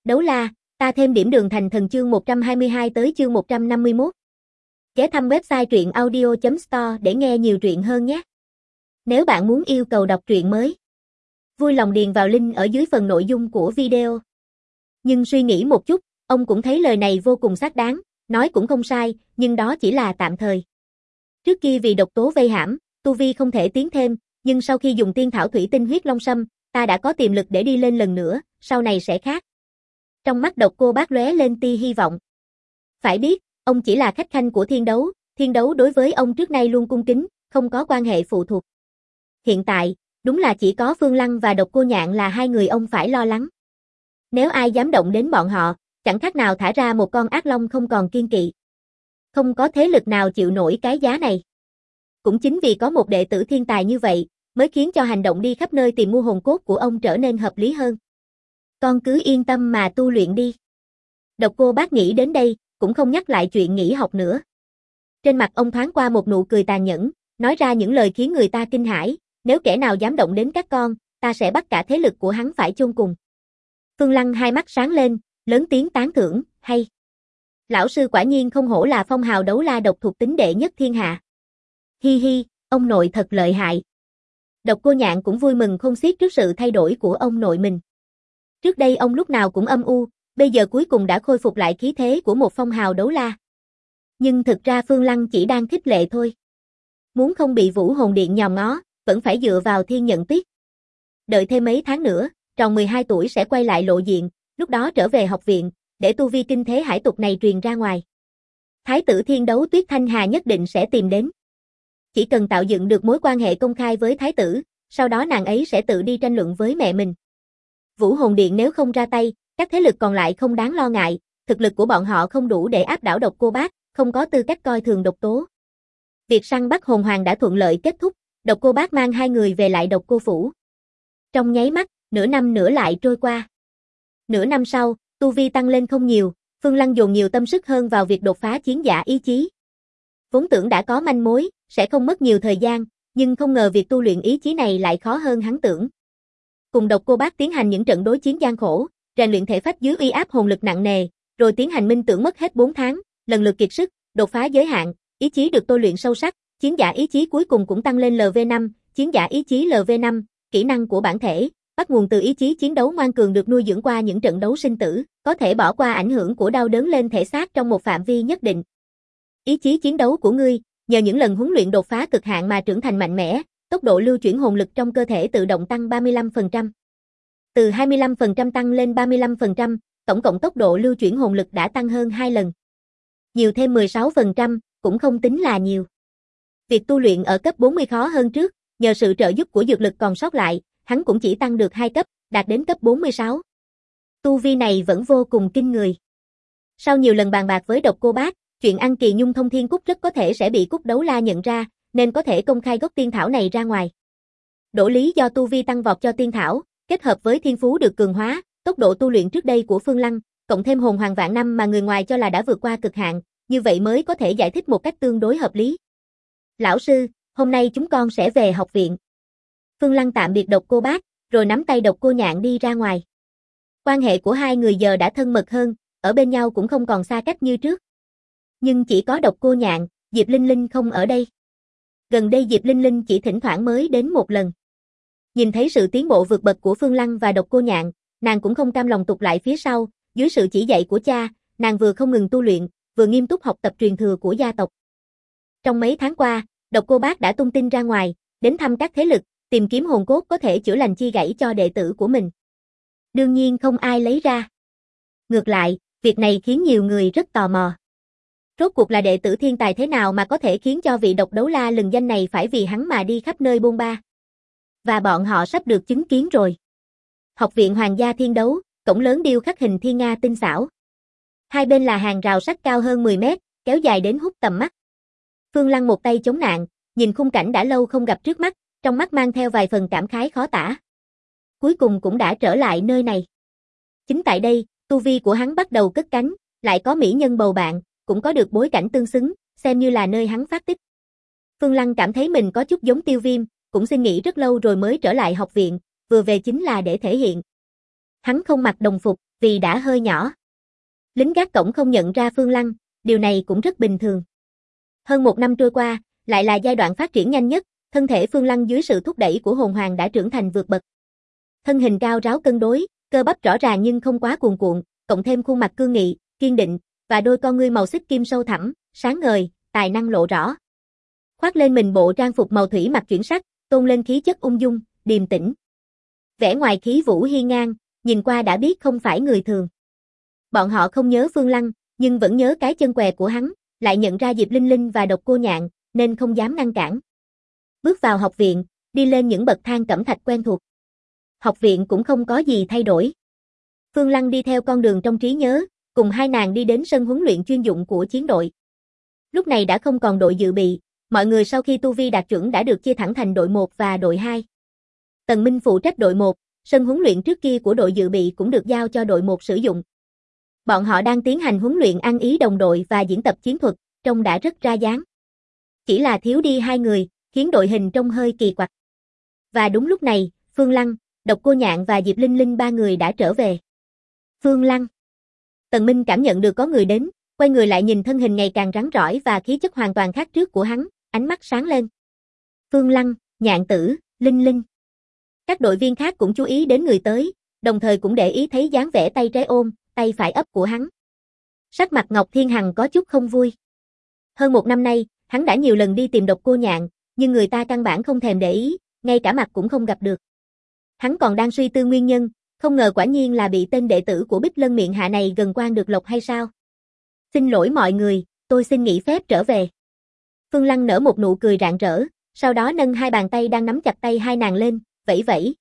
Đấu la, ta thêm điểm đường thành thần chương 122 tới chương 151. Ghé thăm website truyện audio.store để nghe nhiều truyện hơn nhé. Nếu bạn muốn yêu cầu đọc truyện mới, vui lòng điền vào link ở dưới phần nội dung của video. Nhưng suy nghĩ một chút, ông cũng thấy lời này vô cùng xác đáng, nói cũng không sai, nhưng đó chỉ là tạm thời. Trước kia vì độc tố vây hãm, tu vi không thể tiến thêm, nhưng sau khi dùng tiên thảo thủy tinh huyết long sâm, ta đã có tiềm lực để đi lên lần nữa, sau này sẽ khác. Trong mắt Độc Cô Bác lóe lên tia hy vọng. Phải biết, ông chỉ là khách khanh của thiên đấu đối với ông trước nay luôn cung kính, không có quan hệ phụ thuộc. Hiện tại, đúng là chỉ có Phương Lăng và Độc Cô Nhạn là hai người ông phải lo lắng. Nếu ai dám động đến bọn họ, chẳng khác nào thả ra một con ác long không còn kiêng kỵ. Không có thế lực nào chịu nổi cái giá này. Cũng chính vì có một đệ tử thiên tài như vậy, mới khiến cho hành động đi khắp nơi tìm mua hồn cốt của ông trở nên hợp lý hơn. Con cứ yên tâm mà tu luyện đi. Độc Cô Bác nghĩ đến đây, cũng không nhắc lại chuyện nghỉ học nữa. Trên mặt ông thoáng qua một nụ cười tàn nhẫn, nói ra những lời khiến người ta kinh hãi, nếu kẻ nào dám động đến các con, ta sẽ bắt cả thế lực của hắn phải chôn cùng. Phương Lăng hai mắt sáng lên, lớn tiếng tán thưởng, hay. Lão sư quả nhiên không hổ là phong hào đấu la độc thuộc tính đệ nhất thiên hạ. Hi hi, ông nội thật lợi hại. Độc Cô Nhạn cũng vui mừng không xiết trước sự thay đổi của ông nội mình. Trước đây ông lúc nào cũng âm u, bây giờ cuối cùng đã khôi phục lại khí thế của một phong hào đấu la. Nhưng thực ra Phương Lăng chỉ đang khích lệ thôi. Muốn không bị Vũ Hồn Điện nhòm ngó, vẫn phải dựa vào Thiên Nhận Tuyết. Đợi thêm mấy tháng nữa, tròn 12 tuổi sẽ quay lại lộ diện, lúc đó trở về học viện, để tu vi kinh thế hải tục này truyền ra ngoài. Thái tử Thiên Đấu Tuyết Thanh Hà nhất định sẽ tìm đến. Chỉ cần tạo dựng được mối quan hệ công khai với thái tử, sau đó nàng ấy sẽ tự đi tranh luận với mẹ mình. Vũ Hồn Điện nếu không ra tay, các thế lực còn lại không đáng lo ngại, thực lực của bọn họ không đủ để áp đảo Độc Cô Bác, không có tư cách coi thường độc tố. Việc săn bắt hồn hoàng đã thuận lợi kết thúc, Độc Cô Bác mang hai người về lại Độc Cô Phủ. Trong nháy mắt, nửa năm nữa lại trôi qua. Nửa năm sau, tu vi tăng lên không nhiều, Phương Lăng dồn nhiều tâm sức hơn vào việc đột phá chiến giả ý chí. Vốn tưởng đã có manh mối, sẽ không mất nhiều thời gian, nhưng không ngờ việc tu luyện ý chí này lại khó hơn hắn tưởng. Cùng Độc Cô Bác tiến hành những trận đối chiến gian khổ, rèn luyện thể phách dưới uy áp hồn lực nặng nề, rồi tiến hành minh tưởng mất hết 4 tháng, lần lượt kiệt sức, đột phá giới hạn, ý chí được tôi luyện sâu sắc, chiến giả ý chí cuối cùng cũng tăng lên LV5, chiến giả ý chí LV5, kỹ năng của bản thể, bắt nguồn từ ý chí chiến đấu ngoan cường được nuôi dưỡng qua những trận đấu sinh tử, có thể bỏ qua ảnh hưởng của đau đớn lên thể xác trong một phạm vi nhất định. Ý chí chiến đấu của ngươi, nhờ những lần huấn luyện đột phá cực hạn mà trưởng thành mạnh mẽ, tốc độ lưu chuyển hồn lực trong cơ thể tự động tăng 35%. Từ 25% tăng lên 35%, tổng cộng tốc độ lưu chuyển hồn lực đã tăng hơn 2 lần. Nhiều thêm 16%, cũng không tính là nhiều. Việc tu luyện ở cấp 40 khó hơn trước, nhờ sự trợ giúp của dược lực còn sót lại, hắn cũng chỉ tăng được 2 cấp, đạt đến cấp 46. Tu vi này vẫn vô cùng kinh người. Sau nhiều lần bàn bạc với Độc Cô Bác, chuyện ăn kỳ nhung thông thiên cúc rất có thể sẽ bị Cúc Đấu La nhận ra, nên có thể công khai gốc tiên thảo này ra ngoài. Đổ lý do tu vi tăng vọt cho tiên thảo, kết hợp với thiên phú được cường hóa, tốc độ tu luyện trước đây của Phương Lăng, cộng thêm hồn hoàng vạn năm mà người ngoài cho là đã vượt qua cực hạn, như vậy mới có thể giải thích một cách tương đối hợp lý. Lão sư, hôm nay chúng con sẽ về học viện. Phương Lăng tạm biệt Độc Cô Bác, rồi nắm tay Độc Cô Nhạn đi ra ngoài. Quan hệ của hai người giờ đã thân mật hơn, ở bên nhau cũng không còn xa cách như trước. Nhưng chỉ có Độc Cô Nhạn, Diệp Linh Linh không ở đây. Gần đây Diệp Linh Linh chỉ thỉnh thoảng mới đến một lần. Nhìn thấy sự tiến bộ vượt bậc của Phương Lăng và Độc Cô Nhạn, nàng cũng không cam lòng tụt lại phía sau, dưới sự chỉ dạy của cha, nàng vừa không ngừng tu luyện, vừa nghiêm túc học tập truyền thừa của gia tộc. Trong mấy tháng qua, Độc Cô Bác đã tung tin ra ngoài, đến thăm các thế lực, tìm kiếm hồn cốt có thể chữa lành chi gãy cho đệ tử của mình. Đương nhiên không ai lấy ra. Ngược lại, việc này khiến nhiều người rất tò mò. Rốt cuộc là đệ tử thiên tài thế nào mà có thể khiến cho vị độc đấu la lừng danh này phải vì hắn mà đi khắp nơi bôn ba. Và bọn họ sắp được chứng kiến rồi. Học viện Hoàng gia Thiên Đấu, cổng lớn điêu khắc hình thiên nga tinh xảo. Hai bên là hàng rào sắt cao hơn 10 mét, kéo dài đến hút tầm mắt. Phương Lăng một tay chống nạn, nhìn khung cảnh đã lâu không gặp trước mắt, trong mắt mang theo vài phần cảm khái khó tả. Cuối cùng cũng đã trở lại nơi này. Chính tại đây, tu vi của hắn bắt đầu cất cánh, lại có mỹ nhân bầu bạn, cũng có được bối cảnh tương xứng, xem như là nơi hắn phát tích. Phương Lăng cảm thấy mình có chút giống Tiêu Viêm, cũng suy nghĩ rất lâu rồi mới trở lại học viện, vừa về chính là để thể hiện. Hắn không mặc đồng phục, vì đã hơi nhỏ. Lính gác cổng không nhận ra Phương Lăng, điều này cũng rất bình thường. Hơn 1 năm trôi qua, lại là giai đoạn phát triển nhanh nhất, thân thể Phương Lăng dưới sự thúc đẩy của hồn hoàng đã trưởng thành vượt bậc. Thân hình cao ráo cân đối, cơ bắp rõ ràng nhưng không quá cuồn cuộn, cộng thêm khuôn mặt cương nghị, kiên định, và đôi con ngươi màu xích kim sâu thẳm, sáng ngời, tài năng lộ rõ. Khoác lên mình bộ trang phục màu thủy mặc chuyển sắc, tôn lên khí chất ung dung, điềm tĩnh. Vẻ ngoài khí vũ hiên ngang, nhìn qua đã biết không phải người thường. Bọn họ không nhớ Phương Lăng, nhưng vẫn nhớ cái chân què của hắn, lại nhận ra Diệp Linh Linh và Độc Cô Nhạn, nên không dám ngăn cản. Bước vào học viện, đi lên những bậc thang cẩm thạch quen thuộc. Học viện cũng không có gì thay đổi. Phương Lăng đi theo con đường trong trí nhớ, cùng hai nàng đi đến sân huấn luyện chuyên dụng của chiến đội. Lúc này đã không còn đội dự bị, mọi người sau khi tu vi đạt chuẩn đã được chia thẳng thành đội 1 và đội 2. Tần Minh phụ trách đội 1, sân huấn luyện trước kia của đội dự bị cũng được giao cho đội 1 sử dụng. Bọn họ đang tiến hành huấn luyện ăn ý đồng đội và diễn tập chiến thuật, trông đã rất ra dáng. Chỉ là thiếu đi 2 người, khiến đội hình trông hơi kỳ quặc. Và đúng lúc này, Phương Lăng, Độc Cô Nhạn và Diệp Linh Linh 3 người đã trở về. Phương Lăng. Tần Minh cảm nhận được có người đến, quay người lại nhìn thân hình ngày càng rắn rỏi và khí chất hoàn toàn khác trước của hắn, ánh mắt sáng lên. Phương Lăng, Nhạn Tử, Linh Linh. Các đội viên khác cũng chú ý đến người tới, đồng thời cũng để ý thấy dáng vẻ tay trái ôm, tay phải ấp của hắn. Sắc mặt Ngọc Thiên Hằng có chút không vui. Hơn 1 năm nay, hắn đã nhiều lần đi tìm Độc Cô Nhạn, nhưng người ta căn bản không thèm để ý, ngay cả mặt cũng không gặp được. Hắn còn đang suy tư nguyên nhân, không ngờ quả nhiên là bị tên đệ tử của Bích Lân miệng hạ này gần quan được lộc hay sao? Xin lỗi mọi người, tôi xin nghỉ phép trở về. Phương Lăng nở một nụ cười rạng rỡ, sau đó nâng 2 bàn tay đang nắm chặt tay hai nàng lên, vẫy vẫy.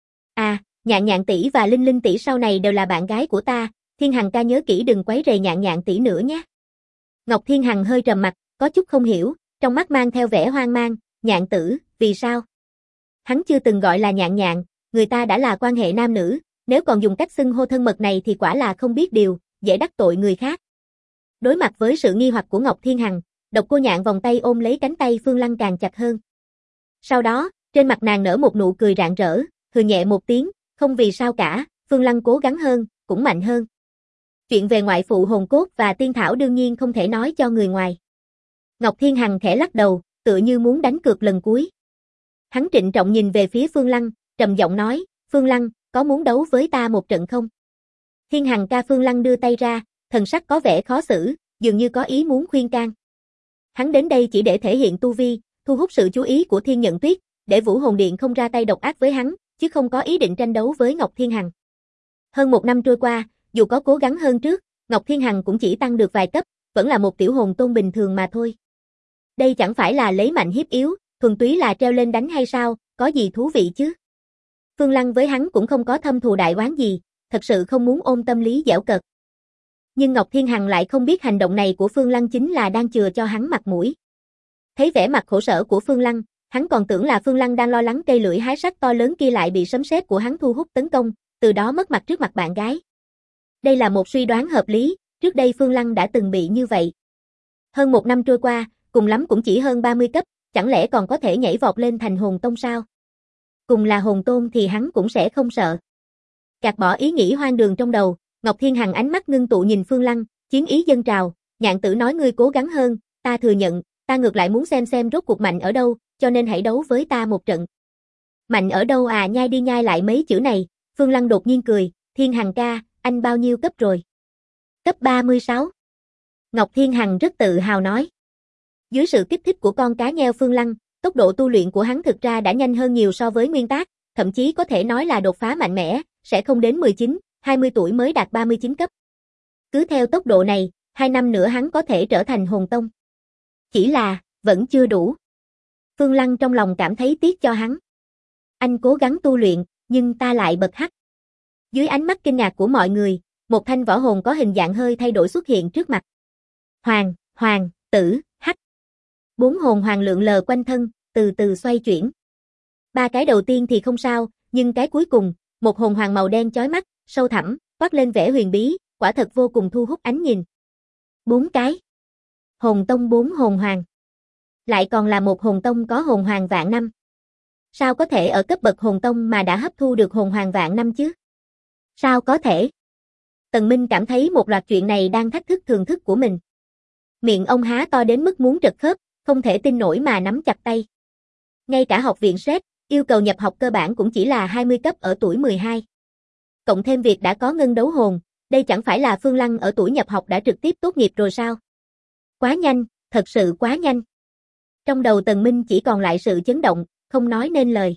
À, Nhạn Nhạn tỷ và Linh Linh tỷ sau này đều là bạn gái của ta, Thiên Hằng ca nhớ kỹ đừng quấy rầy Nhạn Nhạn tỷ nữa nhé. Ngọc Thiên Hằng hơi trầm mặt, có chút không hiểu, trong mắt mang theo vẻ hoang mang, Nhạn tử, vì sao? Hắn chưa từng gọi là Nhạn Nhạn, người ta đã là quan hệ nam nữ, nếu còn dùng cách xưng hô thân mật này thì quả là không biết điều, dễ đắc tội người khác. Đối mặt với sự nghi hoặc của Ngọc Thiên Hằng, Độc Cô Nhạn vòng tay ôm lấy cánh tay Phương Lăng càng chặt hơn. Sau đó, trên mặt nàng nở một nụ cười rạng rỡ, hừ nhẹ một tiếng, không vì sao cả, Phương Lăng cố gắng hơn, cũng mạnh hơn. Chuyện về ngoại phụ hồn cốt và tiên thảo đương nhiên không thể nói cho người ngoài. Ngọc Thiên Hằng khẽ lắc đầu, tựa như muốn đánh cược lần cuối. Hắn trịnh trọng nhìn về phía Phương Lăng, trầm giọng nói, Phương Lăng, có muốn đấu với ta một trận không? Thiên Hằng ca. Phương Lăng đưa tay ra, thần sắc có vẻ khó xử, dường như có ý muốn khuyên can. Hắn đến đây chỉ để thể hiện tu vi, thu hút sự chú ý của Thiên Nhận Tuyết, để Vũ Hồn Điện không ra tay độc ác với hắn, chứ không có ý định tranh đấu với Ngọc Thiên Hằng. Hơn 1 năm trôi qua, dù có cố gắng hơn trước, Ngọc Thiên Hằng cũng chỉ tăng được vài cấp, vẫn là một tiểu hồn tôn bình thường mà thôi. Đây chẳng phải là lấy mạnh hiếp yếu, thuần túy là treo lên đánh hay sao, có gì thú vị chứ? Phương Lăng với hắn cũng không có thâm thù đại oán gì, thật sự không muốn ôm tâm lý giễu cợt. Nhưng Ngọc Thiên Hằng lại không biết hành động này của Phương Lăng chính là đang chừa cho hắn mặt mũi. Thấy vẻ mặt khổ sở của Phương Lăng, hắn còn tưởng là Phương Lăng đang lo lắng cây lưỡi hái sắc to lớn kia lại bị sấm sét của hắn thu hút tấn công, từ đó mất mặt trước mặt bạn gái. Đây là một suy đoán hợp lý, trước đây Phương Lăng đã từng bị như vậy. Hơn 1 năm trôi qua, cùng lắm cũng chỉ hơn 30 cấp, chẳng lẽ còn có thể nhảy vọt lên thành hồn tông sao? Cùng là hồn tôn thì hắn cũng sẽ không sợ. Gạt bỏ ý nghĩ hoang đường trong đầu, Ngọc Thiên Hằng ánh mắt ngưng tụ nhìn Phương Lăng, chiến ý dâng trào, Nhạn tử nói ngươi cố gắng hơn, ta thừa nhận, ta ngược lại muốn xem rốt cuộc mạnh ở đâu, cho nên hãy đấu với ta một trận. Mạnh ở đâu à? Nhai đi nhai lại mấy chữ này, Phương Lăng đột nhiên cười, Thiên Hằng ca, anh bao nhiêu cấp rồi? Cấp 36. Ngọc Thiên Hằng rất tự hào nói. Dưới sự kích thích của con cá nheo Phương Lăng, tốc độ tu luyện của hắn thực ra đã nhanh hơn nhiều so với nguyên tác, thậm chí có thể nói là đột phá mạnh mẽ, sẽ không đến 19, 20 tuổi mới đạt 39 cấp. Cứ theo tốc độ này, 2 năm nữa hắn có thể trở thành hồn tông. Chỉ là, vẫn chưa đủ. Phương Lăng trong lòng cảm thấy tiếc cho hắn. Anh cố gắng tu luyện, nhưng ta lại bật hắc. Dưới ánh mắt kinh ngạc của mọi người, một thanh võ hồn có hình dạng hơi thay đổi xuất hiện trước mặt. Hoàng, tử, hắc. 4 hồn hoàng lượn lờ quanh thân, từ từ xoay chuyển. 3 cái đầu tiên thì không sao, nhưng cái cuối cùng, một hồn hoàng màu đen chói mắt, sâu thẳm, toát lên vẻ huyền bí, quả thật vô cùng thu hút ánh nhìn. 4 cái. Hồn tông 4 hồn hoàng. Lại còn là một hồn tông có hồn hoàng vạn năm. Sao có thể ở cấp bậc hồn tông mà đã hấp thu được hồn hoàng vạn năm chứ? Sao có thể? Tần Minh cảm thấy một loạt chuyện này đang thách thức thường thức của mình. Miệng ông há to đến mức muốn trật khớp, không thể tin nổi mà nắm chặt tay. Ngay cả học viện SET, yêu cầu nhập học cơ bản cũng chỉ là 20 cấp ở tuổi 12. Cộng thêm việc đã có ngân đấu hồn, đây chẳng phải là Phương Lăng ở tuổi nhập học đã trực tiếp tốt nghiệp rồi sao? Quá nhanh, thật sự quá nhanh. Trong đầu Tần Minh chỉ còn lại sự chấn động, không nói nên lời.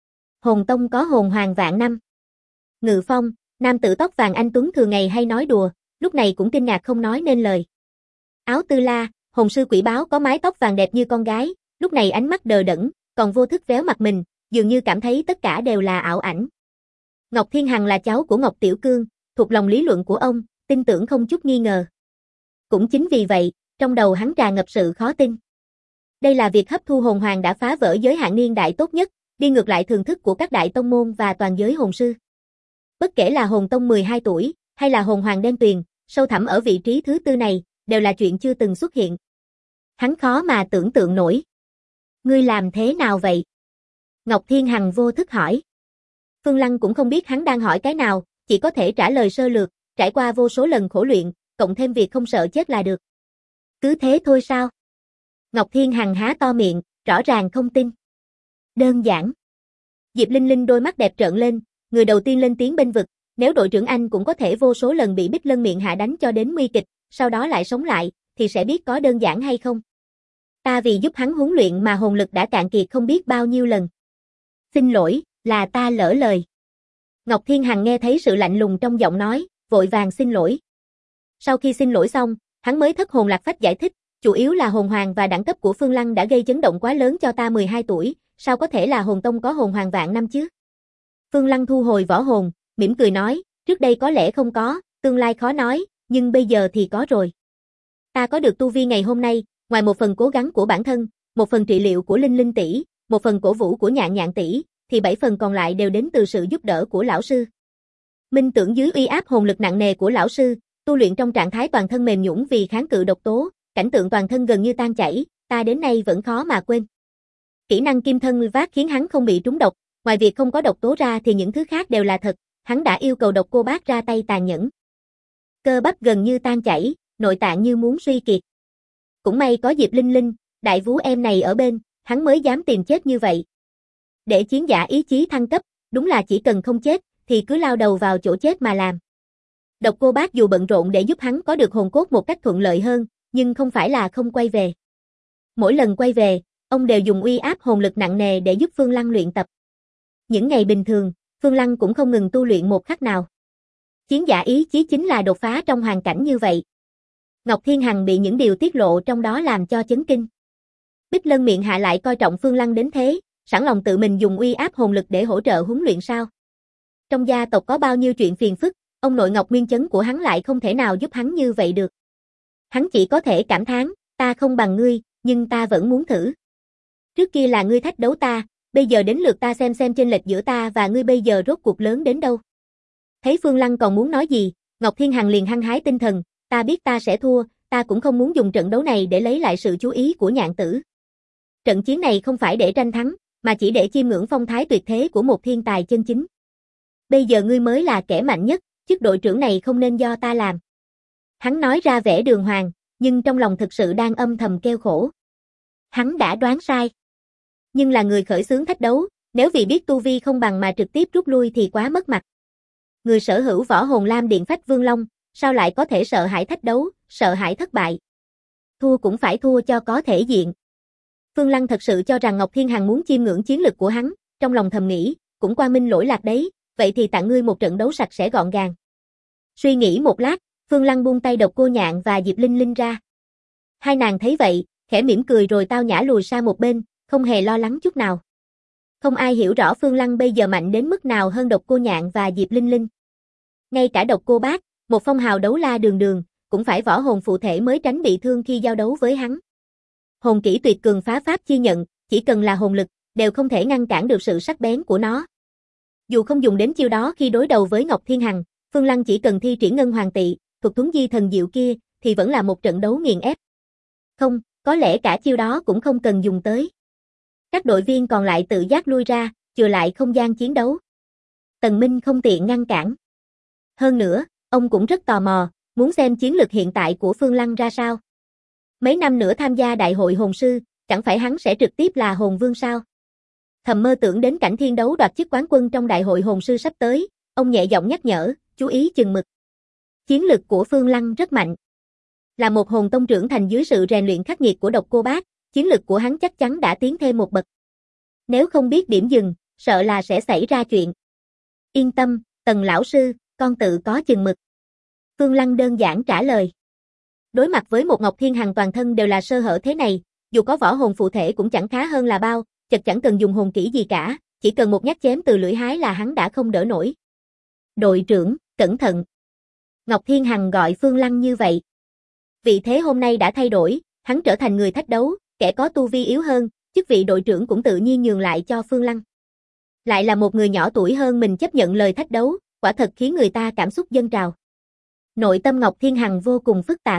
Hồn tông có hồn hoàng vạn năm. Ngự Phong, nam tử tóc vàng anh tuấn thường ngày hay nói đùa, lúc này cũng kinh ngạc không nói nên lời. Áo Tư La, hồn sư quỷ báo có mái tóc vàng đẹp như con gái, lúc này ánh mắt đờ đẫn, còn vô thức véo mặt mình, dường như cảm thấy tất cả đều là ảo ảnh. Ngọc Thiên Hằng là cháu của Ngọc Tiểu Cương, thuộc lòng lý luận của ông, tin tưởng không chút nghi ngờ. Cũng chính vì vậy, trong đầu hắn tràn ngập sự khó tin. Đây là việc hấp thu hồn hoàng đã phá vỡ giới hạn niên đại tốt nhất, đi ngược lại thường thức của các đại tông môn và toàn giới hồn sư. Bất kể là hồn tông 12 tuổi, hay là hồn hoàng đen tuyền, sâu thẳm ở vị trí thứ tư này, đều là chuyện chưa từng xuất hiện. Hắn khó mà tưởng tượng nổi. Ngươi làm thế nào vậy? Ngọc Thiên Hằng vô thức hỏi. Phương Lăng cũng không biết hắn đang hỏi cái nào, chỉ có thể trả lời sơ lược, trải qua vô số lần khổ luyện, cộng thêm việc không sợ chết là được. Cứ thế thôi sao? Ngọc Thiên Hằng há to miệng, rõ ràng không tin. Đơn giản. Diệp Linh Linh đôi mắt đẹp trợn lên, người đầu tiên lên tiếng bênh vực, nếu đội trưởng anh cũng có thể vô số lần bị Bích Lân miệng hạ đánh cho đến nguy kịch, sau đó lại sống lại, thì sẽ biết có đơn giản hay không. Ta vì giúp hắn huấn luyện mà hồn lực đã cạn kiệt không biết bao nhiêu lần. Xin lỗi, là ta lỡ lời. Ngọc Thiên Hằng nghe thấy sự lạnh lùng trong giọng nói, vội vàng xin lỗi. Sau khi xin lỗi xong, hắn mới thất hồn lạc phách giải thích, chủ yếu là hồn hoàng và đẳng cấp của Phương Lăng đã gây chấn động quá lớn cho ta 12 tuổi, sao có thể là hồn tông có hồn hoàng vạn năm chứ? Phương Lăng thu hồi võ hồn, mỉm cười nói, trước đây có lẽ không có, tương lai khó nói, nhưng bây giờ thì có rồi. Ta có được tu vi ngày hôm nay, ngoài một phần cố gắng của bản thân, một phần trị liệu của Linh Linh tỷ, một phần cổ vũ của Nhạn Nhạn tỷ, thì 7 phần còn lại đều đến từ sự giúp đỡ của lão sư. Minh tưởng dưới uy áp hồn lực nặng nề của lão sư, tu luyện trong trạng thái toàn thân mềm nhũn vì kháng cự độc tố, cảnh tượng toàn thân gần như tan chảy, ta đến nay vẫn khó mà quên. Kỹ năng kim thân vác khiến hắn không bị trúng độc, ngoài việc không có độc tố ra thì những thứ khác đều là thật, hắn đã yêu cầu độc cô bác ra tay tàn nhẫn. Cơ bắp gần như tan chảy, nội tạng như muốn suy kiệt. Cũng may có Diệp Linh Linh, đại vú em này ở bên, hắn mới dám tìm chết như vậy. Để chiến giả ý chí thăng cấp, đúng là chỉ cần không chết, thì cứ lao đầu vào chỗ chết mà làm. Độc cô bác dù bận rộn để giúp hắn có được hồn cốt một cách thuận lợi hơn, nhưng không phải là không quay về. Mỗi lần quay về, ông đều dùng uy áp hồn lực nặng nề để giúp Phương Lăng luyện tập. Những ngày bình thường, Phương Lăng cũng không ngừng tu luyện một khắc nào. Chiến giả ý chí chính là đột phá trong hoàn cảnh như vậy. Ngọc Thiên Hằng bị những điều tiết lộ trong đó làm cho chấn kinh. Bích Lân miệng hạ lại coi trọng Phương Lăng đến thế, sẵn lòng tự mình dùng uy áp hồn lực để hỗ trợ huấn luyện sao? Trong gia tộc có bao nhiêu chuyện phiền phức, ông nội Ngọc Nguyên Chấn của hắn lại không thể nào giúp hắn như vậy được. Hắn chỉ có thể cảm thán, ta không bằng ngươi, nhưng ta vẫn muốn thử. Trước kia là ngươi thách đấu ta, bây giờ đến lượt ta xem chênh lệch giữa ta và ngươi bây giờ rốt cuộc lớn đến đâu. Thấy Phương Lăng còn muốn nói gì, Ngọc Thiên Hằng liền hăng hái tinh thần, ta biết ta sẽ thua, ta cũng không muốn dùng trận đấu này để lấy lại sự chú ý của Nhạn tử. Trận chiến này không phải để tranh thắng, mà chỉ để chiêm ngưỡng phong thái tuyệt thế của một thiên tài chân chính. Bây giờ ngươi mới là kẻ mạnh nhất, chức đội trưởng này không nên do ta làm. Hắn nói ra vẻ đường hoàng, nhưng trong lòng thực sự đang âm thầm kêu khổ. Hắn đã đoán sai. Nhưng là người khởi xướng thách đấu, nếu vì biết tu vi không bằng mà trực tiếp rút lui thì quá mất mặt. Người sở hữu võ hồn lam điện phách vương long, sao lại có thể sợ hãi thách đấu, sợ hãi thất bại. Thua cũng phải thua cho có thể diện. Phương Lăng thật sự cho rằng Ngọc Thiên Hằng muốn chiêm ngưỡng chiến lực của hắn, trong lòng thầm nghĩ, cũng qua minh lỗi lạc đấy, vậy thì tặng ngươi một trận đấu sạch sẽ gọn gàng. Suy nghĩ một lát, Phương Lăng buông tay Độc Cô Nhạn và Diệp Linh Linh ra. Hai nàng thấy vậy, khẽ mỉm cười rồi tao nhã lùi sang một bên, không hề lo lắng chút nào. Không ai hiểu rõ Phương Lăng bây giờ mạnh đến mức nào hơn Độc Cô Nhạn và Diệp Linh Linh. Ngay cả Độc Cô Bác, một phong hào đấu la đường đường, cũng phải võ hồn phụ thể mới tránh bị thương khi giao đấu với hắn. Hồn kỹ tuyệt cường phá pháp chi nhận, chỉ cần là hồn lực, đều không thể ngăn cản được sự sắc bén của nó. Dù không dùng đến chiêu đó khi đối đầu với Ngọc Thiên Hằng, Phương Lăng chỉ cần thi triển ngân hoàng tị, thuật thuấn di thần diệu kia, thì vẫn là một trận đấu nghiền ép. Không, có lẽ cả chiêu đó cũng không cần dùng tới. Các đội viên còn lại tự giác lui ra, chừa lại không gian chiến đấu. Tần Minh không tiện ngăn cản. Hơn nữa, Ông cũng rất tò mò, muốn xem chiến lực hiện tại của Phương Lăng ra sao. Mấy năm nữa tham gia đại hội hồn sư, chẳng phải hắn sẽ trực tiếp là hồn vương sao? Thầm mơ tưởng đến cảnh thiên đấu đoạt chức quán quân trong đại hội hồn sư sắp tới, ông nhẹ giọng nhắc nhở, chú ý chừng mực. Chiến lực của Phương Lăng rất mạnh. Là một hồn tông trưởng thành dưới sự rèn luyện khắc nghiệt của Độc Cô Bác, chiến lực của hắn chắc chắn đã tiến thêm một bậc. Nếu không biết điểm dừng, sợ là sẽ xảy ra chuyện. Yên tâm, Tần lão sư, con tự có chừng mực. Phương Lăng đơn giản trả lời. Đối mặt với một Ngọc Thiên Hằng toàn thân đều là sơ hở thế này, dù có võ hồn phụ thể cũng chẳng khá hơn là bao, chật chẳng cần dùng hồn kỹ gì cả, chỉ cần một nhát chém từ lưỡi hái là hắn đã không đỡ nổi. Đội trưởng, cẩn thận. Ngọc Thiên Hằng gọi Phương Lăng như vậy. Vị thế hôm nay đã thay đổi, hắn trở thành người thách đấu, kẻ có tu vi yếu hơn, chức vị đội trưởng cũng tự nhiên nhường lại cho Phương Lăng. Lại là một người nhỏ tuổi hơn mình chấp nhận lời thách đấu, quả thật khiến người ta cảm xúc dâng trào. Nội tâm Ngọc Thiên Hằng vô cùng phức tạp.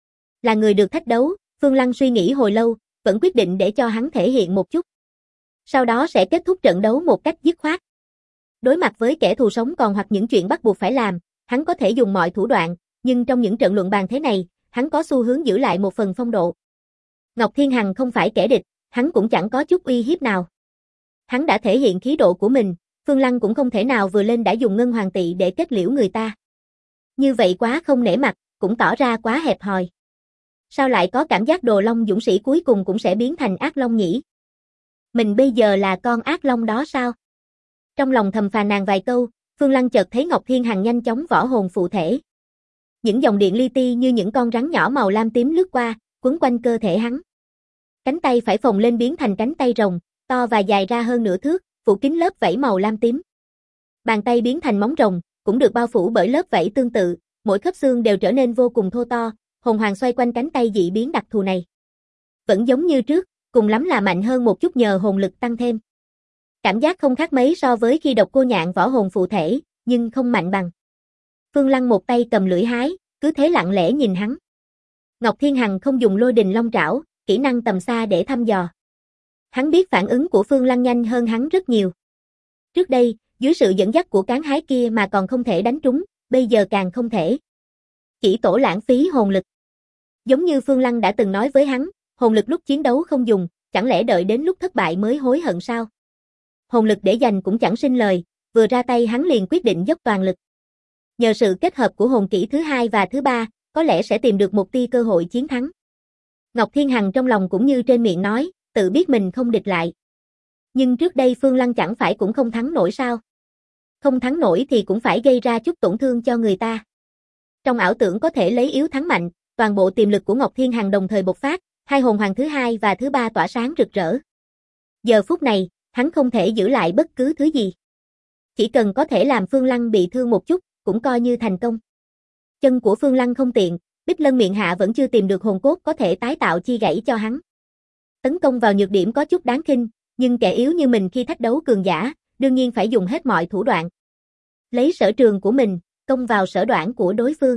Là người được thách đấu, Phương Lăng suy nghĩ hồi lâu, vẫn quyết định để cho hắn thể hiện một chút. Sau đó sẽ kết thúc trận đấu một cách dứt khoát. Đối mặt với kẻ thù sống còn hoặc những chuyện bắt buộc phải làm, hắn có thể dùng mọi thủ đoạn, nhưng trong những trận luận bàn thế này, hắn có xu hướng giữ lại một phần phong độ. Ngọc Thiên Hằng không phải kẻ địch, hắn cũng chẳng có chút uy hiếp nào. Hắn đã thể hiện khí độ của mình, Phương Lăng cũng không thể nào vừa lên đã dùng ngân hoàng tỵ để kết liễu người ta. Như vậy quá không nể mặt, cũng tỏ ra quá hẹp hòi. Sao lại có cảm giác Đồ Long dũng sĩ cuối cùng cũng sẽ biến thành ác long nhỉ? Mình bây giờ là con ác long đó sao? Trong lòng thầm phàn nàn vài câu, Phương Lăng chợt thấy Ngọc Thiên Hằng nhanh chóng võ hồn phụ thể. Những dòng điện li ti như những con rắn nhỏ màu lam tím lướt qua, quấn quanh cơ thể hắn. Cánh tay phải phồng lên biến thành cánh tay rồng, to và dài ra hơn nửa thước, phủ kín lớp vảy màu lam tím. Bàn tay biến thành móng rồng, cũng được bao phủ bởi lớp vảy tương tự, mỗi khớp xương đều trở nên vô cùng thô to, hồn hoàng xoay quanh cánh tay dị biến đặc thù này. Vẫn giống như trước, cùng lắm là mạnh hơn một chút nhờ hồn lực tăng thêm. Cảm giác không khác mấy so với khi Độc Cô Nhạn võ hồn phụ thể, nhưng không mạnh bằng. Phương Lăng một tay cầm lưỡi hái, cứ thế lặng lẽ nhìn hắn. Ngọc Thiên Hằng không dùng Lôi Đình Long Trảo, kỹ năng tầm xa để thăm dò. Hắn biết phản ứng của Phương Lăng nhanh hơn hắn rất nhiều. Trước đây, dưới sự dẫn dắt của cán hái kia mà còn không thể đánh trúng, bây giờ càng không thể. Chỉ tổ lãng phí hồn lực. Giống như Phương Lăng đã từng nói với hắn, hồn lực lúc chiến đấu không dùng, chẳng lẽ đợi đến lúc thất bại mới hối hận sao? Hồn lực để dành cũng chẳng sinh lời, vừa ra tay hắn liền quyết định dốc toàn lực. Nhờ sự kết hợp của hồn kỹ thứ hai và thứ ba, có lẽ sẽ tìm được một tia cơ hội chiến thắng. Ngọc Thiên Hằng trong lòng cũng như trên miệng nói, tự biết mình không địch lại. Nhưng trước đây Phương Lăng chẳng phải cũng không thắng nổi sao? Không thắng nổi thì cũng phải gây ra chút tổn thương cho người ta. Trong ảo tưởng có thể lấy yếu thắng mạnh, toàn bộ tiềm lực của Ngọc Thiên Hằng đồng thời bộc phát, hai hồn hoàng thứ hai và thứ ba tỏa sáng rực rỡ. Giờ phút này, hắn không thể giữ lại bất cứ thứ gì. Chỉ cần có thể làm Phương Lăng bị thương một chút, cũng coi như thành công. Chân của Phương Lăng không tiện, Bích Lân miệng hạ vẫn chưa tìm được hồn cốt có thể tái tạo chi gãy cho hắn. Tấn công vào nhược điểm có chút đáng khinh, nhưng kẻ yếu như mình khi thách đấu cường giả, đương nhiên phải dùng hết mọi thủ đoạn. Lấy sở trường của mình, công vào sở đoản của đối phương.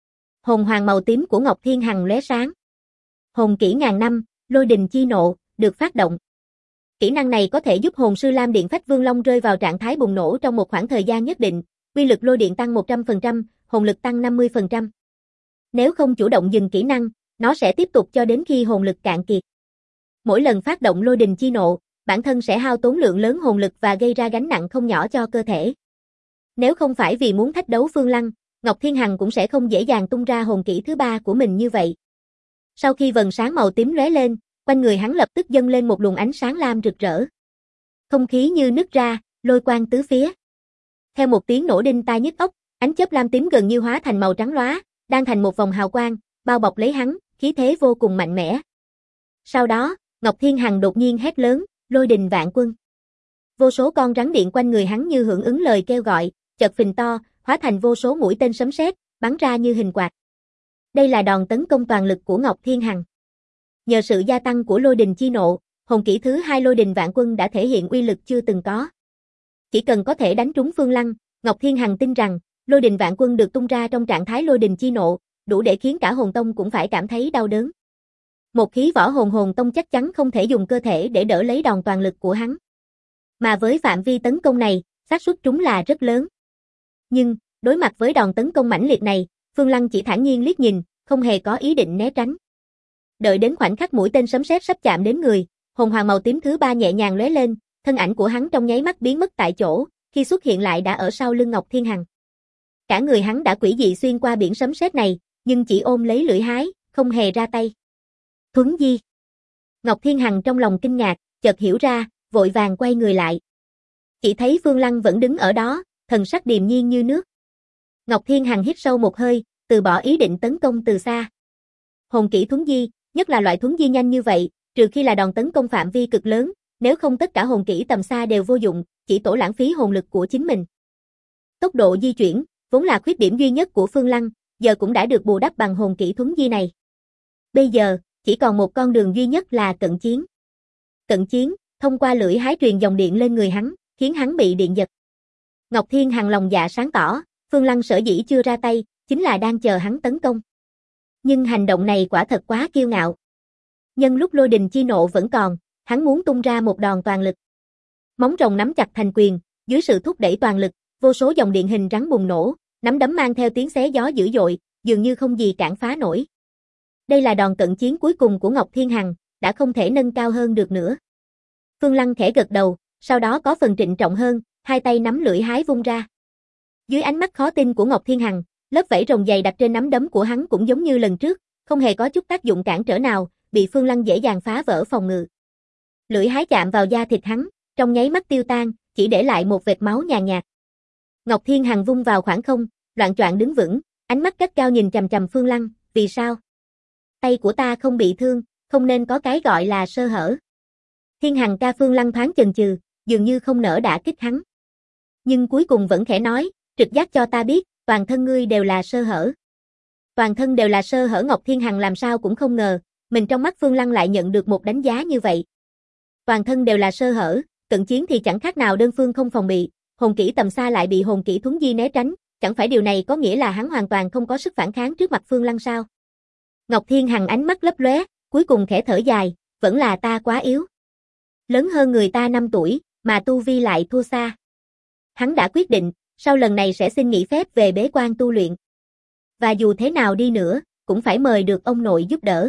Hồn hoàng màu tím của Ngọc Thiên Hằng lóe sáng. Hồn kỹ ngàn năm, Lôi Đình Chi Nộ, được phát động. Kỹ năng này có thể giúp hồn sư Lam Điện Phách Vương Long rơi vào trạng thái bùng nổ trong một khoảng thời gian nhất định, uy lực lôi điện tăng 100%, hồn lực tăng 50%. Nếu không chủ động dừng kỹ năng, nó sẽ tiếp tục cho đến khi hồn lực cạn kiệt. Mỗi lần phát động Lôi Đình Chi Nộ, bản thân sẽ hao tốn lượng lớn hồn lực và gây ra gánh nặng không nhỏ cho cơ thể. Nếu không phải vì muốn thách đấu Phương Lăng, Ngọc Thiên Hằng cũng sẽ không dễ dàng tung ra hồn kỹ thứ ba của mình như vậy. Sau khi vầng sáng màu tím lóe lên, quanh người hắn lập tức dâng lên một luồng ánh sáng lam rực rỡ. Không khí như nứt ra, lôi quang tứ phía. Theo một tiếng nổ đinh tai nhức óc, ánh chớp lam tím gần như hóa thành màu trắng lóa, đang thành một vòng hào quang, bao bọc lấy hắn, khí thế vô cùng mạnh mẽ. Sau đó, Ngọc Thiên Hằng đột nhiên hét lớn, Lôi Đình Vạn Quân. Vô số con rắn điện quanh người hắn như hưởng ứng lời kêu gọi, chợt phình to, hóa thành vô số mũi tên sấm sét, bắn ra như hình quạt. Đây là đòn tấn công toàn lực của Ngọc Thiên Hằng. Nhờ sự gia tăng của Lôi Đình Chi Nộ, hồn kỹ thứ hai Lôi Đình Vạn Quân đã thể hiện uy lực chưa từng có. Chỉ cần có thể đánh trúng Phương Lăng, Ngọc Thiên Hằng tin rằng, Lôi Đình Vạn Quân được tung ra trong trạng thái Lôi Đình Chi Nộ, đủ để khiến cả hồn tông cũng phải cảm thấy đau đớn. Một khí võ hồn tông chắc chắn không thể dùng cơ thể để đỡ lấy đòn toàn lực của hắn. Mà với phạm vi tấn công này, xác suất trúng là rất lớn. Nhưng, Đối mặt với đòn tấn công mãnh liệt này, Phương Lăng chỉ thản nhiên liếc nhìn, không hề có ý định né tránh. Đợi đến khoảnh khắc mũi tên sấm sét sắp chạm đến người, hồn hoàng màu tím thứ 3 nhẹ nhàng lóe lên, thân ảnh của hắn trong nháy mắt biến mất tại chỗ, khi xuất hiện lại đã ở sau lưng Ngọc Thiên Hằng. Cả người hắn đã quỷ dị xuyên qua biển sấm sét này, nhưng chỉ ôm lấy lưỡi hái, không hề ra tay. Thuấn di. Ngọc Thiên Hằng trong lòng kinh ngạc, chợt hiểu ra, vội vàng quay người lại. Chỉ thấy Phương Lăng vẫn đứng ở đó, thần sắc điềm nhiên như nước. Ngọc Thiên Hằng hít sâu một hơi, từ bỏ ý định tấn công từ xa. Hồn kỹ thuấn di, nhất là loại thuấn di nhanh như vậy, trừ khi là đòn tấn công phạm vi cực lớn, nếu không tất cả hồn kỹ tầm xa đều vô dụng, chỉ tổ lãng phí hồn lực của chính mình. Tốc độ di chuyển, vốn là khuyết điểm duy nhất của Phương Lăng, giờ cũng đã được bù đắp bằng hồn kỹ thuấn di này. Bây giờ, chỉ còn một con đường duy nhất là cận chiến. Cận chiến, thông qua lưỡi hái truyền dòng điện lên người hắn, khiến hắn bị điện giật. Ngọc Thiên Hằng lòng dạ sáng tỏ, Phương Lăng sở dĩ chưa ra tay, chính là đang chờ hắn tấn công. Nhưng hành động này quả thật quá kiêu ngạo. Nhân lúc lôi đình chi nộ vẫn còn, hắn muốn tung ra một đòn toàn lực. Móng rồng nắm chặt thành quyền, dưới sự thúc đẩy toàn lực, vô số dòng điện hình rắn bùng nổ, nắm đấm mang theo tiếng xé gió dữ dội, dường như không gì cản phá nổi. Đây là đòn cận chiến cuối cùng của Ngọc Thiên Hằng, đã không thể nâng cao hơn được nữa. Phương Lăng khẽ gật đầu, sau đó có phần trịnh trọng hơn, hai tay nắm lưỡi hái vung ra. Dưới ánh mắt khó tin của Ngọc Thiên Hằng, lớp vảy rồng dày đặt trên nắm đấm của hắn cũng giống như lần trước, không hề có chút tác dụng cản trở nào, bị Phương Lăng dễ dàng phá vỡ phòng ngự. Lưỡi hái chạm vào da thịt hắn, trong nháy mắt tiêu tan, chỉ để lại một vệt máu nhàn nhạt. Ngọc Thiên Hằng vung vào khoảng không, loạng choạng đứng vững, ánh mắt gắt gao nhìn chằm chằm Phương Lăng, vì sao? Tay của ta không bị thương, không nên có cái gọi là sơ hở. Thiên Hằng ca. Phương Lăng thoáng chần chừ, dường như không nỡ đả kích hắn. Nhưng cuối cùng vẫn khẽ nói, trực giác cho ta biết, toàn thân ngươi đều là sơ hở. Toàn thân đều là sơ hở. Ngọc Thiên Hằng làm sao cũng không ngờ, mình trong mắt Phương Lăng lại nhận được một đánh giá như vậy. Toàn thân đều là sơ hở, cận chiến thì chẳng khác nào đơn phương không phòng bị, hồn kỹ tầm xa lại bị hồn kỹ thuấn di né tránh, chẳng phải điều này có nghĩa là hắn hoàn toàn không có sức phản kháng trước mặt Phương Lăng sao? Ngọc Thiên Hằng ánh mắt lấp lóe, cuối cùng khẽ thở dài, vẫn là ta quá yếu. Lớn hơn người ta 5 tuổi, mà tu vi lại thua xa. Hắn đã quyết định, sau lần này sẽ xin nghỉ phép về bế quan tu luyện. Và dù thế nào đi nữa, cũng phải mời được ông nội giúp đỡ.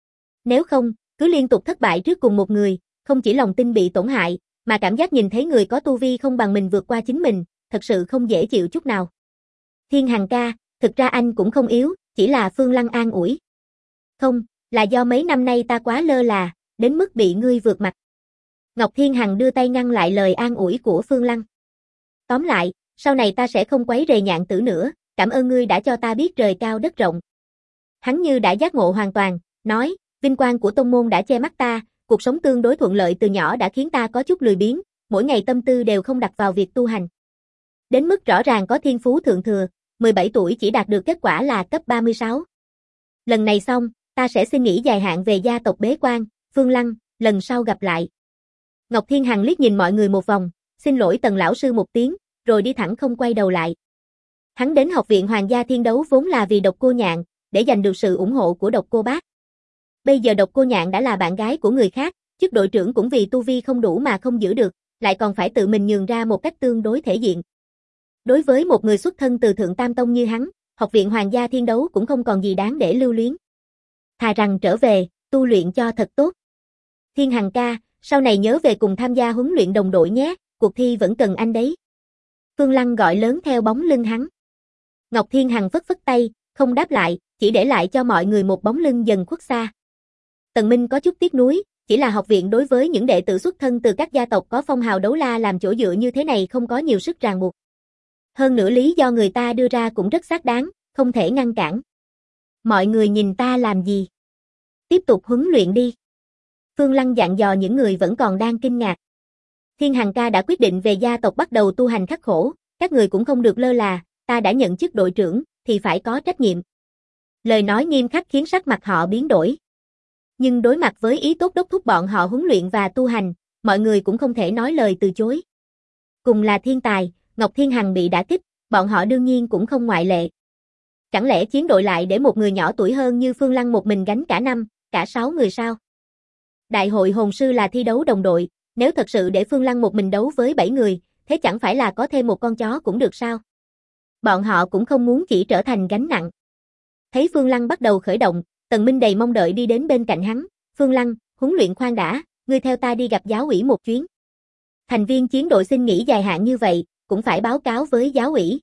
Nếu không, cứ liên tục thất bại trước cùng một người, không chỉ lòng tin bị tổn hại, mà cảm giác nhìn thấy người có tu vi không bằng mình vượt qua chính mình, thật sự không dễ chịu chút nào. Thiên Hằng ca, thực ra anh cũng không yếu, chỉ là Phương Lăng an ủi. Không, là do mấy năm nay ta quá lơ là, đến mức bị ngươi vượt mặt. Ngọc Thiên Hằng đưa tay ngăn lại lời an ủi của Phương Lăng. Tóm lại, sau này ta sẽ không quấy rầy Nhạn Tử nữa, cảm ơn ngươi đã cho ta biết trời cao đất rộng. Hắn như đã giác ngộ hoàn toàn, nói, vinh quang của tông môn đã che mắt ta, cuộc sống tương đối thuận lợi từ nhỏ đã khiến ta có chút lười biếng, mỗi ngày tâm tư đều không đặt vào việc tu hành. Đến mức rõ ràng có thiên phú thượng thừa, 17 tuổi chỉ đạt được kết quả là cấp 36. Lần này xong, ta sẽ xin nghỉ dài hạn về gia tộc bế quan, Phương Lăng, lần sau gặp lại. Ngọc Thiên Hằng liếc nhìn mọi người một vòng, xin lỗi Tần lão sư một tiếng, rồi đi thẳng không quay đầu lại. Hắn đến học viện Hoàng gia Thiên Đấu vốn là vì Độc Cô Nhạn, để giành được sự ủng hộ của Độc Cô Bác. Bây giờ Độc Cô Nhạn đã là bạn gái của người khác, chức đội trưởng cũng vì tu vi không đủ mà không giữ được, lại còn phải tự mình nhường ra một cách tương đối thể diện. Đối với một người xuất thân từ Thượng Tam Tông như hắn, học viện Hoàng gia Thiên Đấu cũng không còn gì đáng để lưu luyến. Thà rằng trở về, tu luyện cho thật tốt. Thiên Hằng ca, sau này nhớ về cùng tham gia huấn luyện đồng đội nhé, cuộc thi vẫn cần anh đấy. Phương Lăng gọi lớn theo bóng lưng hắn. Ngọc Thiên Hằng phất phất tay, không đáp lại, chỉ để lại cho mọi người một bóng lưng dần khuất xa. Tần Minh có chút tiếc nuối, chỉ là học viện đối với những đệ tử xuất thân từ các gia tộc có phong hào đấu la làm chỗ dựa như thế này không có nhiều sức ràng buộc. Hơn nữa lý do người ta đưa ra cũng rất xác đáng, không thể ngăn cản. Mọi người nhìn ta làm gì? Tiếp tục huấn luyện đi. Phương Lăng dặn dò những người vẫn còn đang kinh ngạc. Thiên Hằng ca đã quyết định về gia tộc bắt đầu tu hành khắc khổ, các người cũng không được lơ là, ta đã nhận chức đội trưởng, thì phải có trách nhiệm. Lời nói nghiêm khắc khiến sắc mặt họ biến đổi. Nhưng đối mặt với ý tốt đốc thúc bọn họ huấn luyện và tu hành, mọi người cũng không thể nói lời từ chối. Cùng là thiên tài, Ngọc Thiên Hằng bị đả kích, bọn họ đương nhiên cũng không ngoại lệ. Chẳng lẽ chiến đội lại để một người nhỏ tuổi hơn như Phương Lăng một mình gánh cả 5, cả 6 người sao? Đại hội hồn sư là thi đấu đồng đội, nếu thật sự để Phương Lăng một mình đấu với 7 người, thế chẳng phải là có thêm một con chó cũng được sao? Bọn họ cũng không muốn chỉ trở thành gánh nặng. Thấy Phương Lăng bắt đầu khởi động, Tần Minh đầy mong đợi đi đến bên cạnh hắn. Phương Lăng, huấn luyện khoan đã, ngươi theo ta đi gặp giáo ủy một chuyến. Thành viên chiến đội xin nghỉ dài hạn như vậy, cũng phải báo cáo với giáo ủy.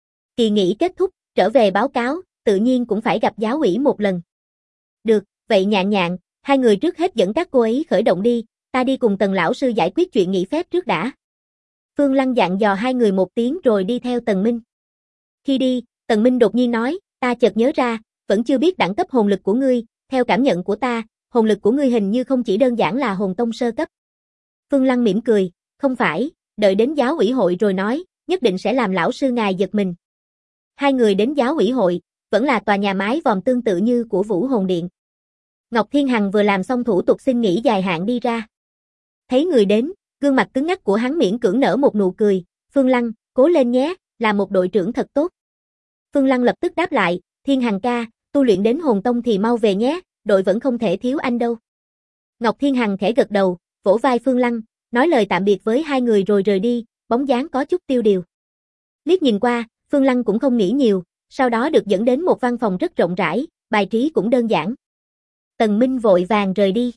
Kỳ nghỉ kết thúc, trở về báo cáo, tự nhiên cũng phải gặp giáo ủy một lần. Được, vậy Nhạn Nhạn, hai người trước hết dẫn các cô ấy khởi động đi, ta đi cùng Tần lão sư giải quyết chuyện nghỉ phép trước đã. Phương Lăng dặn dò hai người một tiếng rồi đi theo Tần Minh. Khi đi, Tần Minh đột nhiên nói, ta chợt nhớ ra, vẫn chưa biết đẳng cấp hồn lực của ngươi, theo cảm nhận của ta, hồn lực của ngươi hình như không chỉ đơn giản là hồn tông sơ cấp. Phương Lăng mỉm cười, không phải, đợi đến giáo ủy hội rồi nói, nhất định sẽ làm lão sư ngài giật mình. Hai người đến giáo ủy hội, vẫn là tòa nhà mái vòm tương tự như của Vũ Hồn Điện. Ngọc Thiên Hằng vừa làm xong thủ tục xin nghỉ dài hạn đi ra. Thấy người đến, gương mặt cứng ngắc của hắn miễn cưỡng nở một nụ cười, Phương Lăng, cố lên nhé, là một đội trưởng thật tốt. Phương Lăng lập tức đáp lại, Thiên Hằng ca, tu luyện đến hồn tông thì mau về nhé, đội vẫn không thể thiếu anh đâu. Ngọc Thiên Hằng khẽ gật đầu, vỗ vai Phương Lăng, nói lời tạm biệt với hai người rồi rời đi, bóng dáng có chút tiêu điều. Liếc nhìn qua, Phương Lăng cũng không nghĩ nhiều, sau đó được dẫn đến một văn phòng rất rộng rãi, bài trí cũng đơn giản. Tần Minh vội vàng rời đi.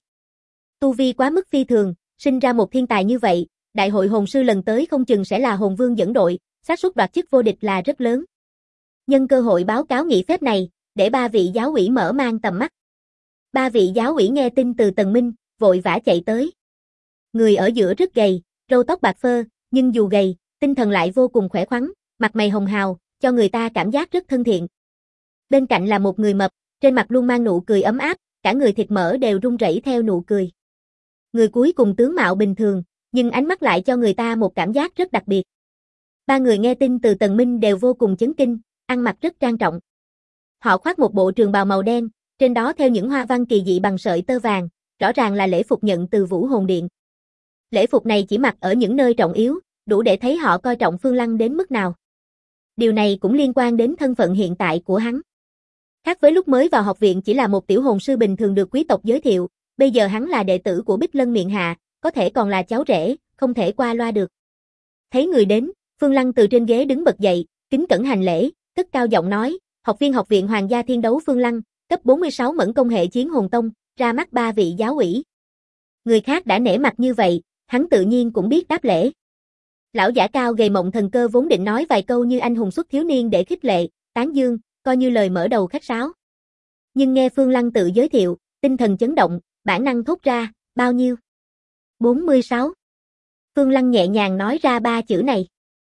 Tu vi quá mức phi thường, sinh ra một thiên tài như vậy, đại hội hồn sư lần tới không chừng sẽ là hồn vương dẫn đội, xác suất đoạt chức vô địch là rất lớn. Nhân cơ hội báo cáo nghỉ phép này, để ba vị giáo ủy mở mang tầm mắt. Ba vị giáo ủy nghe tin từ Tần Minh, vội vã chạy tới. Người ở giữa rất gầy, râu tóc bạc phơ, nhưng dù gầy, tinh thần lại vô cùng khỏe khoắn, mặt mày hồng hào, cho người ta cảm giác rất thân thiện. Bên cạnh là một người mập, trên mặt luôn mang nụ cười ấm áp, cả người thịt mỡ đều run rẩy theo nụ cười. Người cuối cùng tướng mạo bình thường, nhưng ánh mắt lại cho người ta một cảm giác rất đặc biệt. Ba người nghe tin từ Tần Minh đều vô cùng chấn kinh, ăn mặc rất trang trọng. Họ khoác một bộ trường bào màu đen, trên đó theo những hoa văn kỳ dị bằng sợi tơ vàng, rõ ràng là lễ phục nhận từ Vũ Hồn Điện. Lễ phục này chỉ mặc ở những nơi trọng yếu, đủ để thấy họ coi trọng Phương Lăng đến mức nào. Điều này cũng liên quan đến thân phận hiện tại của hắn. Khác với lúc mới vào học viện chỉ là một tiểu hồn sư bình thường được quý tộc giới thiệu, bây giờ hắn là đệ tử của Bích Lân Miện Hạ, có thể còn là cháu rể, không thể qua loa được. Thấy người đến, Phương Lăng từ trên ghế đứng bật dậy, kính cẩn hành lễ, cất cao giọng nói, học viên học viện Hoàng gia Thiên Đấu Phương Lăng, cấp 46 mẫn công hệ chiến hồn tông, ra mắt ba vị giáo ủy. Người khác đã nể mặt như vậy, hắn tự nhiên cũng biết đáp lễ. Lão giả cao gầy Mộng Thần Cơ vốn định nói vài câu như anh hùng xuất thiếu niên để khích lệ, tán dương, coi như lời mở đầu khách sáo. Nhưng nghe Phương Lăng tự giới thiệu, tinh thần chấn động, bản năng thốt ra, bao nhiêu? 46. Phương Lăng nhẹ nhàng nói ra ba chữ này.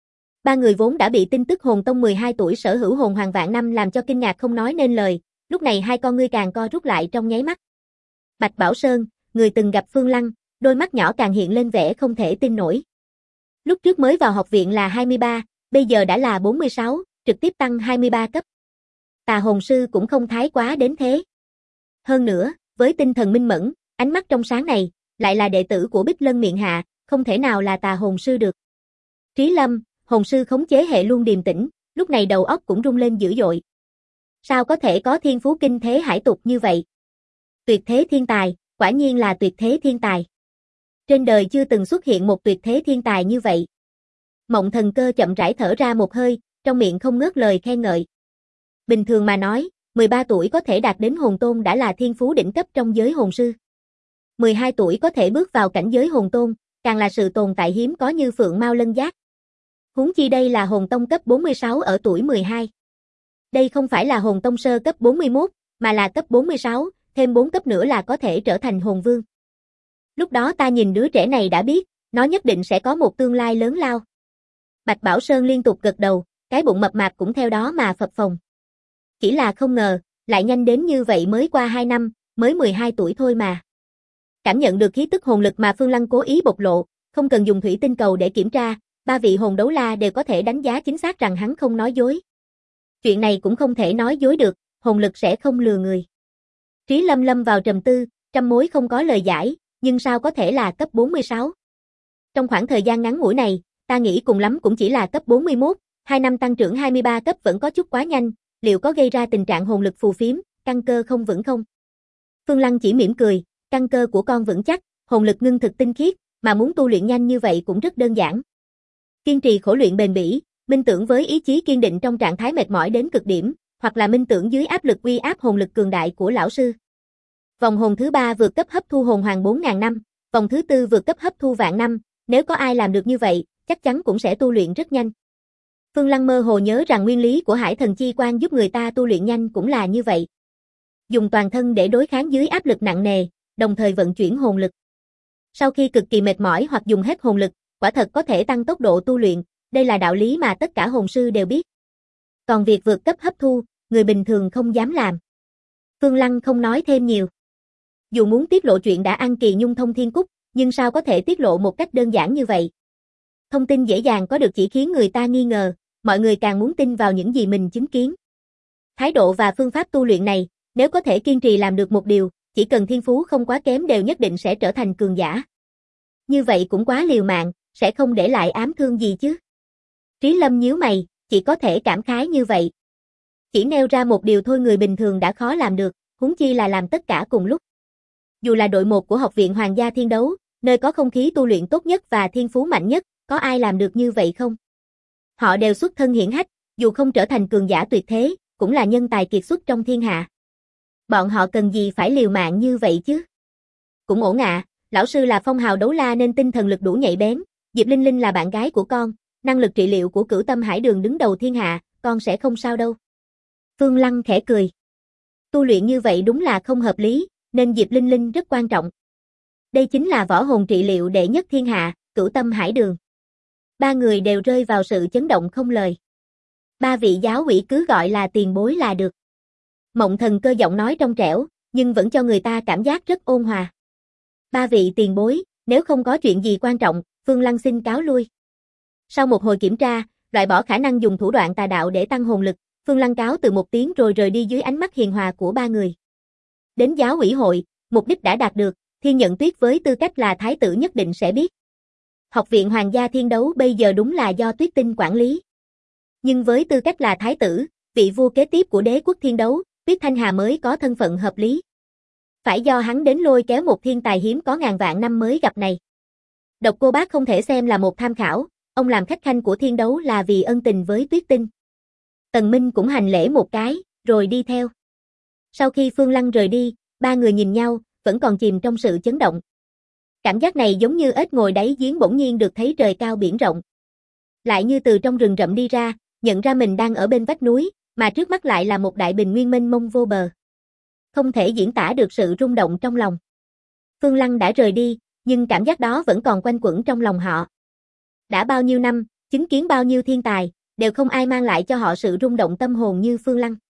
Ba người vốn đã bị tin tức hồn tông 12 tuổi sở hữu hồn hoàng vạn năm làm cho kinh ngạc không nói nên lời, lúc này hai con ngươi càng co rút lại trong nháy mắt. Bạch Bảo Sơn, người từng gặp Phương Lăng, đôi mắt nhỏ càng hiện lên vẻ không thể tin nổi. Lúc trước mới vào học viện là 23, bây giờ đã là 46, trực tiếp tăng 23 cấp. Tà hồn sư cũng không thái quá đến thế. Hơn nữa, với tinh thần minh mẫn, ánh mắt trong sáng này, lại là đệ tử của Bích Lân Miện Hạ, không thể nào là tà hồn sư được. Trí Lâm, hồn sư khống chế hệ luôn điềm tĩnh, lúc này đầu óc cũng rung lên dữ dội. Sao có thể có thiên phú kinh thế hải tục như vậy? Tuyệt thế thiên tài, quả nhiên là tuyệt thế thiên tài. Trên đời chưa từng xuất hiện một tuyệt thế thiên tài như vậy. Mộng Thần Cơ chậm rãi thở ra một hơi, trong miệng không ngớt lời khen ngợi. Bình thường mà nói, 13 tuổi có thể đạt đến hồn tôn đã là thiên phú đỉnh cấp trong giới hồn sư. 12 tuổi có thể bước vào cảnh giới hồn tôn, càng là sự tồn tại hiếm có như Phượng Mao Lân Giác. Huống chi đây là hồn tông cấp 46 ở tuổi 12. Đây không phải là hồn tông sơ cấp 41, mà là cấp 46, thêm 4 cấp nữa là có thể trở thành hồn vương. Lúc đó ta nhìn đứa trẻ này đã biết, nó nhất định sẽ có một tương lai lớn lao. Bạch Bảo Sơn liên tục gật đầu, cái bụng mập mạp cũng theo đó mà phập phồng. Chỉ là không ngờ, lại nhanh đến như vậy mới qua 2 năm, mới 12 tuổi thôi mà. Cảm nhận được khí tức hồn lực mà Phương Lăng cố ý bộc lộ, không cần dùng thủy tinh cầu để kiểm tra, ba vị hồn đấu la đều có thể đánh giá chính xác rằng hắn không nói dối. Chuyện này cũng không thể nói dối được, hồn lực sẽ không lừa người. Trí Lâm lâm vào trầm tư, trăm mối không có lời giải, nhưng sao có thể là cấp 46? Trong khoảng thời gian ngắn ngủi này, ta nghĩ cùng lắm cũng chỉ là cấp 41, 2 năm tăng trưởng 23 cấp vẫn có chút quá nhanh, liệu có gây ra tình trạng hồn lực phù phiếm, căn cơ không vững không? Phương Lăng chỉ mỉm cười, căn cơ của con vững chắc, hồn lực ngưng thực tinh khiết, mà muốn tu luyện nhanh như vậy cũng rất đơn giản. Kiên trì khổ luyện bền bỉ, minh tưởng với ý chí kiên định trong trạng thái mệt mỏi đến cực điểm, hoặc là minh tưởng dưới áp lực uy áp hồn lực cường đại của lão sư. Vòng hồn thứ 3 vượt cấp hấp thu hồn hoàng 4.000 năm, vòng thứ 4 vượt cấp hấp thu vạn năm, nếu có ai làm được như vậy, chắc chắn cũng sẽ tu luyện rất nhanh. Phương Lăng mơ hồ nhớ rằng nguyên lý của Hải Thần Chi Quan giúp người ta tu luyện nhanh cũng là như vậy. Dùng toàn thân để đối kháng dưới áp lực nặng nề, đồng thời vận chuyển hồn lực. Sau khi cực kỳ mệt mỏi hoặc dùng hết hồn lực, quả thật có thể tăng tốc độ tu luyện, đây là đạo lý mà tất cả hồn sư đều biết. Còn việc vượt cấp hấp thu, người bình thường không dám làm. Phương Lăng không nói thêm nhiều. Dù muốn tiết lộ chuyện đã ăn kỳ nhung thông thiên cúc, nhưng sao có thể tiết lộ một cách đơn giản như vậy? Thông tin dễ dàng có được chỉ khiến người ta nghi ngờ, mọi người càng muốn tin vào những gì mình chứng kiến. Thái độ và phương pháp tu luyện này, nếu có thể kiên trì làm được một điều, chỉ cần thiên phú không quá kém đều nhất định sẽ trở thành cường giả. Như vậy cũng quá liều mạng, sẽ không để lại ám thương gì chứ? Trí Lâm nhíu mày, chỉ có thể cảm khái như vậy. Chỉ nêu ra một điều thôi người bình thường đã khó làm được, huống chi là làm tất cả cùng lúc. Dù là đội 1 của Học viện Hoàng gia Thiên Đấu, nơi có không khí tu luyện tốt nhất và thiên phú mạnh nhất, có ai làm được như vậy không? Họ đều xuất thân hiển hách, dù không trở thành cường giả tuyệt thế, cũng là nhân tài kiệt xuất trong thiên hạ. Bọn họ cần gì phải liều mạng như vậy chứ? Cũng ổn ạ, lão sư là phong hào đấu la nên tinh thần lực đủ nhạy bén, Diệp Linh Linh là bạn gái của con, năng lực trị liệu của Cửu Tâm Hải Đường đứng đầu thiên hạ, con sẽ không sao đâu. Phương Lăng khẽ cười. Tu luyện như vậy đúng là không hợp lý, nên Diệp Linh Linh rất quan trọng. Đây chính là võ hồn trị liệu đệ nhất thiên hạ, Cửu Tâm Hải Đường. Ba người đều rơi vào sự chấn động không lời. Ba vị giáo ủy cứ gọi là tiền bối là được. Mộng Thần Cơ giọng nói trong trẻo, nhưng vẫn cho người ta cảm giác rất ôn hòa. Ba vị tiền bối, nếu không có chuyện gì quan trọng, Phương Lăng xin cáo lui. Sau một hồi kiểm tra, loại bỏ khả năng dùng thủ đoạn tà đạo để tăng hồn lực, Phương Lăng cáo từ một tiếng rồi rời đi dưới ánh mắt hiền hòa của ba người. Đến giáo ủy hội, mục đích đã đạt được, Thiên Nhận Tuyết với tư cách là thái tử nhất định sẽ biết. Học viện Hoàng gia Thiên Đấu bây giờ đúng là do Tuyết Tinh quản lý. Nhưng với tư cách là thái tử, vị vua kế tiếp của đế quốc Thiên Đấu, Tuyết Thanh Hà mới có thân phận hợp lý. Phải do hắn đến lôi kéo một thiên tài hiếm có ngàn vạn năm mới gặp này. Độc Cô Bác không thể xem là một tham khảo, ông làm khách khanh của Thiên Đấu là vì ân tình với Tuyết Tinh. Tần Minh cũng hành lễ một cái, rồi đi theo. Sau khi Phương Lăng rời đi, ba người nhìn nhau, vẫn còn chìm trong sự chấn động. Cảm giác này giống như ếch ngồi đáy giếng bỗng nhiên được thấy trời cao biển rộng. Lại như từ trong rừng rậm đi ra, nhận ra mình đang ở bên vách núi, mà trước mắt lại là một đại bình nguyên mênh mông vô bờ. Không thể diễn tả được sự rung động trong lòng. Phương Lăng đã rời đi, nhưng cảm giác đó vẫn còn quanh quẩn trong lòng họ. Đã bao nhiêu năm, chứng kiến bao nhiêu thiên tài, đều không ai mang lại cho họ sự rung động tâm hồn như Phương Lăng.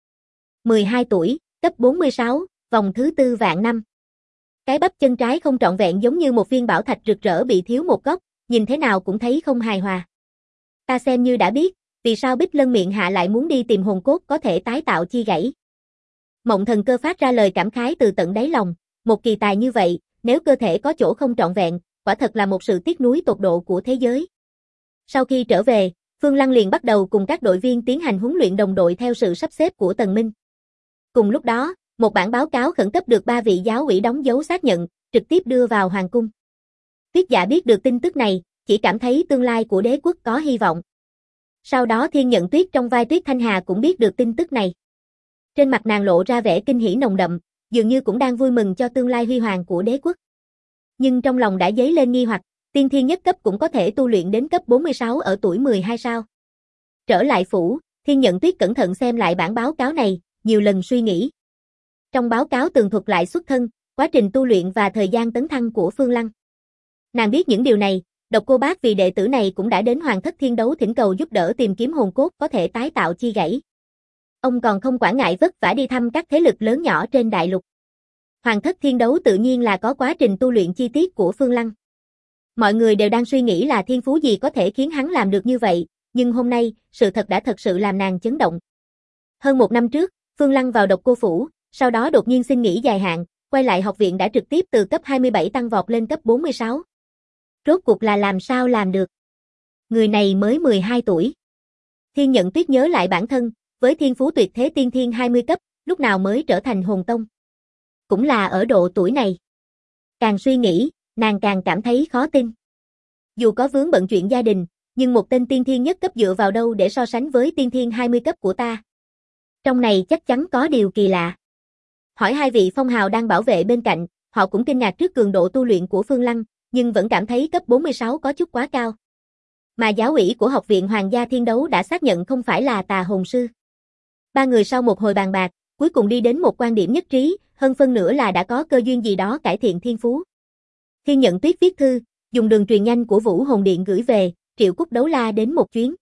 12 tuổi, cấp 46, vòng thứ 4 vạn năm. Cái bắp chân trái không trọn vẹn giống như một viên bảo thạch rực rỡ bị thiếu một góc, nhìn thế nào cũng thấy không hài hòa. Ta xem như đã biết, vì sao Bích Lân Miệng Hạ lại muốn đi tìm hồn cốt có thể tái tạo chi gãy. Mộng Thần Cơ phát ra lời cảm khái từ tận đáy lòng, một kỳ tài như vậy, nếu cơ thể có chỗ không trọn vẹn, quả thật là một sự tiếc nuối tột độ của thế giới. Sau khi trở về, Phương Lăng liền bắt đầu cùng các đội viên tiến hành huấn luyện đồng đội theo sự sắp xếp của Tần Minh. Cùng lúc đó, một bản báo cáo khẩn cấp được ba vị giáo ủy đóng dấu xác nhận, trực tiếp đưa vào hoàng cung. Tuyết Dạ biết được tin tức này, chỉ cảm thấy tương lai của đế quốc có hy vọng. Sau đó Thiên Nhận Tuyết trong vai Tuyết Thanh Hà cũng biết được tin tức này. Trên mặt nàng lộ ra vẻ kinh hỉ nồng đậm, dường như cũng đang vui mừng cho tương lai huy hoàng của đế quốc. Nhưng trong lòng đã dấy lên nghi hoặc, tiên thiên nhất cấp cũng có thể tu luyện đến cấp 46 ở tuổi 12 sao? Trở lại phủ, Thiên Nhận Tuyết cẩn thận xem lại bản báo cáo này, nhiều lần suy nghĩ. Trong báo cáo tường thuật lại xuất thân, quá trình tu luyện và thời gian tấn thăng của Phương Lăng. Nàng biết những điều này, Độc Cô Bác vì đệ tử này cũng đã đến Hoàng thất Thiên Đấu thỉnh cầu giúp đỡ tìm kiếm hồn cốt có thể tái tạo chi gãy. Ông còn không quản ngại vất vả đi thăm các thế lực lớn nhỏ trên đại lục. Hoàng thất Thiên Đấu tự nhiên là có quá trình tu luyện chi tiết của Phương Lăng. Mọi người đều đang suy nghĩ là thiên phú gì có thể khiến hắn làm được như vậy, nhưng hôm nay, sự thật đã thật sự làm nàng chấn động. Hơn một năm trước, Phương Lăng vào Độc Cô Phủ, sau đó đột nhiên xin nghỉ dài hạn, quay lại học viện đã trực tiếp từ cấp 27 tăng vọt lên cấp 46. Rốt cuộc là làm sao làm được? Người này mới 12 tuổi. Thiên Nhận Tuyết nhớ lại bản thân, với thiên phú tuyệt thế tiên thiên 20 cấp, lúc nào mới trở thành hồn tông. Cũng là ở độ tuổi này. Càng suy nghĩ, nàng càng cảm thấy khó tin. Dù có vướng bận chuyện gia đình, nhưng một tên tiên thiên nhất cấp dựa vào đâu để so sánh với tiên thiên 20 cấp của ta? Trong này chắc chắn có điều kỳ lạ. Hỏi hai vị phong hào đang bảo vệ bên cạnh, họ cũng kinh ngạc trước cường độ tu luyện của Phương Lăng, nhưng vẫn cảm thấy cấp 46 có chút quá cao. Mà giáo ủy của Học viện Hoàng gia Thiên Đấu đã xác nhận không phải là tà hồn sư. Ba người sau một hồi bàn bạc, cuối cùng đi đến một quan điểm nhất trí, hơn phân nửa là đã có cơ duyên gì đó cải thiện thiên phú. Thiên Nhận Tuyết viết thư, dùng đường truyền nhanh của Vũ Hồn Điện gửi về, triệu Cúc Đấu La đến một chuyến.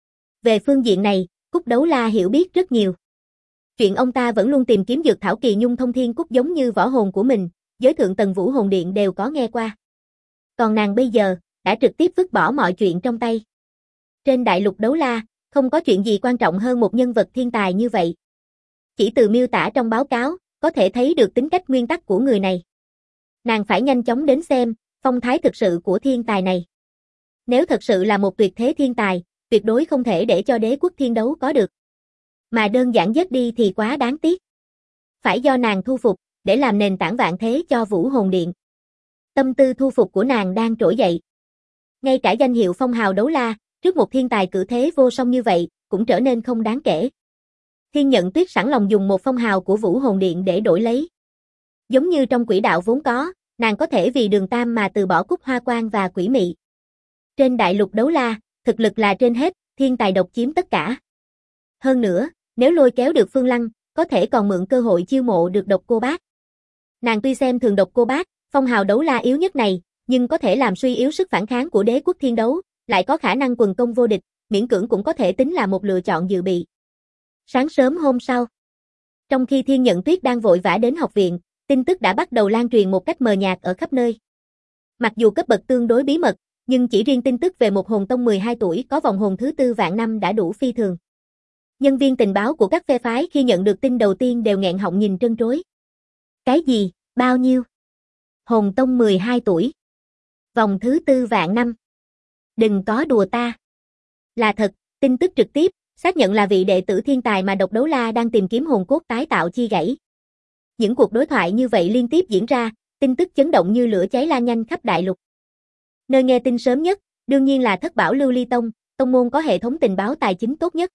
Về phương diện này, Cúc Đấu La hiểu biết rất nhiều. Chuyện ông ta vẫn luôn tìm kiếm dược thảo kỳ nhung thông thiên cúc giống như võ hồn của mình, giới thượng tầng Vũ Hồn Điện đều có nghe qua. Còn nàng bây giờ, đã trực tiếp vứt bỏ mọi chuyện trong tay. Trên đại lục Đấu La, không có chuyện gì quan trọng hơn một nhân vật thiên tài như vậy. Chỉ từ miêu tả trong báo cáo, có thể thấy được tính cách nguyên tắc của người này. Nàng phải nhanh chóng đến xem, phong thái thực sự của thiên tài này. Nếu thật sự là một tuyệt thế thiên tài, tuyệt đối không thể để cho đế quốc thiên đấu có được. Mà đơn giản giết đi thì quá đáng tiếc. Phải do nàng thu phục, để làm nền tảng vạn thế cho Vũ Hồn Điện. Tâm tư thu phục của nàng đang trỗi dậy. Ngay cả danh hiệu phong hào Đấu La, trước một thiên tài cử thế vô song như vậy, cũng trở nên không đáng kể. Thiên Nhận Tuyết sẵn lòng dùng một phong hào của Vũ Hồn Điện để đổi lấy. Giống như trong quỹ đạo vốn có, nàng có thể vì Đường Tam mà từ bỏ Cúc Hoa Quan và Quỷ Mị. Trên đại lục Đấu La, thực lực là trên hết, thiên tài độc chiếm tất cả. Hơn nữa, nếu lôi kéo được Phương Lăng, có thể còn mượn cơ hội chiêu mộ được Độc Cô Bác. Nàng tuy xem thường Độc Cô Bác, phong hào Đấu La yếu nhất này, nhưng có thể làm suy yếu sức phản kháng của đế quốc thiên đấu, lại có khả năng quần công vô địch, miễn cưỡng cũng có thể tính là một lựa chọn dự bị. Sáng sớm hôm sau, trong khi Thiên Nhận Tuyết đang vội vã đến học viện, tin tức đã bắt đầu lan truyền một cách mờ nhạt ở khắp nơi. Mặc dù cấp bậc tương đối bí mật, nhưng chỉ riêng tin tức về một hồn tông 12 tuổi có vòng hồn thứ tư vạn năm đã đủ phi thường. Nhân viên tình báo của các phe phái khi nhận được tin đầu tiên đều nghẹn họng nhìn trân trối. Cái gì? Bao nhiêu? Hồn tông 12 tuổi. Vòng thứ tư vạn năm. Đừng có đùa ta. Là thật, tin tức trực tiếp, xác nhận là vị đệ tử thiên tài mà Độc Đấu La đang tìm kiếm hồn cốt tái tạo chi gãy. Những cuộc đối thoại như vậy liên tiếp diễn ra, tin tức chấn động như lửa cháy lan nhanh khắp đại lục. Nơi nghe tin sớm nhất, đương nhiên là Thất Bảo Lưu Ly Tông, tông môn có hệ thống tình báo tài chính tốt nhất.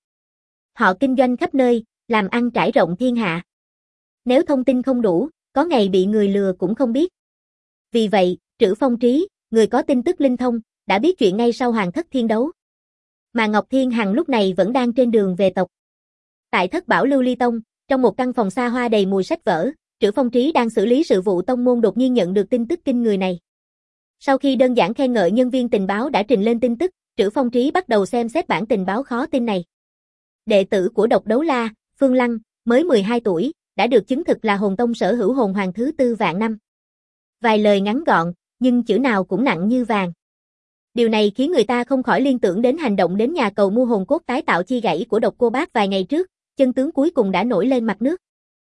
Họ kinh doanh khắp nơi, làm ăn trải rộng thiên hạ. Nếu thông tin không đủ, có ngày bị người lừa cũng không biết. Vì vậy, Trữ Phong Trí, người có tin tức linh thông, đã biết chuyện ngay sau Hoàng Thất Thiên Đấu. Mà Ngọc Thiên Hằng lúc này vẫn đang trên đường về tộc. Tại Thất Bảo Lưu Ly Tông, trong một căn phòng xa hoa đầy mùi sách vở, Trữ Phong Trí đang xử lý sự vụ tông môn đột nhiên nhận được tin tức kinh người này. Sau khi đơn giản khen ngợi nhân viên tình báo đã trình lên tin tức, Trữ Phong Trí bắt đầu xem xét bản tình báo khó tin này. Đệ tử của Độc Đấu La, Phương Lăng, mới 12 tuổi, đã được chứng thực là hồn tông sở hữu hồn hoàng thứ tư vạn năm. Vài lời ngắn gọn, nhưng chữ nào cũng nặng như vàng. Điều này khiến người ta không khỏi liên tưởng đến hành động đến nhà cầu mua hồn cốt tái tạo chi gãy của Độc Cô Bác vài ngày trước, chân tướng cuối cùng đã nổi lên mặt nước.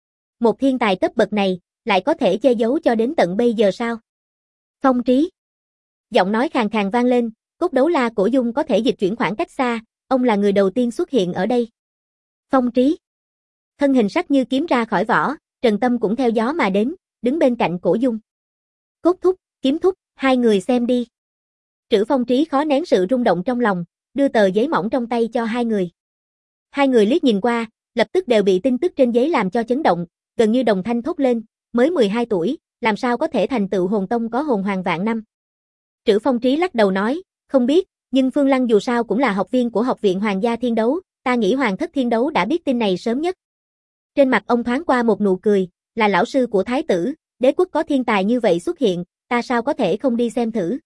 Một thiên tài cấp bậc này, lại có thể che giấu cho đến tận bây giờ sao? Phong Trí. Giọng nói khàn khàn vang lên, Cốt Đấu La Cổ Dung có thể dịch chuyển khoảng cách xa, ông là người đầu tiên xuất hiện ở đây. Phong Trí. Thân hình sắc như kiếm ra khỏi vỏ, Trần Tâm cũng theo gió mà đến, đứng bên cạnh Cổ Dung. Cốt thúc, Kiếm thúc, hai người xem đi. Trữ Phong Trí khó nén sự rung động trong lòng, đưa tờ giấy mỏng trong tay cho hai người. Hai người liếc nhìn qua, lập tức đều bị tin tức trên giấy làm cho chấn động, gần như đồng thanh thốt lên, mới 12 tuổi, làm sao có thể thành tựu hồn tông có hồn hoàng vạn năm. Trữ Phong Trí lắc đầu nói, không biết, nhưng Phương Lăng dù sao cũng là học viên của Học viện Hoàng gia Thiên Đấu, ta nghĩ Hoàng Thất Thiên Đấu đã biết tin này sớm nhất. Trên mặt ông thoáng qua một nụ cười, là lão sư của Thái tử, đế quốc có thiên tài như vậy xuất hiện, ta sao có thể không đi xem thử.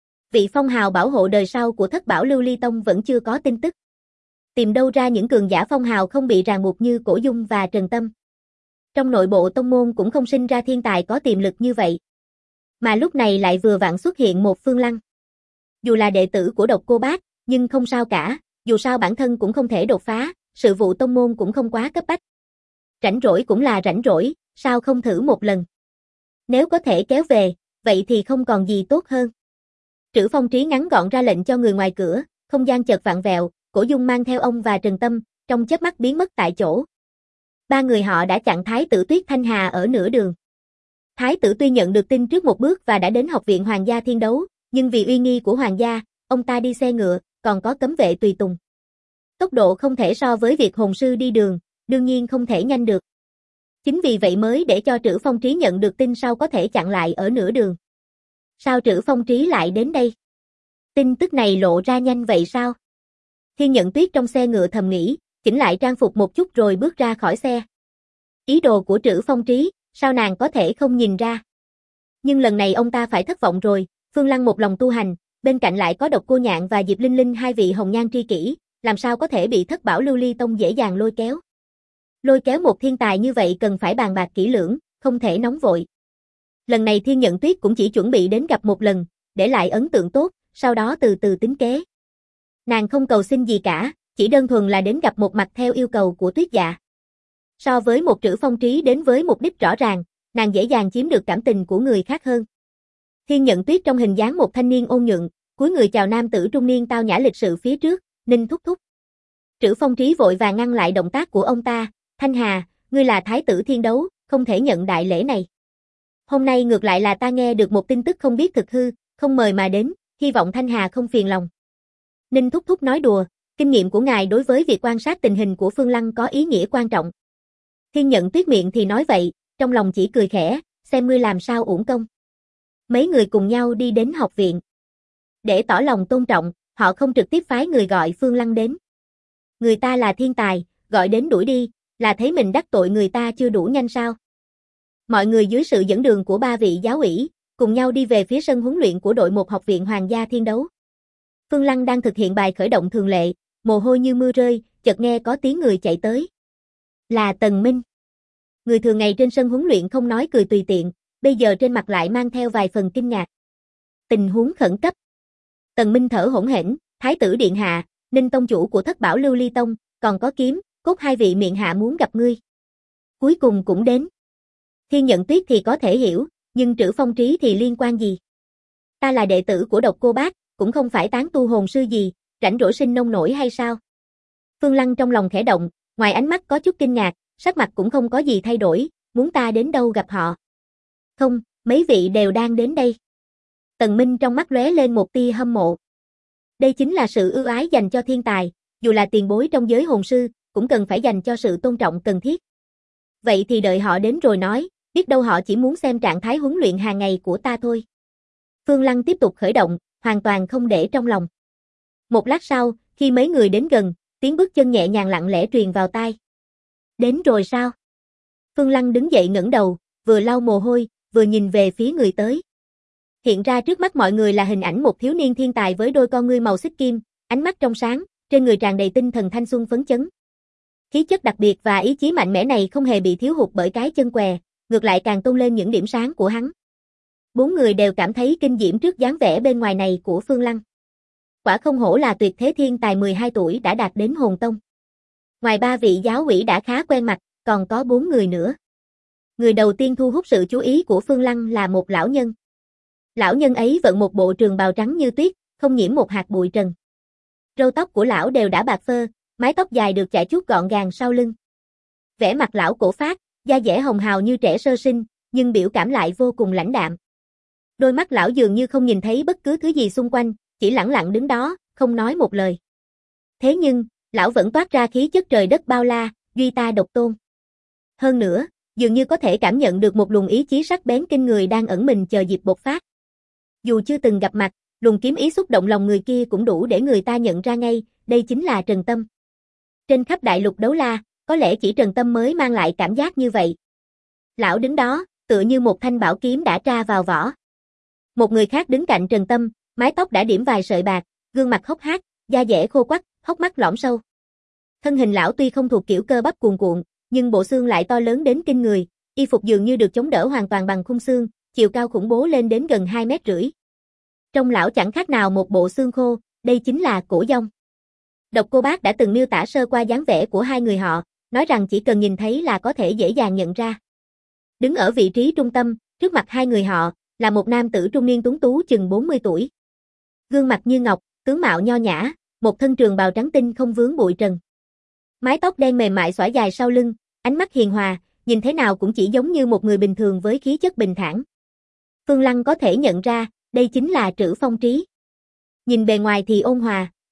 Vị phong hào bảo hộ đời sau của Thất Bảo Lưu Ly Tông vẫn chưa có tin tức. Tìm đâu ra những cường giả phong hào không bị ràng buộc như Cổ Dung và Trần Tâm. Trong nội bộ tông môn cũng không sinh ra thiên tài có tiềm lực như vậy. Mà lúc này lại vừa vặn xuất hiện một Phương Lăng. Dù là đệ tử của Độc Cô Bác, nhưng không sao cả, dù sao bản thân cũng không thể đột phá, sự vụ tông môn cũng không quá cấp bách. Rảnh rỗi cũng là rảnh rỗi, sao không thử một lần. Nếu có thể kéo về, vậy thì không còn gì tốt hơn. Trữ Phong Trí ngắn gọn ra lệnh cho người ngoài cửa, không gian chợt vặn vẹo, Cổ Dung mang theo ông và Trần Tâm, trong chớp mắt biến mất tại chỗ. Ba người họ đã chặn Thái tử Tuyết Thanh Hà ở nửa đường. Thái tử tuy nhận được tin trước một bước và đã đến Học viện Hoàng gia Thiên Đấu, nhưng vì uy nghi của Hoàng gia, ông ta đi xe ngựa, còn có cấm vệ tùy tùng. Tốc độ không thể so với việc hồn sư đi đường, đương nhiên không thể nhanh được. Chính vì vậy mới để cho Trữ Phong Trí nhận được tin sau có thể chặn lại ở nửa đường. Sao Trữ Phong Trí lại đến đây? Tin tức này lộ ra nhanh vậy sao? Thiên Nhận Tuyết trong xe ngựa thầm nghĩ, chỉnh lại trang phục một chút rồi bước ra khỏi xe. Ý đồ của Trữ Phong Trí, sao nàng có thể không nhìn ra? Nhưng lần này ông ta phải thất vọng rồi, Phương Lăng một lòng tu hành, bên cạnh lại có Độc Cô Nhạn và Diệp Linh Linh hai vị hồng nhan tri kỷ, làm sao có thể bị Thất Bảo Lưu Ly Tông dễ dàng lôi kéo. Lôi kéo một thiên tài như vậy cần phải bàn bạc kỹ lưỡng, không thể nóng vội. Lần này Thiên Nhận Tuyết cũng chỉ chuẩn bị đến gặp một lần, để lại ấn tượng tốt, sau đó từ từ tính kế. Nàng không cầu xin gì cả, chỉ đơn thuần là đến gặp một mặt theo yêu cầu của Tuyết Dạ. So với một Trữ Phong Trí đến với mục đích rõ ràng, nàng dễ dàng chiếm được cảm tình của người khác hơn. Thiên Nhận Tuyết trong hình dáng một thanh niên ôn nhuận, cúi người chào nam tử trung niên tao nhã lịch sự phía trước, Ninh thúc thúc. Trữ Phong Trí vội vàng ngăn lại động tác của ông ta, Thanh Hà, ngươi là thái tử thiên đấu, không thể nhận đại lễ này. Hôm nay ngược lại là ta nghe được một tin tức không biết thực hư, không mời mà đến, hy vọng Thanh Hà không phiền lòng. Ninh thúc thúc nói đùa, kinh nghiệm của ngài đối với việc quan sát tình hình của Phương Lăng có ý nghĩa quan trọng. Thiên Nhận Tuyết miệng thì nói vậy, trong lòng chỉ cười khẽ, xem ngươi làm sao uổng công. Mấy người cùng nhau đi đến học viện. Để tỏ lòng tôn trọng, họ không trực tiếp phái người gọi Phương Lăng đến. Người ta là thiên tài, gọi đến đuổi đi, là thấy mình đắc tội người ta chưa đủ nhanh sao? Mọi người dưới sự dẫn đường của ba vị giáo ủy, cùng nhau đi về phía sân huấn luyện của đội 1 học viện Hoàng gia Thiên Đấu. Phương Lăng đang thực hiện bài khởi động thường lệ, mồ hôi như mưa rơi, chợt nghe có tiếng người chạy tới. Là Tần Minh. Người thường ngày trên sân huấn luyện không nói cười tùy tiện, bây giờ trên mặt lại mang theo vài phần kinh ngạc. Tình huống khẩn cấp. Tần Minh thở hổn hển, Thái tử điện hạ, Ninh tông chủ của Thất Bảo Lưu Ly Tông, còn có Kiếm, Cốt hai vị miệng hạ muốn gặp ngươi. Cuối cùng cũng đến. Thiên Nhận Tuyết thì có thể hiểu, nhưng Trữ Phong Trí thì liên quan gì? Ta là đệ tử của Độc Cô Bác, cũng không phải tán tu hồn sư gì, rảnh rỗi sinh nông nổi hay sao? Phương Lăng trong lòng khẽ động, ngoài ánh mắt có chút kinh ngạc, sắc mặt cũng không có gì thay đổi, muốn ta đến đâu gặp họ. Không, mấy vị đều đang đến đây. Tần Minh trong mắt lóe lên một tia hâm mộ. Đây chính là sự ưu ái dành cho thiên tài, dù là tiền bối trong giới hồn sư, cũng cần phải dành cho sự tôn trọng cần thiết. Vậy thì đợi họ đến rồi nói, biết đâu họ chỉ muốn xem trạng thái huấn luyện hàng ngày của ta thôi. Phương Lăng tiếp tục khởi động, hoàn toàn không để trong lòng. Một lát sau, khi mấy người đến gần, tiếng bước chân nhẹ nhàng lặng lẽ truyền vào tai. Đến rồi sao? Phương Lăng đứng dậy ngẩng đầu, vừa lau mồ hôi, vừa nhìn về phía người tới. Hiện ra trước mắt mọi người là hình ảnh một thiếu niên thiên tài với đôi con ngươi màu xích kim, ánh mắt trong sáng, trên người tràn đầy tinh thần thanh xuân phấn chấn. Khí chất đặc biệt và ý chí mạnh mẽ này không hề bị thiếu hụt bởi cái chân què, ngược lại càng tôn lên những điểm sáng của hắn. Bốn người đều cảm thấy kinh diễm trước dáng vẻ bên ngoài này của Phương Lăng. Quả không hổ là tuyệt thế thiên tài 12 tuổi đã đạt đến hồn tông. Ngoài ba vị giáo ủy đã khá quen mặt, còn có 4 người nữa. Người đầu tiên thu hút sự chú ý của Phương Lăng là một lão nhân. Lão nhân ấy vận một bộ trường bào trắng như tuyết, không nhiễm một hạt bụi trần. Râu tóc của lão đều đã bạc phơ, mái tóc dài được chải chuốt gọn gàng sau lưng. Vẻ mặt lão cổ phác, da dẻ hồng hào như trẻ sơ sinh, nhưng biểu cảm lại vô cùng lãnh đạm. Đôi mắt lão dường như không nhìn thấy bất cứ thứ gì xung quanh, chỉ lẳng lặng đứng đó, không nói một lời. Thế nhưng, lão vẫn toát ra khí chất trời đất bao la, duy ta độc tôn. Hơn nữa, dường như có thể cảm nhận được một luồng ý chí sắc bén kinh người đang ẩn mình chờ dịp bộc phát. Dù chưa từng gặp mặt, luồng kiếm ý xúc động lòng người kia cũng đủ để người ta nhận ra ngay, đây chính là Trần Tâm. Trên khắp đại lục đấu la, có lẽ chỉ Trần Tâm mới mang lại cảm giác như vậy. Lão đứng đó, tựa như một thanh bảo kiếm đã tra vào vỏ. Một người khác đứng cạnh Trần Tâm, mái tóc đã điểm vài sợi bạc, gương mặt hốc hác, da dẻ khô quắt, hốc mắt lõm sâu. Thân hình lão tuy không thuộc kiểu cơ bắp cuồn cuộn, nhưng bộ xương lại to lớn đến kinh người, y phục dường như được chống đỡ hoàn toàn bằng khung xương, chiều cao khủng bố lên đến gần 2,5 mét. Trong lão chẳng khác nào một bộ xương khô, đây chính là Cổ Dông. Độc Cô Bác đã từng miêu tả sơ qua dáng vẻ của hai người họ, nói rằng chỉ cần nhìn thấy là có thể dễ dàng nhận ra. Đứng ở vị trí trung tâm, trước mặt hai người họ, là một nam tử trung niên tuấn tú chừng 40 tuổi. Gương mặt như ngọc, tướng mạo nho nhã, một thân trường bào trắng tinh không vướng bụi trần. Mái tóc đen mềm mại xõa dài sau lưng, ánh mắt hiền hòa, nhìn thế nào cũng chỉ giống như một người bình thường với khí chất bình thản. Phương Lăng có thể nhận ra, đây chính là Trữ Phong Trí. Nhìn bề ngoài thì ôn hòa,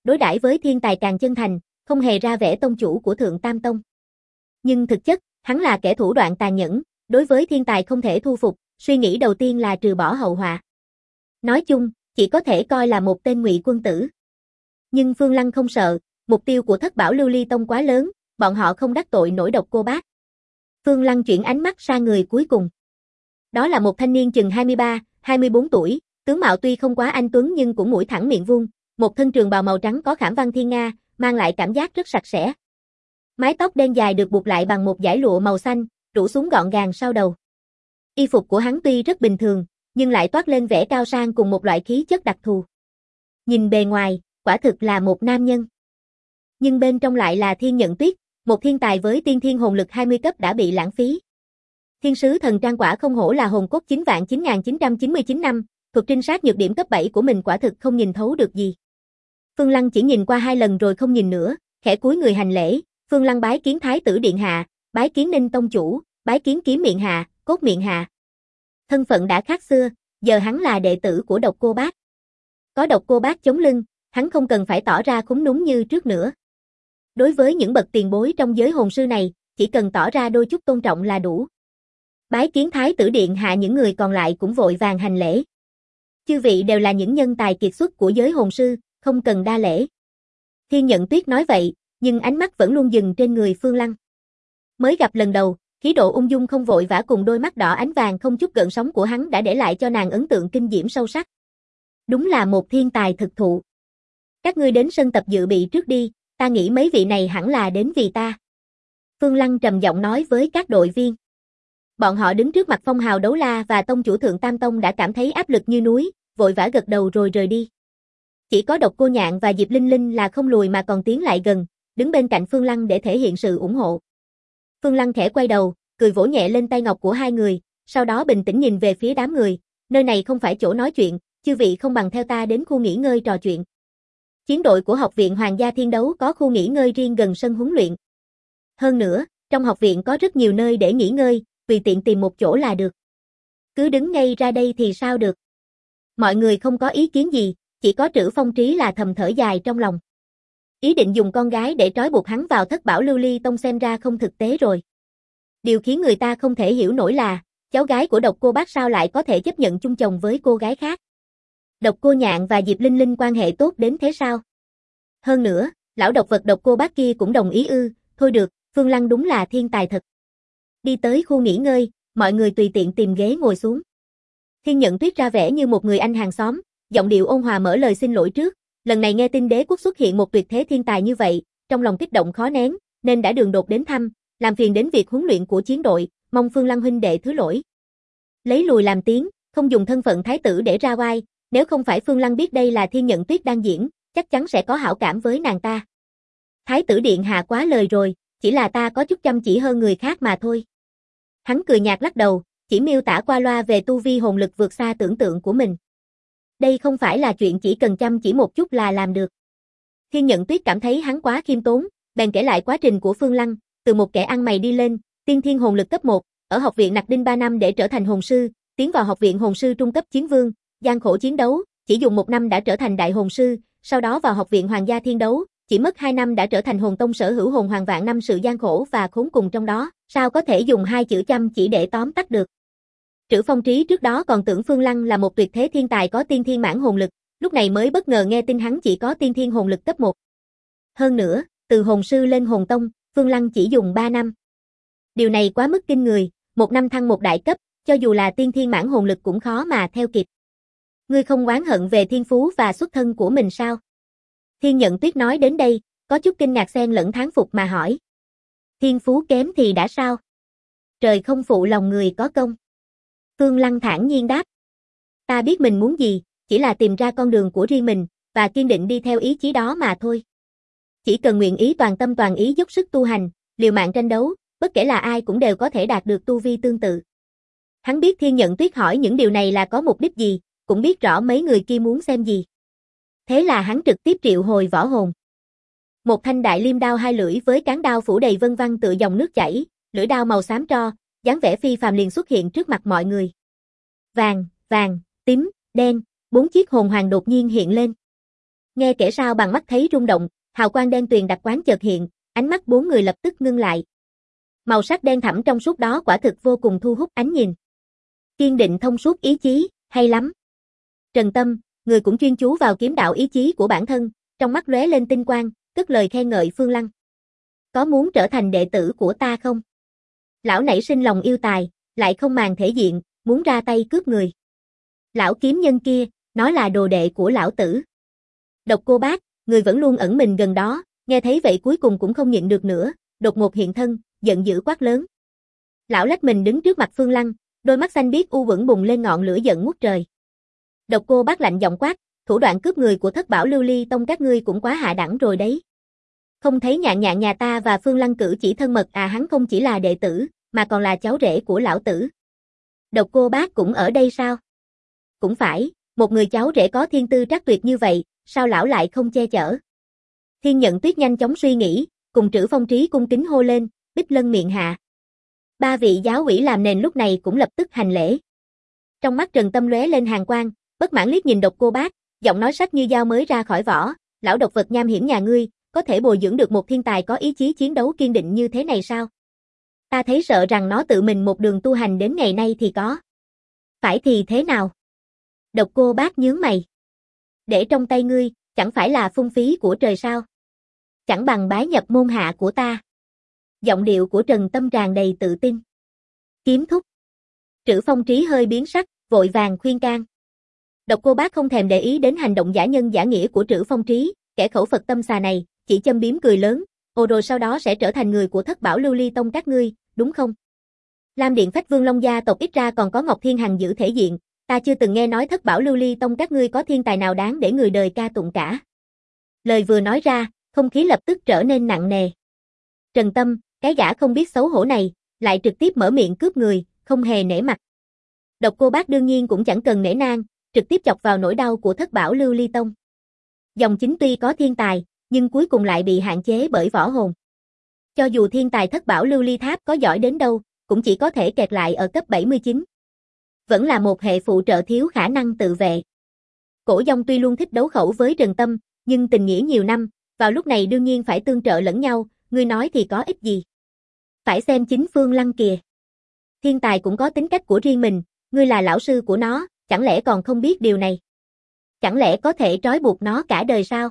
đối đãi với thiên tài càng chân thành, không hề ra vẻ tông chủ của Thượng Tam Tông. Nhưng thực chất, hắn là kẻ thủ đoạn tàn nhẫn, đối với thiên tài không thể thu phục, suy nghĩ đầu tiên là trừ bỏ hậu họa. Nói chung, chỉ có thể coi là một tên ngụy quân tử. Nhưng Phương Lăng không sợ, mục tiêu của Thất Bảo Lưu Ly Tông quá lớn, bọn họ không đắc tội nổi Độc Cô Bác. Phương Lăng chuyển ánh mắt sang người cuối cùng. Đó là một thanh niên chừng 23, 24 tuổi, tướng mạo tuy không quá anh tuấn nhưng cũng mũi thẳng miệng vuông, một thân trường bào màu trắng có khảm văn thiên nga, mang lại cảm giác rất sạch sẽ. Mái tóc đen dài được buộc lại bằng một dải lụa màu xanh, rủ xuống gọn gàng sau đầu. Y phục của hắn tuy rất bình thường, nhưng lại toát lên vẻ cao sang cùng một loại khí chất đặc thù. Nhìn bề ngoài, quả thực là một nam nhân. Nhưng bên trong lại là Thiên Nhận Tuyết, một thiên tài với tiên thiên hồn lực 20 cấp đã bị lãng phí. Thiên sứ thần trang quả không hổ là hồn cốt 9.9999 năm, thuật trinh sát nhược điểm cấp 7 của mình quả thực không nhìn thấu được gì. Phương Lăng chỉ nhìn qua 2 lần rồi không nhìn nữa, khẽ cúi người hành lễ, Phương Lăng bái kiến Thái tử điện hạ, bái kiến Ninh tông chủ, bái kiến Kiếm Miện hạ, Cốt Miện hạ. Thân phận đã khác xưa, giờ hắn là đệ tử của Độc Cô Bác. Có Độc Cô Bác chống lưng, hắn không cần phải tỏ ra khúng núng như trước nữa. Đối với những bậc tiền bối trong giới hồn sư này, chỉ cần tỏ ra đôi chút tôn trọng là đủ. Bái kiến Thái tử điện hạ, những người còn lại cũng vội vàng hành lễ. Chư vị đều là những nhân tài kiệt xuất của giới hồn sư, không cần đa lễ. Thiên Nhận Tuyết nói vậy, nhưng ánh mắt vẫn luôn dừng trên người Phương Lăng. Mới gặp lần đầu, khí độ ung dung không vội vã cùng đôi mắt đỏ ánh vàng không chút gợn sóng của hắn đã để lại cho nàng ấn tượng kinh diễm sâu sắc. Đúng là một thiên tài thực thụ. Các ngươi đến sân tập dự bị trước đi, ta nghĩ mấy vị này hẳn là đến vì ta. Phương Lăng trầm giọng nói với các đội viên. Bọn họ đứng trước mặt phong hào đấu la và tông chủ Thượng Tam Tông đã cảm thấy áp lực như núi, vội vã gật đầu rồi rời đi. Chỉ có Độc Cô Nhạn và Diệp Linh Linh là không lùi mà còn tiến lại gần, đứng bên cạnh Phương Lăng để thể hiện sự ủng hộ. Phương Lăng khẽ quay đầu, cười vỗ nhẹ lên tay ngọc của hai người, sau đó bình tĩnh nhìn về phía đám người, nơi này không phải chỗ nói chuyện, chư vị không bằng theo ta đến khu nghỉ ngơi trò chuyện. Chiến đội của Học viện Hoàng gia Thiên Đấu có khu nghỉ ngơi riêng gần sân huấn luyện. Hơn nữa, trong học viện có rất nhiều nơi để nghỉ ngơi, tùy tiện tìm một chỗ là được. Cứ đứng ngay ra đây thì sao được. Mọi người không có ý kiến gì, chỉ có Trữ Phong Trí là thầm thở dài trong lòng. Ý định dùng con gái để trói buộc hắn vào Thất Bảo Lưu Ly Tông xem ra không thực tế rồi. Điều khiến người ta không thể hiểu nổi là, cháu gái của Độc Cô Bác sao lại có thể chấp nhận chung chồng với cô gái khác. Độc Cô Nhạn và Diệp Linh Linh quan hệ tốt đến thế sao? Hơn nữa, lão độc vật Độc Cô Bác kia cũng đồng ý ư, thôi được, Phương Lăng đúng là thiên tài thật. Đi tới khu nghỉ ngơi, mọi người tùy tiện tìm ghế ngồi xuống. Thiên Nhận Tuyết ra vẻ như một người anh hàng xóm, giọng điệu ôn hòa mở lời xin lỗi trước, lần này nghe tin đế quốc xuất hiện một tuyệt thế thiên tài như vậy, trong lòng kích động khó nén, nên đã đường đột đến thăm, làm phiền đến việc huấn luyện của chiến đội, mong Phương Lăng huynh đệ thứ lỗi. Lấy lùi làm tiếng, không dùng thân phận thái tử để ra oai, nếu không phải Phương Lăng biết đây là Thiên Nhận Tuyết đang diễn, chắc chắn sẽ có hảo cảm với nàng ta. Thái tử điện hạ quá lời rồi, chỉ là ta có chút chăm chỉ hơn người khác mà thôi. Hắn cười nhạt lắc đầu, chỉ miêu tả qua loa về tu vi hồn lực vượt xa tưởng tượng của mình. Đây không phải là chuyện chỉ cần chăm chỉ một chút là làm được. Thiên Nhận Tuyết cảm thấy hắn quá khiêm tốn, bèn kể lại quá trình của Phương Lăng, từ một kẻ ăn mày đi lên, tiên thiên hồn lực cấp 1, ở học viện Nặc Đinh 3 năm để trở thành hồn sư, tiến vào học viện hồn sư trung cấp chiến vương, gian khổ chiến đấu, chỉ dùng 1 năm đã trở thành đại hồn sư, sau đó vào học viện Hoàng gia Thiên Đấu, chỉ mất 2 năm đã trở thành hồn tông sở hữu hồn hoàng vạn năm sự gian khổ và khốn cùng trong đó, sao có thể dùng 2 chữ chăm chỉ để tóm tắt được. Trữ Phong Trí trước đó còn tưởng Phương Lăng là một tuyệt thế thiên tài có tiên thiên mãn hồn lực, lúc này mới bất ngờ nghe tin hắn chỉ có tiên thiên hồn lực cấp 1. Hơn nữa, từ hồn sư lên hồn tông, Phương Lăng chỉ dùng 3 năm. Điều này quá mức kinh người, 1 năm thăng một đại cấp, cho dù là tiên thiên mãn hồn lực cũng khó mà theo kịp. Ngươi không oán hận về thiên phú và xuất thân của mình sao? Thiên Nhận Tuyết nói đến đây, có chút kinh ngạc xen lẫn thán phục mà hỏi. Thiên phú kém thì đã sao? Trời không phụ lòng người có công. Phương Lăng thản nhiên đáp. Ta biết mình muốn gì, chỉ là tìm ra con đường của riêng mình, và kiên định đi theo ý chí đó mà thôi. Chỉ cần nguyện ý toàn tâm toàn ý dốc sức tu hành, liều mạng tranh đấu, bất kể là ai cũng đều có thể đạt được tu vi tương tự. Hắn biết Thiên Nhận Tuyết hỏi những điều này là có mục đích gì, cũng biết rõ mấy người kia muốn xem gì. Thế là hắn trực tiếp triệu hồi võ hồn. Một thanh đại liêm đao 2 lưỡi với cán đao phủ đầy vân vân tựa dòng nước chảy, lưỡi đao màu xám tro, dáng vẻ phi phàm liền xuất hiện trước mặt mọi người. Vàng, tím, đen, 4 chiếc hồn hoàng đột nhiên hiện lên. Nghe kể sao bằng mắt thấy rung động, hào quang đen tuyền đặc quán chợt hiện, ánh mắt bốn người lập tức ngưng lại. Màu sắc đen thẳm trong suốt đó quả thực vô cùng thu hút ánh nhìn. Kiên định thông suốt ý chí, hay lắm. Trần Tâm, người cũng chuyên chú vào kiếm đạo ý chí của bản thân, trong mắt lóe lên tinh quang, cất lời khen ngợi Phương Lăng. Có muốn trở thành đệ tử của ta không? Lão nảy sinh lòng yêu tài, lại không màng thể diện, muốn ra tay cướp người. Lão kiếm nhân kia, nói là đồ đệ của lão tử. Độc Cô Bác, người vẫn luôn ẩn mình gần đó, nghe thấy vậy cuối cùng cũng không nhịn được nữa, đột ngột hiện thân, giận dữ quát lớn. Lão lách mình đứng trước mặt Phương Lăng, đôi mắt xanh biếc u uẩn bùng lên ngọn lửa giận ngút trời. Độc Cô Bác lạnh giọng quát, thủ đoạn cướp người của Thất Bảo Lưu Ly Tông các ngươi cũng quá hạ đẳng rồi đấy. Không thấy nhạn nhạn nhà ta và Phương Lăng cử chỉ thân mật à, hắn không chỉ là đệ tử, mà còn là cháu rể của lão tử. Độc Cô Bác cũng ở đây sao? Cũng phải, một người cháu rể có thiên tư trắc tuyệt như vậy, sao lão lại không che chở? Thiên Nhận Tuyết nhanh chóng suy nghĩ, cùng Trử Phong Trí cung kính hô lên, Bích Lân miệng hạ. Ba vị giáo ủy làm nền lúc này cũng lập tức hành lễ. Trong mắt Trần Tâm lóe lên hàn quang, bất mãn liếc nhìn Độc Cô Bác, giọng nói sắc như dao mới ra khỏi vỏ, lão độc vật nham hiểm nhà ngươi, có thể bồi dưỡng được một thiên tài có ý chí chiến đấu kiên định như thế này sao? Ta thấy sợ rằng nó tự mình một đường tu hành đến ngày nay thì có. Phải thì thế nào? Độc Cô Bác nhướng mày. Để trong tay ngươi, chẳng phải là phung phí của trời sao? Chẳng bằng bái nhập môn hạ của ta. Giọng điệu của Trần Tâm tràn đầy tự tin. Kiếm thúc. Trử Phong Trí hơi biến sắc, vội vàng khuyên can. Độc Cô Bác không thèm để ý đến hành động giả nhân giả nghĩa của Trử Phong Trí, kẻ khẩu Phật tâm xà này, chỉ châm biếm cười lớn, ồ rồi sau đó sẽ trở thành người của Thất Bảo Lưu Ly Tông các ngươi, đúng không? Lam Điện Phách Vương Long gia tộc ít ra còn có Ngọc Thiên Hằng giữ thể diện, ta chưa từng nghe nói Thất Bảo Lưu Ly Tông các ngươi có thiên tài nào đáng để người đời ca tụng cả. Lời vừa nói ra, không khí lập tức trở nên nặng nề. Trần Tâm, cái gã không biết xấu hổ này, lại trực tiếp mở miệng cướp người, không hề nể mặt. Độc Cô Bác đương nhiên cũng chẳng cần nể nang, trực tiếp chọc vào nỗi đau của Thất Bảo Lưu Ly Tông. Dòng chính tuy có thiên tài, nhưng cuối cùng lại bị hạn chế bởi võ hồn. Cho dù thiên tài Thất Bảo Lưu Ly Tháp có giỏi đến đâu, cũng chỉ có thể kẹt lại ở cấp 79. Vẫn là một hệ phụ trợ thiếu khả năng tự vệ. Cổ Dông tuy luôn thích đấu khẩu với Trần Tâm, nhưng tình nghĩa nhiều năm, vào lúc này đương nhiên phải tương trợ lẫn nhau, ngươi nói thì có ích gì. Phải xem chính Phương Lăng kìa. Thiên tài cũng có tính cách của riêng mình, ngươi là lão sư của nó, chẳng lẽ còn không biết điều này? Chẳng lẽ có thể trói buộc nó cả đời sao?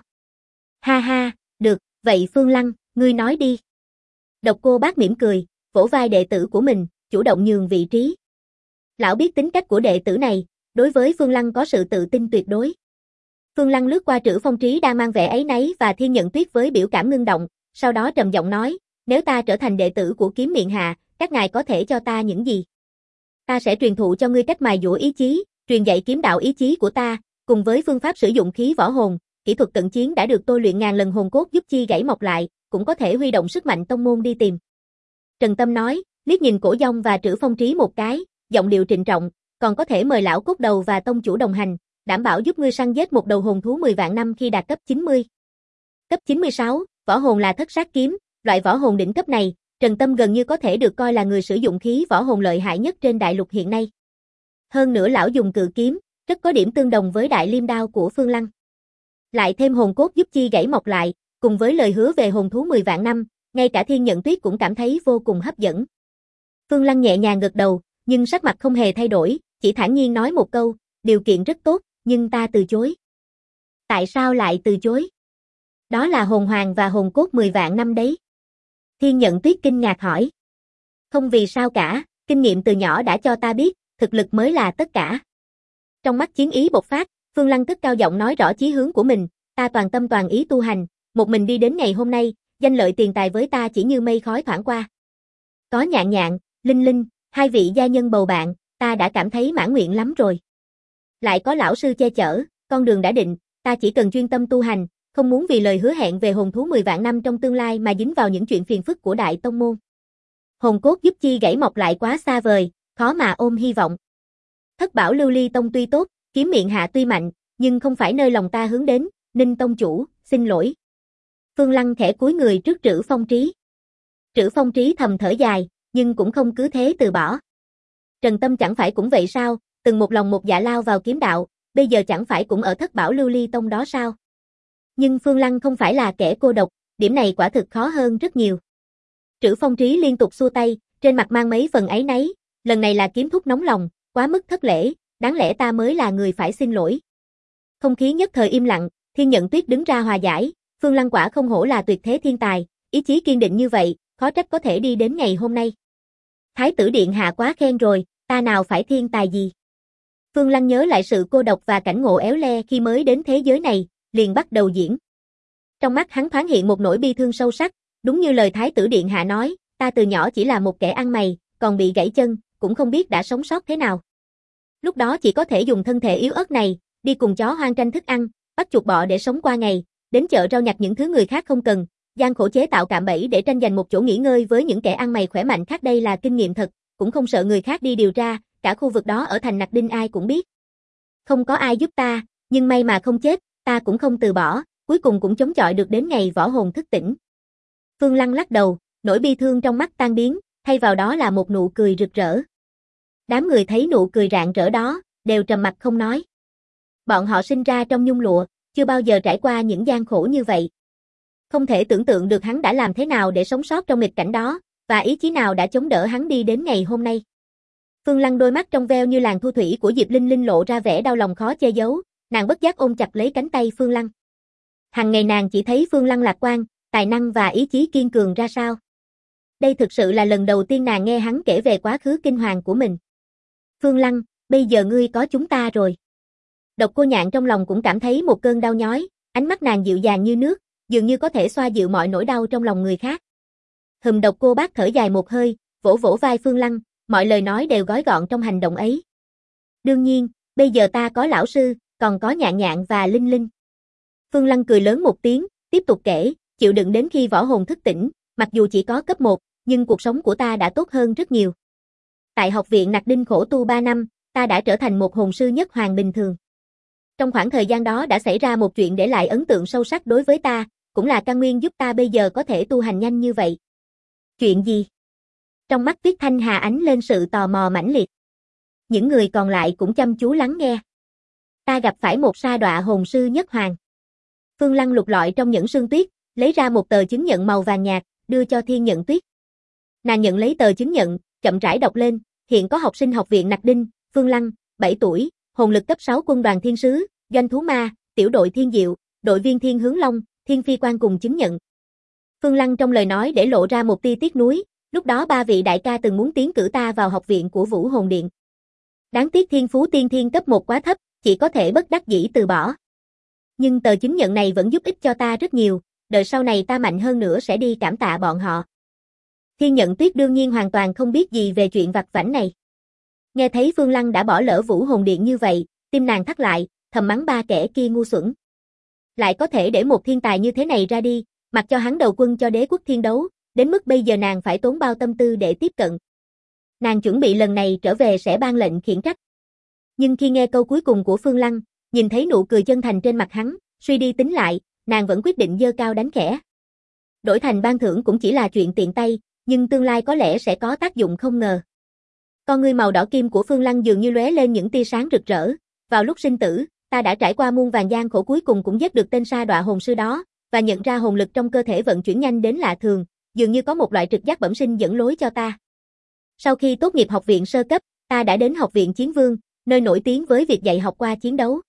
Ha ha, được, vậy Phương Lăng, ngươi nói đi. Độc Cô Bác mỉm cười, vỗ vai đệ tử của mình, chủ động nhường vị trí. Lão biết tính cách của đệ tử này, đối với Phương Lăng có sự tự tin tuyệt đối. Phương Lăng lướt qua Trử Phong Trí đang mang vẻ áy náy và Thiên Nhận Tuyết với biểu cảm ngưng động, sau đó trầm giọng nói, nếu ta trở thành đệ tử của Kiếm Miện Hạ, các ngài có thể cho ta những gì? Ta sẽ truyền thụ cho ngươi cách mài dũa ý chí, truyền dạy kiếm đạo ý chí của ta, cùng với phương pháp sử dụng khí võ hồn, kỹ thuật cận chiến đã được tôi luyện ngàn lần hồn cốt giúp chi gãy mọc lại, cũng có thể huy động sức mạnh tông môn đi tìm. Trần Tâm nói, liếc nhìn Cổ Dông và Trử Phong Trí một cái, giọng điệu trịnh trọng, còn có thể mời lão cốt đầu và tông chủ đồng hành, đảm bảo giúp ngươi săn giết một đầu hồn thú 10 vạn năm khi đạt cấp 90. Cấp 96, võ hồn là thất sát kiếm, loại võ hồn đỉnh cấp này, Trần Tâm gần như có thể được coi là người sử dụng khí võ hồn lợi hại nhất trên đại lục hiện nay. Hơn nữa lão dùng cự kiếm, rất có điểm tương đồng với đại liêm đao của Phương Lăng. Lại thêm hồn cốt giúp chi gãy mọc lại, cùng với lời hứa về hồn thú 10 vạn năm, ngay cả Thiên Nhận Tuyết cũng cảm thấy vô cùng hấp dẫn. Phương Lăng nhẹ nhàng gật đầu, nhưng sắc mặt không hề thay đổi, chỉ thản nhiên nói một câu, điều kiện rất tốt, nhưng ta từ chối. Tại sao lại từ chối? Đó là hồn hoàng và hồn cốt 10 vạn năm đấy. Thiên Nhận Tuyết kinh ngạc hỏi. Không vì sao cả, kinh nghiệm từ nhỏ đã cho ta biết, thực lực mới là tất cả. Trong mắt chiến ý bộc phát, Phương Lăng cất cao giọng nói rõ chí hướng của mình, ta toàn tâm toàn ý tu hành, một mình đi đến ngày hôm nay, danh lợi tiền tài với ta chỉ như mây khói thoảng qua. Có Nhạn Nhạn, Linh Linh, hai vị gia nhân bầu bạn, ta đã cảm thấy mãn nguyện lắm rồi. Lại có lão sư che chở, con đường đã định, ta chỉ cần chuyên tâm tu hành, không muốn vì lời hứa hẹn về hồn thú 10 vạn năm trong tương lai mà dính vào những chuyện phiền phức của đại tông môn. Hồn cốt giúp chi gãy mọc lại quá xa vời, khó mà ôm hy vọng. Thất Bảo Lưu Ly Tông tuy tốt, Kiếm Miện Hạ tuy mạnh, nhưng không phải nơi lòng ta hướng đến, Ninh tông chủ, xin lỗi. Phương Lăng khẽ cúi người trước Trử Phong Trí. Trử Phong Trí thầm thở dài, nhưng cũng không cứ thế từ bỏ. Trần Tâm chẳng phải cũng vậy sao, từng một lòng một dạ lao vào kiếm đạo, bây giờ chẳng phải cũng ở Thất Bảo Lưu Ly Tông đó sao? Nhưng Phương Lăng không phải là kẻ cô độc, điểm này quả thực khó hơn rất nhiều. Trữ Phong Trí liên tục xua tay, trên mặt mang mấy phần áy náy, lần này là kiếm thúc nóng lòng, quá mức thất lễ, đáng lẽ ta mới là người phải xin lỗi. Không khí nhất thời im lặng, Thiên Nhận Tuyết đứng ra hòa giải, Phương Lăng quả không hổ là tuyệt thế thiên tài, ý chí kiên định như vậy, khó trách có thể đi đến ngày hôm nay. Thái tử điện hạ quá khen rồi, ta nào phải thiên tài gì. Phương Lăng nhớ lại sự cô độc và cảnh ngộ éo le khi mới đến thế giới này, liền bắt đầu diễn. Trong mắt hắn thoáng hiện một nỗi bi thương sâu sắc, đúng như lời Thái tử điện hạ nói, ta từ nhỏ chỉ là một kẻ ăn mày, còn bị gãy chân, cũng không biết đã sống sót thế nào. Lúc đó chỉ có thể dùng thân thể yếu ớt này, đi cùng chó hoang tranh thức ăn, bắt chuột bọ để sống qua ngày, đến chợ rau nhặt những thứ người khác không cần, gian khổ chế tạo cạm bẫy để tranh giành một chỗ nghỉ ngơi với những kẻ ăn mày khỏe mạnh khác, đây là kinh nghiệm thật, cũng không sợ người khác đi điều tra, cả khu vực đó ở thành Nặc Đinh ai cũng biết. Không có ai giúp ta, nhưng may mà không chết, ta cũng không từ bỏ, cuối cùng cũng chống chọi được đến ngày võ hồn thức tỉnh. Phương Lăng lắc đầu, nỗi bi thương trong mắt tan biến, thay vào đó là một nụ cười rực rỡ. Đám người thấy nụ cười rạng rỡ đó, đều trầm mặc không nói. Bọn họ sinh ra trong nhung lụa, chưa bao giờ trải qua những gian khổ như vậy. Không thể tưởng tượng được hắn đã làm thế nào để sống sót trong nghịch cảnh đó, và ý chí nào đã chống đỡ hắn đi đến ngày hôm nay. Phương Lăng đôi mắt trong veo như làn thu thủy của Diệp Linh Linh lộ ra vẻ đau lòng khó che giấu, nàng bất giác ôm chặt lấy cánh tay Phương Lăng. Hằng ngày nàng chỉ thấy Phương Lăng lạc quan, tài năng và ý chí kiên cường ra sao. Đây thực sự là lần đầu tiên nàng nghe hắn kể về quá khứ kinh hoàng của mình. Phương Lăng, bây giờ ngươi có chúng ta rồi. Độc Cô Nhạn trong lòng cũng cảm thấy một cơn đau nhói, ánh mắt nàng dịu dàng như nước, dường như có thể xoa dịu mọi nỗi đau trong lòng người khác. Độc Cô Bác thở dài một hơi, vỗ vỗ vai Phương Lăng, mọi lời nói đều gói gọn trong hành động ấy. Đương nhiên, bây giờ ta có lão sư, còn có Nhạn Nhạn và Linh Linh. Phương Lăng cười lớn một tiếng, tiếp tục kể, chịu đựng đến khi võ hồn thức tỉnh, mặc dù chỉ có cấp 1, nhưng cuộc sống của ta đã tốt hơn rất nhiều. Tại học viện Nặc Đinh khổ tu 3 năm, ta đã trở thành một hồn sư nhất hoàng bình thường. Trong khoảng thời gian đó đã xảy ra một chuyện để lại ấn tượng sâu sắc đối với ta, cũng là căn nguyên giúp ta bây giờ có thể tu hành nhanh như vậy. Chuyện gì? Trong mắt Tuyết Thanh Hà ánh lên sự tò mò mãnh liệt. Những người còn lại cũng chăm chú lắng nghe. Ta gặp phải một sa đọa hồn sư nhất hoàng. Phương Lăng lục lọi trong nhẫn sương tuyết, lấy ra một tờ chứng nhận màu vàng nhạt, đưa cho Thiên Nhận Tuyết. Nàng nhận lấy tờ chứng nhận, chậm rãi đọc lên, hiện có học sinh học viện Nặc Đinh, Phương Lăng, 7 tuổi, hồn lực cấp 6 quân đoàn thiên sứ, doanh thú ma, tiểu đội thiên diệu, đội viên thiên hướng long, thiên phi quan cùng chứng nhận. Phương Lăng trong lời nói để lộ ra một tia tiếc nuối, lúc đó 3 vị đại ca từng muốn tiến cử ta vào học viện của Vũ Hồn Điện. Đáng tiếc thiên phú tiên thiên cấp 1 quá thấp, chỉ có thể bất đắc dĩ từ bỏ. Nhưng tờ chứng nhận này vẫn giúp ích cho ta rất nhiều, đợi sau này ta mạnh hơn nữa sẽ đi cảm tạ bọn họ. Thiên Nhận Tuyết đương nhiên hoàn toàn không biết gì về chuyện vặt vãnh này. Nghe thấy Phương Lăng đã bỏ lỡ Vũ Hồn Điện như vậy, tim nàng thắt lại, thầm mắng 3 kẻ kia ngu xuẩn. Lại có thể để một thiên tài như thế này ra đi, mặc cho hắn đầu quân cho đế quốc thiên đấu, đến mức bây giờ nàng phải tốn bao tâm tư để tiếp cận. Nàng chuẩn bị lần này trở về sẽ ban lệnh khiển trách. Nhưng khi nghe câu cuối cùng của Phương Lăng, nhìn thấy nụ cười chân thành trên mặt hắn, suy đi tính lại, nàng vẫn quyết định giơ cao đánh khẽ. Đổi thành ban thưởng cũng chỉ là chuyện tiện tay, nhưng tương lai có lẽ sẽ có tác dụng không ngờ. Con ngươi màu đỏ kim của Phương Lăng dường như lóe lên những tia sáng rực rỡ. Vào lúc sinh tử, ta đã trải qua muôn vàn gian khổ, cuối cùng cũng giết được tên sa đọa hồn sư đó, và nhận ra hồn lực trong cơ thể vận chuyển nhanh đến lạ thường, dường như có một loại trực giác bẩm sinh dẫn lối cho ta. Sau khi tốt nghiệp học viện sơ cấp, ta đã đến học viện Chiến Vương, nơi nổi tiếng với việc dạy học qua chiến đấu.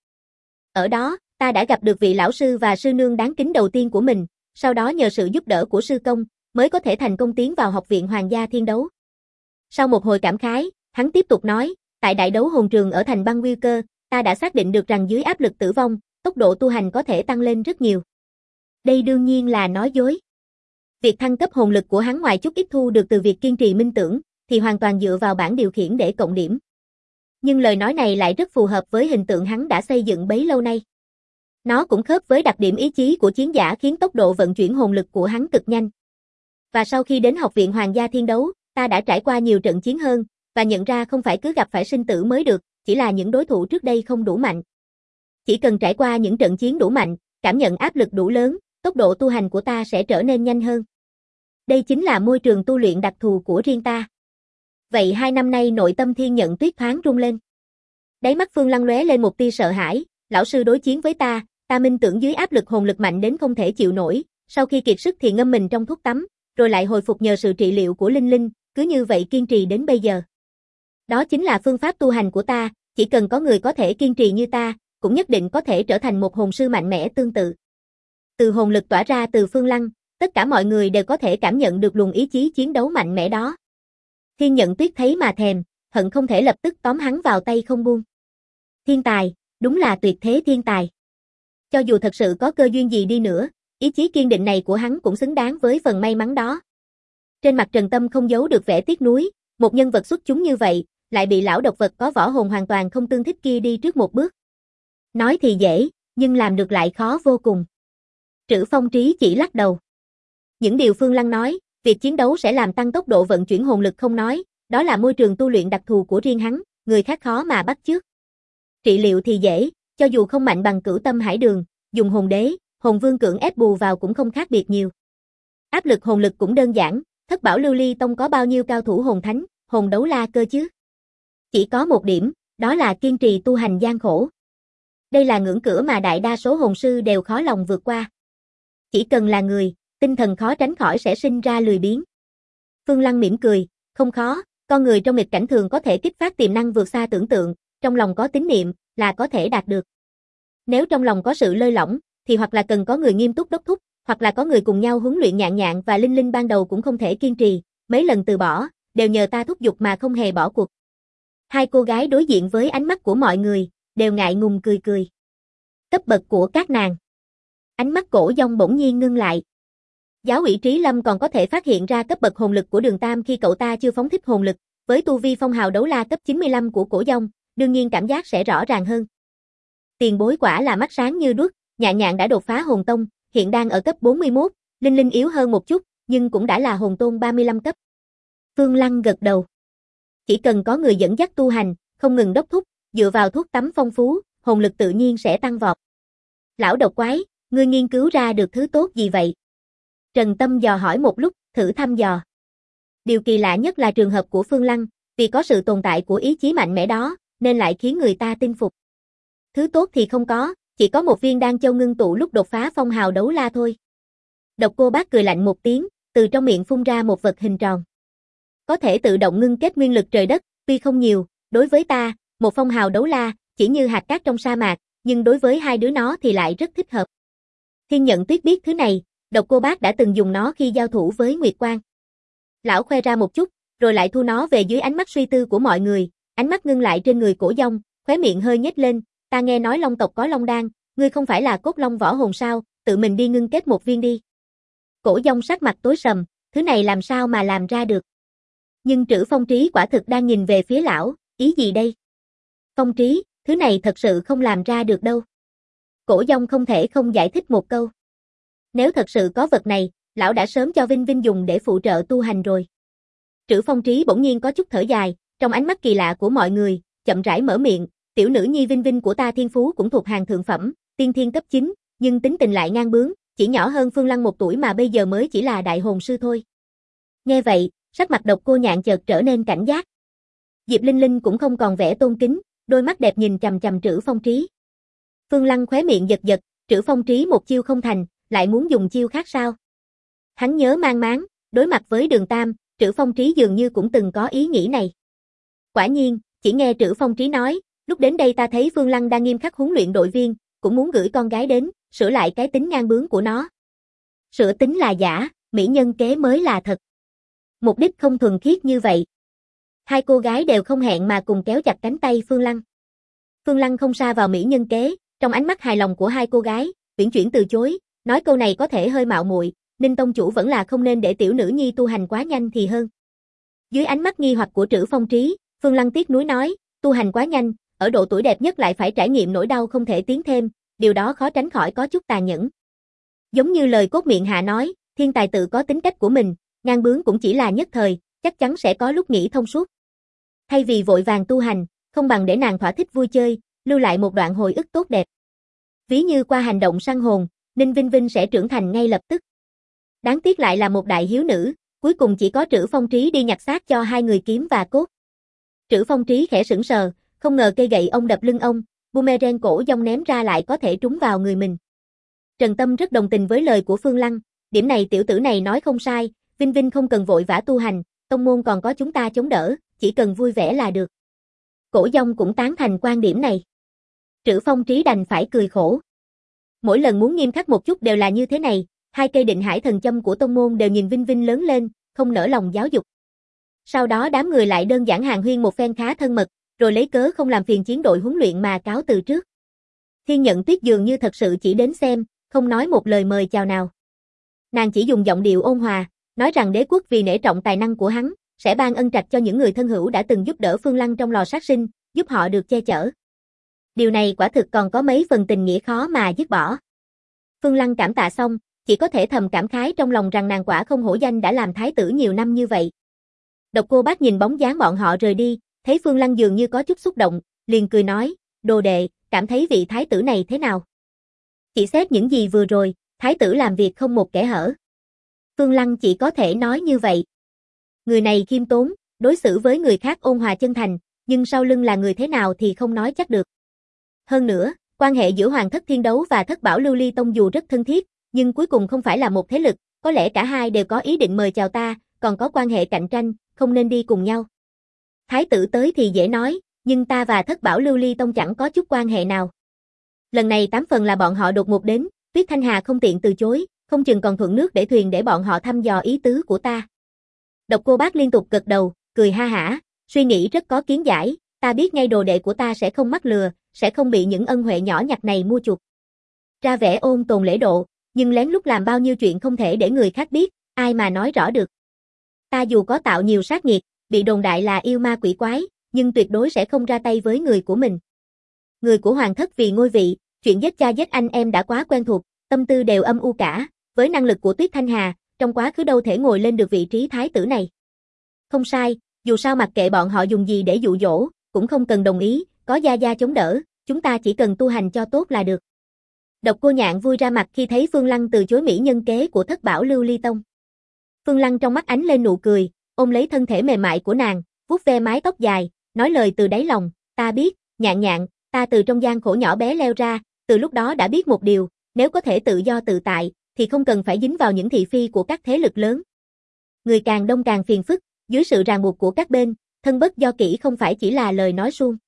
Ở đó, ta đã gặp được vị lão sư và sư nương đáng kính đầu tiên của mình, sau đó nhờ sự giúp đỡ của sư công, mới có thể thành công tiến vào học viện Hoàng gia Thiên Đấu. Sau một hồi cảm khái, hắn tiếp tục nói, tại đại đấu hồn trường ở thành Băng Nguyên Cơ, ta đã xác định được rằng dưới áp lực tử vong, tốc độ tu hành có thể tăng lên rất nhiều. Đây đương nhiên là nói dối. Việc thăng cấp hồn lực của hắn ngoài chút ít thu được từ việc kiên trì minh tưởng, thì hoàn toàn dựa vào bảng điều khiển để cộng điểm. Nhưng lời nói này lại rất phù hợp với hình tượng hắn đã xây dựng bấy lâu nay. Nó cũng khớp với đặc điểm ý chí của chiến giả khiến tốc độ vận chuyển hồn lực của hắn cực nhanh. Và sau khi đến học viện Hoàng gia Thiên Đấu, ta đã trải qua nhiều trận chiến hơn, và nhận ra không phải cứ gặp phải sinh tử mới được, chỉ là những đối thủ trước đây không đủ mạnh. Chỉ cần trải qua những trận chiến đủ mạnh, cảm nhận áp lực đủ lớn, tốc độ tu hành của ta sẽ trở nên nhanh hơn. Đây chính là môi trường tu luyện đặc thù của riêng ta. Vậy 2 năm nay nội tâm Thiên Nhận Tuyết thoáng rung lên. Đáy mắt Phương Lăng lóe lên một tia sợ hãi, lão sư đối chiến với ta, ta minh tưởng dưới áp lực hồn lực mạnh đến không thể chịu nổi, sau khi kiệt sức thì ngâm mình trong thuốc tắm, rồi lại hồi phục nhờ sự trị liệu của Linh Linh, cứ như vậy kiên trì đến bây giờ. Đó chính là phương pháp tu hành của ta, chỉ cần có người có thể kiên trì như ta, cũng nhất định có thể trở thành một hồn sư mạnh mẽ tương tự. Từ hồn lực tỏa ra từ Phương Lăng, tất cả mọi người đều có thể cảm nhận được luồng ý chí chiến đấu mạnh mẽ đó. Thiên Nhận Tuyết thấy mà thèm, hận không thể lập tức tóm hắn vào tay không buông. Thiên tài, đúng là tuyệt thế thiên tài. Cho dù thật sự có cơ duyên gì đi nữa, ý chí kiên định này của hắn cũng xứng đáng với phần may mắn đó. Trên mặt Trần Tâm không giấu được vẻ tiếc nuối, một nhân vật xuất chúng như vậy, lại bị lão độc vật có võ hồn hoàn toàn không tương thích kia đi trước một bước. Nói thì dễ, nhưng làm được lại khó vô cùng. Trữ Phong Trí chỉ lắc đầu. Những điều Phương Lăng nói, việc chiến đấu sẽ làm tăng tốc độ vận chuyển hồn lực không nói, đó là môi trường tu luyện đặc thù của riêng hắn, người khác khó mà bắt chước. Trị liệu thì dễ, cho dù không mạnh bằng Cửu Tâm Hải Đường, dùng hồn đế, hồn vương cưỡng ép bù vào cũng không khác biệt nhiều. Áp lực hồn lực cũng đơn giản, Thất Bảo Lưu Ly Tông có bao nhiêu cao thủ hồn thánh, hồn đấu la cơ chứ? Chỉ có một điểm, đó là kiên trì tu hành gian khổ. Đây là ngưỡng cửa mà đại đa số hồn sư đều khó lòng vượt qua. Chỉ cần là người, tinh thần khó tránh khỏi sẽ sinh ra lười biếng. Phương Lăng mỉm cười, không khó, con người trong nghịch cảnh thường có thể kích phát tiềm năng vượt xa tưởng tượng, trong lòng có tín niệm là có thể đạt được. Nếu trong lòng có sự lơi lỏng, thì hoặc là cần có người nghiêm túc đốc thúc, hoặc là có người cùng nhau huấn luyện. Nhạn Nhạn và Linh Linh ban đầu cũng không thể kiên trì, mấy lần từ bỏ, đều nhờ ta thúc giục mà không hề bỏ cuộc. Hai cô gái đối diện với ánh mắt của mọi người, đều ngại ngùng cười cười. Cấp bậc của các nàng. Ánh mắt Cổ Dông bỗng nhiên ngưng lại. Giáo ủy Trí Lâm còn có thể phát hiện ra cấp bậc hồn lực của Đường Tam khi cậu ta chưa phóng thích hồn lực, với tu vi phong hào đấu la cấp 95 của Cổ Dông, đương nhiên cảm giác sẽ rõ ràng hơn. Tiền bối quả là mắt sáng như đuốc, Nhạn Nhạn đã đột phá hồn tông, hiện đang ở cấp 41, Linh Linh yếu hơn một chút, nhưng cũng đã là hồn tôn 35 cấp. Phương Lăng gật đầu. Chỉ cần có người dẫn dắt tu hành, không ngừng đốc thúc, dựa vào thuốc tắm phong phú, hồn lực tự nhiên sẽ tăng vọt. Lão độc quái, ngươi nghiên cứu ra được thứ tốt gì vậy? Trần Tâm dò hỏi một lúc, thử thăm dò. Điều kỳ lạ nhất là trường hợp của Phương Lăng, vì có sự tồn tại của ý chí mạnh mẽ đó, nên lại khiến người ta tin phục. Thứ tốt thì không có, chỉ có một viên đan châu ngưng tụ lúc đột phá phong hào đấu la thôi. Độc Cô Bác cười lạnh một tiếng, từ trong miệng phun ra một vật hình tròn. Có thể tự động ngưng kết nguyên lực trời đất, tuy không nhiều, đối với ta, một phong hào đấu la, chỉ như hạt cát trong sa mạc, nhưng đối với hai đứa nó thì lại rất thích hợp. Thiên Nhận Tuyết biết thứ này, Độc Cô Bác đã từng dùng nó khi giao thủ với Nguyệt Quang. Lão khoe ra một chút, rồi lại thu nó về dưới ánh mắt suy tư của mọi người, ánh mắt ngưng lại trên người Cổ Dông, khóe miệng hơi nhếch lên, ta nghe nói Long tộc có Long đan, ngươi không phải là cốt long võ hồn sao, tự mình đi ngưng kết một viên đi. Cổ Dông sắc mặt tối sầm, thứ này làm sao mà làm ra được. Nhưng Trữ Phong Trí quả thực đang nhìn về phía lão, ý gì đây? Phong Trí, thứ này thật sự không làm ra được đâu. Cổ Dông không thể không giải thích một câu. Nếu thật sự có vật này, lão đã sớm cho Vinh Vinh dùng để phụ trợ tu hành rồi. Trữ Phong Trí bỗng nhiên có chút thở dài, trong ánh mắt kỳ lạ của mọi người, chậm rãi mở miệng, tiểu nữ nhi Vinh Vinh của ta thiên phú cũng thuộc hàng thượng phẩm, tiên thiên cấp 9, nhưng tính tình lại ngang bướng, chỉ nhỏ hơn Phương Lăng 1 tuổi mà bây giờ mới chỉ là đại hồn sư thôi. Nghe vậy, sắc mặt Độc Cô Nhạn chợt trở nên cảnh giác. Diệp Linh Linh cũng không còn vẻ tôn kính, đôi mắt đẹp nhìn chằm chằm Trữ Phong Trí. Phương Lăng khóe miệng giật giật, Trữ Phong Trí một chiêu không thành, lại muốn dùng chiêu khác sao? Hắn nhớ mang máng, đối mặt với Đường Tam, Trữ Phong Trí dường như cũng từng có ý nghĩ này. Quả nhiên, chỉ nghe Trữ Phong Trí nói, lúc đến đây ta thấy Phương Lăng đang nghiêm khắc huấn luyện đội viên, cũng muốn gửi con gái đến, sửa lại cái tính ngang bướng của nó. Sửa tính là giả, mỹ nhân kế mới là thật. Mục đích không thuần khiết như vậy. Hai cô gái đều không hẹn mà cùng kéo chặt cánh tay Phương Lăng. Phương Lăng không sa vào mỹ nhân kế, trong ánh mắt hài lòng của hai cô gái, uyển chuyển từ chối, nói câu này có thể hơi mạo muội, Ninh tông chủ vẫn là không nên để tiểu nữ nhi tu hành quá nhanh thì hơn. Dưới ánh mắt nghi hoặc của Trữ Phong Trí, Phương Lăng tiếc nuối nói, tu hành quá nhanh, ở độ tuổi đẹp nhất lại phải trải nghiệm nỗi đau không thể tiến thêm, điều đó khó tránh khỏi có chút tàn nhẫn. Giống như lời cốt miệng hạ nói, thiên tài tự có tính cách của mình, ngang bướng cũng chỉ là nhất thời, chắc chắn sẽ có lúc nghĩ thông suốt. Thay vì vội vàng tu hành, không bằng để nàng thỏa thích vui chơi, lưu lại một đoạn hồi ức tốt đẹp. Ví như qua hành động săn hồn, Ninh Vinh Vinh sẽ trưởng thành ngay lập tức. Đáng tiếc lại là một đại hiếu nữ, cuối cùng chỉ có Trữ Phong Trí đi nhặt xác cho hai người kiếm và cốt. Trữ Phong Trí khẽ sững sờ, không ngờ cây gậy ông đập lưng ông, boomerang cổ dông ném ra lại có thể trúng vào người mình. Trần Tâm rất đồng tình với lời của Phương Lăng, điểm này tiểu tử này nói không sai, Vinh Vinh không cần vội vã tu hành, tông môn còn có chúng ta chống đỡ, chỉ cần vui vẻ là được. Cổ dông cũng tán thành quan điểm này. Trữ Phong Trí đành phải cười khổ. Mỗi lần muốn nghiêm khắc một chút đều là như thế này, hai cây định hải thần châm của tông môn đều nhìn Vinh Vinh lớn lên, không nỡ lòng giáo dục. Sau đó đám người lại đơn giản hàn huyên một phen khá thân mật, rồi lấy cớ không làm phiền chiến đội huấn luyện mà cáo từ trước. Thiên Nhận Tuyết dường như thật sự chỉ đến xem, không nói một lời mời chào nào. Nàng chỉ dùng giọng điệu ôn hòa, nói rằng đế quốc vì nể trọng tài năng của hắn, sẽ ban ân trạch cho những người thân hữu đã từng giúp đỡ Phương Lăng trong lò sát sinh, giúp họ được che chở. Điều này quả thực còn có mấy phần tình nghĩa khó mà dứt bỏ. Phương Lăng cảm tạ xong, chỉ có thể thầm cảm khái trong lòng rằng nàng quả không hổ danh đã làm thái tử nhiều năm như vậy. Độc Cô Bác nhìn bóng dáng bọn họ rời đi, thấy Phương Lăng dường như có chút xúc động, liền cười nói, đồ đệ, cảm thấy vị thái tử này thế nào? Chỉ xét những gì vừa rồi, thái tử làm việc không một kẽ hở. Phương Lăng chỉ có thể nói như vậy. Người này khiêm tốn, đối xử với người khác ôn hòa chân thành, nhưng sau lưng là người thế nào thì không nói chắc được. Hơn nữa, quan hệ giữa Hoàng Thất Thiên Đấu và Thất Bảo Lưu Ly Tông dù rất thân thiết, nhưng cuối cùng không phải là một thế lực, có lẽ cả hai đều có ý định mời chào ta, còn có quan hệ cạnh tranh, không nên đi cùng nhau. Thái tử tới thì dễ nói, nhưng ta và Thất Bảo Lưu Ly Tông chẳng có chút quan hệ nào. Lần này 8 phần là bọn họ đột ngột đến, Tuyết Thanh Hà không tiện từ chối, không chừng còn thuận nước để thuyền để bọn họ thăm dò ý tứ của ta. Độc Cô Bác liên tục gật đầu, cười ha hả, suy nghĩ rất có kiến giải, ta biết ngay đồ đệ của ta sẽ không mắc lừa, sẽ không bị những ân huệ nhỏ nhặt này mua chuộc. Ra vẻ ôn tồn lễ độ, nhưng lén lút làm bao nhiêu chuyện không thể để người khác biết, ai mà nói rõ được. Ta dù có tạo nhiều sát nghiệt, bị đồn đại là yêu ma quỷ quái, nhưng tuyệt đối sẽ không ra tay với người của mình. Người của Hoàng Thất vì ngôi vị, chuyện giết cha giết anh em đã quá quen thuộc, tâm tư đều âm u cả, với năng lực của Tuyết Thanh Hà, trong quá khứ đâu thể ngồi lên được vị trí thái tử này. Không sai, dù sao mặc kệ bọn họ dùng gì để dụ dỗ, cũng không cần đồng ý, có Gia Gia chống đỡ, chúng ta chỉ cần tu hành cho tốt là được. Độc Cô Nhạn vui ra mặt khi thấy Phương Lăng từ chối mỹ nhân kế của Thất Bảo Lưu Ly Tông. Phương Lăng trong mắt ánh lên nụ cười, ôm lấy thân thể mềm mại của nàng, vuốt ve mái tóc dài, nói lời từ đáy lòng, ta biết, Nhạn Nhạn, ta từ trong gian khổ nhỏ bé leo ra, từ lúc đó đã biết một điều, nếu có thể tự do tự tại, thì không cần phải dính vào những thị phi của các thế lực lớn. Người càng đông càng phiền phức, dưới sự ràng buộc của các bên, thân bất do kỷ không phải chỉ là lời nói suông.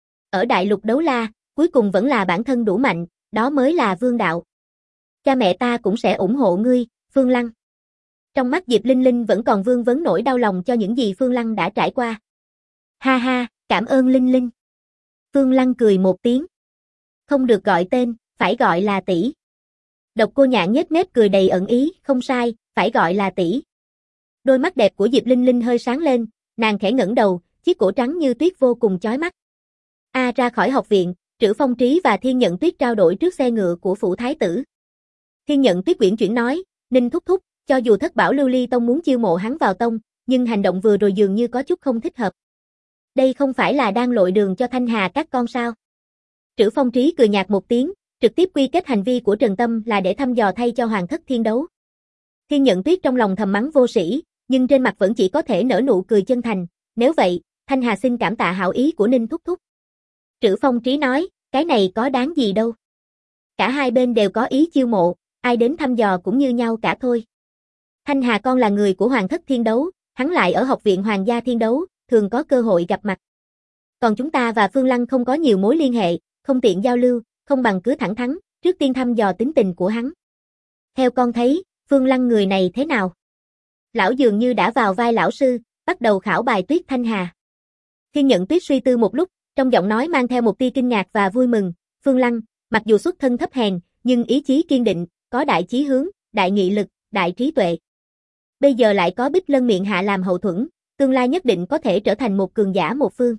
Ở đại lục đấu la, cuối cùng vẫn là bản thân đủ mạnh, đó mới là vương đạo. Cha mẹ ta cũng sẽ ủng hộ ngươi, Phương Lăng. Trong mắt Diệp Linh Linh vẫn còn vương vấn nỗi đau lòng cho những gì Phương Lăng đã trải qua. Ha ha, cảm ơn Linh Linh. Phương Lăng cười một tiếng. Không được gọi tên, phải gọi là tỷ. Độc Cô Nhạn nhếch mép cười đầy ẩn ý, không sai, phải gọi là tỷ. Đôi mắt đẹp của Diệp Linh Linh hơi sáng lên, nàng khẽ ngẩng đầu, chiếc cổ trắng như tuyết vô cùng chói mắt. Ra khỏi học viện, Trữ Phong Trí và Thiên Nhận Tuyết trao đổi trước xe ngựa của phủ thái tử. Thiên Nhận Tuyết uyển chuyển nói, Ninh thúc thúc, cho dù Thất Bảo Lưu Ly Tông muốn chiêu mộ hắn vào tông, nhưng hành động vừa rồi dường như có chút không thích hợp. Đây không phải là đang lội đường cho Thanh Hà các con sao? Trữ Phong Trí cười nhạt một tiếng, trực tiếp quy kết hành vi của Trần Tâm là để thăm dò thay cho Hoàng Thất Thiên Đấu. Thiên Nhận Tuyết trong lòng thầm mắng vô sĩ, nhưng trên mặt vẫn chỉ có thể nở nụ cười chân thành, nếu vậy, Thanh Hà xin cảm tạ hảo ý của Ninh thúc thúc. Trữ Phong Trí nói, cái này có đáng gì đâu. Cả hai bên đều có ý chiêu mộ, ai đến thăm dò cũng như nhau cả thôi. Thanh Hà con là người của Hoàng Thất Thiên Đấu, hắn lại ở học viện Hoàng gia Thiên Đấu, thường có cơ hội gặp mặt. Còn chúng ta và Phương Lăng không có nhiều mối liên hệ, không tiện giao lưu, không bằng cứ thẳng thắn, trước tiên thăm dò tính tình của hắn. Theo con thấy, Phương Lăng người này thế nào? Lão dường như đã vào vai lão sư, bắt đầu khảo bài Tuyết Thanh Hà. Thiên Nhận Tuyết suy tư một lúc, trong giọng nói mang theo một tia kinh ngạc và vui mừng, Phương Lăng, mặc dù xuất thân thấp hèn, nhưng ý chí kiên định, có đại chí hướng, đại nghị lực, đại trí tuệ. Bây giờ lại có Bích Lân miệng hạ làm hậu thuẫn, tương lai nhất định có thể trở thành một cường giả một phương.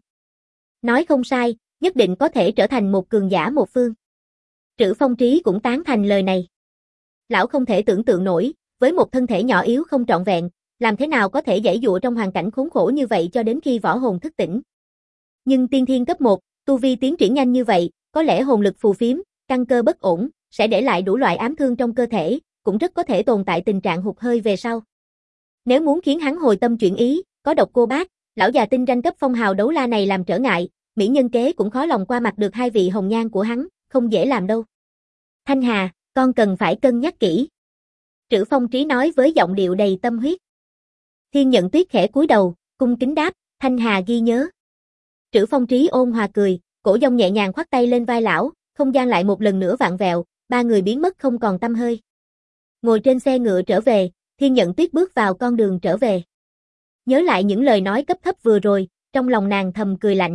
Nói không sai, nhất định có thể trở thành một cường giả một phương. Trữ Phong Trí cũng tán thành lời này. Lão không thể tưởng tượng nổi, với một thân thể nhỏ yếu không trọn vẹn, làm thế nào có thể giãy dụa trong hoàn cảnh khốn khổ như vậy cho đến khi võ hồn thức tỉnh. Nhưng tiên thiên cấp 1, tu vi tiến triển nhanh như vậy, có lẽ hồn lực phù phiếm, căn cơ bất ổn, sẽ để lại đủ loại ám thương trong cơ thể, cũng rất có thể tồn tại tình trạng hụt hơi về sau. Nếu muốn khiến hắn hồi tâm chuyển ý, có Độc Cô Bác, lão già tinh ranh cấp phong hào đấu la này làm trở ngại, mỹ nhân kế cũng khó lòng qua mặt được hai vị hồng nhan của hắn, không dễ làm đâu. Thanh Hà, con cần phải cân nhắc kỹ. Trữ Phong Trí nói với giọng điệu đầy tâm huyết. Thiên Nhận Tuyết khẽ cúi đầu, cung kính đáp, Thanh Hà ghi nhớ. Trữ Phong Trí ôn hòa cười, Cổ Dông nhẹ nhàng khoác tay lên vai lão, không gian lại một lần nữa vặn vẹo, ba người biến mất không còn tăm hơi. Ngồi trên xe ngựa trở về, Thiên Nhận Tuyết bước vào con đường trở về. Nhớ lại những lời nói cấp thấp vừa rồi, trong lòng nàng thầm cười lạnh.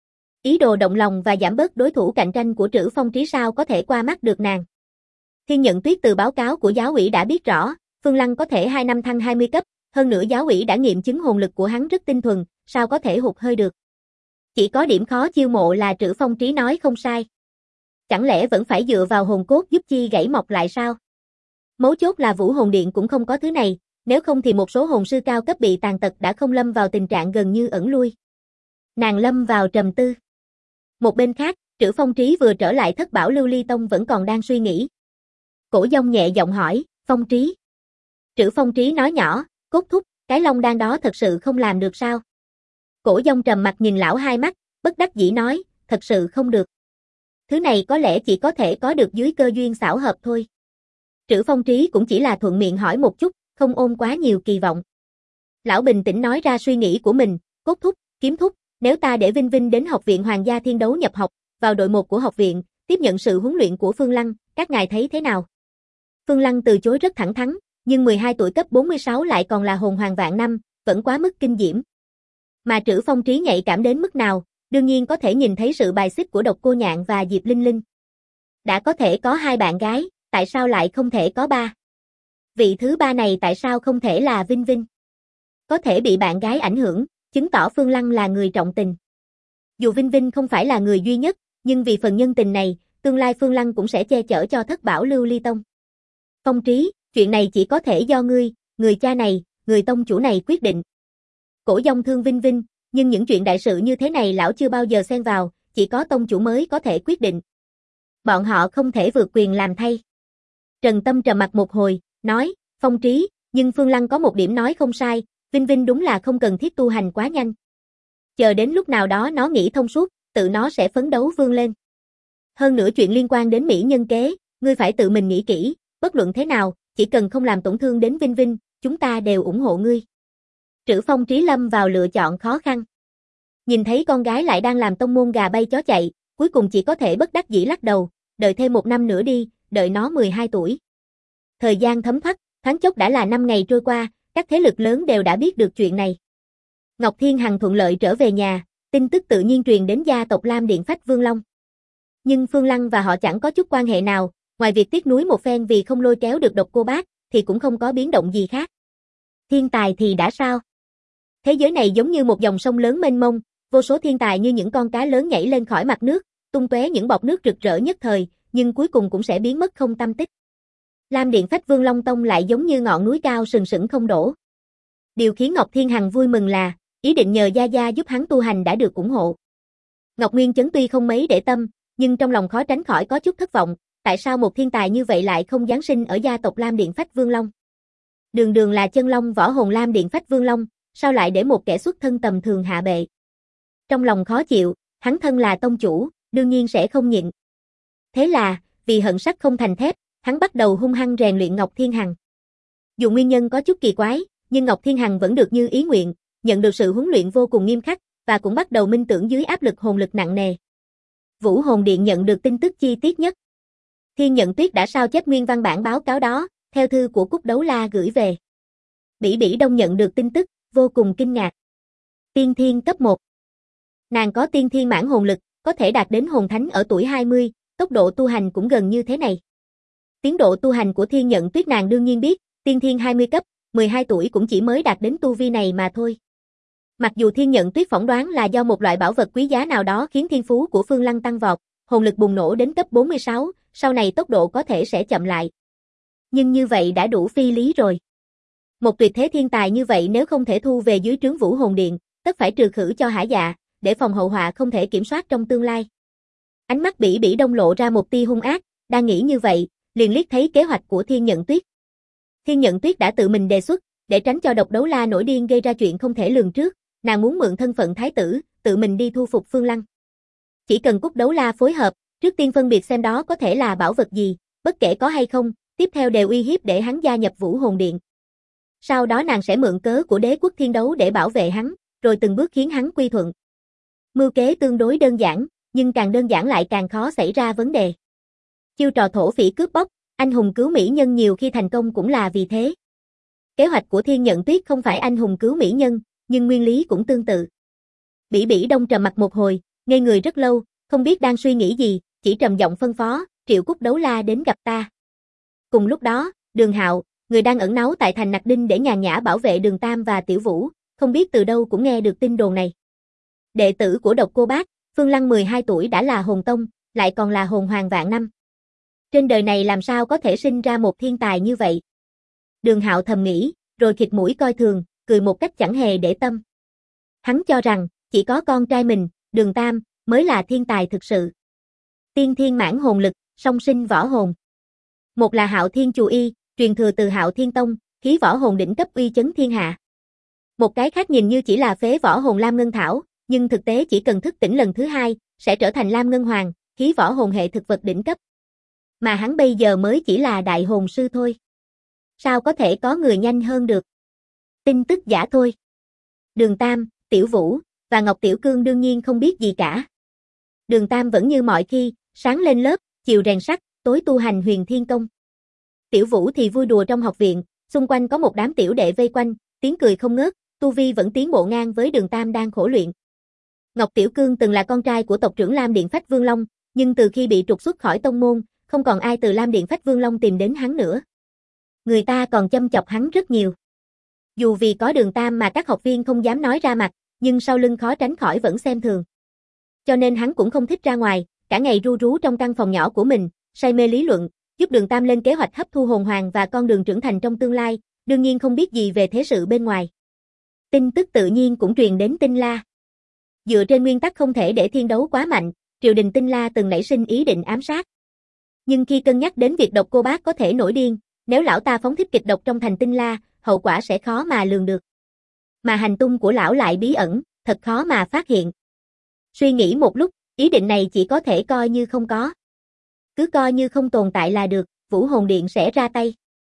Ý đồ động lòng và giảm bớt đối thủ cạnh tranh của Trữ Phong Trí sao có thể qua mắt được nàng. Thiên Nhận Tuyết từ báo cáo của giáo ủy đã biết rõ, Phương Lăng có thể 2 năm thăng 20 cấp, hơn nữa giáo ủy đã nghiệm chứng hồn lực của hắn rất tinh thuần, sao có thể hụt hơi được. Chỉ có điểm khó chiêu mộ là Trữ Phong Trí nói không sai. Chẳng lẽ vẫn phải dựa vào hồn cốt giúp chi gãy mọc lại sao? Mấu chốt là Vũ Hồn Điện cũng không có thứ này, nếu không thì một số hồn sư cao cấp bị tàn tật đã không lâm vào tình trạng gần như ẩn lui. Nàng lâm vào trầm tư. Một bên khác, Trữ Phong Trí vừa trở lại Thất Bảo Lưu Ly Tông vẫn còn đang suy nghĩ. Cổ Dông nhẹ giọng hỏi, Phong Trí. Trữ Phong Trí nói nhỏ, Cốt thúc, cái long đan đó thật sự không làm được sao? Cổ Dông trầm mặt nhìn lão hai mắt, bất đắc dĩ nói, thật sự không được. Thứ này có lẽ chỉ có thể có được dưới cơ duyên xảo hợp thôi. Trữ Phong Trí cũng chỉ là thuận miệng hỏi một chút, không ôm quá nhiều kỳ vọng. Lão bình tĩnh nói ra suy nghĩ của mình, Cốt thúc, Kiếm thúc, nếu ta để Vinh Vinh đến Học viện Hoàng gia Thiên Đấu nhập học, vào đội 1 của học viện, tiếp nhận sự huấn luyện của Phương Lăng, các ngài thấy thế nào? Phương Lăng từ chối rất thẳng thắn, nhưng 12 tuổi cấp 46 lại còn là hồn hoàng vạn năm, vẫn quá mức kinh diễm. Mà Trữ Phong Trí nhạy cảm đến mức nào, đương nhiên có thể nhìn thấy sự bài xích của Độc Cô Nhạn và Diệp Linh Linh. Đã có thể có 2 bạn gái, tại sao lại không thể có 3? Vị thứ 3 này tại sao không thể là Vinh Vinh? Có thể bị bạn gái ảnh hưởng, chứng tỏ Phương Lăng là người trọng tình. Dù Vinh Vinh không phải là người duy nhất, nhưng vì phần nhân tình này, tương lai Phương Lăng cũng sẽ che chở cho Thất Bảo Lưu Ly Tông. Phong Trí, chuyện này chỉ có thể do ngươi, người cha này, người tông chủ này quyết định. Cổ Dông thương Vinh Vinh, nhưng những chuyện đại sự như thế này lão chưa bao giờ xen vào, chỉ có tông chủ mới có thể quyết định. Bọn họ không thể vượt quyền làm thay. Trần Tâm trầm mặt một hồi, nói, Phong Trí, nhưng Phương Lăng có một điểm nói không sai, Vinh Vinh đúng là không cần thiết tu hành quá nhanh. Chờ đến lúc nào đó nó nghĩ thông suốt, tự nó sẽ phấn đấu vươn lên. Hơn nữa chuyện liên quan đến mỹ nhân kế, ngươi phải tự mình nghĩ kỹ, bất luận thế nào, chỉ cần không làm tổn thương đến Vinh Vinh, chúng ta đều ủng hộ ngươi. Trữ Phong Trí lâm vào lựa chọn khó khăn. Nhìn thấy con gái lại đang làm tông môn gà bay chó chạy, cuối cùng chỉ có thể bất đắc dĩ lắc đầu, đợi thêm 1 năm nữa đi, đợi nó 12 tuổi. Thời gian thấm thoát, thoáng chốc đã là 5 ngày trôi qua, các thế lực lớn đều đã biết được chuyện này. Ngọc Thiên Hằng thuận lợi trở về nhà, tin tức tự nhiên truyền đến gia tộc Lam Điện Phách Vương Long. Nhưng Phương Lăng và họ chẳng có chút quan hệ nào, ngoài việc tiếc nuối một phen vì không lôi kéo được Độc Cô Bác, thì cũng không có biến động gì khác. Thiên tài thì đã sao? Thế giới này giống như một dòng sông lớn mênh mông, vô số thiên tài như những con cá lớn nhảy lên khỏi mặt nước, tung tóe những bọt nước rực rỡ nhất thời, nhưng cuối cùng cũng sẽ biến mất không tăm tích. Lam Điện Phách Vương Long Tông lại giống như ngọn núi cao sừng sững không đổ. Điều khiến Ngọc Thiên Hằng vui mừng là, ý định nhờ Gia Gia giúp hắn tu hành đã được ủng hộ. Ngọc Nguyên Chấn tuy không mấy để tâm, nhưng trong lòng khó tránh khỏi có chút thất vọng, tại sao một thiên tài như vậy lại không giáng sinh ở gia tộc Lam Điện Phách Vương Long? Đường đường là chân long võ hồn Lam Điện Phách Vương Long, sao lại để một kẻ xuất thân tầm thường hạ bệ? Trong lòng khó chịu, hắn thân là tông chủ, đương nhiên sẽ không nhịn. Thế là, vì hận sắt không thành thép, hắn bắt đầu hung hăng rèn luyện Ngọc Thiên Hằng. Dù nguyên nhân có chút kỳ quái, nhưng Ngọc Thiên Hằng vẫn được như ý nguyện, nhận được sự huấn luyện vô cùng nghiêm khắc, và cũng bắt đầu minh tưởng dưới áp lực hồn lực nặng nề. Vũ Hồn Điện nhận được tin tức chi tiết nhất. Thiên Nhận Tuyết đã sao chép nguyên văn bản báo cáo đó, theo thư của Cúc Đấu La gửi về. Bỉ Bỉ Đông nhận được tin tức, vô cùng kinh ngạc. Tiên thiên cấp 1. Nàng có tiên thiên mãn hồn lực, có thể đạt đến hồn thánh ở tuổi 20, tốc độ tu hành cũng gần như thế này. Tiến độ tu hành của Thiên Nhận Tuyết nàng đương nhiên biết, tiên thiên 20 cấp, 12 tuổi cũng chỉ mới đạt đến tu vi này mà thôi. Mặc dù Thiên Nhận Tuyết phỏng đoán là do một loại bảo vật quý giá nào đó khiến thiên phú của Phương Lăng tăng vọt, hồn lực bùng nổ đến cấp 46, sau này tốc độ có thể sẽ chậm lại. Nhưng như vậy đã đủ phi lý rồi. Một tuyệt thế thiên tài như vậy nếu không thể thu về dưới trướng Vũ Hồn Điện, tất phải trừ khử cho hả dạ, để phòng hậu họa không thể kiểm soát trong tương lai. Ánh mắt Bỉ Bỉ Đông lộ ra một tia hung ác, đang nghĩ như vậy, liền liếc thấy kế hoạch của Thiên Nhận Tuyết. Thiên Nhận Tuyết đã tự mình đề xuất, để tránh cho Độc Đấu La nổi điên gây ra chuyện không thể lường trước, nàng muốn mượn thân phận thái tử, tự mình đi thu phục Phương Lăng. Chỉ cần Cúc Đấu La phối hợp, trước tiên phân biệt xem đó có thể là bảo vật gì, bất kể có hay không, tiếp theo đều uy hiếp để hắn gia nhập Vũ Hồn Điện. Sau đó nàng sẽ mượn cớ của đế quốc thiên đấu để bảo vệ hắn, rồi từng bước khiến hắn quy thuận. Mưu kế tương đối đơn giản, nhưng càng đơn giản lại càng khó xảy ra vấn đề. Chiêu trò thổ phỉ cướp bóc, anh hùng cứu mỹ nhân nhiều khi thành công cũng là vì thế. Kế hoạch của Thiên Nhận Tuyết không phải anh hùng cứu mỹ nhân, nhưng nguyên lý cũng tương tự. Bỉ Bỉ Đông trầm mặt một hồi, ngây người rất lâu, không biết đang suy nghĩ gì, chỉ trầm giọng phân phó, triệu Cúc Đấu La đến gặp ta. Cùng lúc đó, Đường Hạo, người đang ẩn náu tại thành Nặc Đinh để nhàn nhã bảo vệ Đường Tam và Tiểu Vũ, không biết từ đâu cũng nghe được tin đồn này. Đệ tử của Độc Cô Bác, Phương Lăng 12 tuổi đã là hồn tông, lại còn là hồn hoàng vạn năm. Trên đời này làm sao có thể sinh ra một thiên tài như vậy? Đường Hạo thầm nghĩ, rồi khịt mũi coi thường, cười một cách chẳng hề để tâm. Hắn cho rằng, chỉ có con trai mình, Đường Tam, mới là thiên tài thực sự. Tiên thiên mãn hồn lực, song sinh võ hồn. Một là Hạo Thiên Chù Y, truyền thừa từ Hạo Thiên Tông, khí võ hồn đỉnh cấp uy chấn thiên hạ. Một cái khác nhìn như chỉ là phế võ hồn Lam Ngân Thảo, nhưng thực tế chỉ cần thức tỉnh lần thứ hai, sẽ trở thành Lam Ngân Hoàng, khí võ hồn hệ thực vật đỉnh cấp. Mà hắn bây giờ mới chỉ là đại hồn sư thôi. Sao có thể có người nhanh hơn được? Tin tức giả thôi. Đường Tam, Tiểu Vũ và Ngọc Tiểu Cương đương nhiên không biết gì cả. Đường Tam vẫn như mọi khi, sáng lên lớp, chiều rèn sắt, tối tu hành Huyền Thiên Công. Tiểu Vũ thì vui đùa trong học viện, xung quanh có một đám tiểu đệ vây quanh, tiếng cười không ngớt, tu vi vẫn tiến bộ ngang với Đường Tam đang khổ luyện. Ngọc Tiểu Cương từng là con trai của tộc trưởng Lam Điện Phách Vương Long, nhưng từ khi bị trục xuất khỏi tông môn, không còn ai từ Lam Điện Phách Vương Long tìm đến hắn nữa. Người ta còn châm chọc hắn rất nhiều. Dù vì có Đường Tam mà các học viên không dám nói ra mặt, nhưng sau lưng khó tránh khỏi vẫn xem thường. Cho nên hắn cũng không thích ra ngoài, cả ngày ru rú trong căn phòng nhỏ của mình, say mê lý luận, giúp Đường Tam lên kế hoạch hấp thu hồn hoàng và con đường trưởng thành trong tương lai, đương nhiên không biết gì về thế sự bên ngoài. Tin tức tự nhiên cũng truyền đến Tinh La. Dựa trên nguyên tắc không thể để thiên đấu quá mạnh, triều đình Tinh La từng nảy sinh ý định ám sát. Nhưng khi cân nhắc đến việc Độc Cô Bác có thể nổi điên, nếu lão ta phóng thích kịch độc trong thành Tinh La, hậu quả sẽ khó mà lường được. Mà hành tung của lão lại bí ẩn, thật khó mà phát hiện. Suy nghĩ một lúc, ý định này chỉ có thể coi như không có. Cứ coi như không tồn tại là được, Vũ Hồn Điện sẽ ra tay.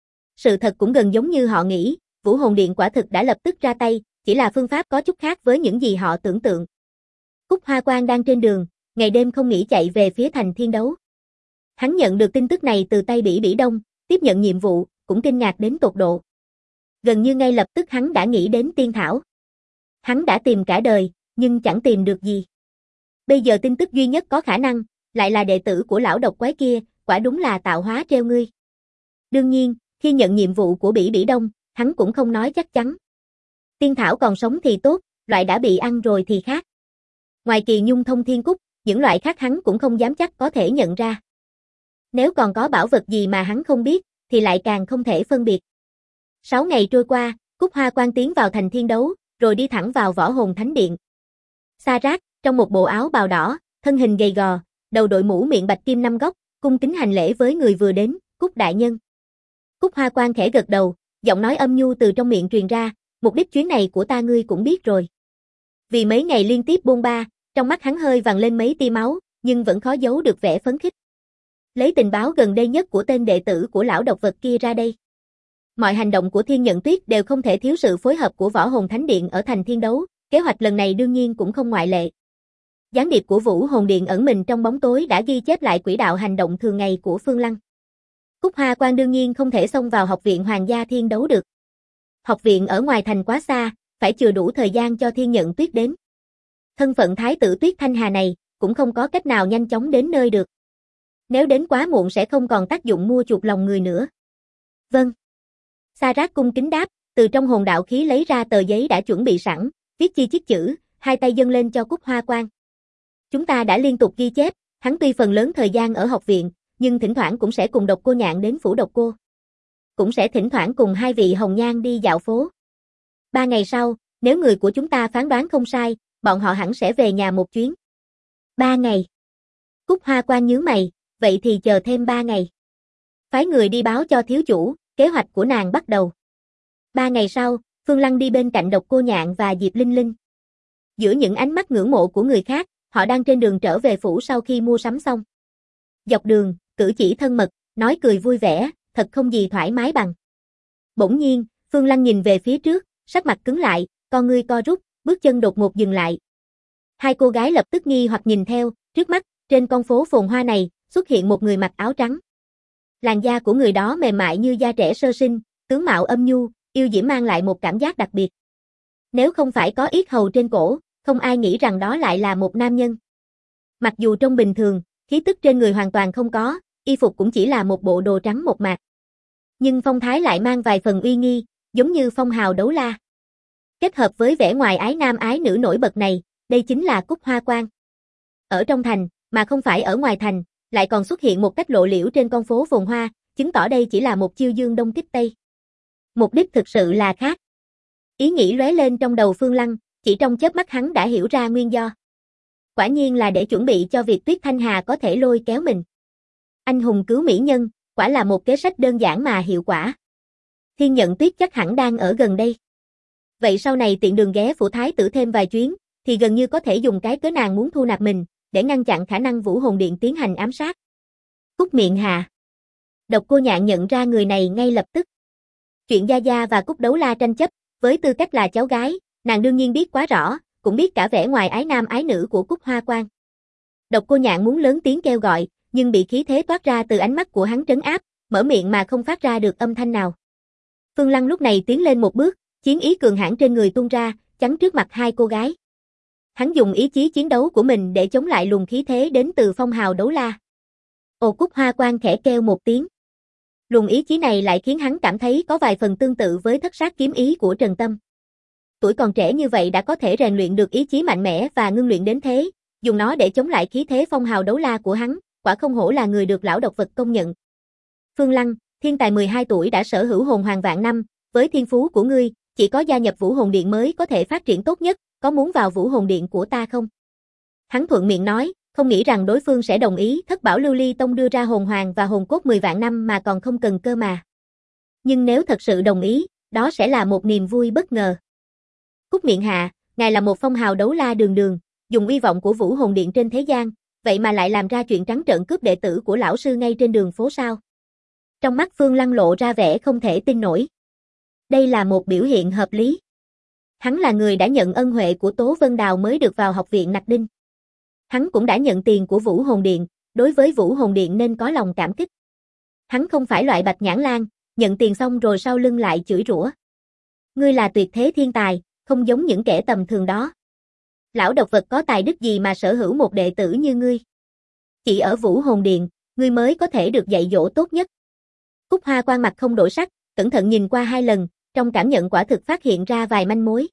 Sự thật cũng gần giống như họ nghĩ, Vũ Hồn Điện quả thực đã lập tức ra tay, chỉ là phương pháp có chút khác với những gì họ tưởng tượng. Cúc Hoa Quang đang trên đường, ngày đêm không nghỉ chạy về phía thành thiên đấu. Hắn nhận được tin tức này từ tay Bỉ Bỉ Đông, tiếp nhận nhiệm vụ, cũng kinh ngạc đến tột độ. Gần như ngay lập tức hắn đã nghĩ đến tiên thảo. Hắn đã tìm cả đời, nhưng chẳng tìm được gì. Bây giờ tin tức duy nhất có khả năng, lại là đệ tử của lão độc quái kia, quả đúng là tạo hóa treo ngươi. Đương nhiên, khi nhận nhiệm vụ của Bỉ Bỉ Đông, hắn cũng không nói chắc chắn. Tiên thảo còn sống thì tốt, loại đã bị ăn rồi thì khác. Ngoài Kỳ Nhung Thông Thiên Cúc, những loại khác hắn cũng không dám chắc có thể nhận ra. Nếu còn có bảo vật gì mà hắn không biết, thì lại càng không thể phân biệt. 6 ngày trôi qua, Cúc Hoa Quang tiến vào thành thiên đấu, rồi đi thẳng vào Võ Hồn Thánh Điện. Sa Rác, trong một bộ áo bào đỏ, thân hình gầy gò, đầu đội mũ miệng bạch kim 5 góc, cung kính hành lễ với người vừa đến, Cúc đại nhân. Cúc Hoa Quang khẽ gật đầu, giọng nói âm nhu từ trong miệng truyền ra, mục đích chuyến này của ta ngươi cũng biết rồi. Vì mấy ngày liên tiếp bôn ba, trong mắt hắn hơi vằn lên mấy tia máu, nhưng vẫn khó giấu được vẻ phấn khích. Lấy tình báo gần đây nhất của tên đệ tử của lão độc vật kia ra đây. Mọi hành động của Thiên Nhận Tuyết đều không thể thiếu sự phối hợp của Võ Hồn Thánh Điện ở thành thiên đấu, kế hoạch lần này đương nhiên cũng không ngoại lệ. Gián điệp của Vũ Hồn Điện ẩn mình trong bóng tối đã ghi chép lại quỹ đạo hành động thường ngày của Phương Lăng. Cúc Hoa Quang đương nhiên không thể xông vào học viện Hoàng gia thiên đấu được. Học viện ở ngoài thành quá xa, phải chừa đủ thời gian cho Thiên Nhận Tuyết đến. Thân phận thái tử Tuyết Thanh Hà này, cũng không có cách nào nhanh chóng đến nơi được. Nếu đến quá muộn sẽ không còn tác dụng mua chuộc lòng người nữa. Vâng. Sa Rác cung kính đáp, từ trong hồn đạo khí lấy ra tờ giấy đã chuẩn bị sẵn, viết chi chít chữ, hai tay dâng lên cho Cúc Hoa Quang. Chúng ta đã liên tục ghi chép, hắn tuy phần lớn thời gian ở học viện, nhưng thỉnh thoảng cũng sẽ cùng Độc Cô Nhạn đến phủ Độc Cô. Cũng sẽ thỉnh thoảng cùng hai vị hồng nhan đi dạo phố. 3 ngày sau, nếu người của chúng ta phán đoán không sai, bọn họ hẳn sẽ về nhà một chuyến. 3 ngày. Cúc Hoa Quang nhướng mày, vậy thì chờ thêm 3 ngày. Phái người đi báo cho thiếu chủ, kế hoạch của nàng bắt đầu. 3 ngày sau, Phương Lăng đi bên cạnh Độc Cô Nhạn và Diệp Linh Linh. Giữa những ánh mắt ngưỡng mộ của người khác, họ đang trên đường trở về phủ sau khi mua sắm xong. Dọc đường, cử chỉ thân mật, nói cười vui vẻ, thật không gì thoải mái bằng. Bỗng nhiên, Phương Lăng nhìn về phía trước, sắc mặt cứng lại, con ngươi co rút, bước chân đột ngột dừng lại. Hai cô gái lập tức nghi hoặc nhìn theo, trước mắt, trên con phố phồn hoa này, xuất hiện một người mặc áo trắng. Làn da của người đó mềm mại như da trẻ sơ sinh, tướng mạo âm nhu, yêu diễm mang lại một cảm giác đặc biệt. Nếu không phải có yết hầu trên cổ, không ai nghĩ rằng đó lại là một nam nhân. Mặc dù trông bình thường, khí tức trên người hoàn toàn không có, y phục cũng chỉ là một bộ đồ trắng mộc mạc. Nhưng phong thái lại mang vài phần uy nghi, giống như phong hào đấu la. Kết hợp với vẻ ngoài ái nam ái nữ nổi bật này, đây chính là Cúc Hoa Quan. Ở trong thành, mà không phải ở ngoài thành, lại còn xuất hiện một cách lộ liễu trên con phố phồn hoa, chứng tỏ đây chỉ là một chiêu dương đông kích tây. Mục đích thực sự là khác. Ý nghĩ lóe lên trong đầu Phương Lăng, chỉ trong chớp mắt hắn đã hiểu ra nguyên do. Quả nhiên là để chuẩn bị cho việc Tuyết Thanh Hà có thể lôi kéo mình. Anh hùng cứu mỹ nhân, quả là một kế sách đơn giản mà hiệu quả. Thiên Nhận Tuyết chắc hẳn đang ở gần đây. Vậy sau này tiện đường ghé phủ thái tử thêm vài chuyến, thì gần như có thể dùng cái cớ nàng muốn thu nạp mình, để ngăn chặn khả năng Vũ Hồn Điện tiến hành ám sát. Cúc Miệng Hà. Độc Cô Nhạn nhận ra người này ngay lập tức. Chuyện Gia Gia và Cúc Đấu La tranh chấp, với tư cách là cháu gái, nàng đương nhiên biết quá rõ, cũng biết cả vẻ ngoài ái nam ái nữ của Cúc Hoa Quan. Độc Cô Nhạn muốn lớn tiếng kêu gọi, nhưng bị khí thế toát ra từ ánh mắt của hắn trấn áp, mở miệng mà không phát ra được âm thanh nào. Phương Lăng lúc này tiến lên một bước, chiến ý cường hãn trên người tung ra, chắn trước mặt hai cô gái. Hắn dùng ý chí chiến đấu của mình để chống lại luồng khí thế đến từ phong hào đấu la. Ồ, Cúc Hoa Quan khẽ kêu một tiếng. Luồng ý chí này lại khiến hắn cảm thấy có vài phần tương tự với thất sát kiếm ý của Trần Tâm. Tuổi còn trẻ như vậy đã có thể rèn luyện được ý chí mạnh mẽ và ngưng luyện đến thế, dùng nó để chống lại khí thế phong hào đấu la của hắn, quả không hổ là người được lão độc vật công nhận. Phương Lăng, thiên tài 12 tuổi đã sở hữu hồn hoàng vạn năm, với thiên phú của ngươi, chỉ có gia nhập Vũ Hồn Điện mới có thể phát triển tốt nhất, có muốn vào Vũ Hồn Điện của ta không? Hắn thuận miệng nói, không nghĩ rằng đối phương sẽ đồng ý. Thất bảo Lưu Ly Tông đưa ra hồn hoàng và hồn cốt 10 vạn năm mà còn không cần cơ mà. Nhưng nếu thật sự đồng ý, đó sẽ là một niềm vui bất ngờ. Cúc Miệng Hạ, ngài là một phong hào đấu la đường đường, dùng uy vọng của Vũ Hồn Điện trên thế gian, vậy mà lại làm ra chuyện trắng trợn cướp đệ tử của lão sư ngay trên đường phố sao? Trong mắt Phương Lăng lộ ra vẻ không thể tin nổi. Đây là một biểu hiện hợp lý. Hắn là người đã nhận ân huệ của Tố Vân Đào mới được vào học viện Nặc Đinh. Hắn cũng đã nhận tiền của Vũ Hồn Điện, đối với Vũ Hồn Điện nên có lòng cảm kích. Hắn không phải loại Bạch Nhãn Lang, nhận tiền xong rồi sau lưng lại chửi rủa. Ngươi là tuyệt thế thiên tài, không giống những kẻ tầm thường đó. Lão độc vật có tài đức gì mà sở hữu một đệ tử như ngươi? Chỉ ở Vũ Hồn Điện, ngươi mới có thể được dạy dỗ tốt nhất. Cúc Hoa Quan mặt không đổi sắc, cẩn thận nhìn qua 2 lần, trong cảm nhận quả thực phát hiện ra vài manh mối.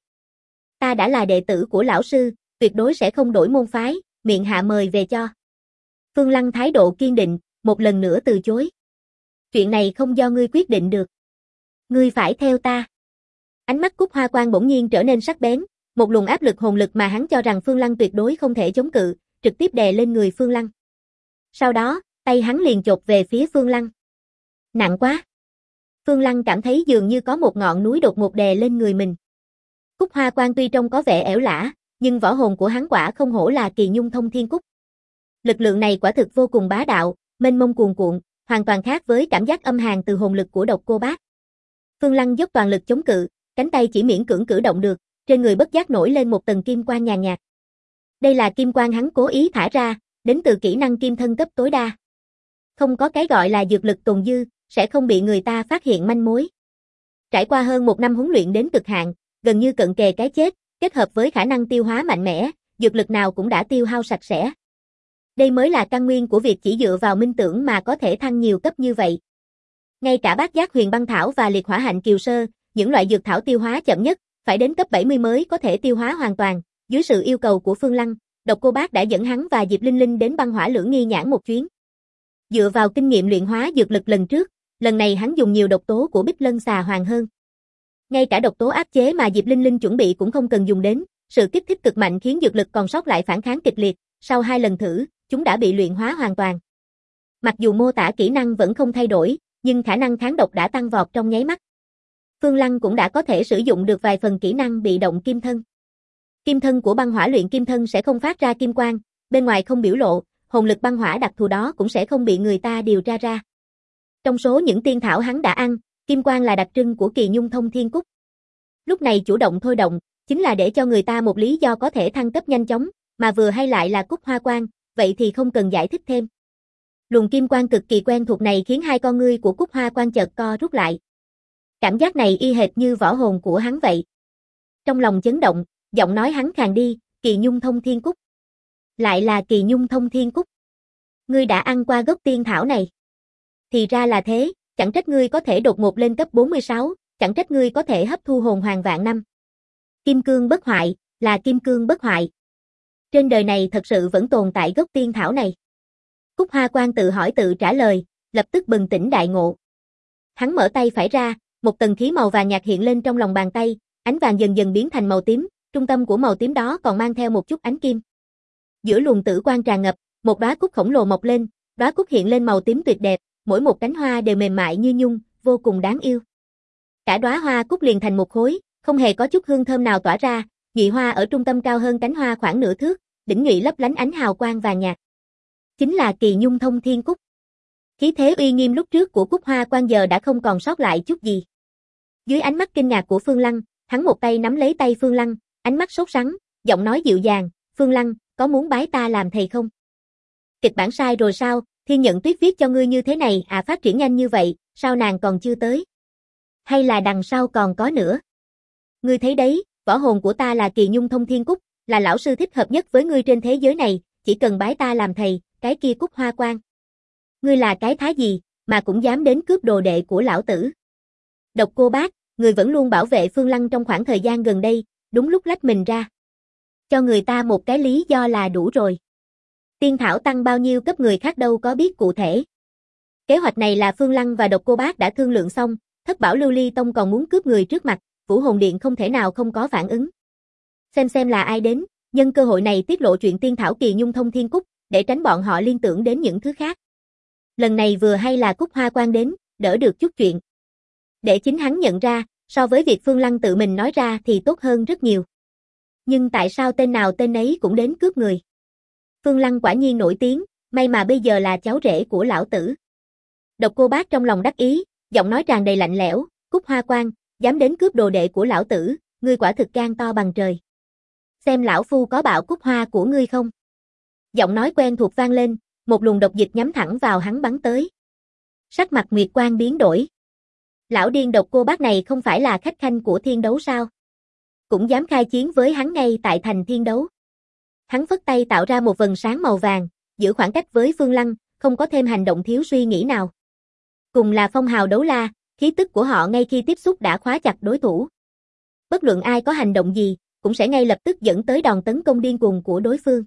Ta đã là đệ tử của lão sư, tuyệt đối sẽ không đổi môn phái, Miệng Hạ mời về cho. Phương Lăng thái độ kiên định, một lần nữa từ chối. Chuyện này không do ngươi quyết định được. Ngươi phải theo ta. Ánh mắt Cúc Hoa Quan bỗng nhiên trở nên sắc bén, một luồng áp lực hồn lực mà hắn cho rằng Phương Lăng tuyệt đối không thể chống cự, trực tiếp đè lên người Phương Lăng. Sau đó, tay hắn liền chộp về phía Phương Lăng. Nặng quá. Phương Lăng cảm thấy dường như có một ngọn núi đột ngột đè lên người mình. Cúc Hoa Quan tuy trông có vẻ ẻo lả, nhưng võ hồn của hắn quả không hổ là Kỳ Nhung Thông Thiên Cúc. Lực lượng này quả thực vô cùng bá đạo, mênh mông cuồn cuộn, hoàn toàn khác với cảm giác âm hàn từ hồn lực của Độc Cô Bác. Phương Lăng dốc toàn lực chống cự, cánh tay chỉ miễn cưỡng cử động được, trên người bất giác nổi lên một tầng kim quang nhàn nhạt. Đây là kim quang hắn cố ý thả ra, đến từ kỹ năng kim thân cấp tối đa. Không có cái gọi là dược lực tồn dư, sẽ không bị người ta phát hiện manh mối. Trải qua hơn 1 năm huấn luyện đến cực hạn, gần như cận kề cái chết, kết hợp với khả năng tiêu hóa mạnh mẽ, dược lực nào cũng đã tiêu hao sạch sẽ. Đây mới là căn nguyên của việc chỉ dựa vào minh tưởng mà có thể thăng nhiều cấp như vậy. Ngay cả Bát Giác Huyền Băng Thảo và Liệt Hỏa Hạnh Kiều Sơ, những loại dược thảo tiêu hóa chậm nhất, phải đến cấp 70 mới có thể tiêu hóa hoàn toàn. Dưới sự yêu cầu của Phương Lăng, Độc Cô Bác đã dẫn hắn và Diệp Linh Linh đến Băng Hỏa Lưỡng Nghi Nhãn một chuyến. Dựa vào kinh nghiệm luyện hóa dược lực lần trước, lần này hắn dùng nhiều độc tố của Bích Lân Xà Hoàng hơn. Ngay cả độc tố áp chế mà Diệp Linh Linh chuẩn bị cũng không cần dùng đến, sự kích thích cực mạnh khiến dược lực còn sót lại phản kháng kịch liệt, sau 2 lần thử, chúng đã bị luyện hóa hoàn toàn. Mặc dù mô tả kỹ năng vẫn không thay đổi, nhưng khả năng kháng độc đã tăng vọt trong nháy mắt. Phương Lăng cũng đã có thể sử dụng được vài phần kỹ năng bị động kim thân. Kim thân của băng hỏa luyện kim thân sẽ không phát ra kim quang, bên ngoài không biểu lộ, hồn lực băng hỏa đặc thù đó cũng sẽ không bị người ta điều tra ra. Trong số những tiên thảo hắn đã ăn, kim quang là đặc trưng của Kỳ Nhung Thông Thiên Cúc. Lúc này chủ động thôi động, chính là để cho người ta một lý do có thể thăng cấp nhanh chóng, mà vừa hay lại là cúc hoa quang, vậy thì không cần giải thích thêm. Luồng kim quang cực kỳ quen thuộc này khiến hai con ngươi của cúc hoa quang chợt co rút lại. Cảm giác này y hệt như võ hồn của hắn vậy. Trong lòng chấn động, giọng nói hắn khàn đi, Kỳ Nhung Thông Thiên Cúc. Lại là Kỳ Nhung Thông Thiên Cúc. Ngươi đã ăn qua gốc tiên thảo này. Thì ra là thế, chẳng trách ngươi có thể đột ngột lên cấp 46, chẳng trách ngươi có thể hấp thu hồn hoàng vạn năm. Kim cương bất hoại, là kim cương bất hoại. Trên đời này thật sự vẫn tồn tại gốc tiên thảo này. Cúc Hoa Quang tự hỏi tự trả lời, lập tức bừng tỉnh đại ngộ. Hắn mở tay phải ra, một tầng khí màu vàng nhạt hiện lên trong lòng bàn tay, ánh vàng dần dần biến thành màu tím, trung tâm của màu tím đó còn mang theo một chút ánh kim. Giữa luồng tử quang tràn ngập, một đóa cúc khổng lồ mọc lên, đóa cúc hiện lên màu tím tuyệt đẹp, mỗi một cánh hoa đều mềm mại như nhung, vô cùng đáng yêu. Cả đóa hoa cúc liền thành một khối, không hề có chút hương thơm nào tỏa ra, nhụy hoa ở trung tâm cao hơn cánh hoa khoảng nửa thước, đỉnh nhụy lấp lánh ánh hào quang vàng nhạt. Chính là Kỳ Nhung Thông Thiên Cúc. Khí thế uy nghiêm lúc trước của Cúc Hoa Quang giờ đã không còn sót lại chút gì. Dưới ánh mắt kinh ngạc của Phương Lăng, hắn một tay nắm lấy tay Phương Lăng, ánh mắt sốt sắng, giọng nói dịu dàng, "Phương Lăng, có muốn bái ta làm thầy không?" Kịch bản sai rồi sao? Thiên Nhận Tuyết viết cho ngươi như thế này à, phát triển nhanh như vậy, sao nàng còn chưa tới? Hay là đằng sau còn có nữa? Ngươi thấy đấy, võ hồn của ta là Kỳ Nhung Thông Thiên Cúc, là lão sư thích hợp nhất với ngươi trên thế giới này, chỉ cần bái ta làm thầy, cái kia Cúc Hoa Quang. Ngươi là cái thá gì, mà cũng dám đến cướp đồ đệ của lão tử? Độc Cô Bác, người vẫn luôn bảo vệ Phương Lăng trong khoảng thời gian gần đây, đúng lúc lách mình ra. Cho người ta một cái lý do là đủ rồi. Tiên thảo tăng bao nhiêu cấp người khác đâu có biết cụ thể. Kế hoạch này là Phương Lăng và Độc Cô Bác đã thương lượng xong, Thất Bảo Lưu Ly Tông còn muốn cướp người trước mặt, Vũ Hồn Điện không thể nào không có phản ứng. Xem là ai đến, nhân cơ hội này tiết lộ chuyện tiên thảo Kỳ Nhung Thông Thiên Cúc, để tránh bọn họ liên tưởng đến những thứ khác. Lần này vừa hay là Cúc Hoa Quang đến, đỡ được chút chuyện. Để chính hắn nhận ra, so với việc Phương Lăng tự mình nói ra thì tốt hơn rất nhiều. Nhưng tại sao tên nào tên ấy cũng đến cướp người? Phương Lăng quả nhiên nổi tiếng, may mà bây giờ là cháu rể của lão tử. Độc Cô Bác trong lòng đắc ý, giọng nói tràn đầy lạnh lẽo, Cúc Hoa Quang, dám đến cướp đồ đệ của lão tử, ngươi quả thực gan to bằng trời. Xem lão phu có bạo cúc hoa của ngươi không? Giọng nói quen thuộc vang lên, một luồng độc dịch nhắm thẳng vào hắn bắn tới. Sắc mặt Nguyệt Quang biến đổi. Lão điên Độc Cô Bác này không phải là khách khanh của Thiên Đấu sao? Cũng dám khai chiến với hắn ngay tại thành Thiên Đấu. Hắn phất tay tạo ra một vầng sáng màu vàng, giữ khoảng cách với Phương Lăng, không có thêm hành động thiếu suy nghĩ nào. Cùng là phong hào đấu la, khí tức của họ ngay khi tiếp xúc đã khóa chặt đối thủ. Bất luận ai có hành động gì, cũng sẽ ngay lập tức dẫn tới đòn tấn công điên cuồng của đối phương.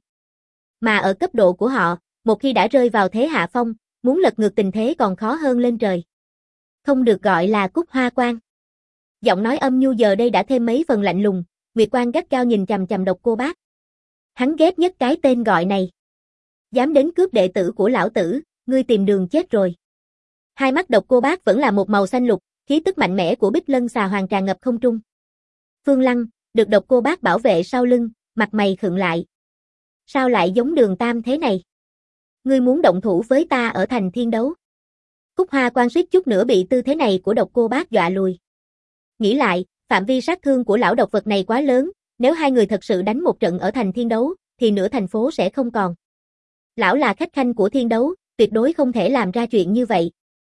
Mà ở cấp độ của họ, một khi đã rơi vào thế hạ phong, muốn lật ngược tình thế còn khó hơn lên trời. Không được gọi là Cúc Hoa Quang. Giọng nói âm nhu giờ đây đã thêm mấy phần lạnh lùng, Nguyệt Quang gắt gao nhìn chằm chằm Độc Cô Bác. Hắn ghét nhất cái tên gọi này. Dám đến cướp đệ tử của lão tử, ngươi tìm đường chết rồi. Hai mắt Độc Cô Bác vẫn là một màu xanh lục, khí tức mạnh mẽ của Bích Lân Xà Hoàng tràn ngập không trung. Phương Lăng, được Độc Cô Bác bảo vệ sau lưng, mặt mày khựng lại. Sao lại giống Đường Tam thế này? Ngươi muốn động thủ với ta ở thành Thiên Đấu? Cúc Hoa Quang suýt chút nữa bị tư thế này của Độc Cô Bác dọa lùi. Nghĩ lại, phạm vi sát thương của lão độc vật này quá lớn, nếu hai người thật sự đánh một trận ở thành Thiên Đấu, thì nửa thành phố sẽ không còn. Lão là khách khanh của Thiên Đấu, tuyệt đối không thể làm ra chuyện như vậy.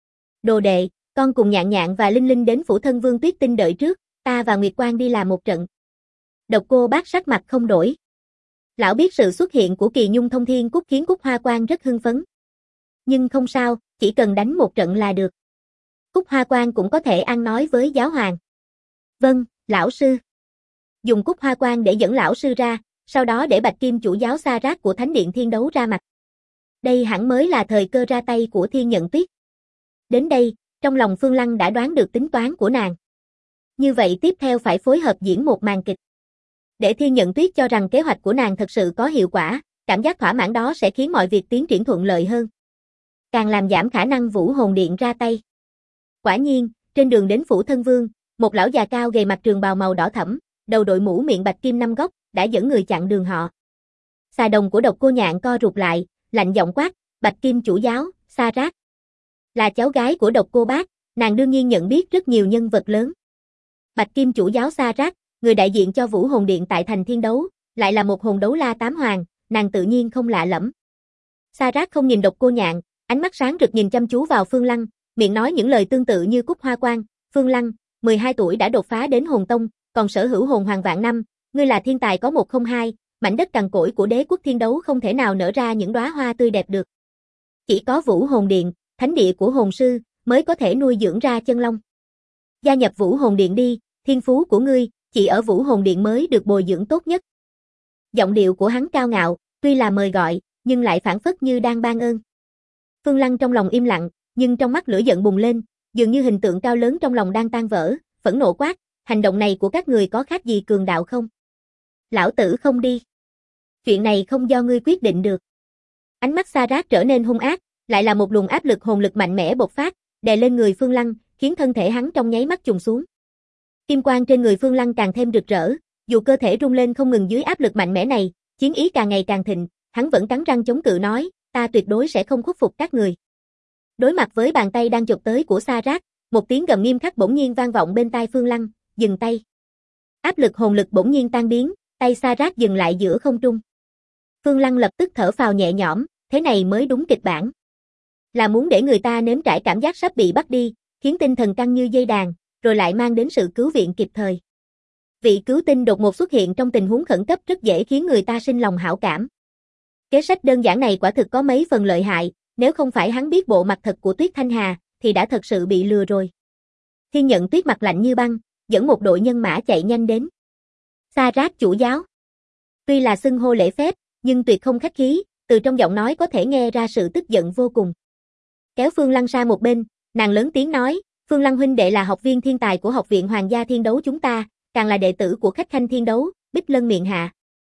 Đồ đệ, con cùng Nhạn Nhạn và Linh Linh đến phủ thân Vương Tuyết Tinh đợi trước, ta và Nguyệt Quang đi làm một trận. Độc Cô Bác sắc mặt không đổi. Lão biết sự xuất hiện của Kỳ Nhung Thông Thiên Cúc khiến Cúc Hoa Quang rất hưng phấn. Nhưng không sao, chỉ cần đánh một trận là được. Cúc Hoa Quang cũng có thể ăn nói với giáo hoàng. Vâng, lão sư. Dùng Cúc Hoa Quang để dẫn lão sư ra, sau đó để Bạch Kim chủ giáo Sa Rát của Thánh điện Thiên Đấu ra mặt. Đây hẳn mới là thời cơ ra tay của Thiên Nhận Tuyết. Đến đây, trong lòng Phương Lăng đã đoán được tính toán của nàng. Như vậy tiếp theo phải phối hợp diễn một màn kịch. Để Thiên Nhận Tuyết cho rằng kế hoạch của nàng thật sự có hiệu quả, cảm giác thỏa mãn đó sẽ khiến mọi việc tiến triển thuận lợi hơn. Càng làm giảm khả năng Vũ Hồn Điện ra tay. Quả nhiên, trên đường đến phủ thân vương, một lão già cao gầy mặc trường bào màu đỏ thẫm, đầu đội mũ miệng bạch kim 5 góc, đã dẫn người chặn đường họ. Xà đồng của Độc Cô Nhạn co rụt lại, lạnh giọng quát, Bạch Kim chủ giáo, Sa Rát. Là cháu gái của Độc Cô Bác, nàng đương nhiên nhận biết rất nhiều nhân vật lớn. Bạch Kim chủ giáo Sa Rát, người đại diện cho Vũ Hồn Điện tại thành Thiên Đấu, lại là một hồn đấu la tám hoàng, nàng tự nhiên không lạ lẫm. Sa Rát không nhìn Độc Cô Nhạn, ánh mắt sáng rực nhìn chăm chú vào Phương Lăng, miệng nói những lời tương tự như cúc hoa quang, Phương Lăng, 12 tuổi đã đột phá đến hồn tông, còn sở hữu hồn hoàng vạn năm, ngươi là thiên tài có 102, mảnh đất cằn cỗi của Đế quốc Thiên Đấu không thể nào nở ra những đóa hoa tươi đẹp được. Chỉ có Vũ Hồn Điện, thánh địa của hồn sư, mới có thể nuôi dưỡng ra chân long. Gia nhập Vũ Hồn Điện đi, thiên phú của ngươi, chỉ ở Vũ Hồn Điện mới được bồi dưỡng tốt nhất. Giọng điệu của hắn cao ngạo, tuy là mời gọi, nhưng lại phảng phất như đang ban ơn. Phương Lăng trong lòng im lặng, nhưng trong mắt lửa giận bùng lên, dường như hình tượng cao lớn trong lòng đang tan vỡ, phẫn nộ quát, hành động này của các người có khác gì cường đạo không? Lão tử không đi. Chuyện này không do ngươi quyết định được. Ánh mắt Sa Rát trở nên hung ác, lại là một luồng áp lực hồn lực mạnh mẽ bộc phát, đè lên người Phương Lăng, khiến thân thể hắn trong nháy mắt trùng xuống. Kim quang trên người Phương Lăng càng thêm rực rỡ, dù cơ thể rung lên không ngừng dưới áp lực mạnh mẽ này, chiến ý càng ngày càng thịnh, hắn vẫn cắn răng chống cự nói, ta tuyệt đối sẽ không khuất phục các người. Đối mặt với bàn tay đang chộp tới của Sa Rát, một tiếng gầm nghiêm khắc bỗng nhiên vang vọng bên tai Phương Lăng, dừng tay. Áp lực hồn lực bỗng nhiên tan biến, tay Sa Rát dừng lại giữa không trung. Phương Lăng lập tức thở phào nhẹ nhõm, thế này mới đúng kịch bản. Là muốn để người ta nếm trải cảm giác sắp bị bắt đi, khiến tinh thần căng như dây đàn, rồi lại mang đến sự cứu viện kịp thời. Vị cứu tinh đột ngột xuất hiện trong tình huống khẩn cấp rất dễ khiến người ta sinh lòng hảo cảm. Kế sách đơn giản này quả thực có mấy phần lợi hại, nếu không phải hắn biết bộ mặt thật của Tuyết Thanh Hà, thì đã thật sự bị lừa rồi. Thiên Nhận Tuyết mặt lạnh như băng, dẫn một đội nhân mã chạy nhanh đến. Sa Rát chủ giáo. Tuy là xưng hô lễ phép, nhưng tuyệt không khách khí, từ trong giọng nói có thể nghe ra sự tức giận vô cùng. Kéo Phương Lăng sang một bên, nàng lớn tiếng nói, Phương Lăng huynh đệ là học viên thiên tài của Học viện Hoàng gia Thiên Đấu chúng ta, càng là đệ tử của khách khanh Thiên Đấu, Bích Lân Miện Hạ.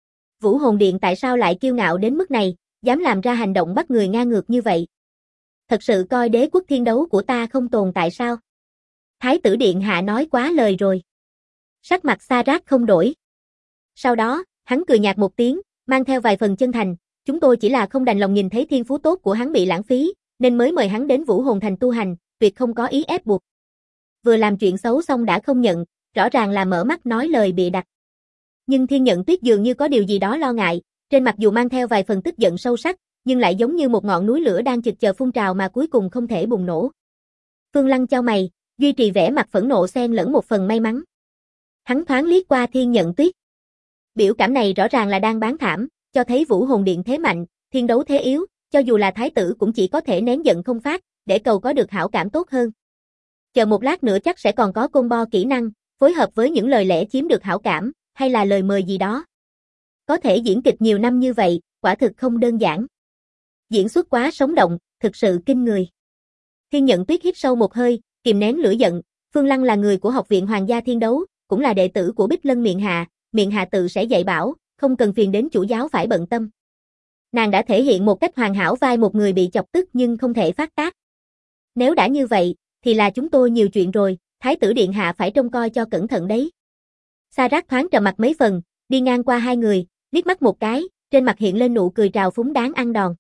Vũ Hồn Điện tại sao lại kiêu ngạo đến mức này, dám làm ra hành động bắt người ngang ngược như vậy? Thật sự coi Đế quốc Thiên Đấu của ta không tồn tại sao? Thái tử Điện Hạ nói quá lời rồi. Sắc mặt Sa Rát không đổi. Sau đó, hắn cười nhạt một tiếng, mang theo vài phần chân thành, chúng tôi chỉ là không đành lòng nhìn thấy thiên phú tốt của hắn bị lãng phí, nên mới mời hắn đến Vũ Hồn Thành tu hành, tuyệt không có ý ép buộc. Vừa làm chuyện xấu xong đã không nhận, rõ ràng là mở mắt nói lời bịa đặt. Nhưng Thiên Nhận Tuyết dường như có điều gì đó lo ngại, trên mặt dù mang theo vài phần tức giận sâu sắc, nhưng lại giống như một ngọn núi lửa đang chực chờ phun trào mà cuối cùng không thể bùng nổ. Phương Lăng chau mày, duy trì vẻ mặt phẫn nộ xen lẫn một phần may mắn. Hắn thoáng liếc qua Thiên Nhận Tuyết. Biểu cảm này rõ ràng là đang bán thảm, cho thấy Vũ Hồn Điện thế mạnh, Thiên Đấu thế yếu, cho dù là thái tử cũng chỉ có thể nén giận không phát, để cầu có được hảo cảm tốt hơn. Chờ một lát nữa chắc sẽ còn có combo kỹ năng, phối hợp với những lời lẽ chiếm được hảo cảm, hay là lời mời gì đó. Có thể diễn kịch nhiều năm như vậy, quả thực không đơn giản. Diễn xuất quá sống động, thực sự kinh người. Thiên Nhận Tuyết hít sâu một hơi, kìm nén lửa giận, Phương Lăng là người của Học viện Hoàng gia Thiên Đấu, cũng là đệ tử của Bích Lân Miện Hạ tự sẽ dạy bảo, không cần phiền đến chủ giáo phải bận tâm. Nàng đã thể hiện một cách hoàn hảo vai một người bị chọc tức nhưng không thể phát tác. Nếu đã như vậy, thì là chúng tôi nhiều chuyện rồi, Thái tử Điện Hạ phải trông coi cho cẩn thận đấy. Sa Rát thoáng trầm mặt mấy phần, đi ngang qua hai người, liếc mắt một cái, trên mặt hiện lên nụ cười trào phúng đáng ăn đòn.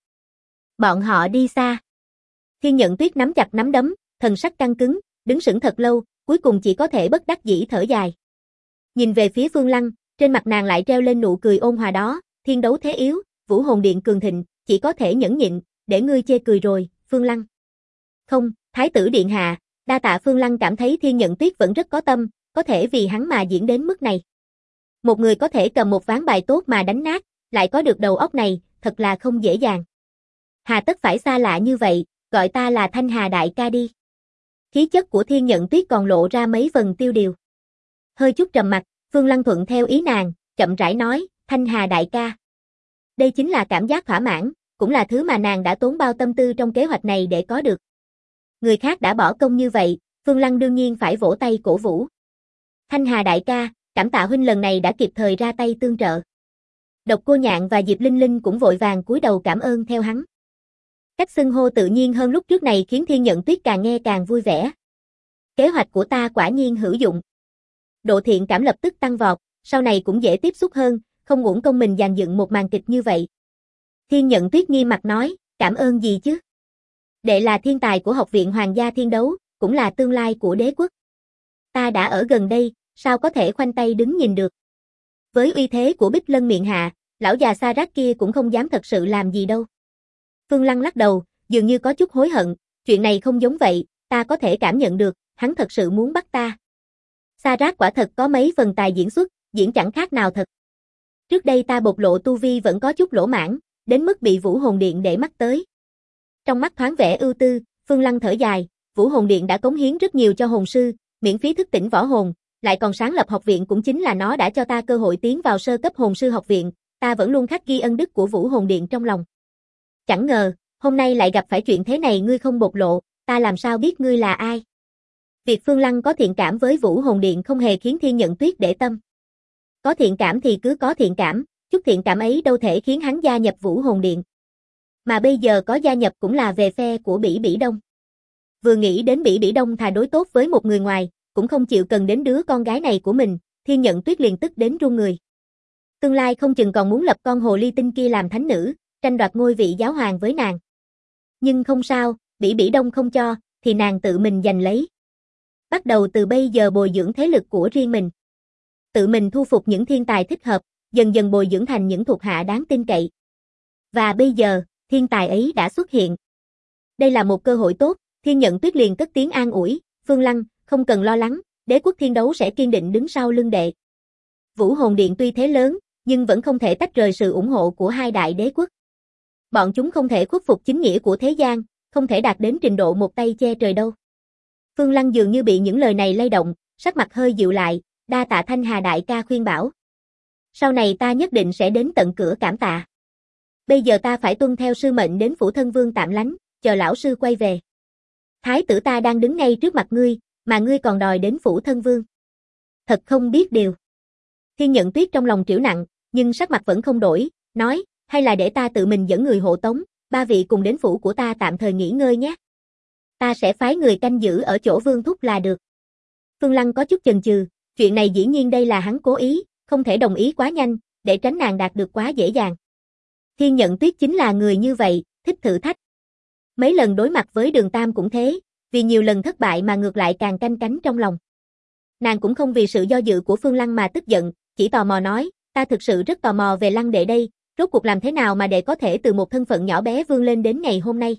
Bọn họ đi xa. Thiên Nhận Tuyết nắm chặt nắm đấm, thần sắc căng cứng, đứng sững thật lâu, cuối cùng chỉ có thể bất đắc dĩ thở dài. Nhìn về phía Phương Lăng, trên mặt nàng lại treo lên nụ cười ôn hòa đó, Thiên Đấu thế yếu, Vũ Hồn Điện cường thịnh, chỉ có thể nhẫn nhịn, để ngươi chê cười rồi, Phương Lăng. Không, Thái tử Điện Hạ, đa tạ. Phương Lăng cảm thấy Thiên Nhận Tuyết vẫn rất có tâm, có thể vì hắn mà diễn đến mức này. Một người có thể cầm một ván bài tốt mà đánh nát, lại có được đầu óc này, thật là không dễ dàng. Hà tất phải xa lạ như vậy, gọi ta là Thanh Hà đại ca đi. Khí chất của Thiên Nhận Tuyết còn lộ ra mấy phần tiêu điều. Hơi chút trầm mặt, Phương Lăng thuận theo ý nàng, chậm rãi nói, Thanh Hà đại ca. Đây chính là cảm giác thỏa mãn, cũng là thứ mà nàng đã tốn bao tâm tư trong kế hoạch này để có được. Người khác đã bỏ công như vậy, Phương Lăng đương nhiên phải vỗ tay cổ vũ. Thanh Hà đại ca, cảm tạ huynh lần này đã kịp thời ra tay tương trợ. Độc Cô Nhạn và Diệp Linh Linh cũng vội vàng cúi đầu cảm ơn theo hắn. Cách xưng hô tự nhiên hơn lúc trước này khiến Thiên Nhận Tuyết càng nghe càng vui vẻ. Kế hoạch của ta quả nhiên hữu dụng. Độ thiện cảm lập tức tăng vọt, sau này cũng dễ tiếp xúc hơn, không uổng công mình dàn dựng một màn kịch như vậy. Thiên Nhận Tuyết nghiêm mặt nói, cảm ơn gì chứ? Đệ là thiên tài của Học viện Hoàng gia Thiên Đấu, cũng là tương lai của đế quốc. Ta đã ở gần đây, sao có thể khoanh tay đứng nhìn được? Với uy thế của Bích Lân miện hạ, lão già Sa Rác kia cũng không dám thật sự làm gì đâu. Phương Lăng lắc đầu, dường như có chút hối hận, chuyện này không giống vậy, ta có thể cảm nhận được, hắn thật sự muốn bắt ta. Sa Rác quả thật có mấy phần tài diễn xuất, diễn chẳng khác nào thật. Trước đây ta bộc lộ tu vi vẫn có chút lỗ mãng, đến mức bị Vũ Hồn Điện để mắt tới. Trong mắt thoáng vẻ ưu tư, Phương Lăng thở dài, Vũ Hồn Điện đã cống hiến rất nhiều cho hồn sư, miễn phí thức tỉnh võ hồn, lại còn sáng lập học viện cũng chính là nó đã cho ta cơ hội tiến vào sơ cấp hồn sư học viện, ta vẫn luôn khắc ghi ân đức của Vũ Hồn Điện trong lòng. Chẳng ngờ, hôm nay lại gặp phải chuyện thế này ngươi không bộc lộ, ta làm sao biết ngươi là ai? Việc Phương Lăng có thiện cảm với Vũ Hồn Điện không hề khiến Thiên Nhận Tuyết để tâm. Có thiện cảm thì cứ có thiện cảm, chút thiện cảm ấy đâu thể khiến hắn gia nhập Vũ Hồn Điện. Mà bây giờ có gia nhập cũng là về phe của Bỉ Bỉ Đông. Vừa nghĩ đến Bỉ Bỉ Đông thà đối tốt với một người ngoài, cũng không chịu cần đến đứa con gái này của mình, Thiên Nhận Tuyết liền tức đến run người. Tương lai không chừng còn muốn lập con hồ ly tinh kia làm thánh nữ, tranh đoạt ngôi vị giáo hoàng với nàng. Nhưng không sao, Bỉ Bỉ Đông không cho, thì nàng tự mình giành lấy. Bắt đầu từ bây giờ bồi dưỡng thế lực của riêng mình. Tự mình thu phục những thiên tài thích hợp, dần dần bồi dưỡng thành những thuộc hạ đáng tin cậy. Và bây giờ, thiên tài ấy đã xuất hiện. Đây là một cơ hội tốt, Thiên Nhận Tuyết liền cất tiếng an ủi, Phương Lăng, không cần lo lắng, đế quốc Thiên Đấu sẽ kiên định đứng sau lưng đệ. Vũ Hồn Điện tuy thế lớn, nhưng vẫn không thể tách rời sự ủng hộ của hai đại đế quốc. Bọn chúng không thể khuất phục chính nghĩa của thế gian, không thể đạt đến trình độ một tay che trời đâu. Phương Lăng dường như bị những lời này lay động, sắc mặt hơi dịu lại, đa tạ Thanh Hà đại ca khuyên bảo. Sau này ta nhất định sẽ đến tận cửa cảm tạ. Bây giờ ta phải tuân theo sư mệnh đến phủ thân vương tạm lánh, chờ lão sư quay về. Thái tử ta đang đứng ngay trước mặt ngươi, mà ngươi còn đòi đến phủ thân vương. Thật không biết điều. Thiên Nhận Tuyết trong lòng trĩu nặng, nhưng sắc mặt vẫn không đổi, nói, hay là để ta tự mình dẫn người hộ tống, ba vị cùng đến phủ của ta tạm thời nghỉ ngơi nhé. Ta sẽ phái người canh giữ ở chỗ Vương Thúc là được. Phương Lăng có chút chần chừ, chuyện này dĩ nhiên đây là hắn cố ý, không thể đồng ý quá nhanh, để tránh nàng đạt được quá dễ dàng. Thiên Nhận Tuyết chính là người như vậy, thích thử thách. Mấy lần đối mặt với Đường Tam cũng thế, vì nhiều lần thất bại mà ngược lại càng canh cánh trong lòng. Nàng cũng không vì sự do dự của Phương Lăng mà tức giận, chỉ tò mò nói, ta thực sự rất tò mò về Lăng đệ đây, rốt cuộc làm thế nào mà đệ có thể từ một thân phận nhỏ bé vươn lên đến ngày hôm nay.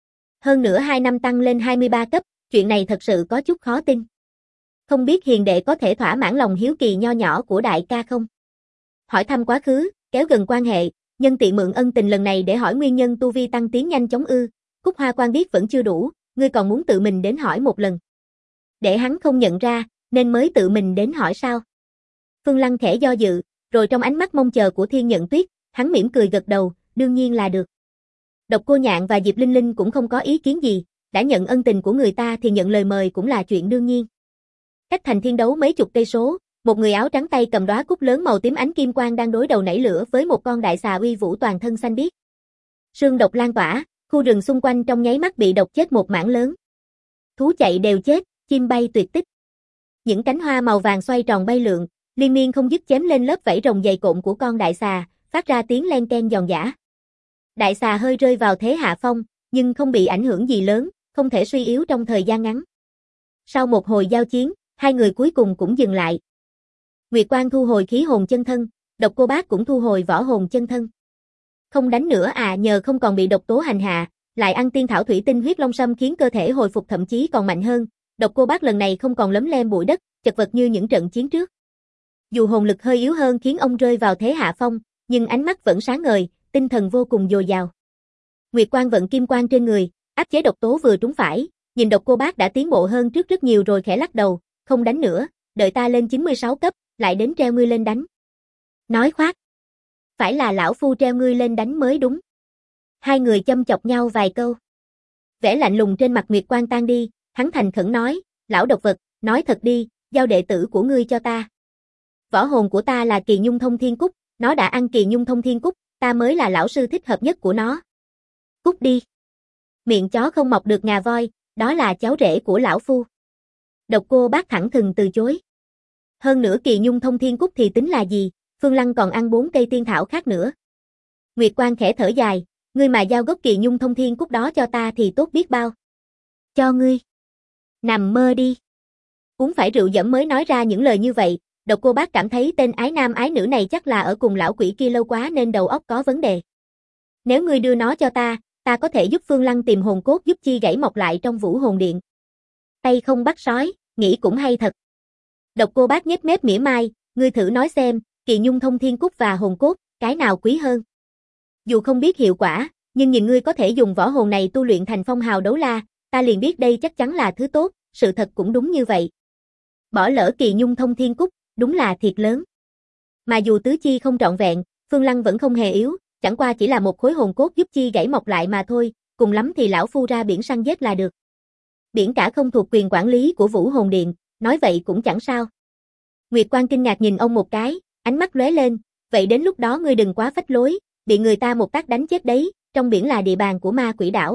Hơn nữa 2 năm tăng lên 23 cấp, chuyện này thật sự có chút khó tin. Không biết hiền đệ có thể thỏa mãn lòng hiếu kỳ nho nhỏ của đại ca không? Hỏi thăm quá khứ, kéo gần quan hệ, nhân tiện mượn ân tình lần này để hỏi nguyên nhân tu vi tăng tiến nhanh chóng ư? Cúc Hoa Quan biết vẫn chưa đủ, ngươi còn muốn tự mình đến hỏi một lần. Để hắn không nhận ra, nên mới tự mình đến hỏi sao? Phương Lăng khẽ do dự, rồi trong ánh mắt mong chờ của Thiên Nhận Tuyết, hắn mỉm cười gật đầu, đương nhiên là được. Độc Cô Nhạn và Diệp Linh Linh cũng không có ý kiến gì, đã nhận ân tình của người ta thì nhận lời mời cũng là chuyện đương nhiên. Cách thành Thiên Đấu mấy chục cây số, một người áo trắng tay cầm đóa cúc lớn màu tím ánh kim quang đang đối đầu nảy lửa với một con đại xà uy vũ toàn thân xanh biếc. Sương độc lan tỏa, khu rừng xung quanh trong nháy mắt bị độc chết một mảng lớn. Thú chạy đều chết, chim bay tuyệt tích. Những cánh hoa màu vàng xoay tròn bay lượn, liên miên không dứt chém lên lớp vảy rồng dày cộm của con đại xà, phát ra tiếng len ken giòn giã. Đại xà hơi rơi vào thế hạ phong, nhưng không bị ảnh hưởng gì lớn, không thể suy yếu trong thời gian ngắn. Sau một hồi giao chiến, hai người cuối cùng cũng dừng lại. Nguyệt Quang thu hồi khí hồn chân thân, Độc Cô Bác cũng thu hồi võ hồn chân thân. Không đánh nữa à, nhờ không còn bị độc tố hành hạ, lại ăn tiên thảo thủy tinh huyết long sâm khiến cơ thể hồi phục thậm chí còn mạnh hơn. Độc Cô Bác lần này không còn lấm lem bụi đất, chật vật như những trận chiến trước. Dù hồn lực hơi yếu hơn khiến ông rơi vào thế hạ phong, nhưng ánh mắt vẫn sáng ngời, tinh thần vô cùng dồi dào. Nguyệt Quang vận kim quang trên người, áp chế độc tố vừa trúng phải, nhìn Độc Cô Bác đã tiến bộ hơn trước rất nhiều rồi khẽ lắc đầu, không đánh nữa, đợi ta lên 96 cấp, lại đến treo ngươi lên đánh. Nói khoác. Phải là lão phu treo ngươi lên đánh mới đúng. Hai người châm chọc nhau vài câu. Vẻ lạnh lùng trên mặt Nguyệt Quang tan đi, hắn thành khẩn nói, lão độc vật, nói thật đi, giao đệ tử của ngươi cho ta. Võ hồn của ta là Kỳ Nhung Thông Thiên Cúc, nó đã ăn Kỳ Nhung Thông Thiên Cúc, ta mới là lão sư thích hợp nhất của nó. Cút đi. Miệng chó không mọc được ngà voi, đó là cháu rể của lão phu. Độc Cô Bác thẳng thừng từ chối. Hơn nữa Kỳ Nhung Thông Thiên Cúc thì tính là gì, Phương Lăng còn ăn 4 cây tiên thảo khác nữa. Nguyệt Quang khẽ thở dài, ngươi mà giao gốc Kỳ Nhung Thông Thiên Cúc đó cho ta thì tốt biết bao. Cho ngươi. Nằm mơ đi. Uống phải rượu dẫm mới nói ra những lời như vậy, Độc Cô Bác cảm thấy tên ái nam ái nữ này chắc là ở cùng lão quỷ kia lâu quá nên đầu óc có vấn đề. Nếu ngươi đưa nó cho ta có thể giúp Phương Lăng tìm hồn cốt giúp chi gãy mọc lại trong Vũ Hồn Điện. Tay không bắt sói, nghĩ cũng hay thật. Độc Cô Bác nhếch mép mỉa mai, ngươi thử nói xem, Kỳ Nhung Thông Thiên Cúc và hồn cốt, cái nào quý hơn? Dù không biết hiệu quả, nhưng nhìn ngươi có thể dùng võ hồn này tu luyện thành phong hào đấu la, ta liền biết đây chắc chắn là thứ tốt, sự thật cũng đúng như vậy. Bỏ lỡ Kỳ Nhung Thông Thiên Cúc, đúng là thiệt lớn. Mà dù tứ chi không trọn vẹn, Phương Lăng vẫn không hề yếu, chẳng qua chỉ là một khối hồn cốt giúp chi gãy mọc lại mà thôi, cùng lắm thì lão phu ra biển săn giết là được. Biển cả không thuộc quyền quản lý của Vũ Hồn Điện, nói vậy cũng chẳng sao. Nguyệt Quang kinh ngạc nhìn ông một cái, ánh mắt lóe lên, vậy đến lúc đó ngươi đừng quá phách lối, bị người ta một tác đánh chết đấy, trong biển là địa bàn của Ma Quỷ Đảo.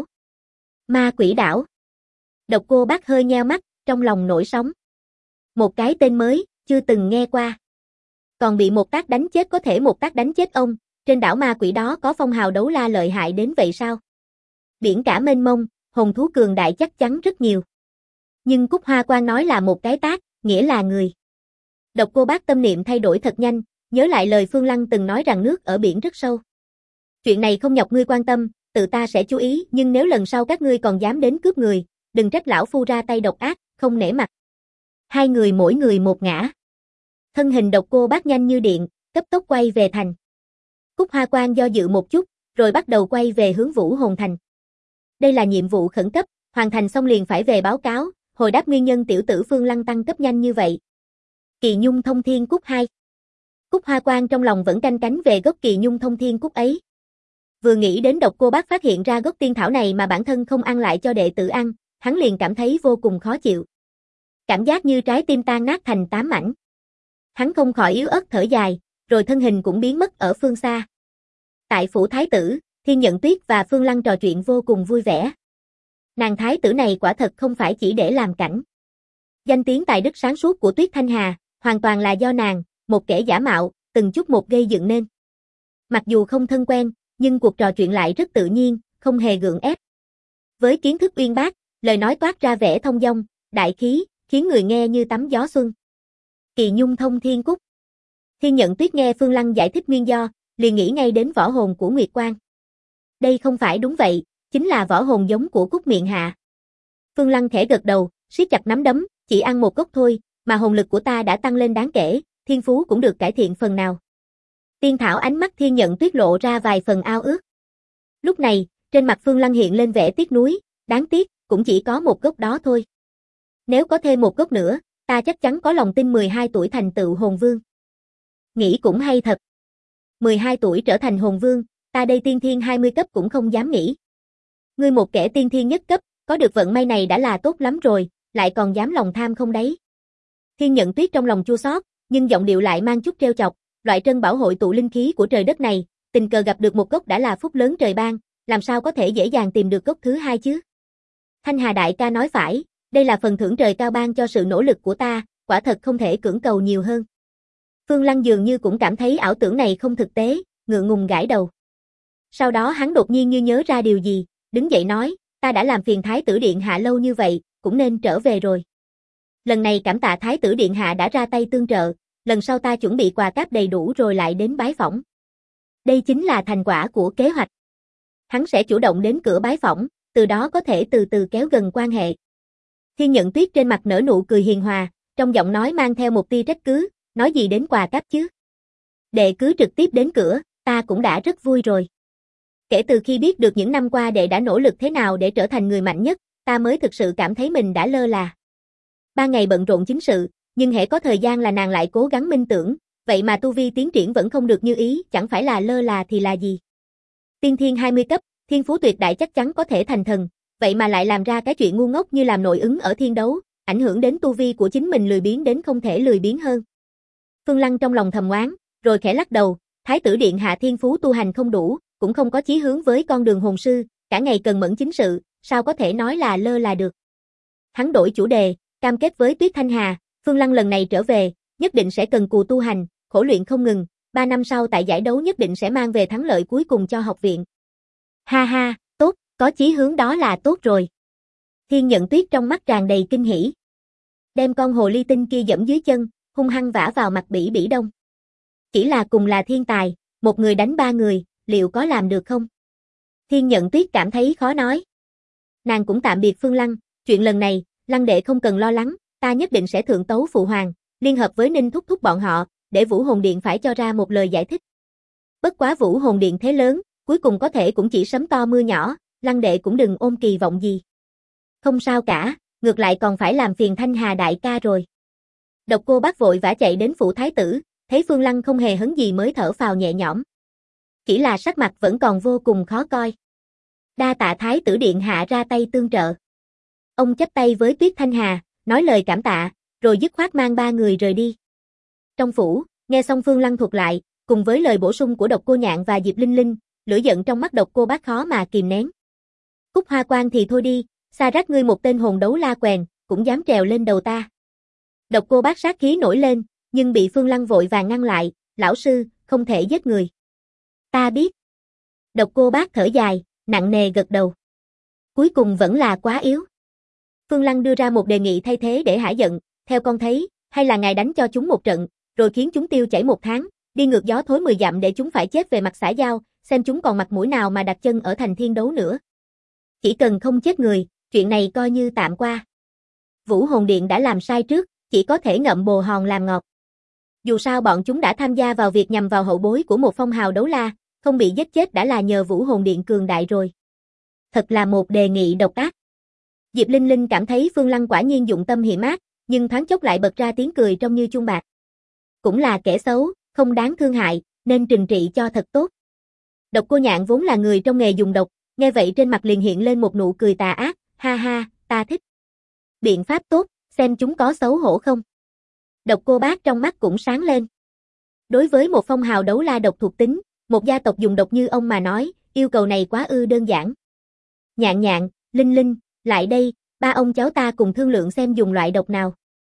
Ma Quỷ Đảo. Độc Cô Bác hơi nheo mắt, trong lòng nổi sóng. Một cái tên mới, chưa từng nghe qua. Còn bị một tác đánh chết có thể một tác đánh chết ông, trên đảo ma quỷ đó có phong hào đấu la lợi hại đến vậy sao? Biển cả mênh mông, hồn thú cường đại chắc chắn rất nhiều. Nhưng Cúc Hoa Quan nói là một cái tác, nghĩa là người. Độc Cô Bác tâm niệm thay đổi thật nhanh, nhớ lại lời Phương Lăng từng nói rằng nước ở biển rất sâu. Chuyện này không nhọc ngươi quan tâm, tự ta sẽ chú ý, nhưng nếu lần sau các ngươi còn dám đến cướp người, đừng trách lão phu ra tay độc ác, không nể mặt. Hai người mỗi người một ngã. Thân hình Độc Cô Bác nhanh như điện, cấp tốc quay về thành. Cúc Hoa Quan do dự một chút, rồi bắt đầu quay về hướng Vũ Hồn Thành. Đây là nhiệm vụ khẩn cấp, hoàn thành xong liền phải về báo cáo, hồi đáp nguyên nhân tiểu tử Phương Lăng tăng cấp nhanh như vậy. Kỳ Nhung Thông Thiên Cúc 2. Cúc Hoa Quan trong lòng vẫn canh cánh về gốc Kỳ Nhung Thông Thiên Cúc ấy. Vừa nghĩ đến Độc Cô Bác phát hiện ra gốc tiên thảo này mà bản thân không ăn lại cho đệ tử ăn, hắn liền cảm thấy vô cùng khó chịu. Cảm giác như trái tim tan nát thành 8 mảnh. Hắn không khỏi yếu ớt thở dài, rồi thân hình cũng biến mất ở phương xa. Tại phủ thái tử, Thiên Nhận Tuyết và Phương Lăng trò chuyện vô cùng vui vẻ. Nàng thái tử này quả thật không phải chỉ để làm cảnh. Danh tiếng tài đức sáng suốt của Tuyết Thanh Hà, hoàn toàn là do nàng, một kẻ giả mạo, từng chút một gây dựng nên. Mặc dù không thân quen, nhưng cuộc trò chuyện lại rất tự nhiên, không hề gượng ép. Với kiến thức uyên bác, lời nói toát ra vẻ thông dong, đại khí, khiến người nghe như tắm gió xuân. Kỳ Nhung Thông Thiên Cúc. Thiên Nhận Tuyết nghe Phương Lăng giải thích nguyên do, liền nghĩ ngay đến võ hồn của Nguyệt Quang. Đây không phải đúng vậy, chính là võ hồn giống của Cúc Miệng Hạ. Phương Lăng khẽ gật đầu, siết chặt nắm đấm, chỉ ăn một gốc thôi, mà hồn lực của ta đã tăng lên đáng kể, thiên phú cũng được cải thiện phần nào. Tiên thảo ánh mắt Thiên Nhận Tuyết lộ ra vài phần ao ước. Lúc này, trên mặt Phương Lăng hiện lên vẻ tiếc nuối, đáng tiếc, cũng chỉ có một gốc đó thôi. Nếu có thêm một gốc nữa, ta chắc chắn có lòng tin 12 tuổi thành tựu hồn vương. Nghĩ cũng hay thật. 12 tuổi trở thành hồn vương, ta đây tiên thiên 20 cấp cũng không dám nghĩ. Ngươi một kẻ tiên thiên nhất cấp, có được vận may này đã là tốt lắm rồi, lại còn dám lòng tham không đấy. Thiên Nhận Tuyết trong lòng chua xót, nhưng giọng điệu lại mang chút trêu chọc, loại trân bảo hội tụ linh khí của trời đất này, tình cờ gặp được một gốc đã là phúc lớn trời ban, làm sao có thể dễ dàng tìm được gốc thứ hai chứ? Thanh Hà đại ca nói phải, đây là phần thưởng trời cao ban cho sự nỗ lực của ta, quả thật không thể cưỡng cầu nhiều hơn. Phương Lăng dường như cũng cảm thấy ảo tưởng này không thực tế, ngượng ngùng gãi đầu. Sau đó hắn đột nhiên như nhớ ra điều gì, đứng dậy nói, ta đã làm phiền Thái tử Điện Hạ lâu như vậy, cũng nên trở về rồi. Lần này cảm tạ Thái tử Điện Hạ đã ra tay tương trợ, lần sau ta chuẩn bị quà cáp đầy đủ rồi lại đến bái phỏng. Đây chính là thành quả của kế hoạch. Hắn sẽ chủ động đến cửa bái phỏng, từ đó có thể từ từ kéo gần quan hệ. Thiên Nhận Tuyết trên mặt nở nụ cười hiền hòa, trong giọng nói mang theo một tia trách cứ, nói gì đến quà cáp chứ. Đệ cứ trực tiếp đến cửa, ta cũng đã rất vui rồi. Kể từ khi biết được những năm qua đệ đã nỗ lực thế nào để trở thành người mạnh nhất, ta mới thực sự cảm thấy mình đã lơ là. 3 ngày bận rộn chính sự, nhưng hễ có thời gian là nàng lại cố gắng minh tưởng, vậy mà tu vi tiến triển vẫn không được như ý, chẳng phải là lơ là thì là gì. Tiên thiên 20 cấp, thiên phú tuyệt đại chắc chắn có thể thành thần, vậy mà lại làm ra cái chuyện ngu ngốc như làm nội ứng ở thiên đấu, ảnh hưởng đến tu vi của chính mình lười biếng đến không thể lười biếng hơn. Phương Lăng trong lòng thầm oán, rồi khẽ lắc đầu, Thái tử Điện Hạ thiên phú tu hành không đủ, cũng không có chí hướng với con đường hồn sư, cả ngày cần mẫn chính sự, sao có thể nói là lơ là được. Hắn đổi chủ đề, cam kết với Tuyết Thanh Hà, Phương Lăng lần này trở về, nhất định sẽ cần cù tu hành, khổ luyện không ngừng, 3 năm sau tại giải đấu nhất định sẽ mang về thắng lợi cuối cùng cho học viện. Ha ha, tốt, có chí hướng đó là tốt rồi. Thiên Nhận Tuyết trong mắt tràn đầy kinh hỉ. Đem con hồ ly tinh kia giẫm dưới chân, hung hăng vả vào mặt Bỉ Bỉ Đông. Chỉ là cùng là thiên tài, một người đánh 3 người, liệu có làm được không? Thiên Nhận Tuyết cảm thấy khó nói. Nàng cũng tạm biệt Phương Lăng, chuyện lần này, Lăng đệ không cần lo lắng, ta nhất định sẽ thượng tấu phụ hoàng, liên hợp với Ninh thúc thúc bọn họ, để Vũ Hồn Điện phải cho ra một lời giải thích. Bất quá Vũ Hồn Điện thế lớn, cuối cùng có thể cũng chỉ sấm to mưa nhỏ, Lăng đệ cũng đừng ôm kỳ vọng gì. Không sao cả, ngược lại còn phải làm phiền Thanh Hà đại ca rồi. Độc Cô Bác vội vã chạy đến phủ thái tử, thấy Phương Lăng không hề hấn gì mới thở phào nhẹ nhõm. Chỉ là sắc mặt vẫn còn vô cùng khó coi. Đa tạ thái tử điện hạ ra tay tương trợ. Ông chắp tay với Tuyết Thanh Hà, nói lời cảm tạ, rồi dứt khoát mang 3 người rời đi. Trong phủ, nghe xong Phương Lăng thuật lại, cùng với lời bổ sung của Độc Cô Nhạn và Diệp Linh Linh, lửa giận trong mắt Độc Cô Bác khó mà kìm nén. Cúc Hoa Quan thì thôi đi, xa rách ngươi một tên hồn đấu la quèn, cũng dám trèo lên đầu ta. Độc Cô Bác sát khí nổi lên, nhưng bị Phương Lăng vội vàng ngăn lại, lão sư, không thể giết người. Ta biết. Độc Cô Bác thở dài, nặng nề gật đầu. Cuối cùng vẫn là quá yếu. Phương Lăng đưa ra một đề nghị thay thế để hả giận, theo con thấy, hay là ngài đánh cho chúng một trận, rồi khiến chúng tiêu chảy 1 tháng, đi ngược gió thối 10 dặm để chúng phải chết về mặt xã giao, xem chúng còn mặt mũi nào mà đặt chân ở thành thiên đấu nữa. Chỉ cần không chết người, chuyện này coi như tạm qua. Vũ Hồn Điện đã làm sai trước, chỉ có thể ngậm bồ hòn làm ngọt. Dù sao bọn chúng đã tham gia vào việc nhằm vào hậu bối của một phong hào đấu la, không bị giết chết đã là nhờ Vũ Hồn Điện cường đại rồi. Thật là một đề nghị độc ác. Diệp Linh Linh cảm thấy Phương Lăng quả nhiên dụng tâm hiểm ác, nhưng thoáng chốc lại bật ra tiếng cười trong như chuông bạc. Cũng là kẻ xấu, không đáng thương hại, nên trừng trị cho thật tốt. Độc Cô Nhạn vốn là người trong nghề dùng độc, nghe vậy trên mặt liền hiện lên một nụ cười tà ác, ha ha, ta thích. Biện pháp tốt, xem chúng có xấu hổ không. Độc Cô Bác trong mắt cũng sáng lên. Đối với một phong hào đấu la độc thuộc tính, một gia tộc dùng độc như ông mà nói, yêu cầu này quá đơn giản. Nhạn Nhạn, Linh Linh, lại đây, 3 ông cháu ta cùng thương lượng xem dùng loại độc nào.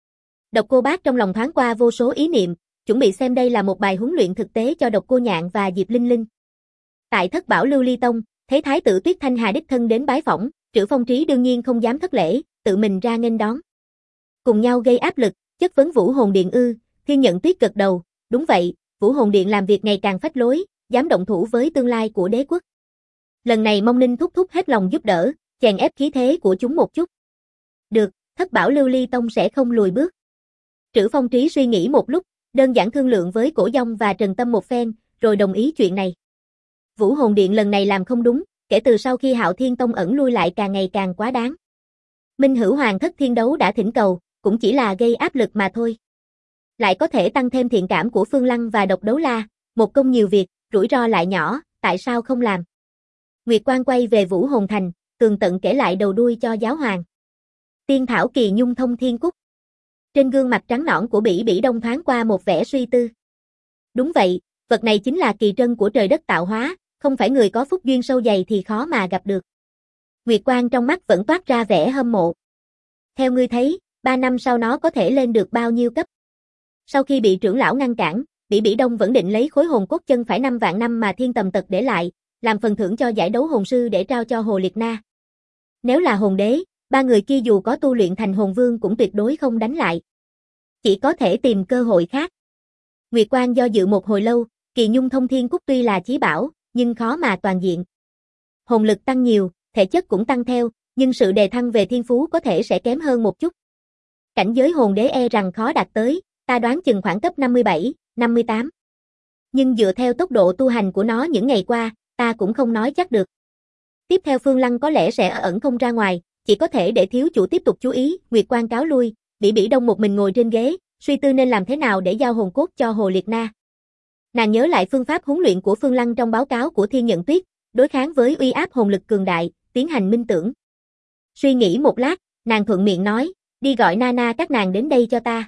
Độc Cô Bác trong lòng thoáng qua vô số ý niệm, chuẩn bị xem đây là một bài huấn luyện thực tế cho Độc Cô Nhạn và Diệp Linh Linh. Tại Thất Bảo Lưu Ly Tông, thấy thái tử Tuyết Thanh Hà đích thân đến bái phỏng, Trữ Phong Trí đương nhiên không dám thất lễ, tự mình ra nghênh đón. Cùng nhau gây áp lực, chất vấn Vũ Hồn Điện ư? Thiên Nhận Tuyết gật đầu, đúng vậy, Vũ Hồn Điện làm việc ngày càng phách lối, dám động thủ với tương lai của đế quốc. Lần này mong Ninh thúc thúc hết lòng giúp đỡ, chèn ép khí thế của chúng một chút. Được, Thất Bảo Lưu Ly Tông sẽ không lùi bước. Trữ Phong Trí suy nghĩ một lúc, đơn giản thương lượng với Cổ Dông và Trần Tâm một phen, rồi đồng ý chuyện này. Vũ Hồn Điện lần này làm không đúng, kể từ sau khi Hạo Thiên Tông ẩn lui lại càng ngày càng quá đáng. Minh Hữu Hoàng thất thiên đấu đã thỉnh cầu, cũng chỉ là gây áp lực mà thôi. Lại có thể tăng thêm thiện cảm của Phương Lăng và Độc Đấu La, một công nhiều việc, rủi ro lại nhỏ, tại sao không làm? Nguyệt Quang quay về Vũ Hồn Thành, tường tận kể lại đầu đuôi cho giáo hoàng. Tiên thảo kỳ nhung thông thiên cúc. Trên gương mặt trắng nõn của Bỉ Bỉ Đông thoáng qua một vẻ suy tư. Đúng vậy, vật này chính là kỳ trân của trời đất tạo hóa, không phải người có phúc duyên sâu dày thì khó mà gặp được. Nguyệt Quang trong mắt vẫn toát ra vẻ hâm mộ. Theo ngươi thấy, 3 năm sau nó có thể lên được bao nhiêu cấp? Sau khi bị trưởng lão ngăn cản, Bỉ Bỉ Đông vẫn định lấy khối hồn cốt chân phải 5 vạn năm mà Thiên Tầm Tật để lại, làm phần thưởng cho giải đấu hồn sư để trao cho Hồ Liệt Na. Nếu là hồn đế, 3 người kia dù có tu luyện thành hồn vương cũng tuyệt đối không đánh lại. Chỉ có thể tìm cơ hội khác. Nguyệt Quang do dự một hồi lâu, kỳ nhung thông thiên cúc tuy là chí bảo, nhưng khó mà toàn diện. Hồn lực tăng nhiều, thể chất cũng tăng theo, nhưng sự đề thăng về thiên phú có thể sẽ kém hơn một chút. Cảnh giới hồn đế e rằng khó đạt tới, ta đoán chừng khoảng cấp 57, 58. Nhưng dựa theo tốc độ tu hành của nó những ngày qua, ta cũng không nói chắc được. Tiếp theo Phương Lăng có lẽ sẽ ẩn không ra ngoài, chỉ có thể để thiếu chủ tiếp tục chú ý. Nguyệt Quang cáo lui, Bỉ Bỉ Đông một mình ngồi trên ghế, suy tư nên làm thế nào để giao hồn cốt cho Hồ Liệt Na. Nàng nhớ lại phương pháp huấn luyện của Phương Lăng trong báo cáo của Thiên Nhận Tuyết, đối kháng với uy áp hồn lực cường đại, tiến hành minh tưởng. Suy nghĩ một lát, nàng thuận miệng nói, đi gọi Nana các nàng đến đây cho ta.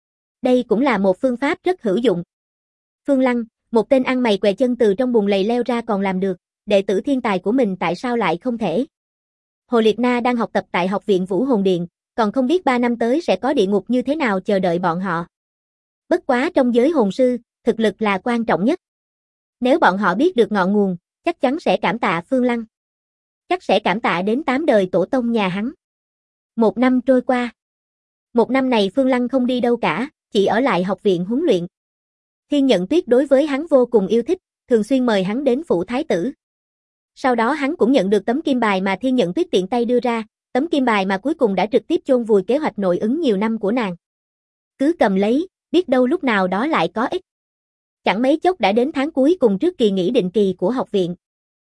Đây cũng là một phương pháp rất hữu dụng. Phương Lăng, một tên ăn mày què chân từ trong bùn lầy leo ra còn làm được, đệ tử thiên tài của mình tại sao lại không thể? Hồ Liệt Na đang học tập tại học viện Vũ Hồn Điện, còn không biết 3 năm tới sẽ có địa ngục như thế nào chờ đợi bọn họ. Bất quá trong giới hồn sư, thực lực là quan trọng nhất. Nếu bọn họ biết được ngọn nguồn, chắc chắn sẽ cảm tạ Phương Lăng. Chắc sẽ cảm tạ đến 8 đời tổ tông nhà hắn. 1 năm trôi qua. 1 năm này Phương Lăng không đi đâu cả, chỉ ở lại học viện huấn luyện. Thiên Nhận Tuyết đối với hắn vô cùng yêu thích, thường xuyên mời hắn đến phủ thái tử. Sau đó hắn cũng nhận được tấm kim bài mà Thiên Nhận Tuyết tiện tay đưa ra, tấm kim bài mà cuối cùng đã trực tiếp chôn vùi kế hoạch nội ứng nhiều năm của nàng. Cứ cầm lấy, biết đâu lúc nào đó lại có ích. Chẳng mấy chốc đã đến tháng cuối cùng trước kỳ nghỉ định kỳ của học viện.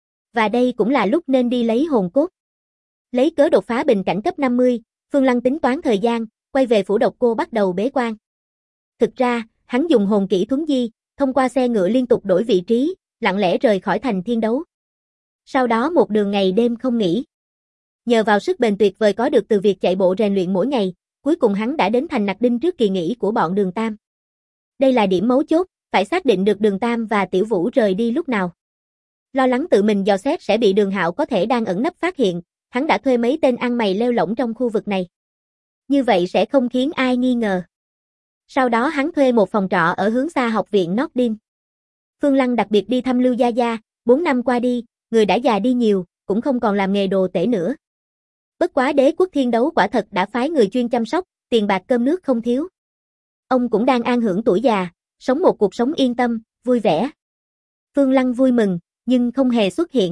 Và đây cũng là lúc nên đi lấy hồn cốt. Lấy cớ đột phá bình cảnh cấp 50, Phương Lăng tính toán thời gian, quay về phủ Độc Cô bắt đầu bế quan. Thực ra, hắn dùng hồn kỹ thuấn di, thông qua xe ngựa liên tục đổi vị trí, lặng lẽ rời khỏi thành thiên đấu. Sau đó một đường ngày đêm không nghỉ. Nhờ vào sức bền tuyệt vời có được từ việc chạy bộ rèn luyện mỗi ngày, cuối cùng hắn đã đến thành Nặc Đinh trước kỳ nghỉ của bọn Đường Tam. Đây là điểm mấu chốt, phải xác định được Đường Tam và Tiểu Vũ rời đi lúc nào. Lo lắng tự mình dò xét sẽ bị Đường Hạo có thể đang ẩn nấp phát hiện, hắn đã thuê mấy tên ăn mày lêu lổng trong khu vực này. Như vậy sẽ không khiến ai nghi ngờ. Sau đó hắn thuê một phòng trọ ở hướng xa học viện Nordin. Phương Lăng đặc biệt đi thăm Lưu Gia Gia, 4 năm qua đi, người đã già đi nhiều, cũng không còn làm nghề đồ tể nữa. Bất quá Đế quốc Thiên Đấu quả thật đã phái người chuyên chăm sóc, tiền bạc cơm nước không thiếu. Ông cũng đang an hưởng tuổi già, sống một cuộc sống yên tâm, vui vẻ. Phương Lăng vui mừng, nhưng không hề xuất hiện.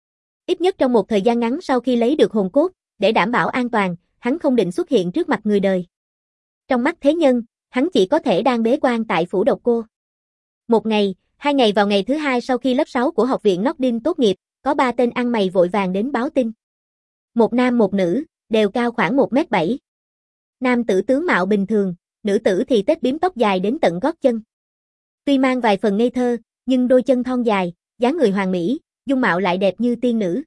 Ít nhất trong một thời gian ngắn sau khi lấy được hồn cốt, để đảm bảo an toàn, hắn không định xuất hiện trước mặt người đời. Trong mắt thế nhân, hắn chỉ có thể đang bế quan tại phủ Độc Cô. Một ngày, 2 ngày vào ngày thứ 2 sau khi lớp 6 của học viện Nordin tốt nghiệp, có 3 tên ăn mày vội vàng đến báo tin. Một nam một nữ, đều cao khoảng 1m7. Nam tử tướng mạo bình thường, nữ tử thì tết bím tóc dài đến tận gót chân. Tuy mang vài phần ngây thơ, nhưng đôi chân thon dài, dáng người hoàn mỹ, dung mạo lại đẹp như tiên nữ.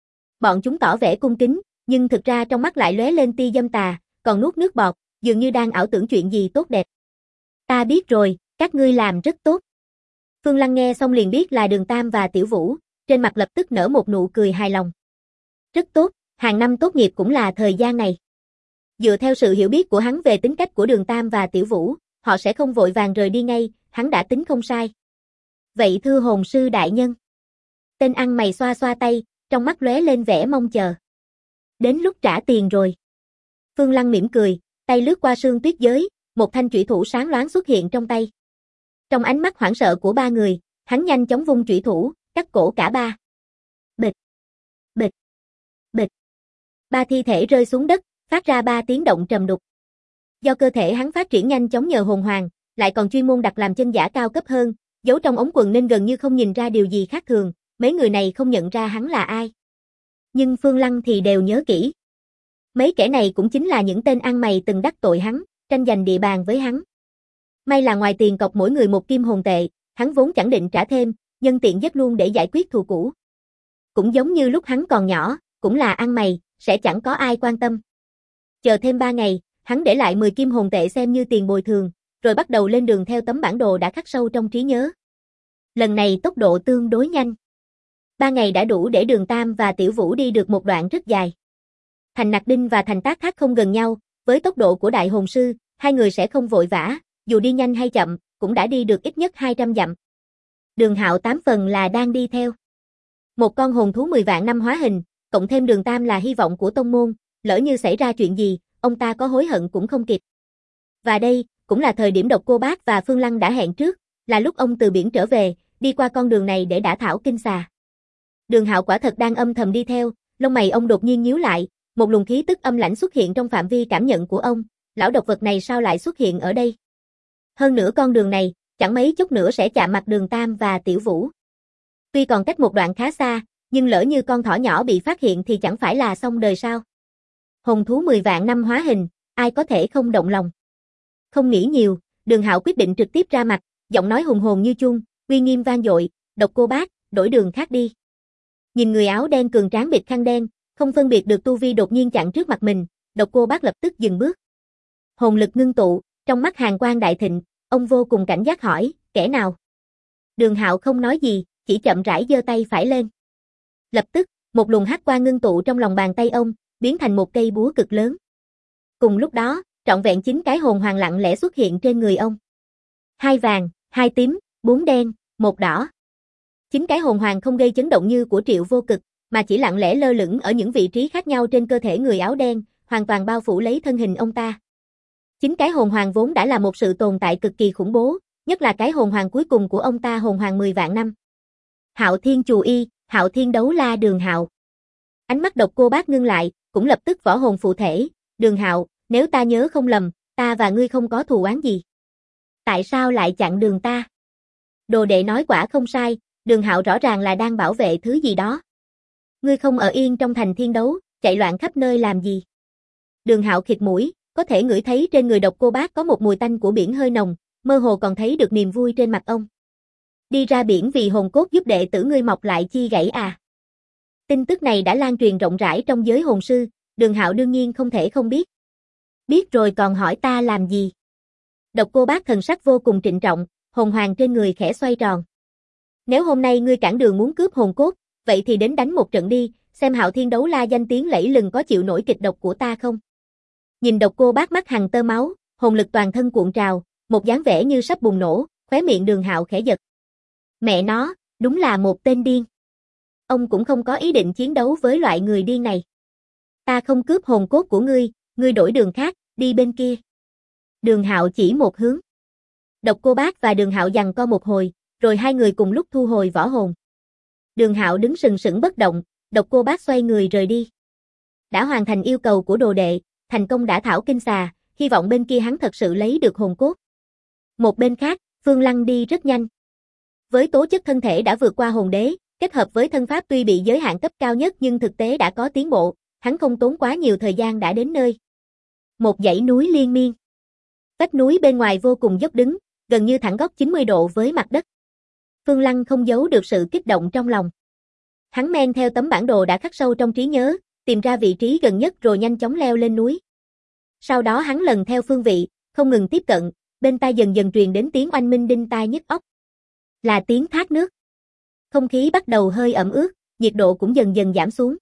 Bọn chúng tỏ vẻ cung kính, nhưng thực ra trong mắt lại lóe lên tia dâm tà, còn nuốt nước bọt, dường như đang ảo tưởng chuyện gì tốt đẹp. Ta biết rồi, các ngươi làm rất tốt. Phương Lăng nghe xong liền biết là Đường Tam và Tiểu Vũ, trên mặt lập tức nở một nụ cười hài lòng. Rất tốt, hàng năm tốt nghiệp cũng là thời gian này. Dựa theo sự hiểu biết của hắn về tính cách của Đường Tam và Tiểu Vũ, họ sẽ không vội vàng rời đi ngay, hắn đã tính không sai. Vậy thưa hồn sư đại nhân. Tên ăn mày xoa xoa tay, trong mắt lóe lên vẻ mong chờ. Đến lúc trả tiền rồi. Phương Lăng mỉm cười, tay lướt qua sương tuyết giới, một thanh chủy thủ sáng loáng xuất hiện trong tay. Trong ánh mắt hoảng sợ của 3 người, hắn nhanh chóng vung chủy thủ, cắt cổ cả 3. Bịch, bịch, bịch. 3 thi thể rơi xuống đất, phát ra 3 tiếng động trầm đục. Do cơ thể hắn phát triển nhanh chóng nhờ hồn hoàng, lại còn chuyên môn đặt làm chân giả cao cấp hơn, giấu trong ống quần nên gần như không nhìn ra điều gì khác thường, mấy người này không nhận ra hắn là ai. Nhưng Phương Lăng thì đều nhớ kỹ. Mấy kẻ này cũng chính là những tên ăn mày từng đắc tội hắn, tranh giành địa bàn với hắn. May là ngoài tiền cọc mỗi người 1 kim hồn tệ, hắn vốn chẳng định trả thêm, nhân tiện giết luôn để giải quyết thù cũ. Cũng giống như lúc hắn còn nhỏ, cũng là ăn mày, sẽ chẳng có ai quan tâm. Chờ thêm 3 ngày, hắn để lại 10 kim hồn tệ xem như tiền bồi thường, rồi bắt đầu lên đường theo tấm bản đồ đã khắc sâu trong trí nhớ. Lần này tốc độ tương đối nhanh. 3 ngày đã đủ để Đường Tam và Tiểu Vũ đi được một đoạn rất dài. Thành Nặc Đinh và thành Tác Thác không gần nhau, với tốc độ của đại hồn sư, 2 người sẽ không vội vã, dù đi nhanh hay chậm, cũng đã đi được ít nhất 200 dặm. Đường Hạo 8 phần là đang đi theo. Một con hồn thú 10 vạn năm hóa hình, cộng thêm Đường Tam là hy vọng của tông môn, lỡ như xảy ra chuyện gì, ông ta có hối hận cũng không kịp. Và đây, cũng là thời điểm Độc Cô Bác và Phương Lăng đã hẹn trước, là lúc ông từ biển trở về, đi qua con đường này để đả thảo kinh xà. Đường Hạo quả thật đang âm thầm đi theo, lông mày ông đột nhiên nhíu lại, một luồng khí tức âm lãnh xuất hiện trong phạm vi cảm nhận của ông, lão độc vật này sao lại xuất hiện ở đây? Hơn nữa con đường này, chẳng mấy chốc nữa sẽ chạm mặt Đường Tam và Tiểu Vũ. Tuy còn cách một đoạn khá xa, nhưng lỡ như con thỏ nhỏ bị phát hiện thì chẳng phải là xong đời sao? Hồn thú 10 vạn năm hóa hình, ai có thể không động lòng? Không nghĩ nhiều, Đường Hạo quyết định trực tiếp ra mặt, giọng nói hùng hồn như chuông, uy nghiêm vang dội, Độc Cô Bác, đổi đường khác đi. Nhìn người áo đen cường tráng bịt khăn đen, không phân biệt được tu vi đột nhiên chặn trước mặt mình, Độc Cô Bác lập tức dừng bước. Hồn lực ngưng tụ, trong mắt hàn quang đại thịnh, ông vô cùng cảnh giác hỏi, kẻ nào? Đường Hạo không nói gì, chỉ chậm rãi giơ tay phải lên. Lập tức, một luồng hắc quang ngưng tụ trong lòng bàn tay ông, biến thành một cây búa cực lớn. Cùng lúc đó, trọn vẹn 9 cái hồn hoàng lặng lẽ xuất hiện trên người ông. 2 vàng, 2 tím, 4 đen, 1 đỏ. 9 cái hồn hoàng không gây chấn động như của Triệu Vô Cực, mà chỉ lặng lẽ lơ lửng ở những vị trí khác nhau trên cơ thể người áo đen, hoàn toàn bao phủ lấy thân hình ông ta. 9 cái hồn hoàng vốn đã là một sự tồn tại cực kỳ khủng bố, nhất là cái hồn hoàng cuối cùng của ông ta, hồn hoàng 10 vạn năm. Hạo Thiên Chù Y, Hạo Thiên Đấu La Đường Hạo. Ánh mắt Độc Cô Bác ngưng lại, cũng lập tức võ hồn phụ thể, Đường Hạo, nếu ta nhớ không lầm, ta và ngươi không có thù oán gì. Tại sao lại chặn đường ta? Đồ đệ nói quả không sai, Đường Hạo rõ ràng là đang bảo vệ thứ gì đó. Ngươi không ở yên trong thành Thiên Đấu, chạy loạn khắp nơi làm gì? Đường Hạo khịt mũi, có thể ngửi thấy trên người Độc Cô Bác có một mùi tanh của biển hơi nồng, mơ hồ còn thấy được niềm vui trên mặt ông. Đi ra biển vì hồn cốt giúp đệ tử ngươi mọc lại chi gãy à? Tin tức này đã lan truyền rộng rãi trong giới hồn sư, Đường Hạo đương nhiên không thể không biết. Biết rồi còn hỏi ta làm gì? Độc Cô Bác thần sắc vô cùng trịnh trọng, hồn hoàng trên người khẽ xoay tròn. Nếu hôm nay ngươi cản đường muốn cướp hồn cốt, vậy thì đến đánh một trận đi, xem Hạo Thiên Đấu La danh tiếng lẫy lừng có chịu nổi kịch độc của ta không? Nhìn Độc Cô Bác mắt hằn tơ máu, hồn lực toàn thân cuộn trào, một dáng vẻ như sắp bùng nổ, khóe miệng Đường Hạo khẽ giật. Mẹ nó, đúng là một tên điên. Ông cũng không có ý định chiến đấu với loại người điên này. Ta không cướp hồn cốt của ngươi đổi đường khác, đi bên kia. Đường Hạo chỉ một hướng. Độc Cô Bác và Đường Hạo giằng co một hồi, rồi hai người cùng lúc thu hồi võ hồn. Đường Hạo đứng sừng sững bất động, Độc Cô Bác xoay người rời đi. Đã hoàn thành yêu cầu của đồ đệ, thành công đả thảo kinh xà, hy vọng bên kia hắn thật sự lấy được hồn cốt. Một bên khác, Phương Lăng đi rất nhanh. Với tố chất thân thể đã vượt qua hồn đế, kết hợp với thân pháp tuy bị giới hạn cấp cao nhất nhưng thực tế đã có tiến bộ, hắn không tốn quá nhiều thời gian đã đến nơi. Một dãy núi liên miên. Vách núi bên ngoài vô cùng dốc đứng, gần như thẳng góc 90 độ với mặt đất. Phương Lăng không giấu được sự kích động trong lòng. Hắn men theo tấm bản đồ đã khắc sâu trong trí nhớ, tìm ra vị trí gần nhất rồi nhanh chóng leo lên núi. Sau đó hắn lần theo phương vị, không ngừng tiếp cận, bên tai dần dần truyền đến tiếng oanh minh đinh tai nhức óc. Là tiếng thác nước. Không khí bắt đầu hơi ẩm ướt, nhiệt độ cũng dần dần giảm xuống.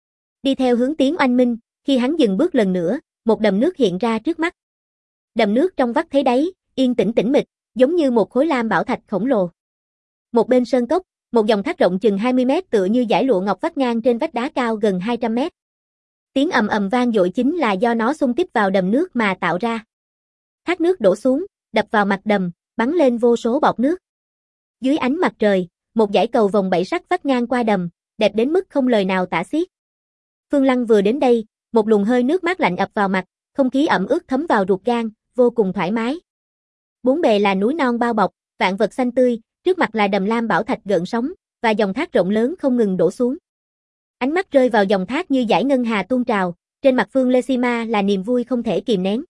Đi theo hướng tiếng oanh minh, khi hắn dừng bước lần nữa, một đầm nước hiện ra trước mắt. Đầm nước trong vắt thấy đáy, yên tĩnh tĩnh mịch, giống như một khối lam bảo thạch khổng lồ. Một bên sơn cốc, một dòng thác rộng chừng 20 mét tựa như dải lụa ngọc vắt ngang trên vách đá cao gần 200 mét. Tiếng ầm ầm vang dội chính là do nó xung kích vào đầm nước mà tạo ra. Thác nước đổ xuống, đập vào mặt đầm, bắn lên vô số bọt nước. Dưới ánh mặt trời, một dải cầu vòng 7 sắc vắt ngang qua đầm, đẹp đến mức không lời nào tả xiết. Phương Lăng vừa đến đây, một luồng hơi nước mát lạnh ập vào mặt, không khí ẩm ướt thấm vào ruột gan, vô cùng thoải mái. Bốn bề là núi non bao bọc, vạn vật xanh tươi, trước mặt là đầm lam bảo thạch gợn sóng, và dòng thác rộng lớn không ngừng đổ xuống. Ánh mắt rơi vào dòng thác như dải ngân hà tuôn trào, trên mặt Phương Lê Si Ma là niềm vui không thể kìm nén.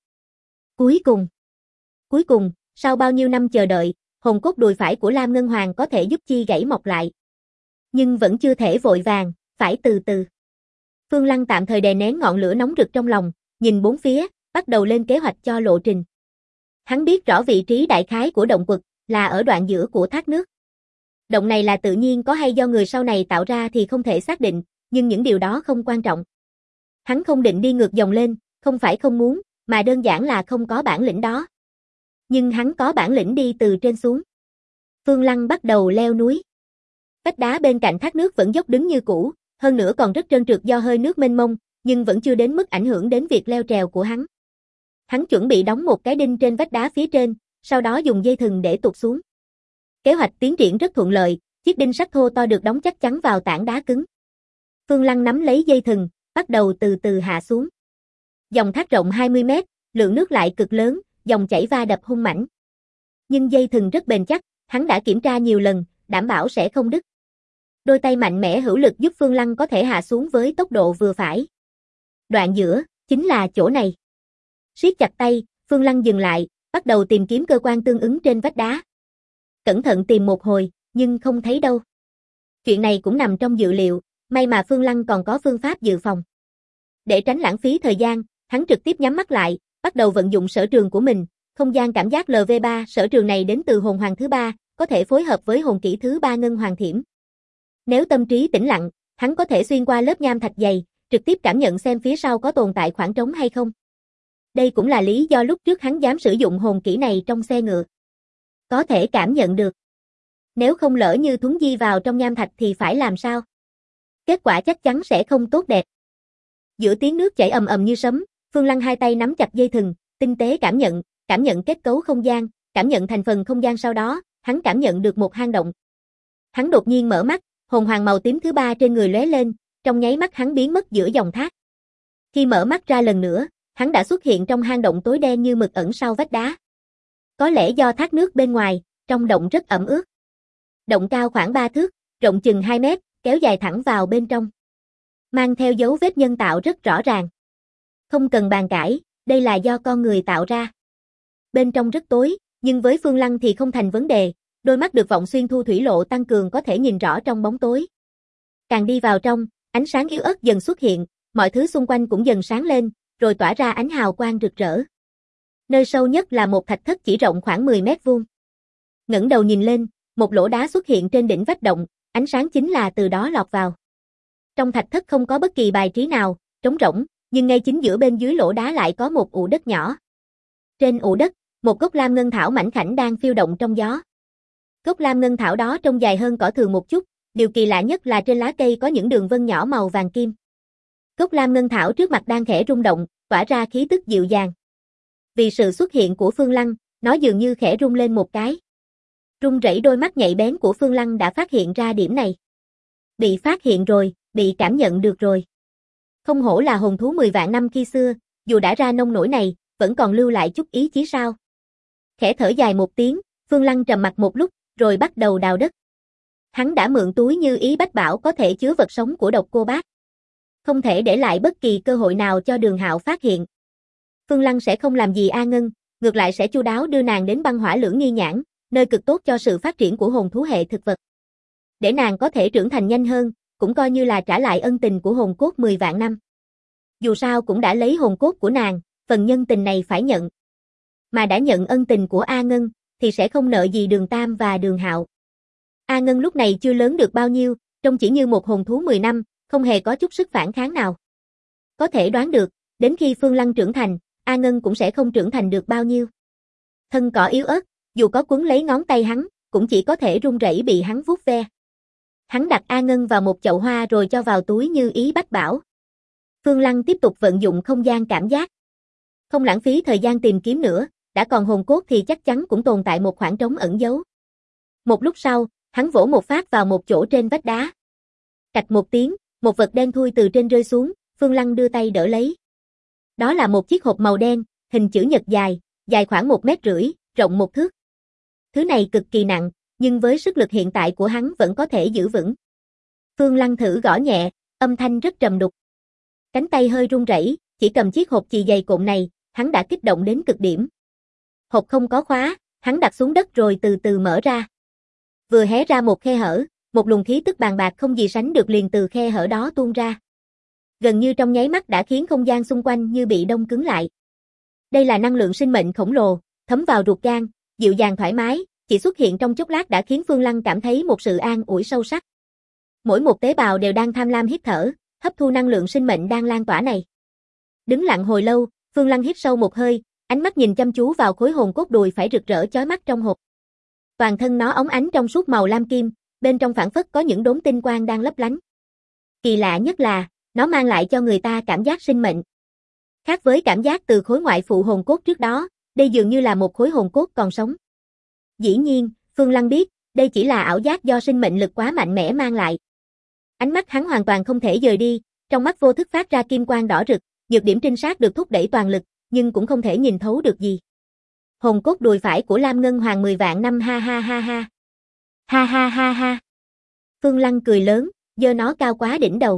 Cuối cùng, sau bao nhiêu năm chờ đợi, hồn cốt đùi phải của Lam Ngân Hoàng có thể giúp chi gãy mọc lại. Nhưng vẫn chưa thể vội vàng, phải từ từ. Phương Lăng tạm thời đè nén ngọn lửa nóng rực trong lòng, nhìn bốn phía, bắt đầu lên kế hoạch cho lộ trình. Hắn biết rõ vị trí đại khái của động quật, là ở đoạn giữa của thác nước. Động này là tự nhiên có hay do người sau này tạo ra thì không thể xác định, nhưng những điều đó không quan trọng. Hắn không định đi ngược dòng lên, không phải không muốn, mà đơn giản là không có bản lĩnh đó. Nhưng hắn có bản lĩnh đi từ trên xuống. Phương Lăng bắt đầu leo núi. Vách đá bên cạnh thác nước vẫn dốc đứng như cũ, hơn nữa còn rất trơn trượt do hơi nước mênh mông, nhưng vẫn chưa đến mức ảnh hưởng đến việc leo trèo của hắn. Hắn chuẩn bị đóng một cái đinh trên vách đá phía trên, sau đó dùng dây thừng để tụt xuống. Kế hoạch tiến triển rất thuận lợi, chiếc đinh sắt thô to được đóng chắc chắn vào tảng đá cứng. Phương Lăng nắm lấy dây thừng, bắt đầu từ từ hạ xuống. Dòng thác rộng 20 mét, lượng nước lại cực lớn, dòng chảy va đập hung mãnh. Nhưng dây thừng rất bền chắc, hắn đã kiểm tra nhiều lần, đảm bảo sẽ không đứt. Đôi tay mạnh mẽ hữu lực giúp Phương Lăng có thể hạ xuống với tốc độ vừa phải. Đoạn giữa, chính là chỗ này. Siết chặt tay, Phương Lăng dừng lại, bắt đầu tìm kiếm cơ quan tương ứng trên vách đá. Cẩn thận tìm một hồi, nhưng không thấy đâu. Chuyện này cũng nằm trong dự liệu, may mà Phương Lăng còn có phương pháp dự phòng. Để tránh lãng phí thời gian, hắn trực tiếp nhắm mắt lại, bắt đầu vận dụng sở trường của mình, không gian cảm giác LV3, sở trường này đến từ hồn hoàng thứ 3, có thể phối hợp với hồn kỹ thứ 3 ngân hoàng thiểm. Nếu tâm trí tĩnh lặng, hắn có thể xuyên qua lớp nham thạch dày, trực tiếp cảm nhận xem phía sau có tồn tại khoảng trống hay không. Đây cũng là lý do lúc trước hắn dám sử dụng hồn kỹ này trong xe ngựa. Có thể cảm nhận được. Nếu không lỡ như thuấn di vào trong nham thạch thì phải làm sao? Kết quả chắc chắn sẽ không tốt đẹp. Giữa tiếng nước chảy ầm ầm như sấm, Phương Lăng hai tay nắm chặt dây thừng, tinh tế cảm nhận kết cấu không gian, cảm nhận thành phần không gian, sau đó, hắn cảm nhận được một hang động. Hắn đột nhiên mở mắt, hồn hoàng màu tím thứ ba trên người lóe lên, trong nháy mắt hắn biến mất giữa dòng thác. Khi mở mắt ra lần nữa, hắn đã xuất hiện trong hang động tối đen như mực ẩn sau vách đá. Có lẽ do thác nước bên ngoài, trong động rất ẩm ướt. Động cao khoảng 3 thước, rộng chừng 2 mét, kéo dài thẳng vào bên trong. Mang theo dấu vết nhân tạo rất rõ ràng. Không cần bàn cãi, đây là do con người tạo ra. Bên trong rất tối, nhưng với Phương Lăng thì không thành vấn đề, đôi mắt được vọng xuyên thu thủy lộ tăng cường có thể nhìn rõ trong bóng tối. Càng đi vào trong, ánh sáng yếu ớt dần xuất hiện, mọi thứ xung quanh cũng dần sáng lên, rồi tỏa ra ánh hào quang rực rỡ. Nơi sâu nhất là một thạch thất chỉ rộng khoảng 10 mét vuông. Ngẩng đầu nhìn lên, một lỗ đá xuất hiện trên đỉnh vách động, ánh sáng chính là từ đó lọt vào. Trong thạch thất không có bất kỳ bài trí nào, trống rỗng, nhưng ngay chính giữa bên dưới lỗ đá lại có một ụ đất nhỏ. Trên ụ đất, một gốc lam ngân thảo mảnh khảnh đang phiêu động trong gió. Gốc lam ngân thảo đó trông dài hơn cỏ thường một chút, điều kỳ lạ nhất là trên lá cây có những đường vân nhỏ màu vàng kim. Gốc lam ngân thảo trước mặt đang khẽ rung động, tỏa ra khí tức dịu dàng. Vì sự xuất hiện của Phương Lăng, nó dường như khẽ rung lên một cái. Rung rẩy đôi mắt nhạy bén của Phương Lăng đã phát hiện ra điểm này. Bị phát hiện rồi, bị cảm nhận được rồi. Không hổ là hồn thú 10 vạn năm khi xưa, dù đã ra nông nổi này, vẫn còn lưu lại chút ý chí sao. Khẽ thở dài một tiếng, Phương Lăng trầm mặc một lúc, rồi bắt đầu đào đất. Hắn đã mượn túi như ý bách bảo có thể chứa vật sống của độc cô bác. Không thể để lại bất kỳ cơ hội nào cho Đường Hạo phát hiện. Phương Lăng sẽ không làm gì A Ngân, ngược lại sẽ chu đáo đưa nàng đến băng hỏa lưỡng nghi nhãn, nơi cực tốt cho sự phát triển của hồn thú hệ thực vật. Để nàng có thể trưởng thành nhanh hơn, cũng coi như là trả lại ân tình của hồn cốt 10 vạn năm. Dù sao cũng đã lấy hồn cốt của nàng, phần nhân tình này phải nhận. Mà đã nhận ân tình của A Ngân, thì sẽ không nợ gì Đường Tam và Đường Hạo. A Ngân lúc này chưa lớn được bao nhiêu, trông chỉ như một hồn thú 10 năm, không hề có chút sức phản kháng nào. Có thể đoán được, đến khi Phương Lăng trưởng thành, A Ngân cũng sẽ không trưởng thành được bao nhiêu. Thân cỏ yếu ớt, dù có quấn lấy ngón tay hắn, cũng chỉ có thể run rẩy bị hắn vuốt ve. Hắn đặt A Ngân vào một chậu hoa rồi cho vào túi như ý bách bảo. Phương Lăng tiếp tục vận dụng không gian cảm giác. Không lãng phí thời gian tìm kiếm nữa, đã còn hồn cốt thì chắc chắn cũng tồn tại một khoảng trống ẩn giấu. Một lúc sau, hắn vỗ một phát vào một chỗ trên vách đá. Cạch một tiếng, một vật đen thui từ trên rơi xuống, Phương Lăng đưa tay đỡ lấy. Đó là một chiếc hộp màu đen, hình chữ nhật dài khoảng 1,5 mét, rộng 1 thước. Thứ này cực kỳ nặng, nhưng với sức lực hiện tại của hắn vẫn có thể giữ vững. Phương Lăng thử gõ nhẹ, âm thanh rất trầm đục. Cánh tay hơi run rẩy, chỉ cầm chiếc hộp chì dày cộm này, hắn đã kích động đến cực điểm. Hộp không có khóa, hắn đặt xuống đất rồi từ từ mở ra. Vừa hé ra một khe hở, một luồng khí tức bàng bạc không gì sánh được liền từ khe hở đó tuôn ra. Gần như trong nháy mắt đã khiến không gian xung quanh như bị đông cứng lại. Đây là năng lượng sinh mệnh khổng lồ, thấm vào ruột gan, dịu dàng thoải mái, chỉ xuất hiện trong chốc lát đã khiến Phương Lăng cảm thấy một sự an ủi sâu sắc. Mỗi một tế bào đều đang tham lam hít thở, hấp thu năng lượng sinh mệnh đang lan tỏa này. Đứng lặng hồi lâu, Phương Lăng hít sâu một hơi, ánh mắt nhìn chăm chú vào khối hồn cốt đùi phải rực rỡ chói mắt trong hộp. Toàn thân nó óng ánh trong suốt màu lam kim, bên trong phảng phất có những đốm tinh quang đang lấp lánh. Kỳ lạ nhất là, nó mang lại cho người ta cảm giác sinh mệnh. Khác với cảm giác từ khối ngoại phụ hồn cốt trước đó, đây dường như là một khối hồn cốt còn sống. Dĩ nhiên, Phương Lăng biết, đây chỉ là ảo giác do sinh mệnh lực quá mạnh mẽ mang lại. Ánh mắt hắn hoàn toàn không thể rời đi, trong mắt vô thức phát ra kim quang đỏ rực, nhược điểm trinh sát được thúc đẩy toàn lực, nhưng cũng không thể nhìn thấu được gì. Hồn cốt đùi phải của Lam Ngân Hoàng 10 vạn năm, ha ha ha ha. Ha ha ha ha. Phương Lăng cười lớn, giơ nó cao quá đỉnh đầu.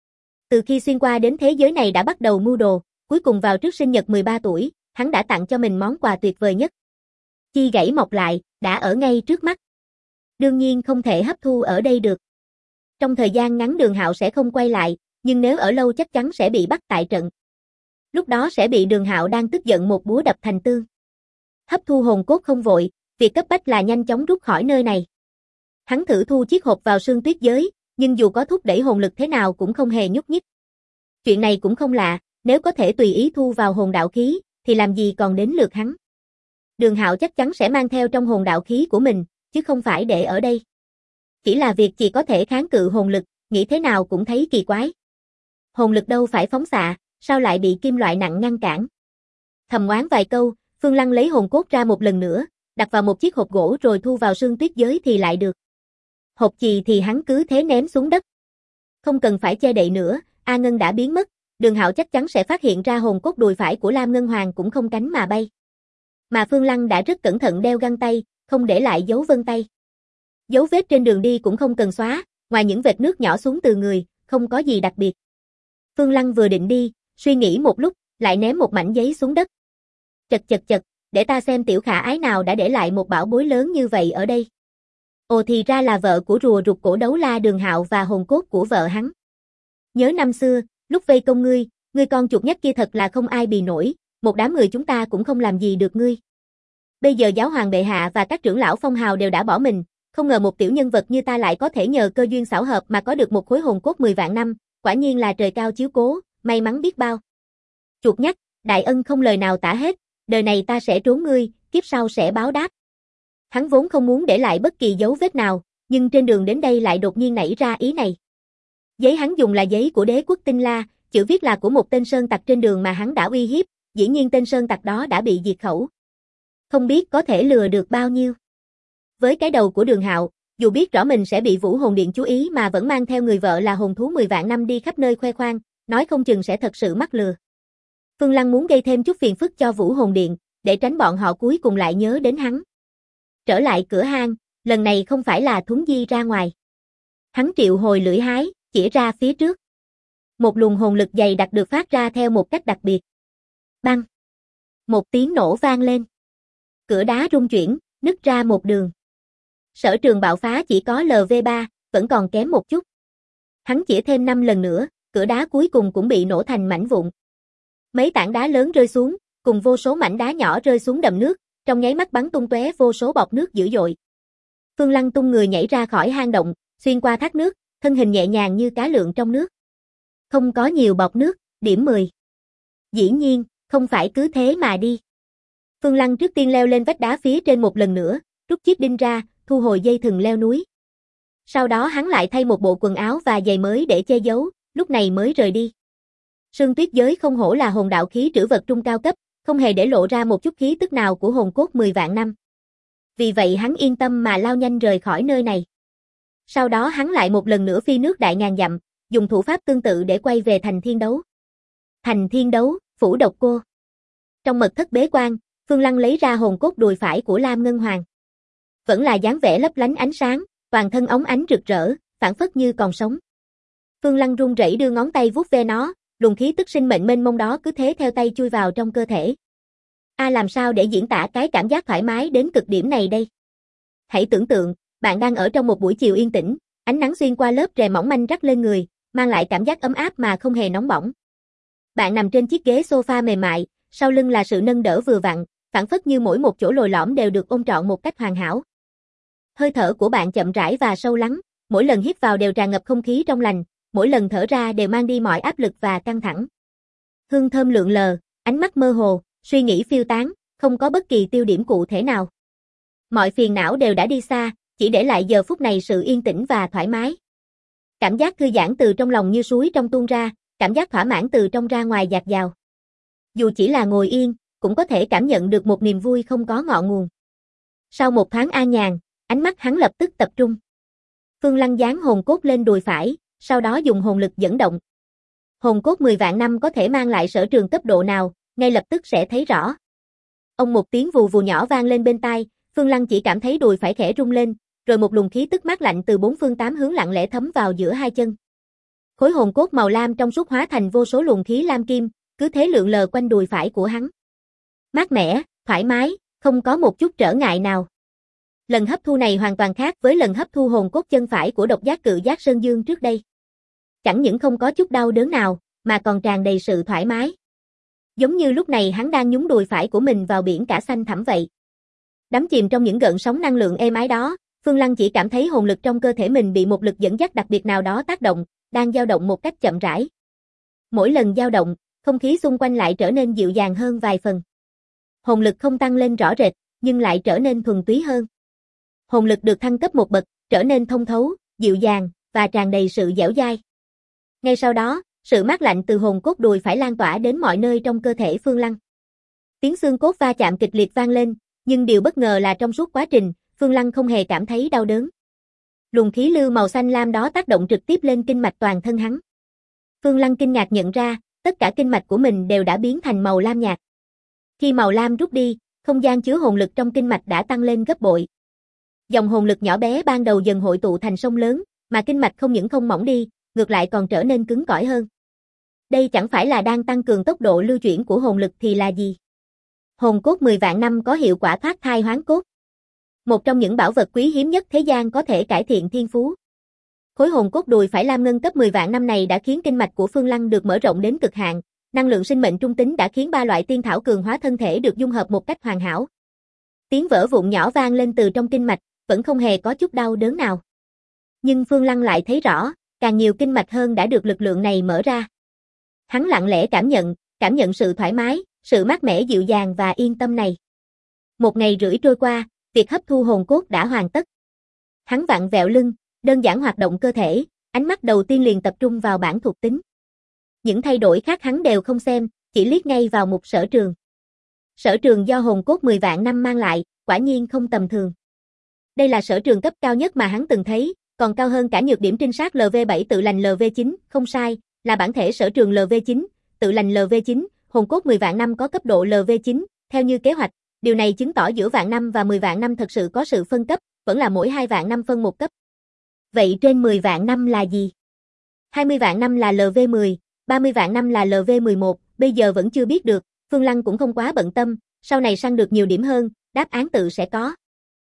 Từ khi xuyên qua đến thế giới này đã bắt đầu mưu đồ, cuối cùng vào trước sinh nhật 13 tuổi, hắn đã tặng cho mình món quà tuyệt vời nhất. Chi gãy mọc lại, đã ở ngay trước mắt. Đương nhiên không thể hấp thu ở đây được. Trong thời gian ngắn Đường Hạo sẽ không quay lại, nhưng nếu ở lâu chắc chắn sẽ bị bắt tại trận. Lúc đó sẽ bị Đường Hạo đang tức giận một búa đập thành tương. Hấp thu hồn cốt không vội, việc cấp bách là nhanh chóng rút khỏi nơi này. Hắn thử thu chiếc hộp vào sương tuyết giới, nhưng dù có thúc đẩy hồn lực thế nào cũng không hề nhúc nhích. Chuyện này cũng không lạ, nếu có thể tùy ý thu vào hồn đạo khí, thì làm gì còn đến lượt hắn. Đường Hạo chắc chắn sẽ mang theo trong hồn đạo khí của mình, chứ không phải để ở đây. Chỉ là việc chỉ có thể kháng cự hồn lực, nghĩ thế nào cũng thấy kỳ quái. Hồn lực đâu phải phóng xạ, sao lại bị kim loại nặng ngăn cản. Thầm oán vài câu, Phương Lăng lấy hồn cốt ra một lần nữa, đặt vào một chiếc hộp gỗ rồi thu vào sương tuyết giới thì lại được. Hộp chì thì hắn cứ thế ném xuống đất. Không cần phải che đậy nữa, A Ngân đã biến mất, Đường Hạo chắc chắn sẽ phát hiện ra hồn cốt đùi phải của Lam Ngân Hoàng cũng không cánh mà bay. Mà Phương Lăng đã rất cẩn thận đeo găng tay, không để lại dấu vân tay. Dấu vết trên đường đi cũng không cần xóa, ngoài những vệt nước nhỏ xuống từ người, không có gì đặc biệt. Phương Lăng vừa định đi, suy nghĩ một lúc, lại ném một mảnh giấy xuống đất. Chật, để ta xem tiểu khả ái nào đã để lại một bảo bối lớn như vậy ở đây. Ồ, thì ra là vợ của rùa rụt cổ đấu la Đường Hạo và hồn cốt của vợ hắn. Nhớ năm xưa, lúc vây công ngươi con chuột nhắt kia thật là không ai bì nổi, một đám người chúng ta cũng không làm gì được ngươi. Bây giờ giáo hoàng bệ hạ và các trưởng lão phong hào đều đã bỏ mình, không ngờ một tiểu nhân vật như ta lại có thể nhờ cơ duyên xảo hợp mà có được một khối hồn cốt 10 vạn năm, quả nhiên là trời cao chiếu cố, may mắn biết bao. Chuột nhắt, đại ân không lời nào tả hết, đời này ta sẽ trốn ngươi, kiếp sau sẽ báo đáp. Hắn vốn không muốn để lại bất kỳ dấu vết nào, nhưng trên đường đến đây lại đột nhiên nảy ra ý này. Giấy hắn dùng là giấy của đế quốc Tinh La, chữ viết là của một tên sơn tặc trên đường mà hắn đã uy hiếp, dĩ nhiên tên sơn tặc đó đã bị diệt khẩu. Không biết có thể lừa được bao nhiêu. Với cái đầu của Đường Hạo, dù biết rõ mình sẽ bị Vũ Hồn Điện chú ý mà vẫn mang theo người vợ là hồn thú 10 vạn năm đi khắp nơi khoe khoang, nói không chừng sẽ thật sự mắc lừa. Phương Lăng muốn gây thêm chút phiền phức cho Vũ Hồn Điện, để tránh bọn họ cuối cùng lại nhớ đến hắn. Trở lại cửa hang, lần này không phải là Thuấn Di ra ngoài. Hắn triệu hồi lưỡi hái, chỉ ra phía trước. Một luồng hồn lực dày đặc được phát ra theo một cách đặc biệt. Bang! Một tiếng nổ vang lên. Cửa đá rung chuyển, nứt ra một đường. Sở Trường bạo phá chỉ có LV3, vẫn còn kém một chút. Hắn chỉ thêm 5 lần nữa, cửa đá cuối cùng cũng bị nổ thành mảnh vụn. Mấy tảng đá lớn rơi xuống, cùng vô số mảnh đá nhỏ rơi xuống đầm nước, trong nháy mắt bắn tung tóe vô số bọt nước dữ dội. Phương Lăng tung người nhảy ra khỏi hang động, xuyên qua thác nước, thân hình nhẹ nhàng như cá lượn trong nước. Không có nhiều bọt nước, điểm 10. Dĩ nhiên, không phải cứ thế mà đi. Phương Lăng trước tiên leo lên vách đá phía trên một lần nữa, rút chiếc đinh ra, thu hồi dây thừng leo núi. Sau đó hắn lại thay một bộ quần áo và giày mới để che giấu, lúc này mới rời đi. Sương tuyết giới không hổ là hồn đạo khí trữ vật trung cao cấp, không hề để lộ ra một chút khí tức nào của hồn cốt 10 vạn năm. Vì vậy hắn yên tâm mà lao nhanh rời khỏi nơi này. Sau đó hắn lại một lần nữa phi nước đại ngàn dặm, dùng thủ pháp tương tự để quay về thành Thiên Đấu. Thành Thiên Đấu, phủ độc cô. Trong mật thất bế quan, Phương Lăng lấy ra hồn cốt đùi phải của Lam Ngân Hoàng. Vẫn là dáng vẻ lấp lánh ánh sáng, toàn thân óng ánh rực rỡ, phảng phất như còn sống. Phương Lăng run rẩy đưa ngón tay vuốt ve nó, luồng khí tức sinh mệnh mênh mông đó cứ thế theo tay chui vào trong cơ thể. Làm sao để diễn tả cái cảm giác thoải mái đến cực điểm này đây? Hãy tưởng tượng, bạn đang ở trong một buổi chiều yên tĩnh, ánh nắng xuyên qua lớp rèm mỏng manh rắc lên người, mang lại cảm giác ấm áp mà không hề nóng bỏng. Bạn nằm trên chiếc ghế sofa mềm mại, sau lưng là sự nâng đỡ vừa vặn, phảng phất như mỗi một chỗ lồi lõm đều được ôm trọn một cách hoàn hảo. Hơi thở của bạn chậm rãi và sâu lắng, mỗi lần hít vào đều tràn ngập không khí trong lành, mỗi lần thở ra đều mang đi mọi áp lực và căng thẳng. Hương thơm lượn lờ, ánh mắt mơ hồ, suy nghĩ phiêu tán, không có bất kỳ tiêu điểm cụ thể nào. Mọi phiền não đều đã đi xa, chỉ để lại giờ phút này sự yên tĩnh và thoải mái. Cảm giác thư giãn từ trong lòng như suối trong tuôn ra, cảm giác thỏa mãn từ trong ra ngoài dạt dào. Dù chỉ là ngồi yên, cũng có thể cảm nhận được một niềm vui không có ngọn nguồn. Sau một thoáng an nhàn, ánh mắt hắn lập tức tập trung. Phương Lăng dán hồn cốt lên đùi phải, sau đó dùng hồn lực dẫn động. Hồn cốt 10 vạn năm có thể mang lại sở trường cấp độ nào, ngay lập tức sẽ thấy rõ. Ông một tiếng vù vù nhỏ vang lên bên tai, Phương Lăng chỉ cảm thấy đùi phải khẽ rung lên, rồi một luồng khí tức mát lạnh từ bốn phương tám hướng lặng lẽ thấm vào giữa hai chân. Khối hồn cốt màu lam trong suốt hóa thành vô số luồng khí lam kim, cứ thế lượn lờ quanh đùi phải của hắn. Mát mẻ, thoải mái, không có một chút trở ngại nào. Lần hấp thu này hoàn toàn khác với lần hấp thu hồn cốt chân phải của độc giác cự giác Sơn Dương trước đây. Chẳng những không có chút đau đớn nào, mà còn tràn đầy sự thoải mái. Giống như lúc này hắn đang nhúng đùi phải của mình vào biển cả xanh thẳm vậy. Đắm chìm trong những gợn sóng năng lượng êm ái đó, Phương Lăng chỉ cảm thấy hồn lực trong cơ thể mình bị một lực dẫn dắt đặc biệt nào đó tác động, đang dao động một cách chậm rãi. Mỗi lần dao động, không khí xung quanh lại trở nên dịu dàng hơn vài phần. Hồn lực không tăng lên rõ rệt, nhưng lại trở nên thuần túy hơn. Hồn lực được thăng cấp một bậc, trở nên thông thấu, dịu dàng, và tràn đầy sự dẻo dai. Ngay sau đó, sự mát lạnh từ hồn cốt đùi phải lan tỏa đến mọi nơi trong cơ thể Phương Lăng. Tiếng xương cốt va chạm kịch liệt vang lên, nhưng điều bất ngờ là trong suốt quá trình, Phương Lăng không hề cảm thấy đau đớn. Luồng khí lưu màu xanh lam đó tác động trực tiếp lên kinh mạch toàn thân hắn. Phương Lăng kinh ngạc nhận ra, tất cả kinh mạch của mình đều đã biến thành màu lam nhạt. Khi màu lam rút đi, không gian chứa hồn lực trong kinh mạch đã tăng lên gấp bội. Dòng hồn lực nhỏ bé ban đầu dần hội tụ thành sông lớn, mà kinh mạch không những không mỏng đi, ngược lại còn trở nên cứng cỏi hơn. Đây chẳng phải là đang tăng cường tốc độ lưu chuyển của hồn lực thì là gì? Hồn cốt 10 vạn năm có hiệu quả thoát thai hoán cốt. Một trong những bảo vật quý hiếm nhất thế gian có thể cải thiện thiên phú. Khối hồn cốt đùi phải lam ngân cấp 10 vạn năm này đã khiến kinh mạch của Phương Lăng được mở rộng đến cực hạn, năng lượng sinh mệnh trung tính đã khiến ba loại tiên thảo cường hóa thân thể được dung hợp một cách hoàn hảo. Tiếng vỡ vụn nhỏ vang lên từ trong kinh mạch, vẫn không hề có chút đau đớn nào. Nhưng Phương Lăng lại thấy rõ, càng nhiều kinh mạch hơn đã được lực lượng này mở ra. Hắn lặng lẽ cảm nhận sự thoải mái, sự mát mẻ dịu dàng và yên tâm này. Một ngày rưỡi trôi qua, việc hấp thu hồn cốt đã hoàn tất. Hắn vặn vẹo lưng, đơn giản hoạt động cơ thể, ánh mắt đầu tiên liền tập trung vào bảng thuộc tính. Những thay đổi khác hắn đều không xem, chỉ liếc ngay vào mục sở trường. Sở trường do hồn cốt 10 vạn năm mang lại, quả nhiên không tầm thường. Đây là sở trường cấp cao nhất mà hắn từng thấy, còn cao hơn cả nhược điểm trinh sát LV7 tự lành LV9, không sai, là bản thể sở trường LV9, tự lành LV9, hồn cốt 10 vạn năm có cấp độ LV9, theo như kế hoạch, điều này chứng tỏ giữa vạn năm và 10 vạn năm thật sự có sự phân cấp, vẫn là mỗi 2 vạn năm phân một cấp. Vậy trên 10 vạn năm là gì? 20 vạn năm là LV10, 30 vạn năm là LV11, bây giờ vẫn chưa biết được, Phương Lăng cũng không quá bận tâm, sau này săn được nhiều điểm hơn, đáp án tự sẽ có.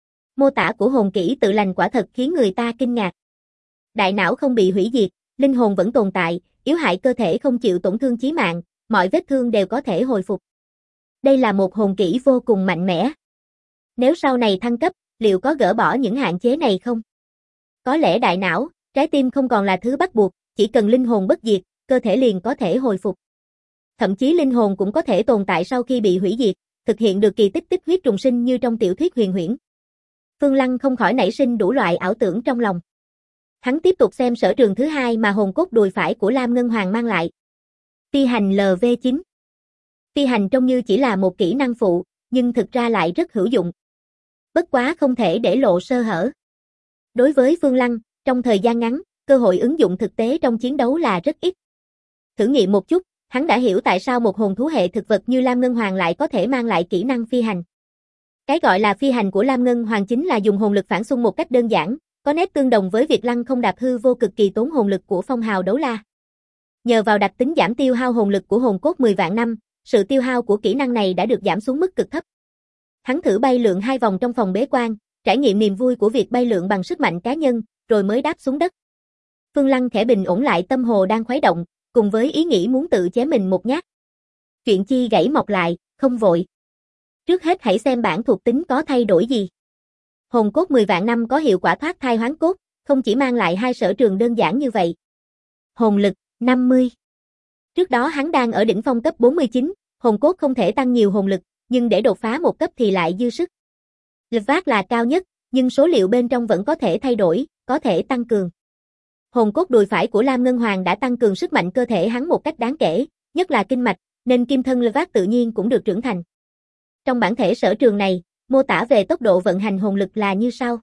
Mô tả của hồn kỹ tự lành quả thật khiến người ta kinh ngạc. Đại não không bị hủy diệt, linh hồn vẫn tồn tại, yếu hại cơ thể không chịu tổn thương chí mạng, mọi vết thương đều có thể hồi phục. Đây là một hồn kỹ vô cùng mạnh mẽ. Nếu sau này thăng cấp, liệu có gỡ bỏ những hạn chế này không? Có lẽ đại não, trái tim không còn là thứ bắt buộc, chỉ cần linh hồn bất diệt, cơ thể liền có thể hồi phục. Thậm chí linh hồn cũng có thể tồn tại sau khi bị hủy diệt, thực hiện được kỳ tích tích huyết trùng sinh như trong tiểu thuyết huyền huyễn. Phương Lăng không khỏi nảy sinh đủ loại ảo tưởng trong lòng. Hắn tiếp tục xem sở trường thứ hai mà hồn cốt đùi phải của Lam Ngân Hoàng mang lại. Phi hành LV9. Phi hành trông như chỉ là một kỹ năng phụ, nhưng thực ra lại rất hữu dụng. Bất quá không thể để lộ sơ hở. Đối với Phương Lăng, trong thời gian ngắn, cơ hội ứng dụng thực tế trong chiến đấu là rất ít. Thử nghiệm một chút, hắn đã hiểu tại sao một hồn thú hệ thực vật như Lam Ngân Hoàng lại có thể mang lại kỹ năng phi hành. Cái gọi là phi hành của Lam Ngân Hoàng chính là dùng hồn lực phản xung một cách đơn giản, có nét tương đồng với việc lăng không đạp hư vô cực kỳ tốn hồn lực của phong hào đấu la. Nhờ vào đặc tính giảm tiêu hao hồn lực của hồn cốt 10 vạn năm, sự tiêu hao của kỹ năng này đã được giảm xuống mức cực thấp. Hắn thử bay lượn 2 vòng trong phòng bế quan, trải nghiệm niềm vui của việc bay lượn bằng sức mạnh cá nhân, rồi mới đáp xuống đất. Phương Lăng khẽ bình ổn lại tâm hồ đang khuấy động, cùng với ý nghĩ muốn tự chém mình một nhát. Chuyện chi gãy mọc lại, không vội. Trước hết hãy xem bảng thuộc tính có thay đổi gì. Hồn cốt 10 vạn năm có hiệu quả thoát thai hoán cốt, không chỉ mang lại 2 sở trường đơn giản như vậy. Hồn lực, 50. Trước đó hắn đang ở đỉnh phong cấp 49, hồn cốt không thể tăng nhiều hồn lực, nhưng để đột phá một cấp thì lại dư sức. Lực vác là cao nhất, nhưng số liệu bên trong vẫn có thể thay đổi, có thể tăng cường. Hồn cốt đùi phải của Lam Ngân Hoàng đã tăng cường sức mạnh cơ thể hắn một cách đáng kể, nhất là kinh mạch, nên kim thân lực vác tự nhiên cũng được trưởng thành. Trong bản thể sở trường này, mô tả về tốc độ vận hành hồn lực là như sau.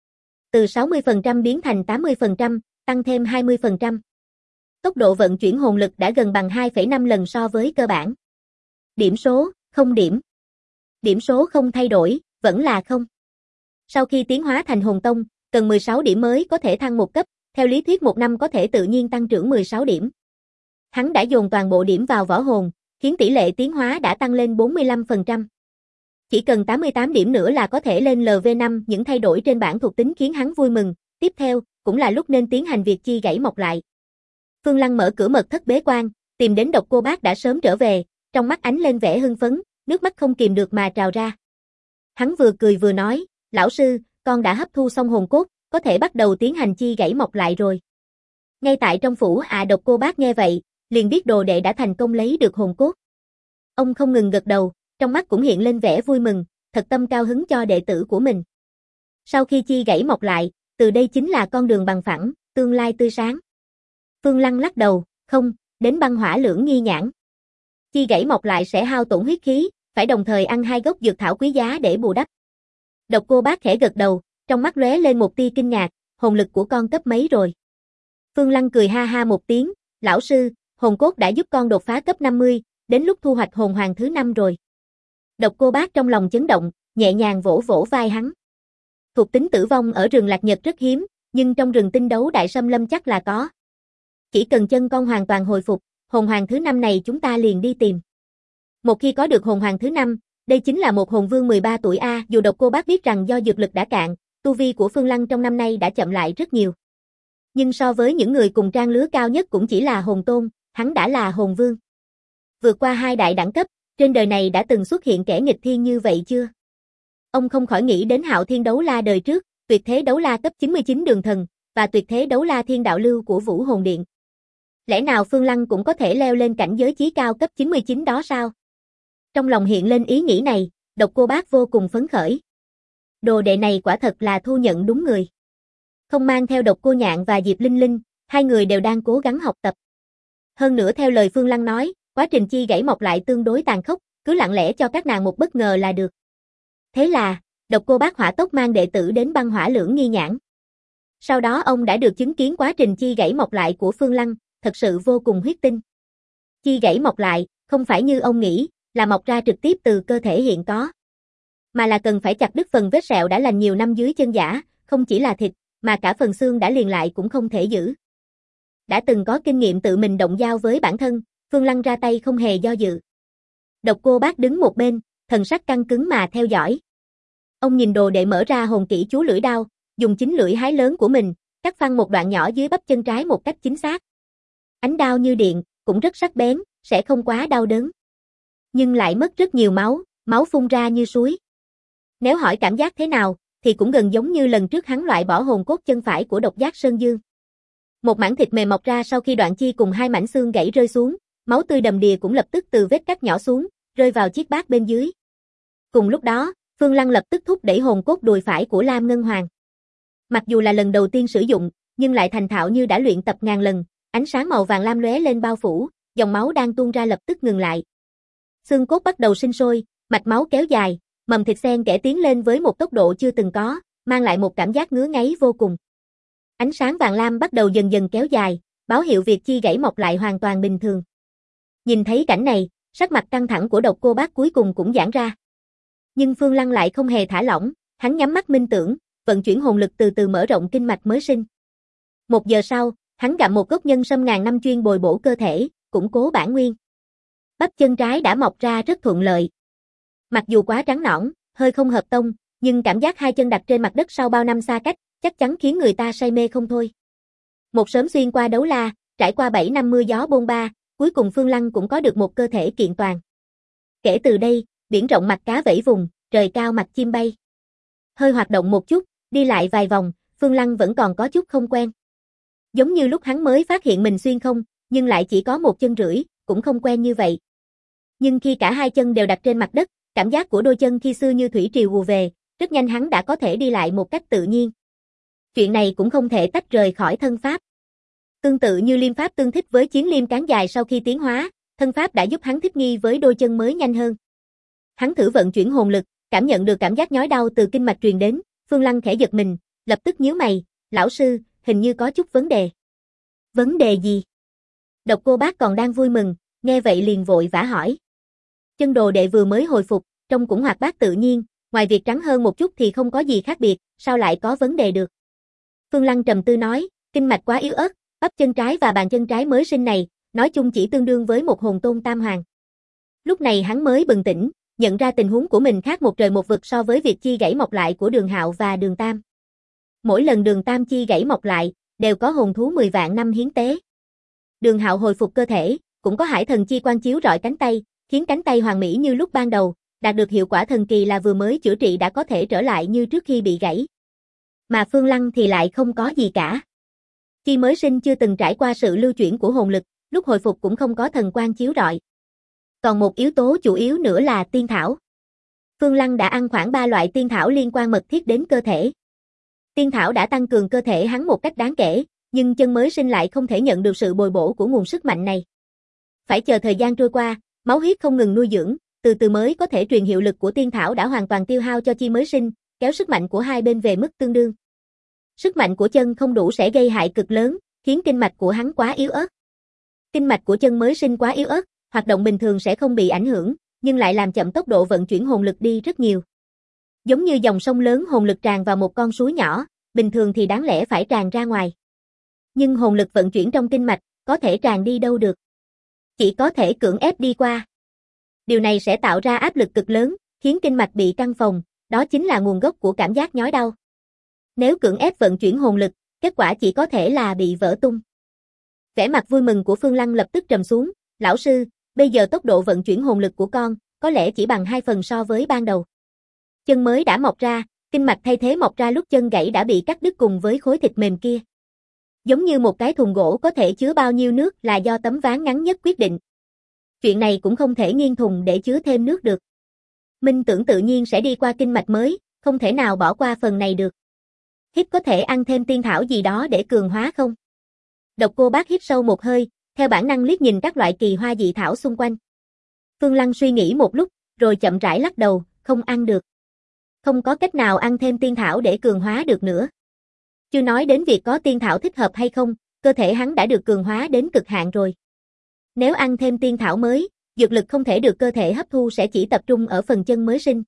Từ 60% biến thành 80%, tăng thêm 20%. Tốc độ vận chuyển hồn lực đã gần bằng 2,5 lần so với cơ bản. Điểm số, 0 điểm. Điểm số không thay đổi, vẫn là 0. Sau khi tiến hóa thành hồn tông, cần 16 điểm mới có thể thăng một cấp, theo lý thuyết một năm có thể tự nhiên tăng trưởng 16 điểm. Hắn đã dồn toàn bộ điểm vào võ hồn, khiến tỷ lệ tiến hóa đã tăng lên 45%. Chỉ cần 88 điểm nữa là có thể lên LV5, những thay đổi trên bảng thuộc tính khiến hắn vui mừng, tiếp theo, cũng là lúc nên tiến hành việc chi gãy mọc lại. Phương Lăng mở cửa mật thất bế quan, tìm đến Độc Cô Bác đã sớm trở về, trong mắt ánh lên vẻ hưng phấn, nước mắt không kìm được mà trào ra. Hắn vừa cười vừa nói, lão sư, con đã hấp thu xong hồn cốt, có thể bắt đầu tiến hành chi gãy mọc lại rồi. Ngay tại trong phủ Độc Cô Bác nghe vậy, liền biết đồ đệ đã thành công lấy được hồn cốt. Ông không ngừng gật đầu, trong mắt cũng hiện lên vẻ vui mừng, thật tâm cao hứng cho đệ tử của mình. Sau khi chi gãy mọc lại, từ đây chính là con đường bằng phẳng, tương lai tươi sáng. Phương Lăng lắc đầu, không, đến băng hỏa lưỡng nghi nhãn. Chi gãy mọc lại sẽ hao tổn huyết khí, phải đồng thời ăn 2 gốc dược thảo quý giá để bù đắp. Độc Cô Bác khẽ gật đầu, trong mắt lóe lên một tia kinh ngạc, hồn lực của con cấp mấy rồi? Phương Lăng cười ha ha một tiếng, lão sư, hồn cốt đã giúp con đột phá cấp 50, đến lúc thu hoạch hồn hoàng thứ 5 rồi. Độc Cô Bác trong lòng chấn động, nhẹ nhàng vỗ vỗ vai hắn. Thuộc tính tử vong ở rừng Lạc Nhật rất hiếm, nhưng trong rừng tinh đấu đại xâm lâm chắc là có. Chỉ cần chân con hoàn toàn hồi phục, hồn hoàng thứ 5 này chúng ta liền đi tìm. Một khi có được hồn hoàng thứ 5, đây chính là một hồn vương 13 tuổi A. Dù Độc Cô Bác biết rằng do dược lực đã cạn, tu vi của Phương Lăng trong năm nay đã chậm lại rất nhiều. Nhưng so với những người cùng trang lứa cao nhất cũng chỉ là hồn tôn, hắn đã là hồn vương. Vượt qua 2 đại đẳng cấp, trên đời này đã từng xuất hiện kẻ nghịch thiên như vậy chưa? Ông không khỏi nghĩ đến Hạo Thiên Đấu La đời trước, Tuyệt Thế Đấu La cấp 99 đường thần, và Tuyệt Thế Đấu La Thiên Đạo Lưu của Vũ Hồn Điện. Lẽ nào Phương Lăng cũng có thể leo lên cảnh giới chí cao cấp 99 đó sao? Trong lòng hiện lên ý nghĩ này, Độc Cô Bác vô cùng phấn khởi. Đồ đệ này quả thật là thu nhận đúng người. Không mang theo Độc Cô Nhạn và Diệp Linh Linh, 2 người đều đang cố gắng học tập. Hơn nữa theo lời Phương Lăng nói, quá trình chi gãy mọc lại tương đối tàn khốc, cứ lặng lẽ cho các nàng một bất ngờ là được. Thế là, Độc Cô Bác hỏa tốc mang đệ tử đến băng hỏa lưỡng nghi nhãn. Sau đó ông đã được chứng kiến quá trình chi gãy mọc lại của Phương Lăng, thật sự vô cùng huyết tinh. Chi gãy mọc lại, không phải như ông nghĩ, là mọc ra trực tiếp từ cơ thể hiện có. Mà là cần phải chặt đứt phần vết sẹo đã lành nhiều năm dưới chân giả, không chỉ là thịt, mà cả phần xương đã liền lại cũng không thể giữ. Đã từng có kinh nghiệm tự mình động dao với bản thân, Phương Lăng ra tay không hề do dự. Độc Cô Bác đứng một bên, thần sắc căng cứng mà theo dõi. Ông nhìn đồ đệ mở ra hồn kỹ chú lưỡi đao, dùng chính lưỡi hái lớn của mình, cắt phăng một đoạn nhỏ dưới bắp chân trái một cách chính xác. Ánh đao như điện, cũng rất sắc bén, sẽ không quá đau đớn. Nhưng lại mất rất nhiều máu, máu phun ra như suối. Nếu hỏi cảm giác thế nào, thì cũng gần giống như lần trước hắn loại bỏ hồn cốt chân phải của Độc Giác Sơn Dương. Một mảng thịt mềm mọc ra sau khi đoạn chi cùng 2 mảnh xương gãy rơi xuống, máu tươi đầm đìa cũng lập tức từ vết cắt nhỏ xuống, rơi vào chiếc bát bên dưới. Cùng lúc đó, Phương Lăng lập tức thúc đẩy hồn cốt đùi phải của Lam Ngân Hoàng. Mặc dù là lần đầu tiên sử dụng, nhưng lại thành thạo như đã luyện tập ngàn lần, ánh sáng màu vàng lam lóe lên bao phủ, dòng máu đang tuôn ra lập tức ngừng lại. Xương cốt bắt đầu sinh sôi, mạch máu kéo dài, mầm thịt xen kẽ tiến lên với một tốc độ chưa từng có, mang lại một cảm giác ngứa ngáy vô cùng. Ánh sáng vàng lam bắt đầu dần dần kéo dài, báo hiệu việc chi gãy mọc lại hoàn toàn bình thường. Nhìn thấy cảnh này, sắc mặt căng thẳng của Độc Cô Bác cuối cùng cũng giãn ra. Nhưng Phương Lăng lại không hề thả lỏng, hắn nhắm mắt minh tưởng, vận chuyển hồn lực từ từ mở rộng kinh mạch mới sinh. 1 giờ sau, hắn gặm một gốc nhân sâm ngàn năm chuyên bồi bổ cơ thể, củng cố bản nguyên. Bắp chân trái đã mọc ra rất thuận lợi. Mặc dù quá trắng nõn, hơi không hợp tông, nhưng cảm giác 2 chân đặt trên mặt đất sau bao năm xa cách, chắc chắn khiến người ta say mê không thôi. Một sớm xuyên qua đấu la, trải qua 7 năm mưa gió bôn ba, cuối cùng Phương Lăng cũng có được một cơ thể kiện toàn. Kể từ đây, biển rộng mặt cá vẫy vùng, trời cao mặt chim bay. Hơi hoạt động một chút, đi lại vài vòng, Phương Lăng vẫn còn có chút không quen. Giống như lúc hắn mới phát hiện mình xuyên không, nhưng lại chỉ có 1 chân rưỡi, cũng không quen như vậy. Nhưng khi cả 2 chân đều đặt trên mặt đất, cảm giác của đôi chân khi xưa như thủy triều ùa về, rất nhanh hắn đã có thể đi lại một cách tự nhiên. Chuyện này cũng không thể tách rời khỏi thân pháp. Tương tự như liêm pháp tương thích với chiến liêm cán dài sau khi tiến hóa, thân pháp đã giúp hắn thích nghi với đôi chân mới nhanh hơn. Hắn thử vận chuyển hồn lực, cảm nhận được cảm giác nhói đau từ kinh mạch truyền đến, Phương Lăng khẽ giật mình, lập tức nhíu mày, lão sư, hình như có chút vấn đề. Vấn đề gì? Độc Cô Bác còn đang vui mừng, nghe vậy liền vội vã hỏi. Chân đồ đệ vừa mới hồi phục, trông cũng hoạt bát tự nhiên, ngoài việc trắng hơn một chút thì không có gì khác biệt, sao lại có vấn đề được? Phương Lăng trầm tư nói, kinh mạch quá yếu ớt, bắp chân trái và bàn chân trái mới sinh này, nói chung chỉ tương đương với một hồn tôn tam hoàng. Lúc này hắn mới bừng tỉnh, nhận ra tình huống của mình khác một trời một vực so với việc chi gãy mọc lại của Đường Hạo và Đường Tam. Mỗi lần Đường Tam chi gãy mọc lại, đều có hồn thú 10 vạn năm hiến tế. Đường Hạo hồi phục cơ thể, cũng có hải thần chi quan chiếu rọi cánh tay, khiến cánh tay hoàn mỹ như lúc ban đầu, đạt được hiệu quả thần kỳ là vừa mới chữa trị đã có thể trở lại như trước khi bị gãy. Mà Phương Lăng thì lại không có gì cả. Chi mới sinh chưa từng trải qua sự lưu chuyển của hồn lực, lúc hồi phục cũng không có thần quang chiếu rọi. Còn một yếu tố chủ yếu nữa là tiên thảo. Phương Lăng đã ăn khoảng 3 loại tiên thảo liên quan mật thiết đến cơ thể. Tiên thảo đã tăng cường cơ thể hắn một cách đáng kể, nhưng chân mới sinh lại không thể nhận được sự bồi bổ của nguồn sức mạnh này. Phải chờ thời gian trôi qua, máu huyết không ngừng nuôi dưỡng, từ từ mới có thể truyền hiệu lực của tiên thảo đã hoàn toàn tiêu hao cho chi mới sinh, kéo sức mạnh của hai bên về mức tương đương. Sức mạnh của chân không đủ sẽ gây hại cực lớn, khiến kinh mạch của hắn quá yếu ớt. Kinh mạch của chân mới sinh quá yếu ớt, hoạt động bình thường sẽ không bị ảnh hưởng, nhưng lại làm chậm tốc độ vận chuyển hồn lực đi rất nhiều. Giống như dòng sông lớn hồn lực tràn vào một con suối nhỏ, bình thường thì đáng lẽ phải tràn ra ngoài. Nhưng hồn lực vận chuyển trong kinh mạch, có thể tràn đi đâu được. Chỉ có thể cưỡng ép đi qua. Điều này sẽ tạo ra áp lực cực lớn, khiến kinh mạch bị căng phồng, đó chính là nguồn gốc của cảm giác nhói đau. Nếu cưỡng ép vận chuyển hồn lực, kết quả chỉ có thể là bị vỡ tung. Vẻ mặt vui mừng của Phương Lăng lập tức trầm xuống, lão sư, bây giờ tốc độ vận chuyển hồn lực của con, có lẽ chỉ bằng 2 phần so với ban đầu. Chân mới đã mọc ra, kinh mạch thay thế mọc ra lúc chân gãy đã bị cắt đứt cùng với khối thịt mềm kia. Giống như một cái thùng gỗ có thể chứa bao nhiêu nước là do tấm ván ngắn nhất quyết định. Chuyện này cũng không thể nghiêng thùng để chứa thêm nước được. Minh tưởng tự nhiên sẽ đi qua kinh mạch mới, không thể nào bỏ qua phần này được. Hít có thể ăn thêm tiên thảo gì đó để cường hóa không? Độc Cô Bác hít sâu một hơi, theo bản năng liếc nhìn các loại kỳ hoa dị thảo xung quanh. Phương Lăng suy nghĩ một lúc, rồi chậm rãi lắc đầu, không ăn được. Không có cách nào ăn thêm tiên thảo để cường hóa được nữa. Chưa nói đến việc có tiên thảo thích hợp hay không, cơ thể hắn đã được cường hóa đến cực hạn rồi. Nếu ăn thêm tiên thảo mới, dược lực không thể được cơ thể hấp thu sẽ chỉ tập trung ở phần chân mới sinh.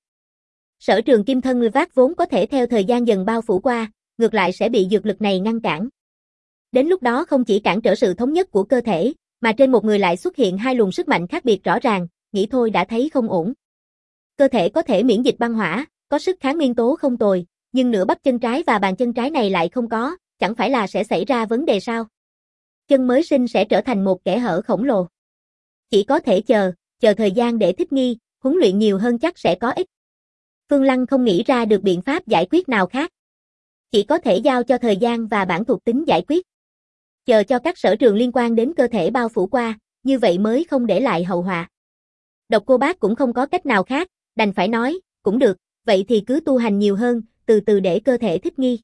Sở Trường Kim thân người vác vốn có thể theo thời gian dần bao phủ qua, ngược lại sẽ bị dược lực này ngăn cản. Đến lúc đó không chỉ cản trở sự thống nhất của cơ thể, mà trên một người lại xuất hiện hai luồng sức mạnh khác biệt rõ ràng, nghĩ thôi đã thấy không ổn. Cơ thể có thể miễn dịch băng hỏa, có sức kháng nguyên tố không tồi, nhưng nửa bắp chân trái và bàn chân trái này lại không có, chẳng phải là sẽ xảy ra vấn đề sao? Chân mới sinh sẽ trở thành một kẽ hở khổng lồ. Chỉ có thể chờ thời gian để thích nghi, huấn luyện nhiều hơn chắc sẽ có ích. Phương Lăng không nghĩ ra được biện pháp giải quyết nào khác. Chỉ có thể giao cho thời gian và bản thuộc tính giải quyết. Chờ cho các sở trường liên quan đến cơ thể bao phủ qua, như vậy mới không để lại hậu họa. Độc Cô Bác cũng không có cách nào khác, đành phải nói, cũng được, vậy thì cứ tu hành nhiều hơn, từ từ để cơ thể thích nghi.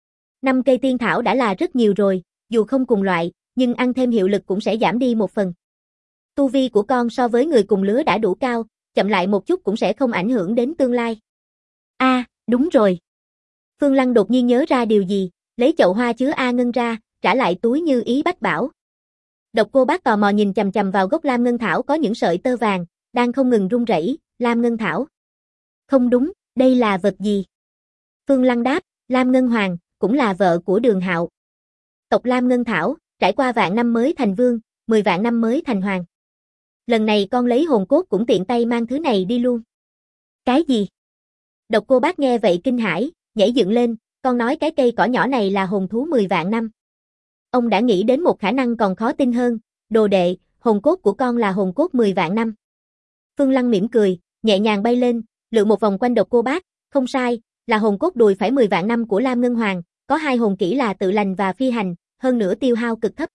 5 cây tiên thảo đã là rất nhiều rồi, dù không cùng loại, nhưng ăn thêm hiệu lực cũng sẽ giảm đi một phần. Tu vi của con so với người cùng lứa đã đủ cao, chậm lại một chút cũng sẽ không ảnh hưởng đến tương lai. Đúng rồi. Phương Lăng đột nhiên nhớ ra điều gì, lấy chậu hoa chứa A Ngân ra, trả lại túi như ý bách bảo. Độc Cô Bác tò mò nhìn chằm chằm vào gốc lam ngân thảo có những sợi tơ vàng, đang không ngừng rung rẩy, lam ngân thảo. Không đúng, đây là vật gì? Phương Lăng đáp, Lam Ngân Hoàng, cũng là vợ của Đường Hạo. Tộc Lam Ngân Thảo, trải qua vạn năm mới thành vương, 10 vạn năm mới thành hoàng. Lần này con lấy hồn cốt cũng tiện tay mang thứ này đi luôn. Cái gì? Độc Cô Bác nghe vậy kinh hãi, nhảy dựng lên, con nói cái cây cỏ nhỏ này là hồn thú 10 vạn năm. Ông đã nghĩ đến một khả năng còn khó tin hơn, đồ đệ, hồn cốt của con là hồn cốt 10 vạn năm. Phương Lăng mỉm cười, nhẹ nhàng bay lên, lượn một vòng quanh Độc Cô Bác, không sai, là hồn cốt đùi phải 10 vạn năm của Lam Ngân Hoàng, có 2 hồn kỹ là tự lành và phi hành, hơn nữa tiêu hao cực thấp.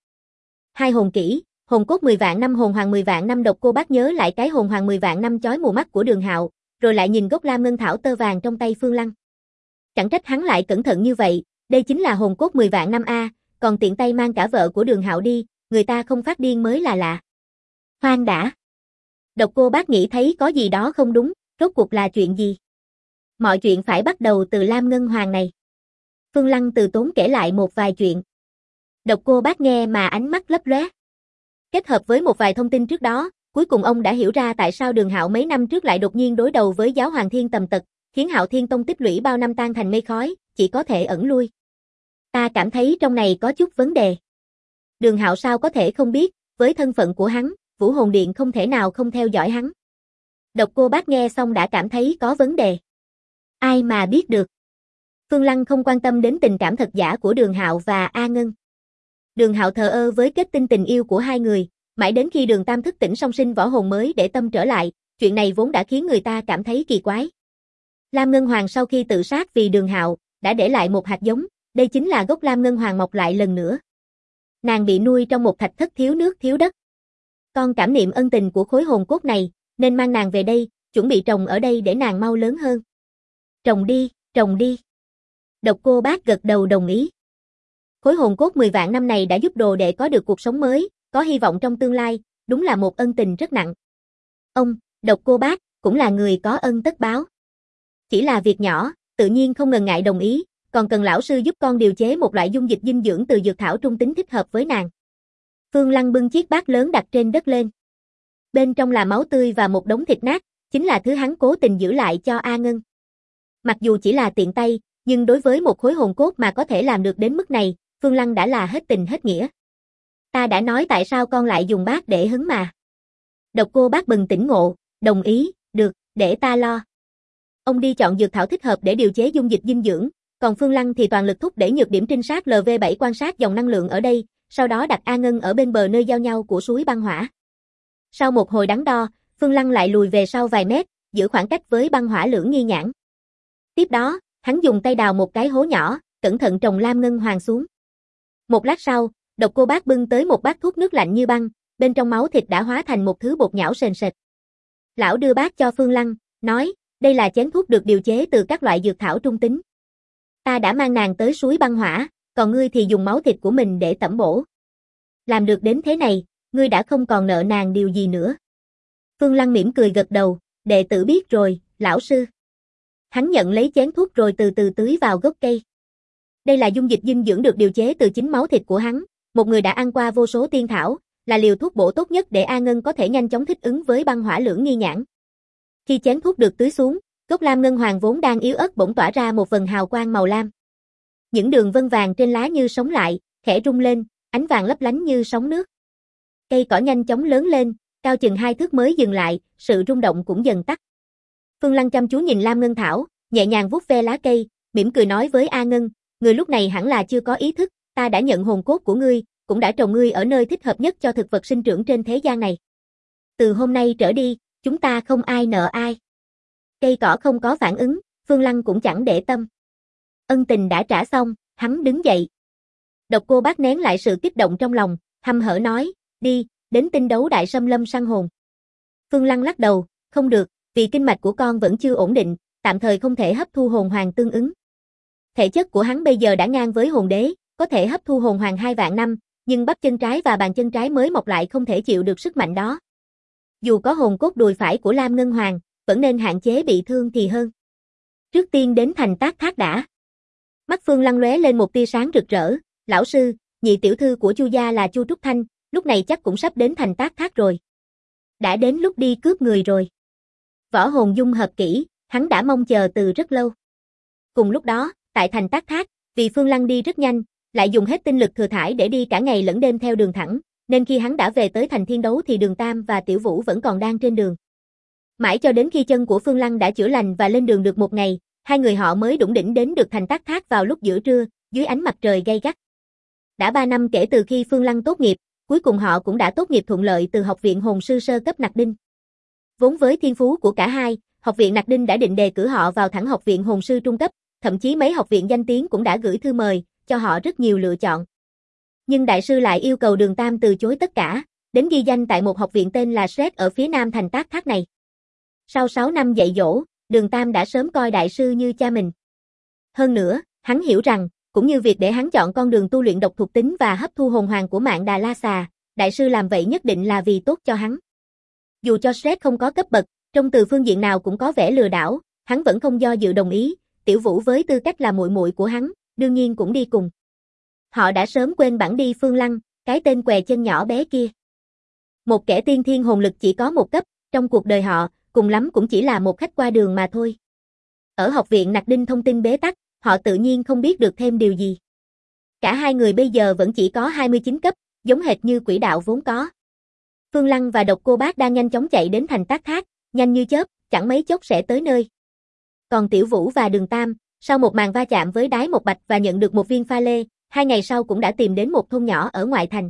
2 hồn kỹ, hồn cốt 10 vạn năm, hồn hoàng 10 vạn năm. Độc Cô Bác nhớ lại cái hồn hoàng 10 vạn năm chói mù mắt của Đường Hạo, rồi lại nhìn gốc Lam Ngân thảo tơ vàng trong tay Phương Lăng. Chẳng trách hắn lại cẩn thận như vậy, đây chính là hồn cốt 10 vạn năm a, còn tiện tay mang cả vợ của Đường Hạo đi, người ta không phát điên mới là lạ. Khoan đã. Độc Cô Bác nghĩ thấy có gì đó không đúng, rốt cuộc là chuyện gì? Mọi chuyện phải bắt đầu từ Lam Ngân Hoàng này. Phương Lăng từ tốn kể lại một vài chuyện. Độc Cô Bác nghe mà ánh mắt lấp lóe. Kết hợp với một vài thông tin trước đó, cuối cùng ông đã hiểu ra tại sao Đường Hạo mấy năm trước lại đột nhiên đối đầu với Giáo Hoàng Thiên Tầm Tật, khiến Hạo Thiên Tông tích lũy bao năm tan thành mây khói, chỉ có thể ẩn lui. Ta cảm thấy trong này có chút vấn đề. Đường Hạo sao có thể không biết, với thân phận của hắn, Vũ Hồn Điện không thể nào không theo dõi hắn. Độc Cô Bác nghe xong đã cảm thấy có vấn đề. Ai mà biết được. Phương Lăng không quan tâm đến tình cảm thật giả của Đường Hạo và A Ngân. Đường Hạo thờ ơ với kết tinh tình yêu của hai người, mãi đến khi Đường Tam thức tỉnh song sinh võ hồn mới để tâm trở lại, chuyện này vốn đã khiến người ta cảm thấy kỳ quái. Lam Ngân Hoàng sau khi tự sát vì Đường Hạo, đã để lại một hạt giống, đây chính là gốc Lam Ngân Hoàng mọc lại lần nữa. Nàng bị nuôi trong một thạch thất thiếu nước thiếu đất. Con cảm niệm ân tình của khối hồn cốt này, nên mang nàng về đây, chuẩn bị trồng ở đây để nàng mau lớn hơn. Trồng đi, trồng đi. Độc Cô Bác gật đầu đồng ý. Khối hồn cốt 10 vạn năm này đã giúp đồ đệ có được cuộc sống mới, có hy vọng trong tương lai, đúng là một ân tình rất nặng. Ông, Độc Cô Bác, cũng là người có ân tất báo. Chỉ là việc nhỏ, tự nhiên không ngần ngại đồng ý, còn cần lão sư giúp con điều chế một loại dung dịch dinh dưỡng từ dược thảo trung tính thích hợp với nàng. Phương Lăng bưng chiếc bát lớn đặt trên đất lên. Bên trong là máu tươi và một đống thịt nát, chính là thứ hắn cố tình giữ lại cho A Ngân. Mặc dù chỉ là tiện tay, nhưng đối với một khối hồn cốt mà có thể làm được đến mức này, Phương Lăng đã là hết tình hết nghĩa. Ta đã nói tại sao con lại dùng bát để hứng mà. Độc Cô Bác bừng tỉnh ngộ, đồng ý, được, để ta lo. Ông đi chọn dược thảo thích hợp để điều chế dung dịch dinh dưỡng, còn Phương Lăng thì toàn lực thúc đẩy nhược điểm trinh sát LV7 quan sát dòng năng lượng ở đây, sau đó đặt A Ngân ở bên bờ nơi giao nhau của suối băng hỏa. Sau một hồi đắn đo, Phương Lăng lại lùi về sau vài mét, giữ khoảng cách với băng hỏa lưỡng nghi nhãn. Tiếp đó, hắn dùng tay đào một cái hố nhỏ, cẩn thận trồng Lam Ngân Hoàng xuống. Một lát sau, Độc Cô Bác bưng tới một bát thuốc nước lạnh như băng, bên trong máu thịt đã hóa thành một thứ bột nhão sền sệt. Lão đưa bát cho Phương Lăng, nói, đây là chén thuốc được điều chế từ các loại dược thảo trung tính. Ta đã mang nàng tới suối băng hỏa, còn ngươi thì dùng máu thịt của mình để tẩm bổ. Làm được đến thế này, ngươi đã không còn nợ nàng điều gì nữa. Phương Lăng mỉm cười gật đầu, đệ tử biết rồi, lão sư. Hắn nhận lấy chén thuốc rồi từ từ tưới vào gốc cây. Đây là dung dịch dinh dưỡng được điều chế từ chính máu thịt của hắn, một người đã ăn qua vô số tiên thảo, là liều thuốc bổ tốt nhất để A Ngân có thể nhanh chóng thích ứng với băng hỏa lưỡng nghi nhãn. Khi chén thuốc được tưới xuống, gốc Lam Ngân Hoàng vốn đang yếu ớt bỗng tỏa ra một vầng hào quang màu lam. Những đường vân vàng trên lá như sống lại, khẽ rung lên, ánh vàng lấp lánh như sóng nước. Cây cỏ nhanh chóng lớn lên, cao chừng 2 thước mới dừng lại, sự rung động cũng dần tắt. Phương Lăng chăm chú nhìn Lam Ngân Thảo, nhẹ nhàng vuốt ve lá cây, mỉm cười nói với A Ngân, người lúc này hẳn là chưa có ý thức, ta đã nhận hồn cốt của ngươi, cũng đã trồng ngươi ở nơi thích hợp nhất cho thực vật sinh trưởng trên thế gian này. Từ hôm nay trở đi, chúng ta không ai nợ ai. Cây cỏ không có phản ứng, Phương Lăng cũng chẳng để tâm. Ân tình đã trả xong, hắn đứng dậy. Độc Cô Bác nén lại sự kích động trong lòng, hăm hở nói, đi, đến tinh đấu đại xâm lâm săn hồn. Phương Lăng lắc đầu, không được, vì kinh mạch của con vẫn chưa ổn định, tạm thời không thể hấp thu hồn hoàng tương ứng. Thể chất của hắn bây giờ đã ngang với hồn đế, có thể hấp thu hồn hoàng 2 vạn năm, nhưng bắp chân trái và bàn chân trái mới mọc lại không thể chịu được sức mạnh đó. Dù có hồn cốt đùi phải của Lam Ngân Hoàng, vẫn nên hạn chế bị thương thì hơn. Trước tiên đến thành Tác Thác đã. Mắt Phương Lăng lóe lên một tia sáng rực rỡ, lão sư, nhị tiểu thư của Chu gia là Chu Trúc Thanh, lúc này chắc cũng sắp đến thành Tác Thác rồi. Đã đến lúc đi cướp người rồi. Võ hồn dung hợp kỹ, hắn đã mong chờ từ rất lâu. Cùng lúc đó, tại thành Tác Thác, vì Phương Lăng đi rất nhanh, lại dùng hết tinh lực thừa thãi để đi cả ngày lẫn đêm theo đường thẳng, nên khi hắn đã về tới thành Thiên Đấu thì Đường Tam và Tiểu Vũ vẫn còn đang trên đường. Mãi cho đến khi chân của Phương Lăng đã chữa lành và lên đường được một ngày, hai người họ mới đủng đỉnh đến được thành Tác Thác vào lúc giữa trưa, dưới ánh mặt trời gay gắt. Đã 3 năm kể từ khi Phương Lăng tốt nghiệp, cuối cùng họ cũng đã tốt nghiệp thuận lợi từ Học viện Hồn sư sơ cấp Nặc Đinh. Vốn với thiên phú của cả hai, Học viện Nặc Đinh đã định đề cử họ vào thẳng Học viện Hồn sư trung cấp, thậm chí mấy học viện danh tiếng cũng đã gửi thư mời, cho họ rất nhiều lựa chọn. Nhưng đại sư lại yêu cầu Đường Tam từ chối tất cả, đến ghi danh tại một học viện tên là Sret ở phía nam thành Tác Thác này. Sau 6 năm dạy dỗ, Đường Tam đã sớm coi đại sư như cha mình. Hơn nữa, hắn hiểu rằng, cũng như việc để hắn chọn con đường tu luyện độc thuộc tính và hấp thu hồn hoàng của Mạn Đà La Xà, đại sư làm vậy nhất định là vì tốt cho hắn. Dù cho Sret không có cấp bậc, trong từ phương diện nào cũng có vẻ lừa đảo, hắn vẫn không do dự đồng ý, Tiểu Vũ với tư cách là muội muội của hắn, đương nhiên cũng đi cùng. Họ đã sớm quên bản đi Phương Lăng, cái tên què chân nhỏ bé kia. Một kẻ tiên thiên hồn lực chỉ có một cấp, trong cuộc đời họ, cùng lắm cũng chỉ là một khách qua đường mà thôi. Ở học viện Nặc Đinh thông tin bế tắc, họ tự nhiên không biết được thêm điều gì. Cả hai người bây giờ vẫn chỉ có 29 cấp, giống hệt như quỹ đạo vốn có. Phương Lăng và Độc Cô Bác đang nhanh chóng chạy đến thành Tác Thác, nhanh như chớp, chẳng mấy chốc sẽ tới nơi. Còn Tiểu Vũ và Đường Tam, sau một màn va chạm với Đái Một Bạch và nhận được một viên pha lê, 2 ngày sau cũng đã tìm đến một thôn nhỏ ở ngoại thành.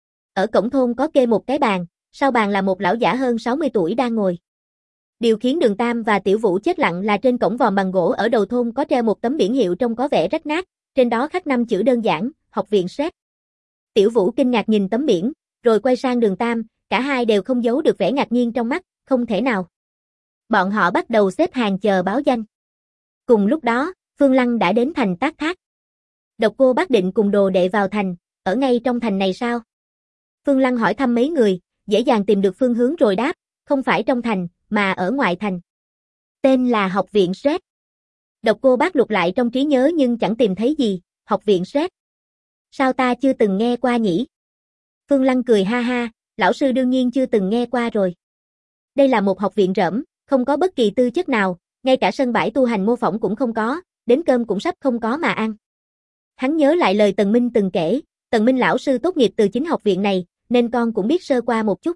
Ở cổng thôn có kê một cái bàn, sau bàn là một lão giả hơn 60 tuổi đang ngồi. Điều khiến Đường Tam và Tiểu Vũ chết lặng là trên cổng vòm bằng gỗ ở đầu thôn có treo một tấm biển hiệu trông có vẻ rách nát, trên đó khắc 5 chữ đơn giản, Học viện Sret. Tiểu Vũ kinh ngạc nhìn tấm biển, rồi quay sang Đường Tam, cả hai đều không giấu được vẻ ngạc nhiên trong mắt, không thể nào. Bọn họ bắt đầu xếp hàng chờ báo danh. Cùng lúc đó, Phương Lăng đã đến thành Tác Thác. Độc Cô Bác định cùng đồ đệ vào thành, ở ngay trong thành này sao? Phương Lăng hỏi thăm mấy người, dễ dàng tìm được phương hướng rồi đáp, không phải trong thành, mà ở ngoại thành. Tên là Học viện Sét. Độc Cô Bác lục lại trong trí nhớ nhưng chẳng tìm thấy gì, Học viện Sét. Sao ta chưa từng nghe qua nhỉ? Phương Lăng cười ha ha, lão sư đương nhiên chưa từng nghe qua rồi. Đây là một học viện rỗng, không có bất kỳ tư chất nào, ngay cả sân bãi tu hành mô phỏng cũng không có, đến cơm cũng sắp không có mà ăn. Hắn nhớ lại lời Tần Minh từng kể, Tần Minh lão sư tốt nghiệp từ chính học viện này, nên con cũng biết sơ qua một chút.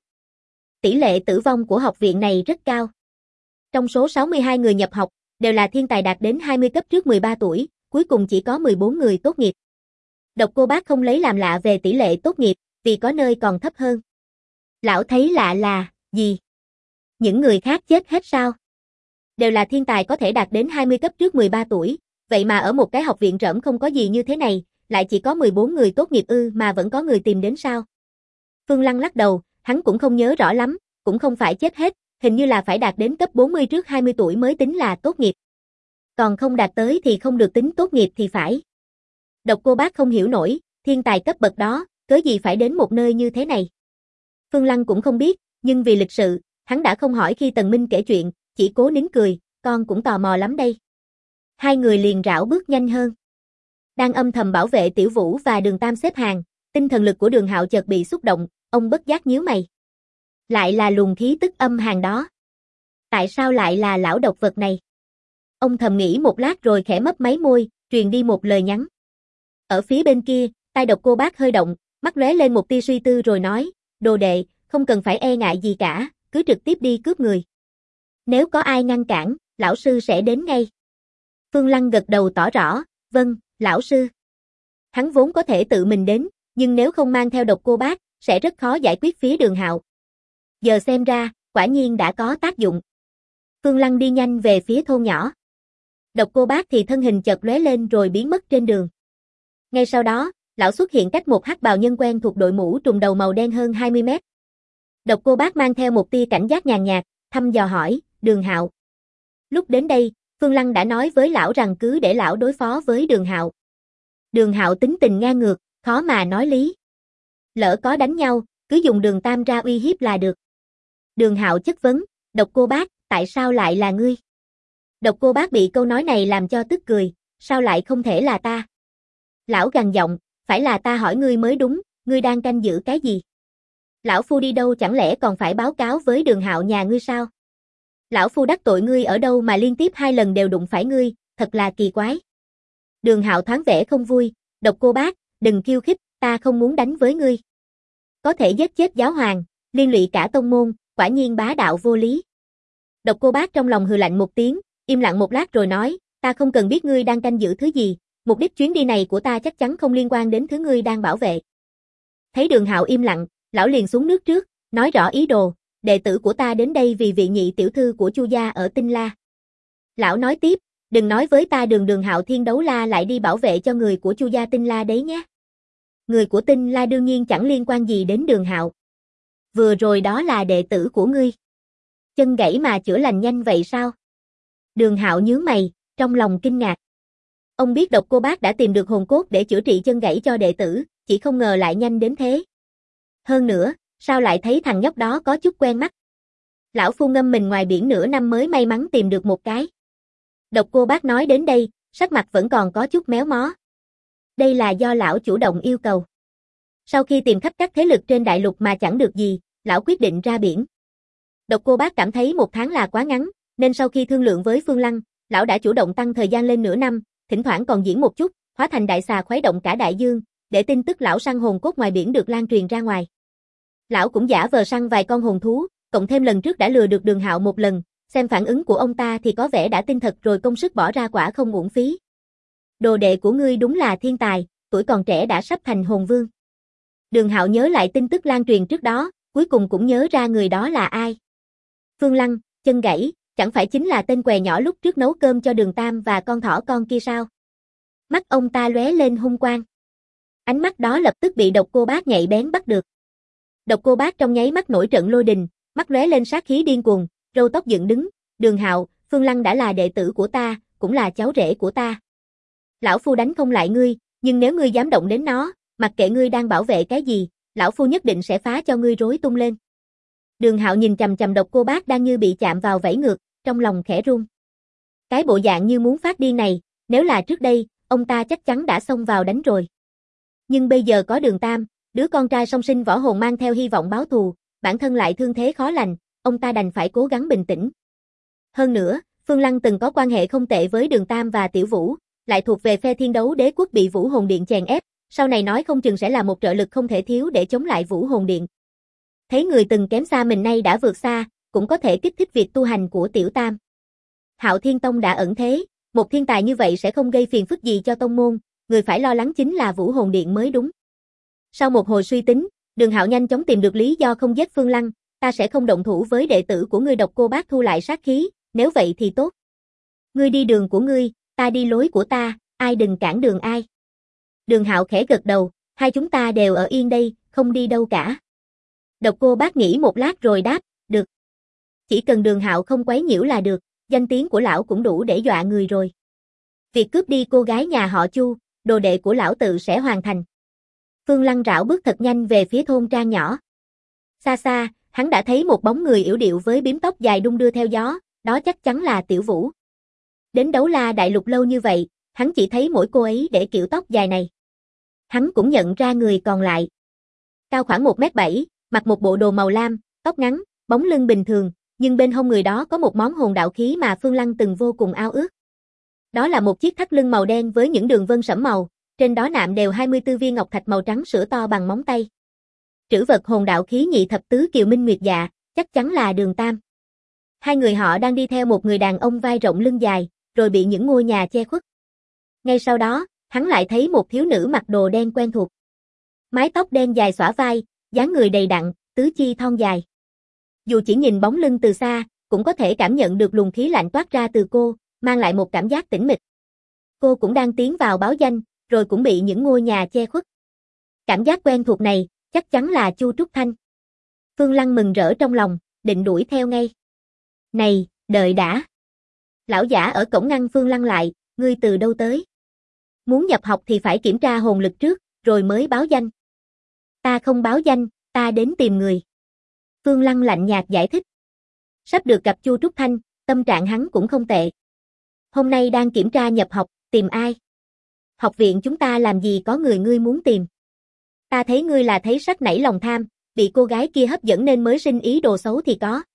Tỷ lệ tử vong của học viện này rất cao. Trong số 62 người nhập học, đều là thiên tài đạt đến 20 cấp trước 13 tuổi, cuối cùng chỉ có 14 người tốt nghiệp. Độc Cô Bác không lấy làm lạ về tỷ lệ tốt nghiệp, vì có nơi còn thấp hơn. Lão thấy lạ là, gì? Những người khác chết hết sao? Đều là thiên tài có thể đạt đến 20 cấp trước 13 tuổi, vậy mà ở một cái học viện rỗng không có gì như thế này, lại chỉ có 14 người tốt nghiệp mà vẫn có người tìm đến sao? Phương Lăng lắc đầu, hắn cũng không nhớ rõ lắm, cũng không phải chết hết, hình như là phải đạt đến cấp 40 trước 20 tuổi mới tính là tốt nghiệp. Còn không đạt tới thì không được tính tốt nghiệp thì phải. Độc Cô Bác không hiểu nổi, thiên tài cấp bậc đó, cớ gì phải đến một nơi như thế này. Phương Lăng cũng không biết, nhưng vì lịch sự, hắn đã không hỏi khi Tần Minh kể chuyện, chỉ cố nín cười, con cũng tò mò lắm đây. Hai người liền rảo bước nhanh hơn. Đang âm thầm bảo vệ Tiểu Vũ và Đường Tam xếp hàng, tinh thần lực của Đường Hạo chợt bị xúc động, ông bất giác nhíu mày. Lại là luồng khí tức âm hàn đó. Tại sao lại là lão độc vật này? Ông thầm nghĩ một lát rồi khẽ mấp máy môi, truyền đi một lời nhắn. Ở phía bên kia, tai Độc Cô Bác hơi động, mắt lóe lên một tia suy tư rồi nói, đồ đệ, không cần phải e ngại gì cả, cứ trực tiếp đi cướp người. Nếu có ai ngăn cản, lão sư sẽ đến ngay. Phương Lăng gật đầu tỏ rõ, vâng, lão sư. Hắn vốn có thể tự mình đến, nhưng nếu không mang theo Độc Cô Bác, sẽ rất khó giải quyết phía Đường Hạo. Giờ xem ra, quả nhiên đã có tác dụng. Phương Lăng đi nhanh về phía thôn nhỏ. Độc Cô Bác thì thân hình chợt lóe lên rồi biến mất trên đường. Ngay sau đó, lão xuất hiện cách một hắc bào nhân quen thuộc đội mũ trùm đầu màu đen hơn 20 mét. Độc Cô Bác mang theo một tia cảnh giác nhàn nhạt, thăm dò hỏi, Đường Hạo. Lúc đến đây, Phương Lăng đã nói với lão rằng cứ để lão đối phó với Đường Hạo. Đường Hạo tính tình ngang ngược, khó mà nói lý. Lỡ có đánh nhau, cứ dùng Đường Tam ra uy hiếp là được. Đường Hạo chất vấn, Độc Cô Bác, tại sao lại là ngươi? Độc Cô Bác bị câu nói này làm cho tức cười, sao lại không thể là ta? Lão gằn giọng, phải là ta hỏi ngươi mới đúng, ngươi đang canh giữ cái gì? Lão Phu đi đâu chẳng lẽ còn phải báo cáo với Đường Hạo nhà ngươi sao? Lão Phu đắc tội ngươi ở đâu mà liên tiếp 2 lần đều đụng phải ngươi, thật là kỳ quái. Đường Hạo thoáng vẻ không vui, Độc Cô Bác, đừng khiêu khích, ta không muốn đánh với ngươi. Có thể giết chết giáo hoàng, liên lụy cả tông môn, quả nhiên bá đạo vô lý. Độc Cô Bác trong lòng hừ lạnh một tiếng, im lặng một lát rồi nói, ta không cần biết ngươi đang canh giữ thứ gì, mục đích chuyến đi này của ta chắc chắn không liên quan đến thứ ngươi đang bảo vệ. Thấy Đường Hạo im lặng, lão liền xuống nước trước, nói rõ ý đồ, đệ tử của ta đến đây vì vị nhị tiểu thư của Chu gia ở Tinh La. Lão nói tiếp, đừng nói với ta Đường Hạo Thiên Đấu La lại đi bảo vệ cho người của Chu gia Tinh La đấy nhé. Người của Tinh La đương nhiên chẳng liên quan gì đến Đường Hạo. Vừa rồi đó là đệ tử của ngươi. Chân gãy mà chữa lành nhanh vậy sao? Đường Hạo nhướng mày, trong lòng kinh ngạc. Ông biết Độc Cô Bác đã tìm được hồn cốt để chữa trị chân gãy cho đệ tử, chỉ không ngờ lại nhanh đến thế. Hơn nữa, sao lại thấy thằng nhóc đó có chút quen mắt? Lão Phu ngâm mình ngoài biển nửa năm mới may mắn tìm được một cái. Độc Cô Bác nói đến đây, sắc mặt vẫn còn có chút méo mó. Đây là do lão chủ động yêu cầu. Sau khi tìm khắp các thế lực trên đại lục mà chẳng được gì, lão quyết định ra biển. Độc Cô Bác cảm thấy 1 tháng là quá ngắn, nên sau khi thương lượng với Phương Lăng, lão đã chủ động tăng thời gian lên nửa năm, thỉnh thoảng còn diễn một chút, hóa thành đại xà khuấy động cả đại dương, để tin tức lão săn hồn cốt ngoài biển được lan truyền ra ngoài. Lão cũng giả vờ săn vài con hồn thú, cộng thêm lần trước đã lừa được Đường Hạo một lần, xem phản ứng của ông ta thì có vẻ đã tin thật rồi, công sức bỏ ra quả không uổng phí. Đồ đệ của ngươi đúng là thiên tài, tuổi còn trẻ đã sắp thành hồn vương. Đường Hạo nhớ lại tin tức lan truyền trước đó, cuối cùng cũng nhớ ra người đó là ai. Phương Lăng, chân gãy, chẳng phải chính là tên què nhỏ lúc trước nấu cơm cho Đường Tam và con thỏ con kia sao? Mắt ông ta lóe lên hung quang. Ánh mắt đó lập tức bị Độc Cô Bác nhạy bén bắt được. Độc Cô Bác trong nháy mắt nổi trận lôi đình, mắt lóe lên sát khí điên cuồng, râu tóc dựng đứng, Đường Hạo, Phương Lăng đã là đệ tử của ta, cũng là cháu rể của ta. Lão phu đánh không lại ngươi, nhưng nếu ngươi dám động đến nó, mặc kệ ngươi đang bảo vệ cái gì, lão phu nhất định sẽ phá cho ngươi rối tung lên. Đường Hạo nhìn chằm chằm Độc Cô Bác đang như bị chạm vào vẫy ngược, trong lòng khẽ run. Cái bộ dạng như muốn phát điên này, nếu là trước đây, ông ta chắc chắn đã xông vào đánh rồi. Nhưng bây giờ có Đường Tam, đứa con trai song sinh võ hồn mang theo hy vọng báo thù, bản thân lại thương thế khó lành, ông ta đành phải cố gắng bình tĩnh. Hơn nữa, Phương Lăng từng có quan hệ không tệ với Đường Tam và Tiểu Vũ, lại thuộc về phe Thiên Đấu Đế quốc bị Vũ Hồn Điện chèn ép, sau này nói không chừng sẽ là một trợ lực không thể thiếu để chống lại Vũ Hồn Điện. Thấy người từng kém xa mình nay đã vượt xa, cũng có thể kích thích việc tu hành của Tiểu Tam. Hạo Thiên Tông đã ẩn thế, một thiên tài như vậy sẽ không gây phiền phức gì cho tông môn, người phải lo lắng chính là Vũ Hồn Điện mới đúng. Sau một hồi suy tính, Đường Hạo nhanh chóng tìm được lý do không giết Phương Lăng, ta sẽ không động thủ với đệ tử của ngươi. Độc Cô Bác thu lại sát khí, nếu vậy thì tốt. Ngươi đi đường của ngươi, ta đi lối của ta, ai đừng cản đường ai. Đường Hạo khẽ gật đầu, hai chúng ta đều ở yên đây, không đi đâu cả. Độc Cô Bác nghĩ một lát rồi đáp, được. Chỉ cần Đường Hạo không quấy nhiễu là được, danh tiếng của lão cũng đủ để dọa người rồi. Việc cướp đi cô gái nhà họ Chu, đồ đệ của lão tự sẽ hoàn thành. Phương Lăng rảo bước thật nhanh về phía thôn trang nhỏ. Xa xa, hắn đã thấy một bóng người yểu điệu với bím tóc dài đung đưa theo gió, đó chắc chắn là Tiểu Vũ. Đến Đấu La Đại Lục lâu như vậy, hắn chỉ thấy mỗi cô ấy để kiểu tóc dài này. Hắn cũng nhận ra người còn lại. Cao khoảng 1m7, mặc một bộ đồ màu lam, tóc ngắn, bóng lưng bình thường, nhưng bên hông người đó có một món hồn đạo khí mà Phương Lăng từng vô cùng ao ước. Đó là một chiếc thắt lưng màu đen với những đường vân sẫm màu, trên đó nạm đều 24 viên ngọc thạch màu trắng sữa to bằng móng tay. Trữ vật hồn đạo khí nhị thập tứ Kiều Minh Nguyệt Dạ, chắc chắn là Đường Tam. Hai người họ đang đi theo một người đàn ông vai rộng lưng dài, rồi bị những ngôi nhà che khuất. Ngay sau đó, hắn lại thấy một thiếu nữ mặc đồ đen quen thuộc. Mái tóc đen dài xõa vai, dáng người đầy đặn, tứ chi thon dài. Dù chỉ nhìn bóng lưng từ xa, cũng có thể cảm nhận được luồng khí lạnh toát ra từ cô, mang lại một cảm giác tĩnh mịch. Cô cũng đang tiến vào báo danh, rồi cũng bị những ngôi nhà che khuất. Cảm giác quen thuộc này, chắc chắn là Chu Trúc Thanh. Phương Lăng mừng rỡ trong lòng, định đuổi theo ngay. Này, đợi đã. Lão giả ở cổng ngăn Phương Lăng lại, ngươi từ đâu tới? Muốn nhập học thì phải kiểm tra hồn lực trước, rồi mới báo danh. Ta không báo danh, ta đến tìm người. Phương Lăng lạnh nhạt giải thích. Sắp được gặp Chu Trúc Thanh, tâm trạng hắn cũng không tệ. Hôm nay đang kiểm tra nhập học, tìm ai? Học viện chúng ta làm gì có người ngươi muốn tìm? Ta thấy ngươi là thấy sắc nảy lòng tham, bị cô gái kia hấp dẫn nên mới sinh ý đồ xấu thì có.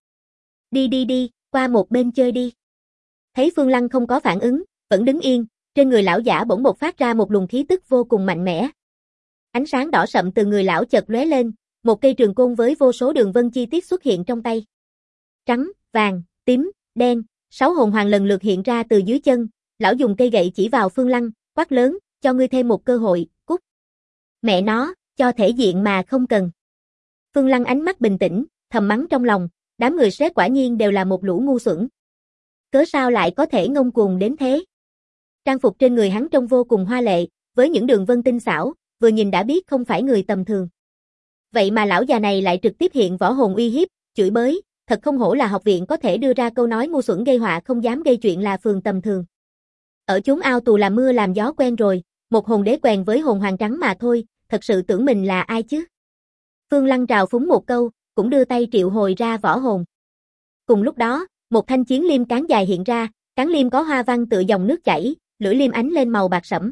Đi, qua một bên chơi đi. Thấy Phương Lăng không có phản ứng, vẫn đứng yên, trên người lão giả bỗng bộc phát ra một luồng khí tức vô cùng mạnh mẽ. Ánh sáng đỏ sậm từ người lão chợt lóe lên, một cây trường côn với vô số đường vân chi tiết xuất hiện trong tay. Trắng, vàng, tím, đen, 6 hồn hoàng lần lượt hiện ra từ dưới chân, lão dùng cây gậy chỉ vào Phương Lăng, quát lớn, cho ngươi thêm một cơ hội, cút. Mẹ nó, cho thể diện mà không cần. Phương Lăng ánh mắt bình tĩnh, thầm mắng trong lòng, đám người sếp quả nhiên đều là một lũ ngu xuẩn. Cớ sao lại có thể ngông cuồng đến thế? Trang phục trên người hắn trông vô cùng hoa lệ, với những đường vân tinh xảo, vừa nhìn đã biết không phải người tầm thường. Vậy mà lão già này lại trực tiếp hiện võ hồn uy hiếp, chửi bới, thật không hổ là học viện có thể đưa ra câu nói ngu xuẩn gây họa không dám gây chuyện là phường tầm thường. Ở chốn ao tù làm mưa làm gió quen rồi, một hồn đế quèn với hồn hoàng trắng mà thôi, thật sự tưởng mình là ai chứ? Phương Lăng trào phúng một câu, cũng đưa tay triệu hồi ra võ hồn. Cùng lúc đó, một thanh chiến liêm cán dài hiện ra, cán liêm có hoa văn tựa dòng nước chảy, lưỡi liêm ánh lên màu bạc sẫm.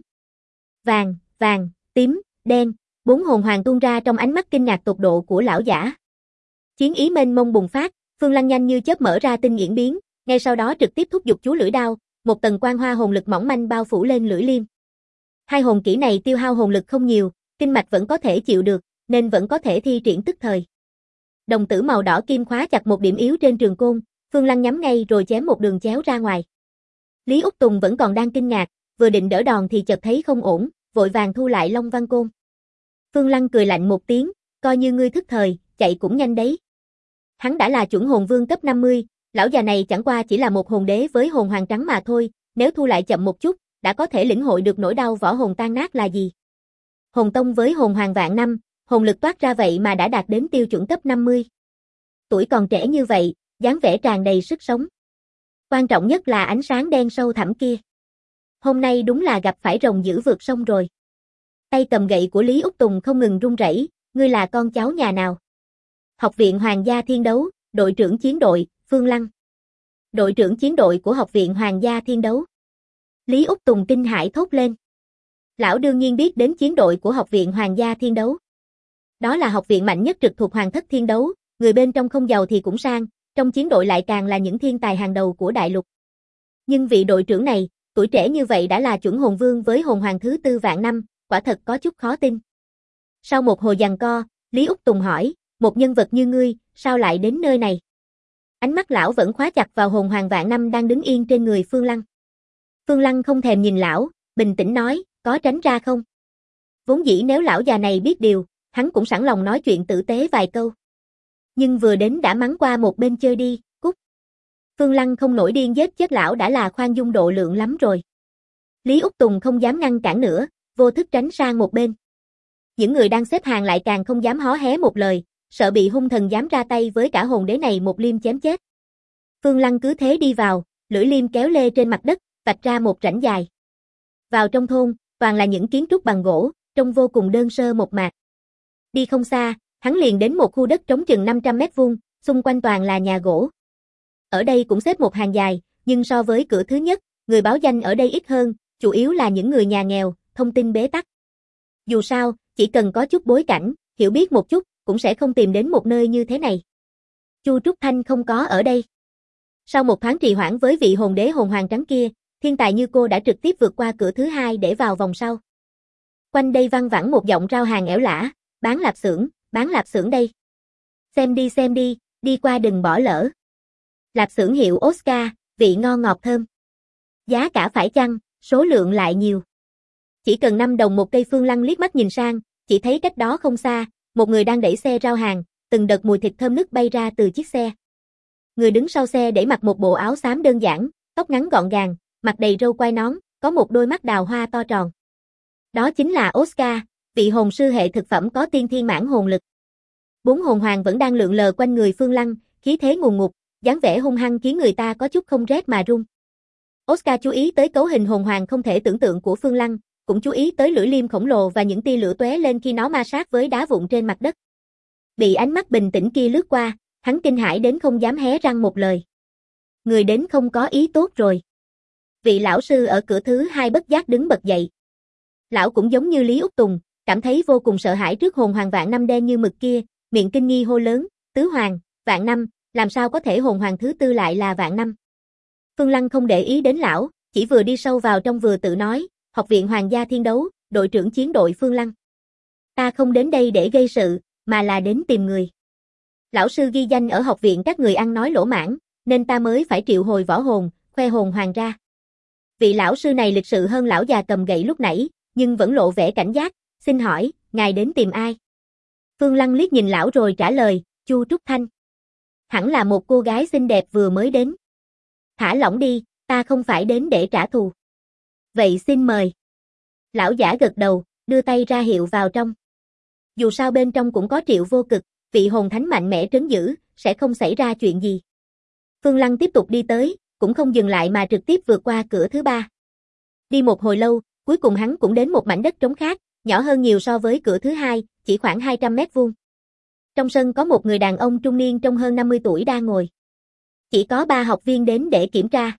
Vàng, tím, đen, 4 hồn hoàng tuôn ra trong ánh mắt kinh ngạc tột độ của lão giả. Chiến ý mênh mông bùng phát, Phương Lăng nhanh như chớp mở ra tinh nghiễn biến, ngay sau đó trực tiếp thúc giục chú lưỡi đao, một tầng quang hoa hồn lực mỏng manh bao phủ lên lưỡi liêm. Hai hồn kỹ này tiêu hao hồn lực không nhiều, kinh mạch vẫn có thể chịu được, nên vẫn có thể thi triển tức thời. Đồng tử màu đỏ kim khóa chặt một điểm yếu trên trường côn, Phương Lăng nhắm ngay rồi chém một đường chéo ra ngoài. Lý Úc Tùng vẫn còn đang kinh ngạc, vừa định đỡ đòn thì chợt thấy không ổn, vội vàng thu lại Long Văn Côn. Phương Lăng cười lạnh một tiếng, coi như ngươi thức thời, chạy cũng nhanh đấy. Hắn đã là chuẩn hồn vương cấp 50, lão già này chẳng qua chỉ là một hồn đế với hồn hoàng trắng mà thôi, nếu thu lại chậm một chút, đã có thể lĩnh hội được nỗi đau võ hồn tan nát là gì. Hồn tông với hồn hoàng vạn năm, hồn lực toát ra vậy mà đã đạt đến tiêu chuẩn cấp 50. Tuổi còn trẻ như vậy, dáng vẻ tràn đầy sức sống. Quan trọng nhất là ánh sáng đen sâu thẳm kia. Hôm nay đúng là gặp phải rồng dữ vượt sông rồi. Tay cầm gậy của Lý Úc Tùng không ngừng run rẩy, ngươi là con cháu nhà nào? Học viện Hoàng gia Thiên Đấu, đội trưởng chiến đội, Phương Lăng. Đội trưởng chiến đội của Học viện Hoàng gia Thiên Đấu. Lý Úc Tùng kinh hãi thốt lên. Lão đương nhiên biết đến chiến đội của Học viện Hoàng gia Thiên Đấu. Đó là học viện mạnh nhất trực thuộc Hoàng thất Thiên Đấu, người bên trong không giàu thì cũng sang, trong chiến đội lại càng là những thiên tài hàng đầu của đại lục. Nhưng vị đội trưởng này, tuổi trẻ như vậy đã là chuẩn hồn vương với hồn hoàng thứ 4 vạn năm, quả thật có chút khó tin. Sau một hồi giằng co, Lý Úc Tùng hỏi, một nhân vật như ngươi, sao lại đến nơi này? Ánh mắt lão vẫn khóa chặt vào hồn hoàng vạn năm đang đứng yên trên người Phương Lăng. Phương Lăng không thèm nhìn lão, bình tĩnh nói, có tránh ra không? Vốn dĩ nếu lão già này biết điều, hắn cũng sẵn lòng nói chuyện tử tế vài câu. Nhưng vừa đến đã mắng qua một bên chơi đi, cút. Phương Lăng không nổi điên giết chết lão đã là khoan dung độ lượng lắm rồi. Lý Úc Tùng không dám ngăn cản nữa, vô thức tránh sang một bên. Những người đang xếp hàng lại càng không dám hó hé một lời, sợ bị hung thần dám ra tay với cả hồn đế này một liêm chém chết. Phương Lăng cứ thế đi vào, lưỡi liêm kéo lê trên mặt đất, vạch ra một rãnh dài. Vào trong thôn, toàn là những kiến trúc bằng gỗ, trông vô cùng đơn sơ mộc mạc. Đi không xa, hắn liền đến một khu đất trống chừng 500 mét vuông, xung quanh toàn là nhà gỗ. Ở đây cũng xếp một hàng dài, nhưng so với cửa thứ nhất, người báo danh ở đây ít hơn, chủ yếu là những người nhà nghèo, thông tin bế tắc. Dù sao, chỉ cần có chút bối cảnh, hiểu biết một chút, cũng sẽ không tìm đến một nơi như thế này. Chu Trúc Thanh không có ở đây. Sau một thoáng trì hoãn với vị hồn đế hồn hoàng trắng kia, thiên tài như cô đã trực tiếp vượt qua cửa thứ 2 để vào vòng sau. Quanh đây văng vẳng một giọng rao hàng ẻo lả, bán lạp xưởng đây. Xem đi, đi qua đừng bỏ lỡ. Lạp xưởng hiệu Oscar, vị ngon ngọt thơm. Giá cả phải chăng, số lượng lại nhiều. Chỉ cần 5 đồng một cây. Phương Lăng liếc mắt nhìn sang, chỉ thấy cách đó không xa, một người đang đẩy xe rao hàng, từng đợt mùi thịt thơm nức bay ra từ chiếc xe. Người đứng sau xe để mặc một bộ áo xám đơn giản, tóc ngắn gọn gàng, mặt đầy râu quai nón, có một đôi mắt đào hoa to tròn. Đó chính là Oscar, vị hồn sư hệ thực phẩm có tiên thiên mãn hồn lực. 4 hồn hoàng vẫn đang lượn lờ quanh người Phương Lăng, khí thế ngùn ngụt, dáng vẻ hung hăng khiến người ta có chút không rét mà run. Oscar chú ý tới cấu hình hồn hoàng không thể tưởng tượng của Phương Lăng, cũng chú ý tới lưỡi liêm khổng lồ và những tia lửa tóe lên khi nó ma sát với đá vụn trên mặt đất. Bị ánh mắt bình tĩnh kia lướt qua, hắn kinh hãi đến không dám hé răng một lời. Người đến không có ý tốt rồi. Vị lão sư ở cửa thứ 2 bất giác đứng bật dậy. Lão cũng giống như Lý Úc Tùng, cảm thấy vô cùng sợ hãi trước hồn hoàng vạn năm đen như mực kia, miệng kinh nghi hô lớn, tứ hoàng, vạn năm, làm sao có thể hồn hoàng thứ 4 lại là vạn năm. Phương Lăng không để ý đến lão, chỉ vừa đi sâu vào trong vừa tự nói, Học viện Hoàng gia Thiên Đấu, đội trưởng chiến đội Phương Lăng. Ta không đến đây để gây sự, mà là đến tìm người. Lão sư ghi danh ở học viện các người ăn nói lỗ mãng, nên ta mới phải triệu hồi võ hồn, khoe hồn hoàng ra. Vị lão sư này lịch sự hơn lão già cầm gậy lúc nãy, nhưng vẫn lộ vẻ cảnh giác, xin hỏi, ngài đến tìm ai? Phương Lăng liếc nhìn lão rồi trả lời, Chu Trúc Thanh. Hẳn là một cô gái xinh đẹp vừa mới đến. Thả lỏng đi, ta không phải đến để trả thù. Vậy xin mời. Lão giả gật đầu, đưa tay ra hiệu vào trong. Dù sao bên trong cũng có Triệu Vô Cực, vị hồn thánh mạnh mẽ trấn giữ, sẽ không xảy ra chuyện gì. Phương Lăng tiếp tục đi tới, cũng không dừng lại mà trực tiếp vượt qua cửa thứ 3. Đi một hồi lâu, cuối cùng hắn cũng đến một mảnh đất trống khác, nhỏ hơn nhiều so với cửa thứ 2, chỉ khoảng 200 mét vuông. Trong sân có một người đàn ông trung niên trông hơn 50 tuổi đang ngồi. Chỉ có 3 học viên đến để kiểm tra.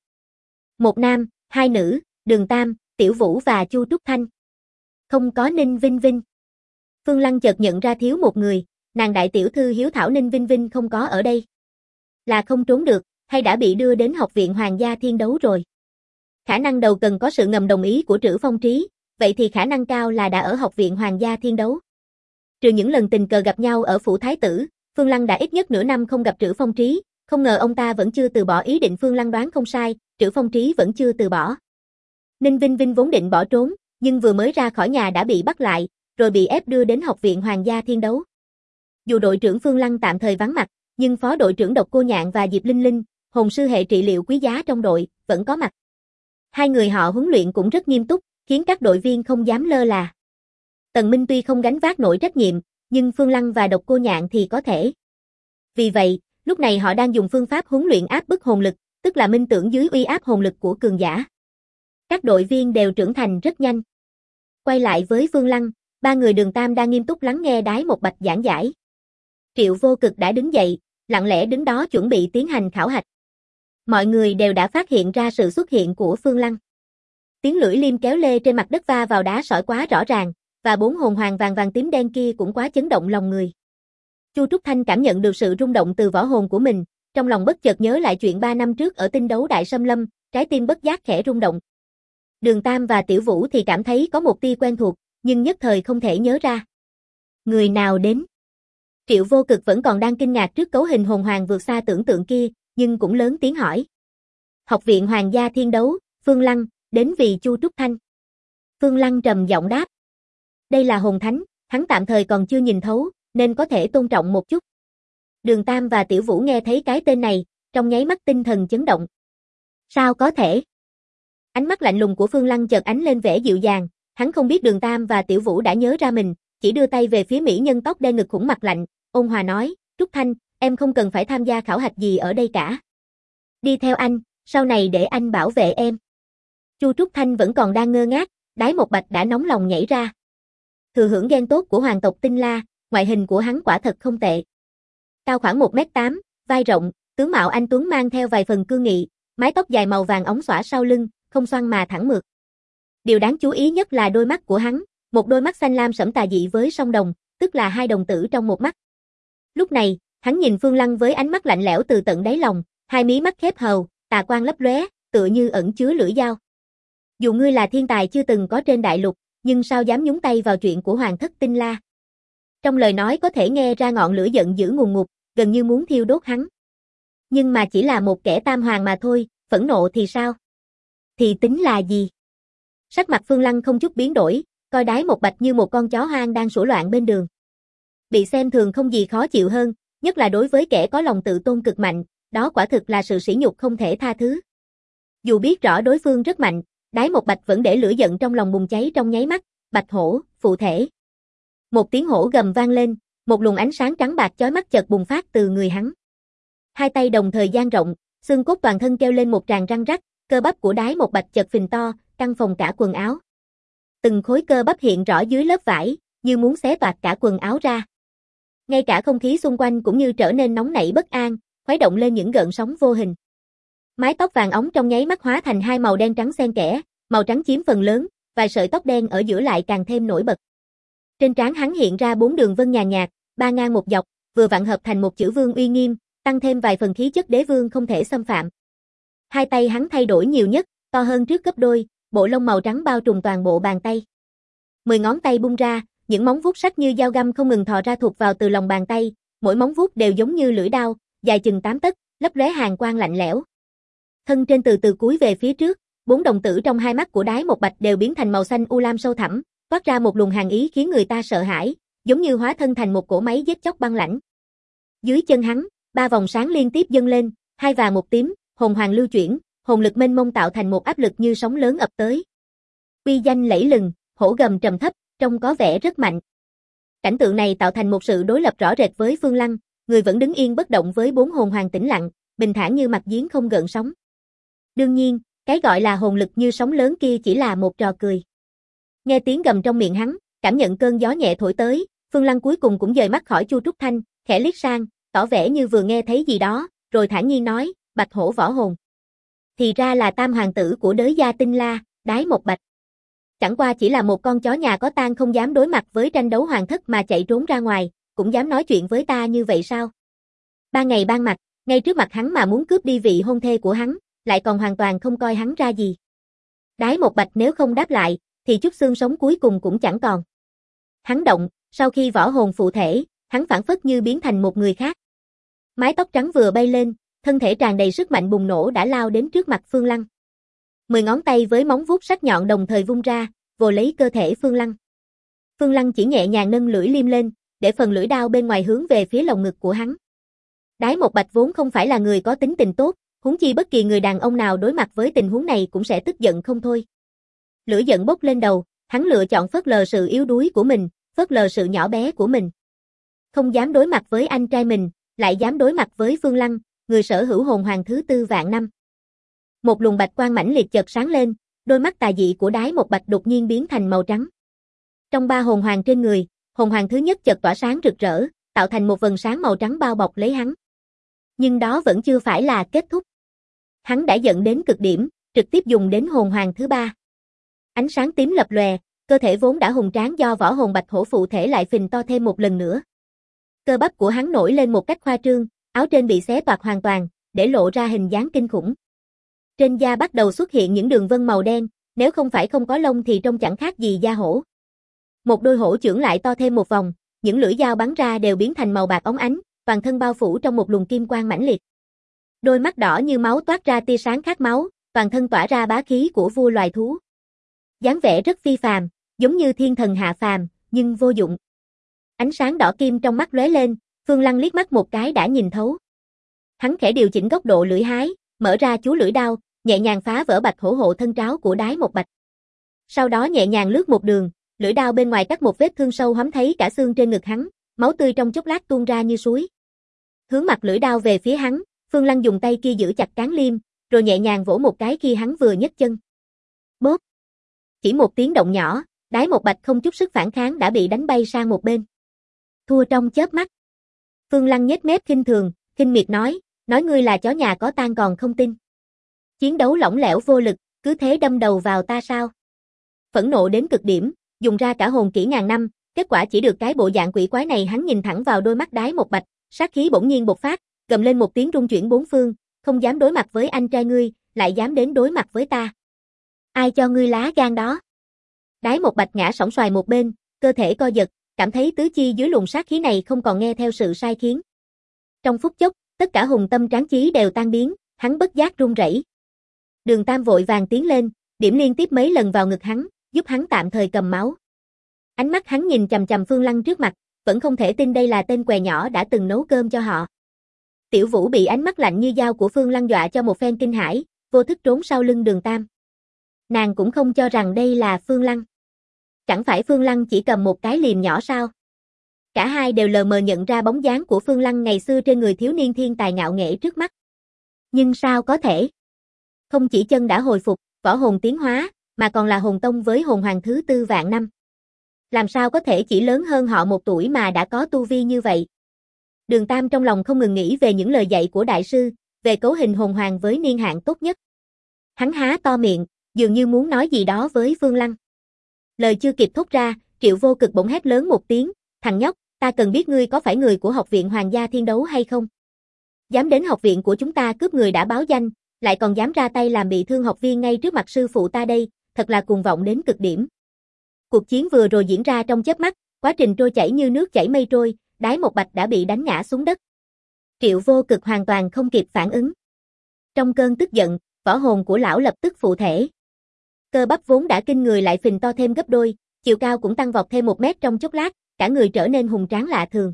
Một nam, 2 nữ, Đường Tam, Tiểu Vũ và Chu Trúc Thanh. Không có Ninh Vinh Vinh. Phương Lăng chợt nhận ra thiếu một người, nàng đại tiểu thư hiếu thảo Ninh Vinh Vinh không có ở đây. Là không trốn được, hay đã bị đưa đến Học viện Hoàng gia Thiên Đấu rồi. Khả năng đầu cần có sự ngầm đồng ý của Trữ Phong Trí, vậy thì khả năng cao là đã ở Học viện Hoàng gia Thiên Đấu. Trừ những lần tình cờ gặp nhau ở phủ thái tử, Phương Lăng đã ít nhất nửa năm không gặp Trữ Phong Trí, không ngờ ông ta vẫn chưa từ bỏ ý định. Phương Lăng đoán không sai, Trữ Phong Trí vẫn chưa từ bỏ. Ninh Vinh Vinh vốn định bỏ trốn, nhưng vừa mới ra khỏi nhà đã bị bắt lại, rồi bị ép đưa đến Học viện Hoàng gia Thiên Đấu. Dù đội trưởng Phương Lăng tạm thời vắng mặt, nhưng phó đội trưởng Độc Cô Nhạn và Diệp Linh Linh, hồn sư hệ trị liệu quý giá trong đội, vẫn có mặt. Hai người họ huấn luyện cũng rất nghiêm túc, khiến các đội viên không dám lơ là. Tần Minh tuy không gánh vác nổi trách nhiệm, nhưng Phương Lăng và Độc Cô Nhạn thì có thể. Vì vậy, lúc này họ đang dùng phương pháp huấn luyện áp bức hồn lực, tức là minh tưởng dưới uy áp hồn lực của cường giả. Các đội viên đều trưởng thành rất nhanh. Quay lại với Phương Lăng, ba người Đường Tam đang nghiêm túc lắng nghe Đái Một Bạch giảng giải. Triệu Vô Cực đã đứng dậy, lặng lẽ đứng đó chuẩn bị tiến hành khảo hạch. Mọi người đều đã phát hiện ra sự xuất hiện của Phương Lăng. Tiếng lưỡi liêm kéo lê trên mặt đất va vào đá sỏi quá rõ ràng, và bốn hồn hoàng vàng vàng tím đen kia cũng quá chấn động lòng người. Chu Trúc Thanh cảm nhận được sự rung động từ võ hồn của mình, trong lòng bất chợt nhớ lại chuyện 3 năm trước ở tinh đấu Đại Sâm Lâm, trái tim bất giác khẽ rung động. Đường Tam và Tiểu Vũ thì cảm thấy có một tia quen thuộc, nhưng nhất thời không thể nhớ ra. Người nào đến? Triệu Vô Cực vẫn còn đang kinh ngạc trước cấu hình hồn hoàng vượt xa tưởng tượng kia, nhưng cũng lớn tiếng hỏi. Học viện Hoàng gia Thiên Đấu, Phương Lăng, đến vì Chu Trúc Thanh. Phương Lăng trầm giọng đáp. Đây là hồn thánh, hắn tạm thời còn chưa nhìn thấu, nên có thể tôn trọng một chút. Đường Tam và Tiểu Vũ nghe thấy cái tên này, trong nháy mắt tinh thần chấn động. Sao có thể? Ánh mắt lạnh lùng của Phương Lăng chợt ánh lên vẻ dịu dàng, hắn không biết Đường Tam và Tiểu Vũ đã nhớ ra mình, chỉ đưa tay về phía mỹ nhân tóc đen ngực khủng mặt lạnh, ôn hòa nói, Trúc Thanh, em không cần phải tham gia khảo hạch gì ở đây cả. Đi theo anh, sau này để anh bảo vệ em. Chu Trúc Thanh vẫn còn đang ngơ ngác, Đái Một Bạch đã nóng lòng nhảy ra. Thừa hưởng ghen tốt của hoàng tộc Tinh La, ngoại hình của hắn quả thật không tệ. Cao khoảng 1m8, vai rộng, tướng mạo anh tuấn mang theo vài phần cương nghị, mái tóc dài màu vàng óng xõa sau lưng, không xoăn mà thẳng mượt. Điều đáng chú ý nhất là đôi mắt của hắn, một đôi mắt xanh lam sẫm tà dị với song đồng, tức là hai đồng tử trong một mắt. Lúc này, hắn nhìn Phương Lăng với ánh mắt lạnh lẽo từ tận đáy lòng, hai mí mắt khép hờ, tà quang lấp lóe, tựa như ẩn chứa lưỡi dao. Dù ngươi là thiên tài chưa từng có trên đại lục, nhưng sao dám nhúng tay vào chuyện của hoàng thất Tinh La? Trong lời nói có thể nghe ra ngọn lửa giận dữ ngùn ngụt, gần như muốn thiêu đốt hắn. Nhưng mà chỉ là một kẻ tam hoàng mà thôi, phẫn nộ thì sao? Thì tính là gì? Sắc mặt Phương Lăng không chút biến đổi, coi Đái Một Bạch như một con chó hoang đang sủa loạn bên đường. Bị xem thường không gì khó chịu hơn, nhất là đối với kẻ có lòng tự tôn cực mạnh, đó quả thực là sự sỉ nhục không thể tha thứ. Dù biết rõ đối phương rất mạnh, Đái Một Bạch vẫn để lửa giận trong lòng bùng cháy trong nháy mắt, Bạch hổ, phụ thể. Một tiếng hổ gầm vang lên, một luồng ánh sáng trắng bạc chói mắt chợt bùng phát từ người hắn. Hai tay đồng thời dang rộng, xương cốt toàn thân kêu lên một tràng răng rắc, cơ bắp của Đái Một Bạch chợt phình to, căng phồng cả quần áo. Từng khối cơ bắp hiện rõ dưới lớp vải, như muốn xé toạc cả quần áo ra. Ngay cả không khí xung quanh cũng như trở nên nóng nảy bất an, khuấy động lên những gợn sóng vô hình. Mái tóc vàng óng trong nháy mắt hóa thành hai màu đen trắng xen kẽ, màu trắng chiếm phần lớn, vài sợi tóc đen ở giữa lại càng thêm nổi bật. Trên trán hắn hiện ra 4 đường vân nhàn nhạt, 3 ngang một dọc, vừa vặn hợp thành một chữ vương uy nghiêm, tăng thêm vài phần khí chất đế vương không thể xâm phạm. Hai tay hắn thay đổi nhiều nhất, to hơn trước gấp đôi, bộ lông màu trắng bao trùm toàn bộ bàn tay. 10 ngón tay bung ra, những móng vuốt sắc như dao găm không ngừng thò ra thụt vào từ lòng bàn tay, mỗi móng vuốt đều giống như lưỡi dao, dài chừng 8 tấc, lấp lóe hàn quang lạnh lẽo. Thân trên từ từ cúi về phía trước, 4 đồng tử trong hai mắt của Đái Một Bạch đều biến thành màu xanh u lam sâu thẳm, toát ra một luồng hàn ý khiến người ta sợ hãi, giống như hóa thân thành một cỗ máy giết chóc băng lãnh. Dưới chân hắn, 3 vòng sáng liên tiếp dâng lên, 2 vàng một tím, hồn hoàng lưu chuyển, hồn lực mênh mông tạo thành một áp lực như sóng lớn ập tới. Uy danh lẫy lừng, hổ gầm trầm thấp, trông có vẻ rất mạnh. Cảnh tượng này tạo thành một sự đối lập rõ rệt với Phương Lăng, người vẫn đứng yên bất động với 4 hồn hoàng tĩnh lặng, bình thản như mặt giếng không gợn sóng. Đương nhiên, cái gọi là hồn lực như sóng lớn kia chỉ là một trò cười. Nghe tiếng gầm trong miệng hắn, cảm nhận cơn gió nhẹ thổi tới, Phương Lăng cuối cùng cũng dời mắt khỏi Chu Trúc Thanh, khẽ liếc sang, tỏ vẻ như vừa nghe thấy gì đó, rồi thản nhiên nói, Bạch hổ võ hồn. Thì ra là tam hoàng tử của đới gia Tinh La, Đái Một Bạch. Chẳng qua chỉ là một con chó nhà có tang không dám đối mặt với tranh đấu hoàng thất mà chạy trốn ra ngoài, cũng dám nói chuyện với ta như vậy sao? Ban ngày ban mặt, ngay trước mặt hắn mà muốn cướp đi vị hôn thê của hắn, lại còn hoàn toàn không coi hắn ra gì. Đái Một Bạch nếu không đáp lại, thì chút xương sống cuối cùng cũng chẳng còn. Hắn động, sau khi võ hồn phụ thể, hắn phảng phất như biến thành một người khác. Mái tóc trắng vừa bay lên, thân thể tràn đầy sức mạnh bùng nổ đã lao đến trước mặt Phương Lăng. 10 ngón tay với móng vuốt sắc nhọn đồng thời vung ra, vồ lấy cơ thể Phương Lăng. Phương Lăng chỉ nhẹ nhàng nâng lưỡi liêm lên, để phần lưỡi đao bên ngoài hướng về phía lồng ngực của hắn. Đái Một Bạch vốn không phải là người có tính tình tốt, huống chi bất kỳ người đàn ông nào đối mặt với tình huống này cũng sẽ tức giận không thôi. Lửa giận bốc lên đầu, hắn lựa chọn phớt lờ sự yếu đuối của mình, phớt lờ sự nhỏ bé của mình. Không dám đối mặt với anh trai mình, lại dám đối mặt với Phương Lăng, người sở hữu hồn hoàng thứ 4 vạn năm. Một luồng bạch quang mãnh liệt chợt sáng lên, đôi mắt tà dị của Đái Một Bạch đột nhiên biến thành màu trắng. Trong 3 hồn hoàng trên người, hồn hoàng thứ nhất chợt tỏa sáng rực rỡ, tạo thành một vầng sáng màu trắng bao bọc lấy hắn. Nhưng đó vẫn chưa phải là kết thúc. Hắn đã giận đến cực điểm, trực tiếp dùng đến hồn hoàng thứ 3. Ánh sáng tím lập lòe, cơ thể vốn đã hùng tráng do võ hồn bạch hổ phụ thể lại phình to thêm một lần nữa. Cơ bắp của hắn nổi lên một cách khoa trương, áo trên bị xé toạc hoàn toàn, để lộ ra hình dáng kinh khủng. Trên da bắt đầu xuất hiện những đường vân màu đen, nếu không phải không có lông thì trông chẳng khác gì da hổ. Một đôi hổ chưởng lại to thêm một vòng, những lưỡi dao bắn ra đều biến thành màu bạc óng ánh, toàn thân bao phủ trong một luồng kim quang mãnh liệt. Đôi mắt đỏ như máu toát ra tia sáng khát máu, toàn thân tỏa ra bá khí của vua loài thú. Dáng vẻ rất phi phàm, giống như thiên thần hạ phàm, nhưng vô dụng. Ánh sáng đỏ kim trong mắt lóe lên, Phương Lăng liếc mắt một cái đã nhìn thấu. Hắn khẽ điều chỉnh góc độ lưỡi hái, mở ra chú lưỡi đao, nhẹ nhàng phá vỡ bạch hổ hộ thân tráo của Đái Một Bạch. Sau đó nhẹ nhàng lướt một đường, lưỡi đao bên ngoài cắt một vết thương sâu hóm thấy cả xương trên ngực hắn, máu tươi trong chốc lát tuôn ra như suối. Hướng mặt lưỡi đao về phía hắn, Phương Lăng dùng tay kia giữ chặt cán liêm, rồi nhẹ nhàng vỗ một cái khi hắn vừa nhấc chân. Bốp! Chỉ một tiếng động nhỏ, Đái Một Bạch không chút sức phản kháng đã bị đánh bay sang một bên. Thua trong chớp mắt. Phương Lăng nhếch mép khinh thường, khinh miệt nói ngươi là chó nhà có tang còn không tin. Chiến đấu lỏng lẻo vô lực, cứ thế đâm đầu vào ta sao? Phẫn nộ đến cực điểm, dùng ra cả hồn kỹ ngàn năm, kết quả chỉ được cái bộ dạng quỷ quái này. Hắn nhìn thẳng vào đôi mắt Đái Một Bạch, sát khí bỗng nhiên bộc phát, gầm lên một tiếng rung chuyển bốn phương, không dám đối mặt với anh trai ngươi, lại dám đến đối mặt với ta. Ai cho ngươi lá gan đó? Đái Một Bạch ngã sóng xoài một bên, cơ thể co giật, cảm thấy tứ chi dưới luồng sát khí này không còn nghe theo sự sai khiến. Trong phút chốc, tất cả hùng tâm tráng chí đều tan biến, hắn bất giác run rẩy. Đường Tam vội vàng tiến lên, điểm liên tiếp mấy lần vào ngực hắn, giúp hắn tạm thời cầm máu. Ánh mắt hắn nhìn chằm chằm Phương Lăng trước mặt, vẫn không thể tin đây là tên què nhỏ đã từng nấu cơm cho họ. Tiểu Vũ bị ánh mắt lạnh như dao của Phương Lăng dọa cho một phen kinh hãi, vô thức trốn sau lưng Đường Tam. Nàng cũng không cho rằng đây là Phương Lăng. Chẳng phải Phương Lăng chỉ cầm một cái liềm nhỏ sao? Cả hai đều lờ mờ nhận ra bóng dáng của Phương Lăng ngày xưa trên người thiếu niên thiên tài ngạo nghễ trước mắt. Nhưng sao có thể? Không chỉ chân đã hồi phục, võ hồn tiến hóa, mà còn là hồn tông với hồn hoàng thứ 4 vạn năm. Làm sao có thể chỉ lớn hơn họ 1 tuổi mà đã có tu vi như vậy? Đường Tam trong lòng không ngừng nghĩ về những lời dạy của đại sư, về cấu hình hồn hoàng với niên hạn tốt nhất. Hắn há to miệng, dường như muốn nói gì đó với Phương Lăng. Lời chưa kịp thốt ra, Triệu Vô Cực bỗng hét lớn một tiếng, thằng nhóc, ta cần biết ngươi có phải người của học viện Hoàng gia Thiên Đấu hay không? Dám đến học viện của chúng ta cướp người đã báo danh, lại còn dám ra tay làm bị thương học viên ngay trước mặt sư phụ ta đây, thật là cuồng vọng đến cực điểm. Cuộc chiến vừa rồi diễn ra trong chớp mắt, quá trình trôi chảy như nước chảy mây trôi, Đái Một Bạch đã bị đánh ngã xuống đất. Triệu Vô Cực hoàn toàn không kịp phản ứng. Trong cơn tức giận, võ hồn của lão lập tức phụ thể. Cơ bắp vốn đã kinh người lại phình to thêm gấp đôi, chiều cao cũng tăng vọt thêm 1 mét trong chốc lát, cả người trở nên hùng tráng lạ thường.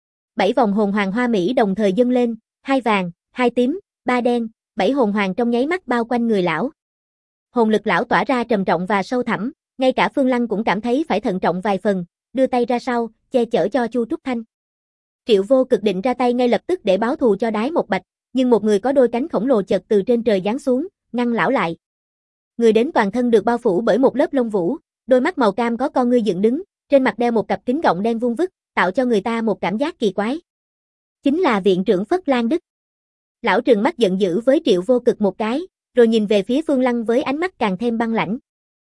7 vòng hồn hoàng hoa mỹ đồng thời dâng lên, 2 vàng, 2 tím, 3 đen, 7 hồn hoàng trong nháy mắt bao quanh người lão. Hồn lực lão tỏa ra trầm trọng và sâu thẳm, ngay cả Phương Lăng cũng cảm thấy phải thận trọng vài phần, đưa tay ra sau, che chở cho Chu Trúc Thanh. Triệu Vô Cực định ra tay ngay lập tức để báo thù cho Đái Một Bạch, nhưng một người có đôi cánh khổng lồ chợt từ trên trời giáng xuống, ngăn lão lại. Người đến toàn thân được bao phủ bởi một lớp lông vũ, đôi mắt màu cam có con ngươi dựng đứng, trên mặt đeo một cặp kính gọng đen vuông vức, tạo cho người ta một cảm giác kỳ quái. Chính là viện trưởng Phất Lan Đức. Lão trừng mắt giận dữ với Triệu Vô Cực một cái, rồi nhìn về phía Phương Lăng với ánh mắt càng thêm băng lãnh.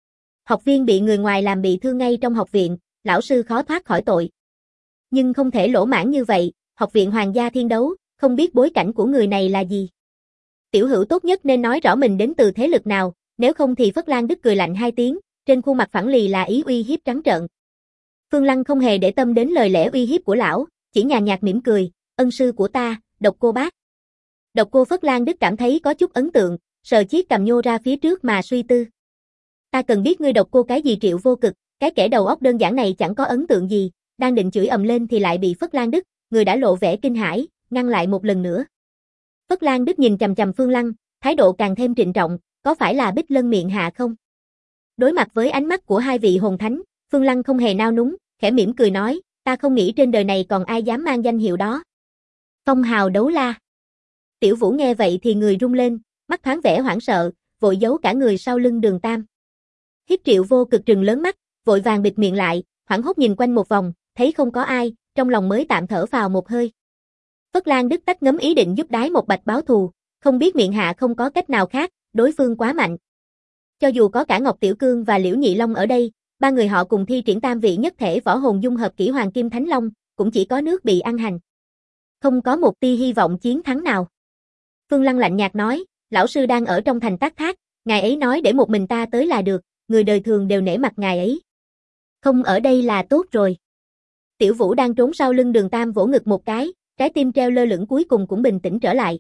Học viên bị người ngoài làm bị thương ngay trong học viện, lão sư khó thoát khỏi tội. Nhưng không thể lỗ mãng như vậy, học viện Hoàng gia Thiên Đấu, không biết bối cảnh của người này là gì. Tiểu Hữu tốt nhất nên nói rõ mình đến từ thế lực nào, nếu không thì Phất Lan Đức cười lạnh 2 tiếng, trên khuôn mặt phẳng lì là ý uy hiếp trắng trợn. Phương Lăng không hề để tâm đến lời lẽ uy hiếp của lão, chỉ nhàn nhạt mỉm cười, ân sư của ta, Độc Cô Bác. Độc Cô Phất Lan Đức cảm thấy có chút ấn tượng, sờ chiếc cằm nhô ra phía trước mà suy tư. Ta cần biết ngươi Độc Cô cái gì? Triệu Vô Cực, cái kẻ đầu óc đơn giản này chẳng có ấn tượng gì, đang định chửi ầm lên thì lại bị Phất Lan Đức, người đã lộ vẻ kinh hãi, ngăn lại một lần nữa. Phất Lan Đức nhìn chằm chằm Phương Lăng, thái độ càng thêm trịnh trọng, có phải là Bích Lân miệng hạ không? Đối mặt với ánh mắt của hai vị hồn thánh, Phương Lăng không hề nao núng, khẽ mỉm cười nói, ta không nghĩ trên đời này còn ai dám mang danh hiệu đó. Phong hào đấu la. Tiểu Vũ nghe vậy thì người rung lên, mắt thoáng vẻ hoảng sợ, vội giấu cả người sau lưng Đường Tam. Hiếp Triệu Vô Cực trừng lớn mắt, vội vàng bịt miệng lại, hoảng hốt nhìn quanh một vòng, thấy không có ai, trong lòng mới tạm thở phào một hơi. Phất Lan Đức tách ngấm ý định giúp Đái Một Bạch báo thù, không biết miệng hạ không có cách nào khác, đối phương quá mạnh. Cho dù có cả Ngọc Tiểu Cương và Liễu Nhị Long ở đây, ba người họ cùng thi triển tam vị nhất thể võ hồn dung hợp kỹ Hoàng Kim Thánh Long, cũng chỉ có nước bị ăn hành. Không có một tia hy vọng chiến thắng nào. Phương Lăng lạnh nhạt nói, lão sư đang ở trong thành Tác Thác, ngài ấy nói để một mình ta tới là được, người đời thường đều nể mặt ngài ấy. Không ở đây là tốt rồi. Tiểu Vũ đang trốn sau lưng Đường Tam vỗ ngực một cái, trái tim treo lơ lửng cuối cùng cũng bình tĩnh trở lại.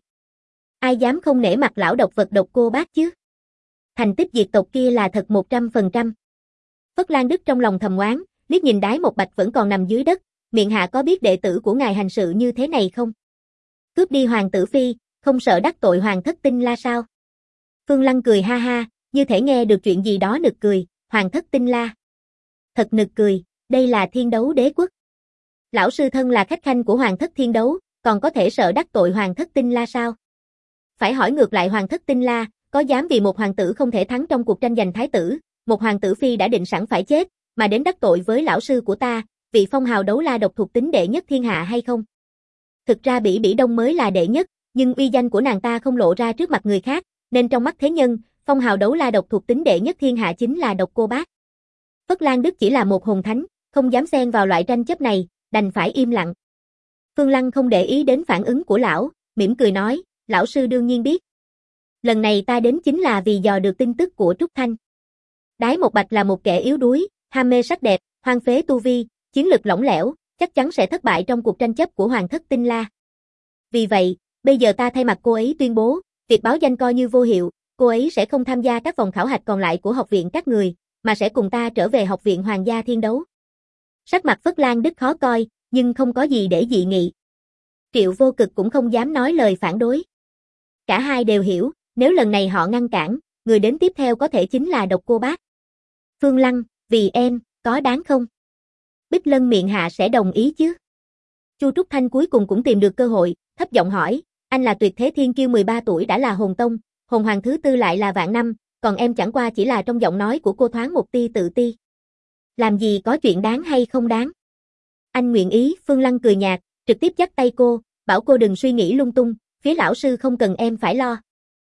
Ai dám không nể mặt lão độc vật Độc Cô Bác chứ? Thành tích diệt tộc kia là thật 100%. Phất Lan Đức trong lòng thầm oán, liếc nhìn Đái Một Bạch vẫn còn nằm dưới đất, miệng hạ có biết đệ tử của ngài hành sự như thế này không? Cướp đi hoàng tử phi, không sợ đắc tội Hoàng Thất Tinh La sao? Phương Lăng cười ha ha, như thể nghe được chuyện gì đó nực cười, Hoàng Thất Tinh La. Thật nực cười, đây là Thiên Đấu Đế Quốc. Lão sư thân là khách khanh của Hoàng Thất Thiên Đấu, còn có thể sợ đắc tội Hoàng Thất Tinh La sao? Phải hỏi ngược lại Hoàng Thất Tinh La, có dám vì một hoàng tử không thể thắng trong cuộc tranh giành thái tử, một hoàng tử phi đã định sẵn phải chết, mà đến đắc tội với lão sư của ta, vị phong hào đấu la độc thuộc tính đệ nhất thiên hạ hay không? Thực ra Bỉ Bỉ Đông mới là đệ nhất, nhưng uy danh của nàng ta không lộ ra trước mặt người khác, nên trong mắt thế nhân, phong hào đấu la độc thuộc tính đệ nhất thiên hạ chính là Độc Cô Bác. Phất Lan Đức chỉ là một hồn thánh, không dám xen vào loại tranh chấp này, đành phải im lặng. Phương Lăng không để ý đến phản ứng của lão, mỉm cười nói, lão sư đương nhiên biết. Lần này ta đến chính là vì dò được tin tức của Trúc Thanh. Đái Một Bạch là một kẻ yếu đuối, ham mê sắc đẹp, hoang phế tu vi, chiến lực lỏng lẻo, chắc chắn sẽ thất bại trong cuộc tranh chấp của Hoàng Thất Tinh La. Vì vậy, bây giờ ta thay mặt cô ấy tuyên bố, việc báo danh coi như vô hiệu, cô ấy sẽ không tham gia các vòng khảo hạch còn lại của học viện các người, mà sẽ cùng ta trở về học viện Hoàng gia Thiên Đấu. Sắc mặt Phất Lan Đức khó coi, nhưng không có gì để dị nghị. Triệu Vô Cực cũng không dám nói lời phản đối. Cả hai đều hiểu, nếu lần này họ ngăn cản, người đến tiếp theo có thể chính là Độc Cô Bác. Phương Lăng, vì em, có đáng không? Bích Lân miệng hạ sẽ đồng ý chứ? Chu Trúc Thanh cuối cùng cũng tìm được cơ hội, thấp giọng hỏi, anh là tuyệt thế thiên kiêu 13 tuổi đã là hồn tông, hồn hoàng thứ tư lại là vạn năm, còn em chẳng qua chỉ là trong giọng nói của cô thoáng một tia tự ti. Làm gì có chuyện đáng hay không đáng? Anh nguyện ý, Phương Lăng cười nhạt, trực tiếp dắt tay cô, bảo cô đừng suy nghĩ lung tung, phía lão sư không cần em phải lo.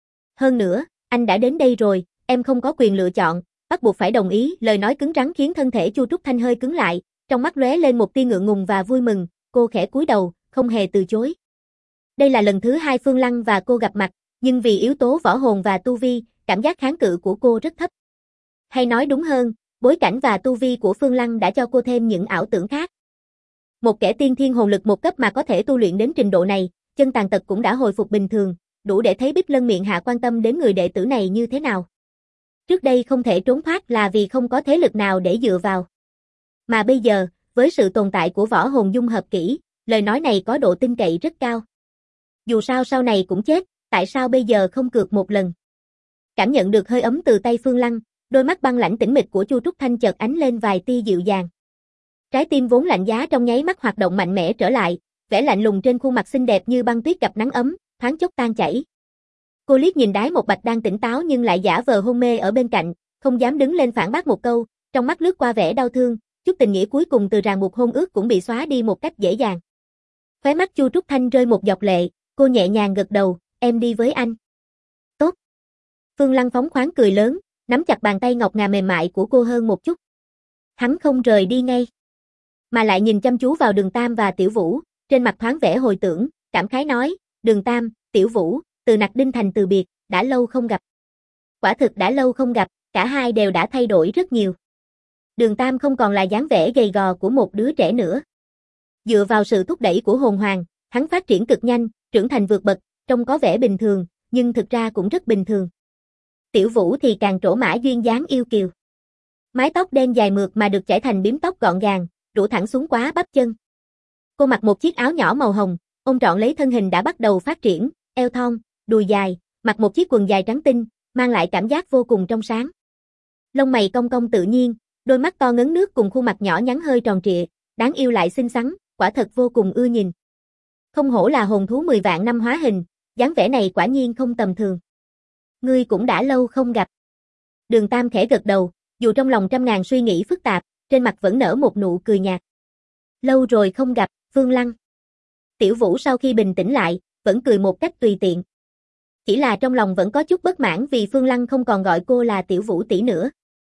Hơn nữa, anh đã đến đây rồi, em không có quyền lựa chọn, bắt buộc phải đồng ý, lời nói cứng rắn khiến thân thể Chu Trúc Thanh hơi cứng lại, trong mắt lóe lên một tia ngượng ngùng và vui mừng, cô khẽ cúi đầu, không hề từ chối. Đây là lần thứ hai Phương Lăng và cô gặp mặt, nhưng vì yếu tố võ hồn và tu vi, cảm giác kháng cự của cô rất thấp. Hay nói đúng hơn, bối cảnh và tu vi của Phương Lăng đã cho cô thêm những ảo tưởng khác. Một kẻ tiên thiên hồn lực một cấp mà có thể tu luyện đến trình độ này, chân tàn tật cũng đã hồi phục bình thường, đủ để thấy Bích Lân miệng hạ quan tâm đến người đệ tử này như thế nào. Trước đây không thể trốn thoát là vì không có thế lực nào để dựa vào. Mà bây giờ, với sự tồn tại của võ hồn dung hợp kỹ, lời nói này có độ tin cậy rất cao. Dù sao sau này cũng chết, tại sao bây giờ không cược một lần? Cảm nhận được hơi ấm từ tay Phương Lăng, đôi mắt băng lãnh tĩnh mịch của Chu Trúc Thanh chợt ánh lên vài tia dịu dàng. Trái tim vốn lạnh giá trong nháy mắt hoạt động mạnh mẽ trở lại, vẻ lạnh lùng trên khuôn mặt xinh đẹp như băng tuyết gặp nắng ấm, thoáng chốc tan chảy. Cô liếc nhìn Đái Một Bạch đang tỉnh táo nhưng lại giả vờ hôn mê ở bên cạnh, không dám đứng lên phản bác một câu, trong mắt lướt qua vẻ đau thương, chút tình nghĩa cuối cùng từ ràng buộc hôn ước cũng bị xóa đi một cách dễ dàng. Khóe mắt Chu Trúc Thanh rơi một giọt lệ, cô nhẹ nhàng gật đầu, em đi với anh. Tốt. Phương Lăng phóng khoáng cười lớn, nắm chặt bàn tay ngọc ngà mềm mại của cô hơn một chút. Hắn không rời đi ngay, mà lại nhìn chăm chú vào Đường Tam và Tiểu Vũ, trên mặt thoáng vẻ hồi tưởng, cảm khái nói, Đường Tam, Tiểu Vũ, từ Nặc Đinh Thành từ biệt, đã lâu không gặp. Quả thực đã lâu không gặp, cả hai đều đã thay đổi rất nhiều. Đường Tam không còn là dáng vẻ gầy gò của một đứa trẻ nữa. Dựa vào sự thúc đẩy của hồn hoàng, hắn phát triển cực nhanh, trưởng thành vượt bậc, trông có vẻ bình thường, nhưng thực ra cũng rất bình thường. Tiểu Vũ thì càng trổ mã duyên dáng yêu kiều. Mái tóc đen dài mượt mà được chải thành bím tóc gọn gàng, rủ thẳng xuống quá bắp chân. Cô mặc một chiếc áo nhỏ màu hồng, ôm trọn lấy thân hình đã bắt đầu phát triển, eo thon, đùi dài, mặc một chiếc quần dài trắng tinh, mang lại cảm giác vô cùng trong sáng. Lông mày cong cong tự nhiên, đôi mắt to ngấn nước cùng khuôn mặt nhỏ nhắn hơi tròn trịa, đáng yêu lại xinh xắn, quả thật vô cùng ưa nhìn. Không hổ là hồn thú 10 vạn năm hóa hình, dáng vẻ này quả nhiên không tầm thường. Ngươi cũng đã lâu không gặp. Đường Tam khẽ gật đầu, dù trong lòng trăm ngàn suy nghĩ phức tạp, trên mặt vẫn nở một nụ cười nhạt. Lâu rồi không gặp, Phương Lăng. Tiểu Vũ sau khi bình tĩnh lại, vẫn cười một cách tùy tiện. Chỉ là trong lòng vẫn có chút bất mãn vì Phương Lăng không còn gọi cô là Tiểu Vũ tỷ nữa.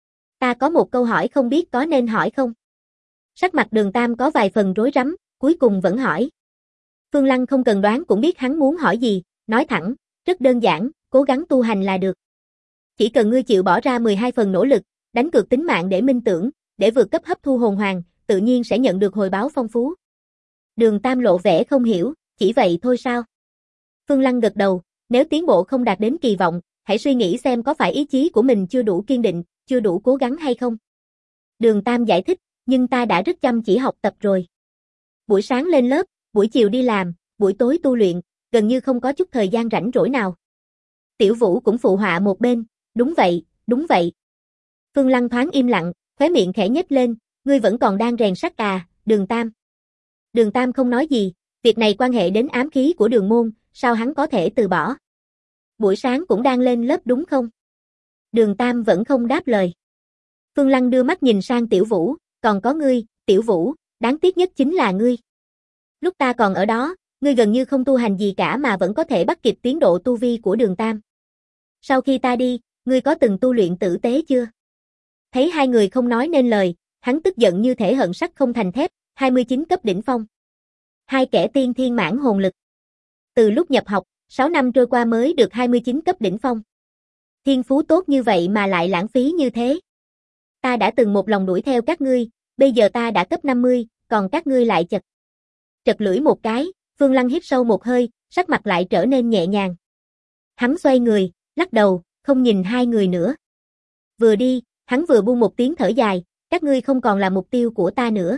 Ta có một câu hỏi không biết có nên hỏi không? Sắc mặt Đường Tam có vài phần rối rắm, cuối cùng vẫn hỏi. Phương Lăng không cần đoán cũng biết hắn muốn hỏi gì, nói thẳng, rất đơn giản, cố gắng tu hành là được. Chỉ cần ngươi chịu bỏ ra 12 phần nỗ lực, đánh cược tính mạng để minh tưởng, để vượt cấp hấp thu hồn hoàng, tự nhiên sẽ nhận được hồi báo phong phú. Đường Tam lộ vẻ không hiểu, chỉ vậy thôi sao? Phương Lăng gật đầu, nếu tiến bộ không đạt đến kỳ vọng, hãy suy nghĩ xem có phải ý chí của mình chưa đủ kiên định, chưa đủ cố gắng hay không. Đường Tam giải thích, nhưng ta đã rất chăm chỉ học tập rồi. Buổi sáng lên lớp, buổi chiều đi làm, buổi tối tu luyện, gần như không có chút thời gian rảnh rỗi nào. Tiểu Vũ cũng phụ họa một bên, đúng vậy, đúng vậy. Phương Lăng thoáng im lặng, khóe miệng khẽ nhếch lên, ngươi vẫn còn đang rèn sắt à, Đường Tam. Đường Tam không nói gì, việc này quan hệ đến ám khí của Đường môn, sao hắn có thể từ bỏ. Buổi sáng cũng đang lên lớp đúng không? Đường Tam vẫn không đáp lời. Phương Lăng đưa mắt nhìn sang Tiểu Vũ, còn có ngươi, Tiểu Vũ, đáng tiếc nhất chính là ngươi. Lúc ta còn ở đó, ngươi gần như không tu hành gì cả mà vẫn có thể bắt kịp tiến độ tu vi của Đường Tam. Sau khi ta đi, ngươi có từng tu luyện tử tế chưa? Thấy hai người không nói nên lời, hắn tức giận như thể hận sắt không thành thép, 29 cấp đỉnh phong. Hai kẻ tiên thiên mãn hồn lực. Từ lúc nhập học, 6 năm trôi qua mới được 29 cấp đỉnh phong. Thiên phú tốt như vậy mà lại lãng phí như thế. Ta đã từng một lòng đuổi theo các ngươi, bây giờ ta đã cấp 50, còn các ngươi lại chật. Trật lưỡi một cái, Phương Lăng hít sâu một hơi, sắc mặt lại trở nên nhẹ nhàng. Hắn xoay người, lắc đầu, không nhìn hai người nữa. Vừa đi, hắn vừa buông một tiếng thở dài, các ngươi không còn là mục tiêu của ta nữa.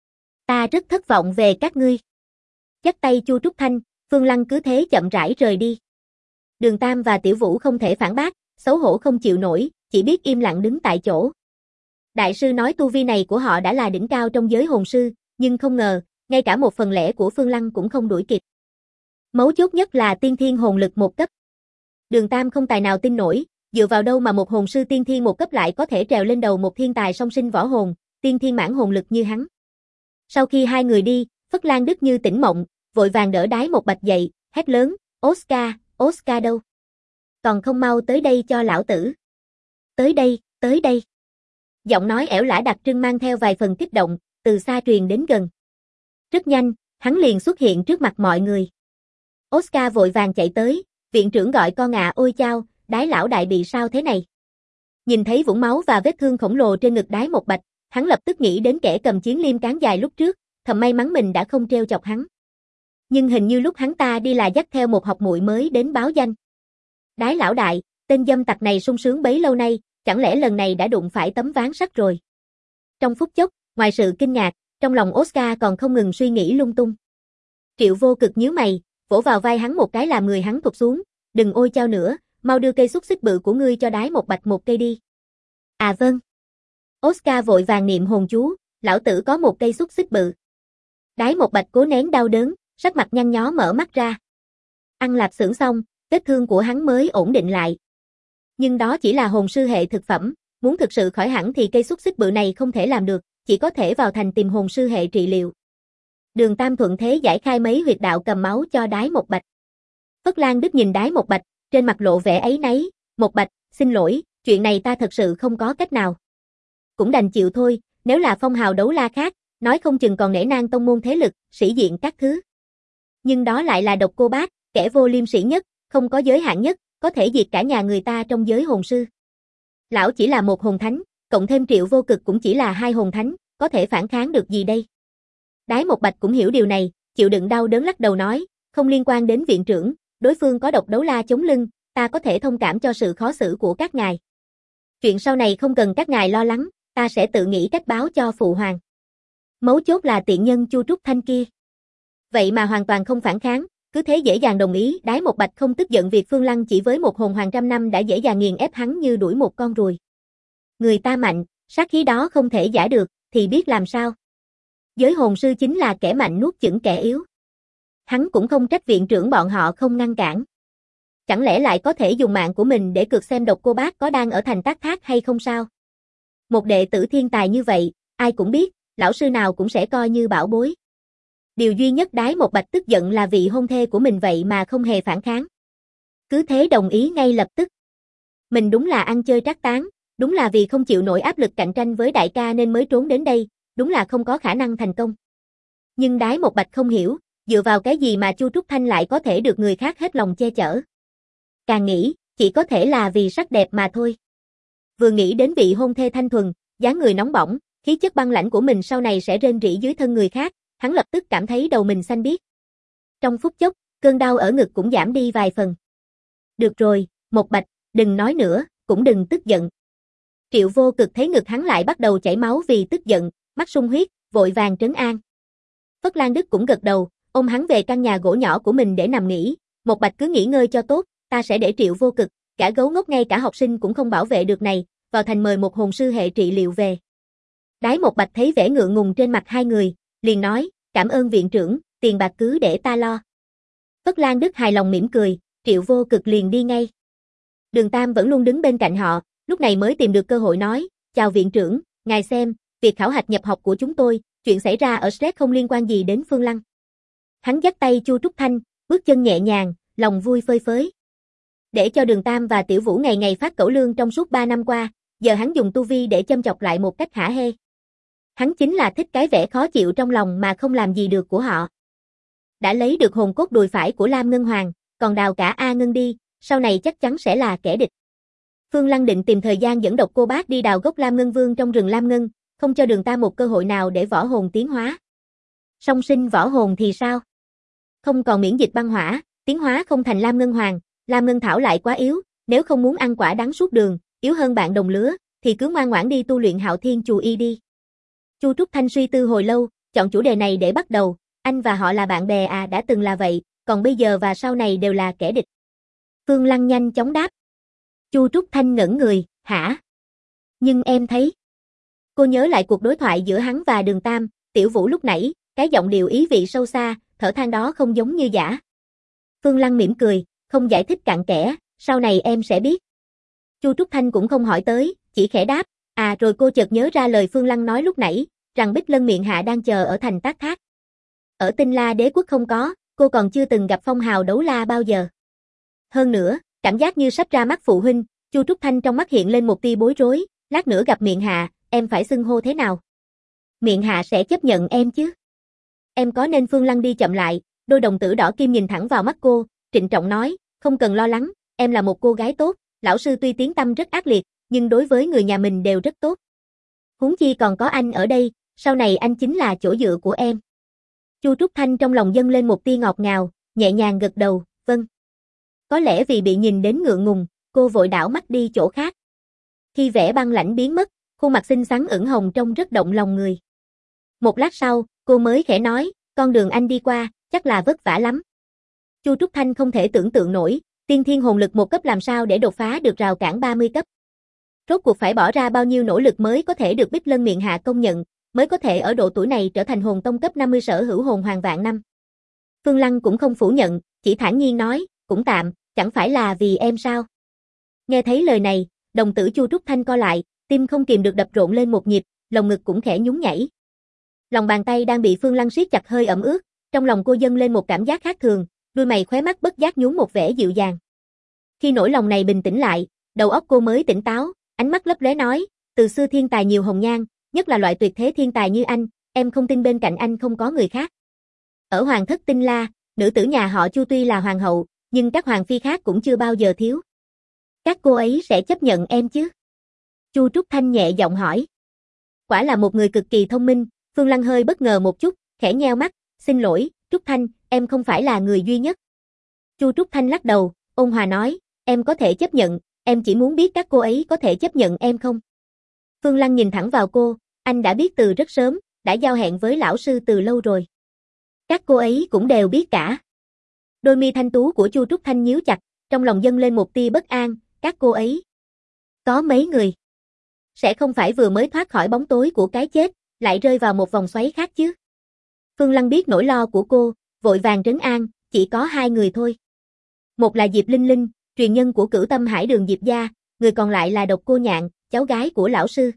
Ta rất thất vọng về các ngươi. Dắt tay Chu Trúc Thanh, Phương Lăng cứ thế chậm rãi rời đi. Đường Tam và Tiểu Vũ không thể phản bác, xấu hổ không chịu nổi, chỉ biết im lặng đứng tại chỗ. Đại sư nói tu vi này của họ đã là đỉnh cao trong giới hồn sư, nhưng không ngờ, ngay cả 1/10 của Phương Lăng cũng không đuổi kịp. Mấu chốt nhất là tiên thiên hồn lực 1 cấp. Đường Tam không tài nào tin nổi, dựa vào đâu mà một hồn sư tiên thiên 1 cấp lại có thể trèo lên đầu một thiên tài song sinh võ hồn, tiên thiên mãn hồn lực như hắn. Sau khi hai người đi, Phất Lan Đức như tỉnh mộng, vội vàng đỡ Đái Một Bạch dậy, hét lớn, Oscar, Oscar đâu? Còn không mau tới đây cho lão tử. Tới đây, tới đây. Giọng nói ẻo lả đặc trưng mang theo vài phần kích động, từ xa truyền đến gần. Rất nhanh, hắn liền xuất hiện trước mặt mọi người. Oscar vội vàng chạy tới, viện trưởng gọi con ạ ôi chao, Đái lão đại bị sao thế này? Nhìn thấy vũng máu và vết thương khổng lồ trên ngực Đái Một Bạch, hắn lập tức nghĩ đến kẻ cầm chiến liêm cán dài lúc trước, thầm may mắn mình đã không trêu chọc hắn. Nhưng hình như lúc hắn ta đi là dắt theo một học muội mới đến báo danh. Đái lão đại, tên dâm tặc này sung sướng bấy lâu nay, chẳng lẽ lần này đã đụng phải tấm ván sắt rồi? Trong phút chốc, ngoài sự kinh ngạc, trong lòng Oscar còn không ngừng suy nghĩ lung tung. Triệu Vô Cực nhíu mày, vỗ vào vai hắn một cái làm người hắn thụt xuống, đừng ôi chao nữa, mau đưa cây xúc xích bự của ngươi cho Đái Một Bạch một cây đi. À vâng. Oscar vội vàng niệm hồn chú, lão tử có một cây xúc xích bự. Đái Một Bạch cố nén đau đớn, sắc mặt nhăn nhó mở mắt ra. Ăn lạp xưởng xong, vết thương của hắn mới ổn định lại. Nhưng đó chỉ là hồn sư hệ thực phẩm, muốn thực sự khỏi hẳn thì cây xúc xích bự này không thể làm được, chỉ có thể vào thành tìm hồn sư hệ trị liệu. Đường Tam thuận thế giải khai mấy huyệt đạo cầm máu cho Đái Một Bạch. Phất Lan Đức nhìn Đái Một Bạch, trên mặt lộ vẻ áy náy, Một Bạch, xin lỗi, chuyện này ta thật sự không có cách nào. Cũng đành chịu thôi, nếu là phong hào đấu la khác, nói không chừng còn nể nang tông môn thế lực, sĩ diện các thứ. Nhưng đó lại là Độc Cô Bác, kẻ vô liêm sỉ nhất, không có giới hạn nhất, có thể diệt cả nhà người ta trong giới hồn sư. Lão chỉ là một hồn thánh, cộng thêm Triệu Vô Cực cũng chỉ là 2 hồn thánh, có thể phản kháng được gì đây? Đái Một Bạch cũng hiểu điều này, chịu đựng đau đớn lắc đầu nói, không liên quan đến viện trưởng, đối phương có độc đấu la chống lưng, ta có thể thông cảm cho sự khó xử của các ngài. Chuyện sau này không cần các ngài lo lắng, ta sẽ tự nghĩ cách báo cho phụ hoàng. Mấu chốt là tiện nhân Chu Trúc Thanh kia. Vậy mà hoàn toàn không phản kháng, cứ thế dễ dàng đồng ý. Đái Một Bạch không tức giận việc Phương Lăng chỉ với một hồn hoàng trăm năm đã dễ dàng nghiền ép hắn như đuổi một con ruồi. Người ta mạnh, sát khí đó không thể giả được, thì biết làm sao. Giới hồn sư chính là kẻ mạnh nuốt chửng kẻ yếu. Hắn cũng không trách viện trưởng bọn họ không ngăn cản. Chẳng lẽ lại có thể dùng mạng của mình để cược xem Độc Cô Bác có đang ở thành Tác Thác hay không sao? Một đệ tử thiên tài như vậy, ai cũng biết, lão sư nào cũng sẽ coi như bảo bối. Điều duy nhất Đái Một Bạch tức giận là vị hôn thê của mình vậy mà không hề phản kháng. Cứ thế đồng ý ngay lập tức. Mình đúng là ăn chơi trác táng, đúng là vì không chịu nổi áp lực cạnh tranh với đại ca nên mới trốn đến đây, đúng là không có khả năng thành công. Nhưng Đái Một Bạch không hiểu, dựa vào cái gì mà Chu Trúc Thanh lại có thể được người khác hết lòng che chở. Càng nghĩ, chỉ có thể là vì sắc đẹp mà thôi. Vừa nghĩ đến vị hôn thê thanh thuần, dáng người nóng bỏng, khí chất băng lãnh của mình sau này sẽ rên rỉ dưới thân người khác, hắn lập tức cảm thấy đầu mình xanh biếc. Trong phút chốc, cơn đau ở ngực cũng giảm đi vài phần. Được rồi, Một Bạch, đừng nói nữa, cũng đừng tức giận. Triệu Vô Cực thấy ngực hắn lại bắt đầu chảy máu vì tức giận, mắt sung huyết, vội vàng trấn an. Phất Lan Đức cũng gật đầu, ôm hắn về căn nhà gỗ nhỏ của mình để nằm nghỉ. Một Bạch cứ nghỉ ngơi cho tốt, ta sẽ để Triệu Vô Cực, cả gấu ngốc ngay cả học sinh cũng không bảo vệ được này, vào thành mời một hồn sư hệ trị liệu về. Đái Một Bạch thấy vẻ ngượng ngùng trên mặt hai người, liền nói, cảm ơn viện trưởng, tiền bạc cứ để ta lo. Phất Lan Đức hài lòng mỉm cười, Triệu Vô Cực liền đi ngay. Đường Tam vẫn luôn đứng bên cạnh họ, lúc này mới tìm được cơ hội nói, chào viện trưởng, ngài xem, việc khảo hạch nhập học của chúng tôi, chuyện xảy ra ở Stress không liên quan gì đến Phương Lăng. Hắn dắt tay Chu Trúc Thanh, bước chân nhẹ nhàng, lòng vui phơi phới. Để cho Đường Tam và Tiểu Vũ ngày ngày phát cẩu lương trong suốt 3 năm qua, giờ hắn dùng tu vi để châm chọc lại một cách hả hê. Hắn chính là thích cái vẻ khó chịu trong lòng mà không làm gì được của họ. Đã lấy được hồn cốt đùi phải của Lam Ngân Hoàng, còn đào cả A Ngân đi, sau này chắc chắn sẽ là kẻ địch. Phương Lăng định tìm thời gian dẫn Độc Cô Bác đi đào gốc Lam Ngân Vương trong rừng Lam Ngân, không cho Đường Tam một cơ hội nào để võ hồn tiến hóa. Song sinh võ hồn thì sao? Không còn miễn dịch băng hỏa, tiến hóa không thành Lam Ngân Hoàng, Lam Ngân Thảo lại quá yếu, nếu không muốn ăn quả đắng suốt đường, yếu hơn bạn đồng lứa, thì cứ ngoan ngoãn đi tu luyện Hạo Thiên Chù Y đi. Chu Trúc Thanh suy tư hồi lâu, chọn chủ đề này để bắt đầu, anh và họ là bạn bè à, đã từng là vậy, còn bây giờ và sau này đều là kẻ địch. Phương Lăng nhanh chóng đáp. Chu Trúc Thanh ngẩn người, hả? Nhưng em thấy. Cô nhớ lại cuộc đối thoại giữa hắn và Đường Tam, Tiểu Vũ lúc nãy, cái giọng điệu ý vị sâu xa, thở than đó không giống như giả. Phương Lăng mỉm cười, không giải thích cặn kẽ, sau này em sẽ biết. Chu Trúc Thanh cũng không hỏi tới, chỉ khẽ đáp, à rồi cô chợt nhớ ra lời Phương Lăng nói lúc nãy, rằng Bích Lân Miện Hạ đang chờ ở thành Tác Thác. Ở Tinh La Đế quốc không có, cô còn chưa từng gặp phong hào đấu la bao giờ. Hơn nữa, cảm giác như sắp ra mắt phụ huynh, Chu Trúc Thanh trong mắt hiện lên một tia bối rối, lát nữa gặp Miện Hạ, em phải xưng hô thế nào? Miện Hạ sẽ chấp nhận em chứ? Em có nên? Phương Lăng đi chậm lại, đôi đồng tử đỏ kim nhìn thẳng vào mắt cô, trịnh trọng nói, không cần lo lắng, em là một cô gái tốt, lão sư tuy tiếng tăm rất ác liệt, nhưng đối với người nhà mình đều rất tốt. Huống chi còn có anh ở đây, sau này anh chính là chỗ dựa của em. Chu Trúc Thanh trong lòng dâng lên một tia ngọt ngào, nhẹ nhàng gật đầu, vâng. Có lẽ vì bị nhìn đến ngượng ngùng, cô vội đảo mắt đi chỗ khác. Khi vẻ băng lãnh biến mất, khuôn mặt xinh xắn ửng hồng trông rất động lòng người. Một lát sau, cô mới khẽ nói, con đường anh đi qua, chắc là vất vả lắm. Chu Trúc Thanh không thể tưởng tượng nổi, tiên thiên hồn lực 1 cấp làm sao để đột phá được rào cản 30 cấp. Rốt cuộc phải bỏ ra bao nhiêu nỗ lực mới có thể được Bích Lân Miện Hạ công nhận, mới có thể ở độ tuổi này trở thành hồn tông cấp 50 sở hữu hồn hoàng vạn năm. Phương Lăng cũng không phủ nhận, chỉ thản nhiên nói, cũng tạm, chẳng phải là vì em sao? Nghe thấy lời này, đồng tử Chu Trúc Thanh co lại, tim không kìm được đập rộn lên một nhịp, lồng ngực cũng khẽ nhún nhảy. Lòng bàn tay đang bị Phương Lăng siết chặt hơi ẩm ướt, trong lòng cô dâng lên một cảm giác khác thường, đôi mày khóe mắt bất giác nhún một vẻ dịu dàng. Khi nỗi lòng này bình tĩnh lại, đầu óc cô mới tỉnh táo, ánh mắt lấp lóe nói, từ xưa thiên tài nhiều hồng nhan, nhất là loại tuyệt thế thiên tài như anh, em không tin bên cạnh anh không có người khác. Ở Hoàng thất Tinh La, nữ tử nhà họ Chu tuy là hoàng hậu, nhưng các hoàng phi khác cũng chưa bao giờ thiếu. Các cô ấy sẽ chấp nhận em chứ? Chu Trúc Thanh nhẹ giọng hỏi. Quả là một người cực kỳ thông minh, Phương Lăng hơi bất ngờ một chút, khẽ nheo mắt, xin lỗi, Trúc Thanh, em không phải là người duy nhất. Chu Trúc Thanh lắc đầu, ôn hòa nói, em có thể chấp nhận, em chỉ muốn biết các cô ấy có thể chấp nhận em không? Phương Lăng nhìn thẳng vào cô, anh đã biết từ rất sớm, đã giao hẹn với lão sư từ lâu rồi. Các cô ấy cũng đều biết cả. Đôi mi thanh tú của Chu Trúc Thanh nhíu chặt, trong lòng dâng lên một tia bất an, các cô ấy. Có mấy người. Sẽ không phải vừa mới thoát khỏi bóng tối của cái chết, lại rơi vào một vòng xoáy khác chứ. Phương Lăng biết nỗi lo của cô, vội vàng trấn an, chỉ có 2 người thôi. Một là Diệp Linh Linh, truyền nhân của Cửu Tâm Hải Đường Diệp gia, người còn lại là Độc Cô Nhạn, cháu gái của lão sư.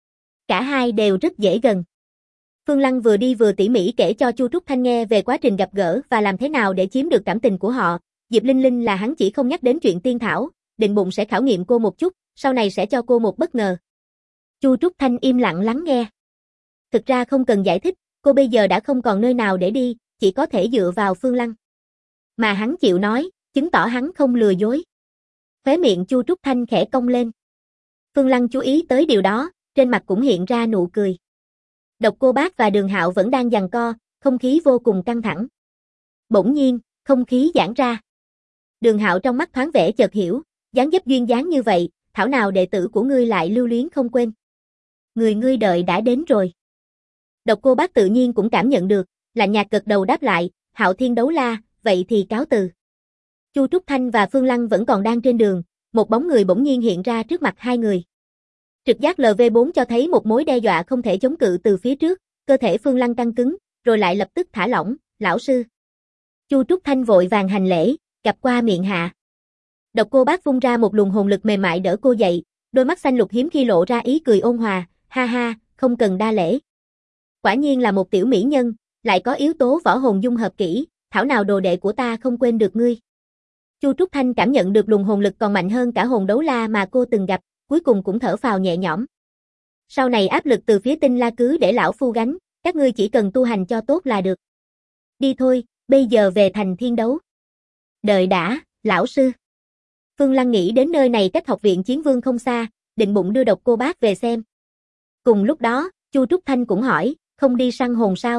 Cả hai đều rất dễ gần. Phương Lăng vừa đi vừa tỉ mỉ kể cho Chu Trúc Thanh nghe về quá trình gặp gỡ và làm thế nào để chiếm được cảm tình của họ. Diệp Linh Linh là hắn chỉ không nhắc đến chuyện tiên thảo, định bụng sẽ khảo nghiệm cô một chút, sau này sẽ cho cô một bất ngờ. Chu Trúc Thanh im lặng lắng nghe. Thực ra không cần giải thích, cô bây giờ đã không còn nơi nào để đi, chỉ có thể dựa vào Phương Lăng. Mà hắn chịu nói, chứng tỏ hắn không lừa dối. Khóe miệng Chu Trúc Thanh khẽ cong lên. Phương Lăng chú ý tới điều đó, trên mặt cũng hiện ra nụ cười. Độc Cô Bác và Đường Hạo vẫn đang giằng co, không khí vô cùng căng thẳng. Bỗng nhiên, không khí giãn ra. Đường Hạo trong mắt thoáng vẻ chợt hiểu, dáng dấp duyên dáng như vậy, thảo nào đệ tử của ngươi lại lưu luyến không quên. Người ngươi đợi đã đến rồi. Độc Cô Bác tự nhiên cũng cảm nhận được, lạnh nhạt gật đầu đáp lại, Hạo Thiên Đấu La, vậy thì cáo từ. Chu Trúc Thanh và Phương Lăng vẫn còn đang trên đường, một bóng người bỗng nhiên hiện ra trước mặt hai người. Trực giác LV4 cho thấy một mối đe dọa không thể chống cự từ phía trước, cơ thể Phương Lăng căng cứng, rồi lại lập tức thả lỏng, lão sư. Chu Trúc Thanh vội vàng hành lễ, gặp qua miệng hạ. Độc Cô Bác vung ra một luồng hồn lực mềm mại đỡ cô dậy, đôi mắt xanh lục hiếm khi lộ ra ý cười ôn hòa, ha ha, không cần đa lễ. Quả nhiên là một tiểu mỹ nhân, lại có yếu tố võ hồn dung hợp kỹ, thảo nào đồ đệ của ta không quên được ngươi. Chu Trúc Thanh cảm nhận được luồng hồn lực còn mạnh hơn cả hồn đấu la mà cô từng gặp, cuối cùng cũng thở phào nhẹ nhõm. Sau này áp lực từ phía Tinh La cứ để lão phu gánh, các ngươi chỉ cần tu hành cho tốt là được. Đi thôi, bây giờ về thành Thiên Đấu. Đợi đã, lão sư. Phương Lăng nghĩ đến nơi này cách học viện Chiến Vương không xa, định bụng đưa Độc Cô Bác về xem. Cùng lúc đó, Chu Trúc Thanh cũng hỏi, không đi săn hồn sao?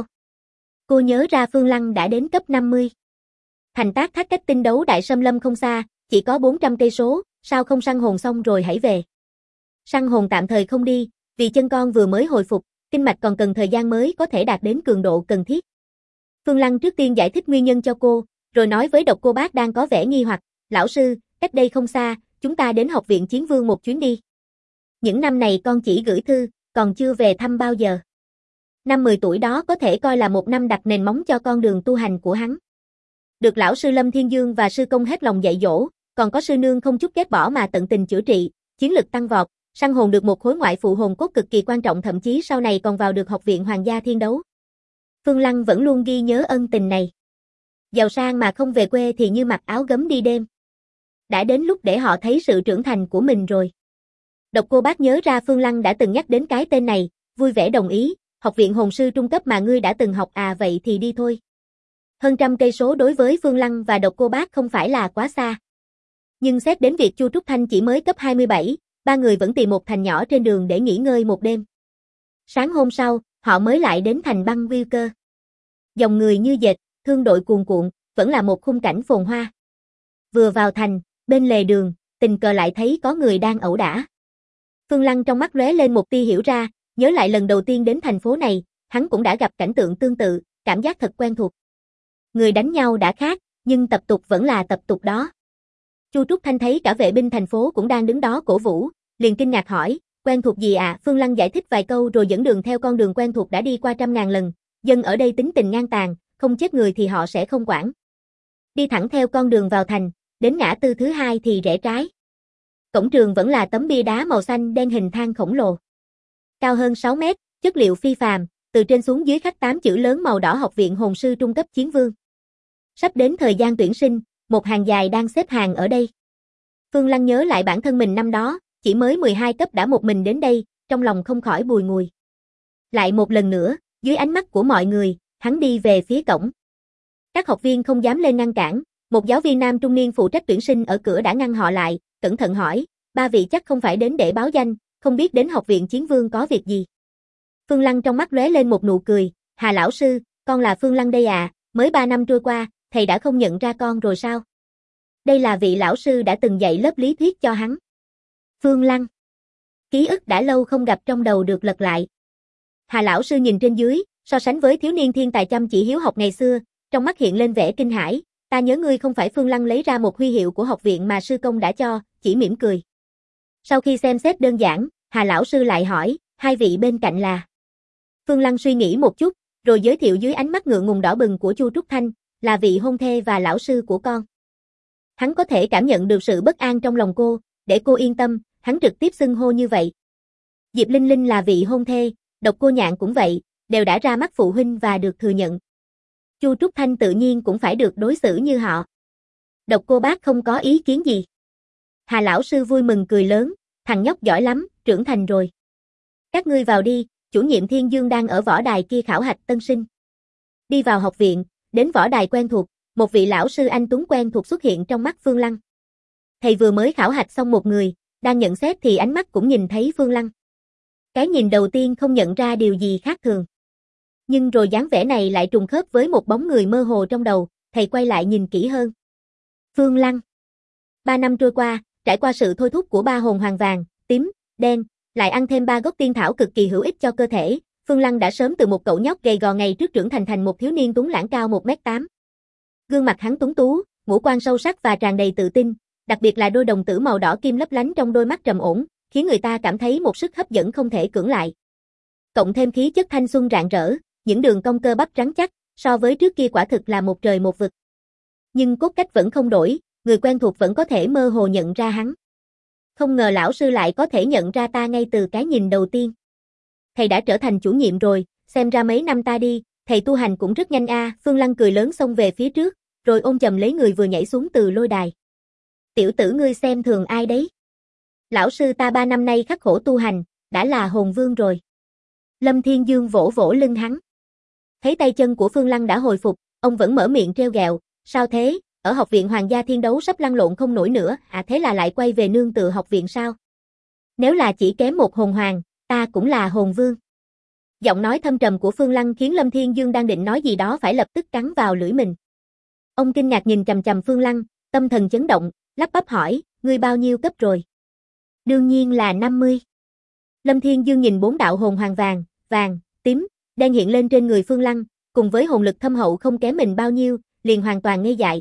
Cô nhớ ra Phương Lăng đã đến cấp 50. Thành Tác Thác cách Tinh Đấu Đại Xâm Lâm không xa, chỉ có 400 cây số, sao không săn hồn xong rồi hãy về. Săn hồn tạm thời không đi, vì chân con vừa mới hồi phục, kinh mạch còn cần thời gian mới có thể đạt đến cường độ cần thiết. Phương Lăng trước tiên giải thích nguyên nhân cho cô, rồi nói với Độc Cô Bác đang có vẻ nghi hoặc, lão sư, cách đây không xa, chúng ta đến học viện Chiến Vương một chuyến đi. Những năm này con chỉ gửi thư, còn chưa về thăm bao giờ. Năm 10 tuổi đó có thể coi là một năm đặt nền móng cho con đường tu hành của hắn. Được lão sư Lâm Thiên Dương và sư công hết lòng dạy dỗ, còn có sư nương không chút ghét bỏ mà tận tình chữa trị, chiến lực tăng vọt, săn hồn được một khối ngoại phụ hồn cốt cực kỳ quan trọng, thậm chí sau này còn vào được học viện Hoàng gia Thiên Đấu. Phương Lăng vẫn luôn ghi nhớ ân tình này. Giàu sang mà không về quê thì như mặc áo gấm đi đêm. Đã đến lúc để họ thấy sự trưởng thành của mình rồi. Độc Cô Bác nhớ ra Phương Lăng đã từng nhắc đến cái tên này, vui vẻ đồng ý, học viện hồn sư trung cấp mà ngươi đã từng học à, vậy thì đi thôi. Hơn trăm cây số đối với Phương Lăng và Độc Cô Bác không phải là quá xa. Nhưng xét đến việc Chu Trúc Thanh chỉ mới cấp 27, ba người vẫn tìm một thành nhỏ trên đường để nghỉ ngơi một đêm. Sáng hôm sau, họ mới lại đến thành Băng Viu Cơ. Dòng người như dệt, thương đội cuồn cuộn, vẫn là một khung cảnh phồn hoa. Vừa vào thành, bên lề đường, tình cờ lại thấy có người đang ẩu đả. Phương Lăng trong mắt lóe lên một tia hiểu ra, nhớ lại lần đầu tiên đến thành phố này, hắn cũng đã gặp cảnh tượng tương tự, cảm giác thật quen thuộc. Người đánh nhau đã khác, nhưng tập tục vẫn là tập tục đó. Chu Trúc Thanh thấy cả vệ binh thành phố cũng đang đứng đó cổ vũ, liền kinh ngạc hỏi, quen thuộc gì ạ? Phương Lăng giải thích vài câu rồi dẫn đường theo con đường quen thuộc đã đi qua trăm ngàn lần, dân ở đây tính tình ngang tàn, không chết người thì họ sẽ không quản. Đi thẳng theo con đường vào thành, đến ngã tư thứ hai thì rẽ trái. Cổng trường vẫn là tấm bia đá màu xanh đen hình thang khổng lồ. Cao hơn 6 mét, chất liệu phi phàm, từ trên xuống dưới khắc 8 chữ lớn màu đỏ học viện hồn sư trung cấp Chiến Vương. Sắp đến thời gian tuyển sinh, một hàng dài đang xếp hàng ở đây. Phương Lăng nhớ lại bản thân mình năm đó, chỉ mới 12 cấp đã một mình đến đây, trong lòng không khỏi bùi ngùi. Lại một lần nữa, dưới ánh mắt của mọi người, hắn đi về phía cổng. Các học viên không dám lên ngăn cản, một giáo viên nam trung niên phụ trách tuyển sinh ở cửa đã ngăn họ lại, cẩn thận hỏi, ba vị chắc không phải đến để báo danh, không biết đến học viện Chiến Vương có việc gì. Phương Lăng trong mắt lóe lên một nụ cười, Hà lão sư, con là Phương Lăng đây à, mới 3 năm trôi qua, thầy đã không nhận ra con rồi sao? Đây là vị lão sư đã từng dạy lớp lý thuyết cho hắn. Phương Lăng. Ký ức đã lâu không gặp trong đầu được lật lại. Hà lão sư nhìn trên dưới, so sánh với thiếu niên thiên tài chăm chỉ hiếu học ngày xưa, trong mắt hiện lên vẻ kinh hãi, ta nhớ ngươi không phải. Phương Lăng lấy ra một huy hiệu của học viện mà sư công đã cho, chỉ mỉm cười. Sau khi xem xét đơn giản, Hà lão sư lại hỏi, hai vị bên cạnh là? Phương Lăng suy nghĩ một chút, rồi giới thiệu dưới ánh mắt ngượng ngùng đỏ bừng của Chu Trúc Thanh, là vị hôn thê và lão sư của con. Hắn có thể cảm nhận được sự bất an trong lòng cô, để cô yên tâm, hắn trực tiếp xưng hô như vậy. Diệp Linh Linh là vị hôn thê, Độc Cô Nhạn cũng vậy, đều đã ra mắt phụ huynh và được thừa nhận. Chu Trúc Thanh tự nhiên cũng phải được đối xử như họ. Độc Cô Bác không có ý kiến gì. Hà lão sư vui mừng cười lớn, thằng nhóc giỏi lắm, trưởng thành rồi. Các ngươi vào đi, chủ nhiệm Thiên Dương đang ở võ đài kia khảo hạch tân sinh. Đi vào học viện, đến võ đài quen thuộc, một vị lão sư anh tuấn quen thuộc xuất hiện trong mắt Phương Lăng. Thầy vừa mới khảo hạch xong một người, đang nhận xét thì ánh mắt cũng nhìn thấy Phương Lăng. Cái nhìn đầu tiên không nhận ra điều gì khác thường. Nhưng rồi dáng vẻ này lại trùng khớp với một bóng người mơ hồ trong đầu, thầy quay lại nhìn kỹ hơn. Phương Lăng. 3 năm trôi qua, trải qua sự thôi thúc của 3 hồn hoàng vàng, tím, đen, lại ăn thêm 3 gốc tiên thảo cực kỳ hữu ích cho cơ thể, Phương Lăng đã sớm từ một cậu nhóc gầy gò ngày trước trưởng thành một thiếu niên tuấn lãng cao 1m8. Gương mặt hắn tuấn tú, ngũ quan sâu sắc và tràn đầy tự tin, đặc biệt là đôi đồng tử màu đỏ kim lấp lánh trong đôi mắt trầm ổn, khiến người ta cảm thấy một sức hấp dẫn không thể cưỡng lại. Cộng thêm khí chất thanh xuân rạng rỡ, những đường cong cơ bắp trắng chắc, so với trước kia quả thực là một trời một vực. Nhưng cốt cách vẫn không đổi, người quen thuộc vẫn có thể mơ hồ nhận ra hắn. Không ngờ lão sư lại có thể nhận ra ta ngay từ cái nhìn đầu tiên. Thầy đã trở thành chủ nhiệm rồi, xem ra mấy năm ta đi, thầy tu hành cũng rất nhanh a. Phương Lăng cười lớn xông về phía trước, rồi ôm chầm lấy người vừa nhảy xuống từ lôi đài. Tiểu tử ngươi xem thường ai đấy? Lão sư ta 3 năm nay khắc khổ tu hành, đã là hồn vương rồi. Lâm Thiên Dương vỗ vỗ lưng hắn. Thấy tay chân của Phương Lăng đã hồi phục, ông vẫn mở miệng trêu ghẹo, sao thế, ở học viện Hoàng gia Thiên Đấu sắp lăn lộn không nổi nữa, thế là lại quay về nương tựa học viện sao? Nếu là chỉ kém một hồn hoàng, ta cũng là hồn vương. Giọng nói thâm trầm của Phương Lăng khiến Lâm Thiên Dương đang định nói gì đó phải lập tức cắn vào lưỡi mình. Ông kinh ngạc nhìn chằm chằm Phương Lăng, tâm thần chấn động, lắp bắp hỏi, ngươi bao nhiêu cấp rồi? Đương nhiên là 50. Lâm Thiên Dương nhìn 4 đạo hồn hoàng vàng, tím, đen hiện lên trên người Phương Lăng, cùng với hồn lực thâm hậu không kém mình bao nhiêu, liền hoàn toàn ngây dại.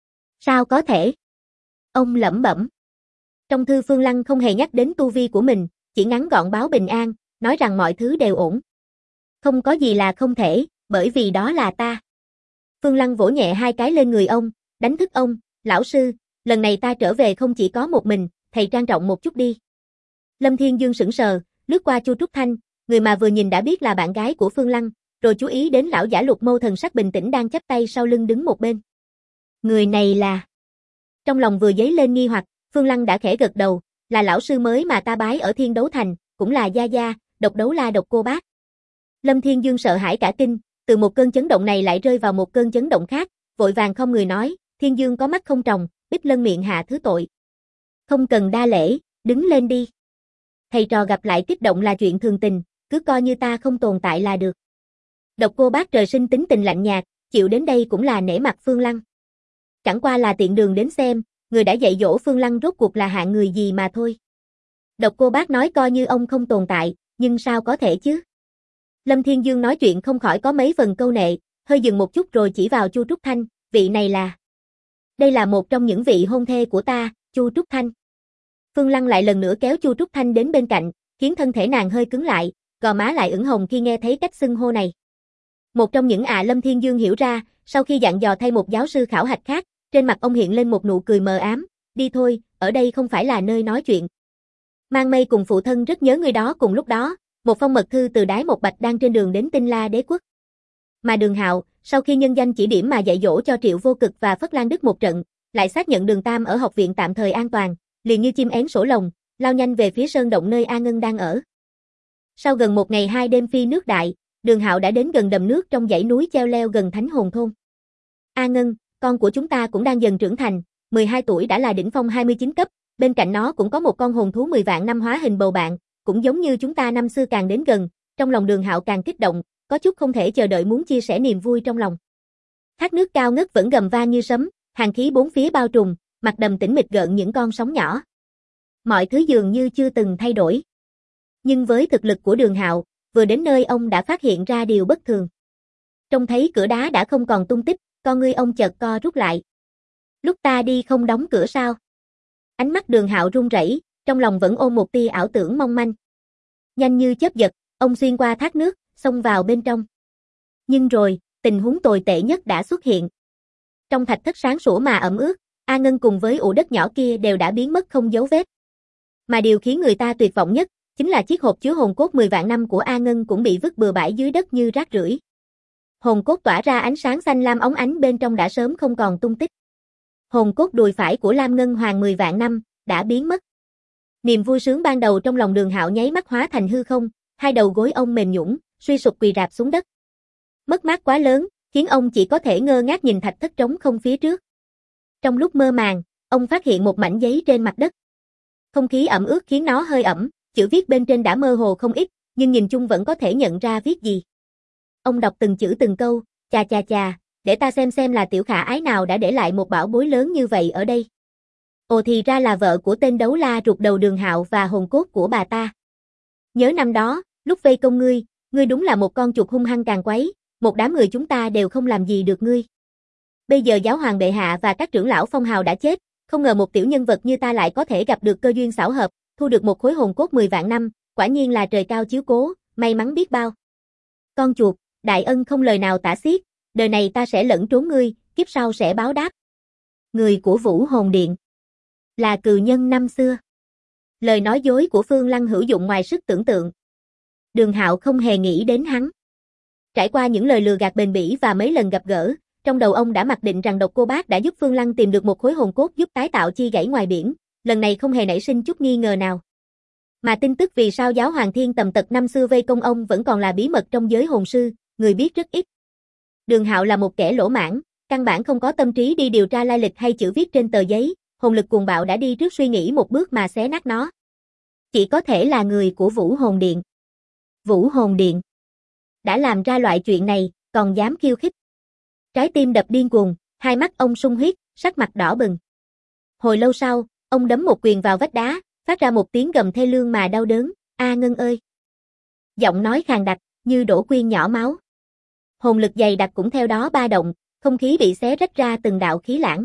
Sao có thể? Ông lẩm bẩm. Trong thư Phương Lăng không hề nhắc đến tu vi của mình, chỉ ngắn gọn báo bình an, nói rằng mọi thứ đều ổn. Không có gì là không thể, bởi vì đó là ta. Phương Lăng vỗ nhẹ 2 cái lên người ông, đánh thức ông, lão sư, lần này ta trở về không chỉ có một mình, thầy trang trọng một chút đi. Lâm Thiên Dương sững sờ, lướt qua Chu Trúc Thanh, người mà vừa nhìn đã biết là bạn gái của Phương Lăng, rồi chú ý đến lão giả Lục Mâu thần sắc bình tĩnh đang chắp tay sau lưng đứng một bên. Người này là... Trong lòng vừa dấy lên nghi hoặc, Phương Lăng đã khẽ gật đầu, là lão sư mới mà ta bái ở Thiên Đấu Thành, cũng là Gia Gia, Độc Đấu La Độc Cô Bác. Lâm Thiên Dương sợ hãi cả kinh, từ một cơn chấn động này lại rơi vào một cơn chấn động khác, vội vàng không người nói, Thiên Dương có mắt không tròng, Bích Lân miệng hạ thứ tội. Không cần đa lễ, đứng lên đi. Thầy trò gặp lại kích động là chuyện thường tình, cứ coi như ta không tồn tại là được. Độc Cô Bác trời sinh tính tình lạnh nhạt, chịu đến đây cũng là nể mặt Phương Lăng. Chẳng qua là tiện đường đến xem, người đã dạy dỗ Phương Lăng rốt cuộc là hạng người gì mà thôi. Độc Cô Bác nói coi như ông không tồn tại, nhưng sao có thể chứ? Lâm Thiên Dương nói chuyện không khỏi có mấy phần câu nệ, hơi dừng một chút rồi chỉ vào Chu Trúc Thanh, vị này là... Đây là một trong những vị hôn thê của ta, Chu Trúc Thanh. Phương Lăng lại lần nữa kéo Chu Trúc Thanh đến bên cạnh, khiến thân thể nàng hơi cứng lại, gò má lại ửng hồng khi nghe thấy cách xưng hô này. Một trong những Lâm Thiên Dương hiểu ra, sau khi dặn dò thay một giáo sư khảo hạch khác, trên mặt ông hiện lên một nụ cười mờ ám, đi thôi, ở đây không phải là nơi nói chuyện. Mang Mây cùng phụ thân rất nhớ người đó cùng lúc đó, một phong mật thư từ Đái Một Bạch đang trên đường đến Tinh La Đế Quốc. Mà Đường Hạo, sau khi nhân danh chỉ điểm mà dạy dỗ cho Triệu Vô Cực và Phất Lan Đức một trận, lại xác nhận Đường Tam ở học viện tạm thời an toàn, liền như chim én sổ lồng, lao nhanh về phía sơn động nơi A Ngân đang ở. Sau gần 1 ngày 2 đêm phi nước đại, Đường Hạo đã đến gần đầm nước trong dãy núi treo leo gần Thánh Hồn Thôn. A Ngân, con của chúng ta cũng đang dần trưởng thành, 12 tuổi đã là đỉnh phong 29 cấp, bên cạnh nó cũng có một con hồn thú 10 vạn năm hóa hình bầu bạn, cũng giống như chúng ta năm xưa càng đến gần, trong lòng Đường Hạo càng kích động, có chút không thể chờ đợi muốn chia sẻ niềm vui trong lòng. Thác nước cao ngất vẫn gầm vang như sấm, hàn khí bốn phía bao trùm, mặt đầm tĩnh mịch gợn những con sóng nhỏ. Mọi thứ dường như chưa từng thay đổi. Nhưng với thực lực của Đường Hạo, vừa đến nơi ông đã phát hiện ra điều bất thường. Trông thấy cửa đá đã không còn tung tích, con ngươi ông chợt co rút lại. Lúc ta đi không đóng cửa sao? Ánh mắt Đường Hạo run rẩy, trong lòng vẫn ôm một tia ảo tưởng mong manh. Nhanh như chớp giật, ông xuyên qua thác nước, xông vào bên trong. Nhưng rồi, tình huống tồi tệ nhất đã xuất hiện. Trong thạch thất sáng sủa mà ẩm ướt, A Ngân cùng với ụ đất nhỏ kia đều đã biến mất không dấu vết. Mà điều khiến người ta tuyệt vọng nhất, chính là chiếc hộp chứa hồn cốt 10 vạn năm của A Ngân cũng bị vứt bừa bãi dưới đất như rác rưởi. Hồn cốt tỏa ra ánh sáng xanh lam óng ánh bên trong đã sớm không còn tung tích. Hồn cốt đùi phải của Lam Ngân Hoàng 10 vạn năm đã biến mất. Niềm vui sướng ban đầu trong lòng Đường Hạo nháy mắt hóa thành hư không, hai đầu gối ông mềm nhũn, suy sụp quỳ rạp xuống đất. Mất mát quá lớn, khiến ông chỉ có thể ngơ ngác nhìn thạch thất trống không phía trước. Trong lúc mơ màng, ông phát hiện một mảnh giấy trên mặt đất. Không khí ẩm ướt khiến nó hơi ẩm, chữ viết bên trên đã mơ hồ không ít, nhưng nhìn chung vẫn có thể nhận ra viết gì. Ông đọc từng chữ từng câu, chà chà chà, để ta xem là tiểu khả ái nào đã để lại một bảo bối lớn như vậy ở đây. Ồ, thì ra là vợ của tên đấu la rụt đầu Đường Hạo và hồn cốt của bà ta. Nhớ năm đó, lúc vây công ngươi đúng là một con chuột hung hăng càn quấy, một đám người chúng ta đều không làm gì được ngươi. Bây giờ giáo hoàng bệ hạ và các trưởng lão phong hào đã chết, không ngờ một tiểu nhân vật như ta lại có thể gặp được cơ duyên xảo hợp, thu được một khối hồn cốt 10 vạn năm, quả nhiên là trời cao chiếu cố, may mắn biết bao. Con chuột, đại ân không lời nào tả xiết, đời này ta sẽ lẫn trốn ngươi, kiếp sau sẽ báo đáp. Người của Vũ Hồn Điện là cừu nhân năm xưa. Lời nói dối của Phương Lăng hữu dụng ngoài sức tưởng tượng. Đường Hạo không hề nghĩ đến hắn. Trải qua những lời lừa gạt bền bỉ và mấy lần gặp gỡ, trong đầu ông đã mặc định rằng Độc Cô Bác đã giúp Phương Lăng tìm được một khối hồn cốt giúp tái tạo chi gãy ngoài biển, lần này không hề nảy sinh chút nghi ngờ nào. Mà tin tức vì sao giáo hoàng Thiên Tầm Tật năm xưa vây công ông vẫn còn là bí mật trong giới hồn sư, người biết rất ít. Đường Hạo là một kẻ lỗ mãng, căn bản không có tâm trí đi điều tra lai lịch hay chữ viết trên tờ giấy, hồn lực cuồng bạo đã đi trước suy nghĩ một bước mà xé nát nó. Chỉ có thể là người của Vũ Hồn Điện. Vũ Hồn Điện đã làm ra loại chuyện này, còn dám khiêu khích. Trái tim đập điên cuồng, hai mắt ông sung huyết, sắc mặt đỏ bừng. Hồi lâu sau, ông đấm một quyền vào vách đá, phát ra một tiếng gầm thê lương mà đau đớn, "A Ngân ơi!" Giọng nói khàn đặc, như đổ quyên nhỏ máu. Hồn lực dày đặc cũng theo đó ba động, không khí bị xé rách ra từng đạo khí lãng.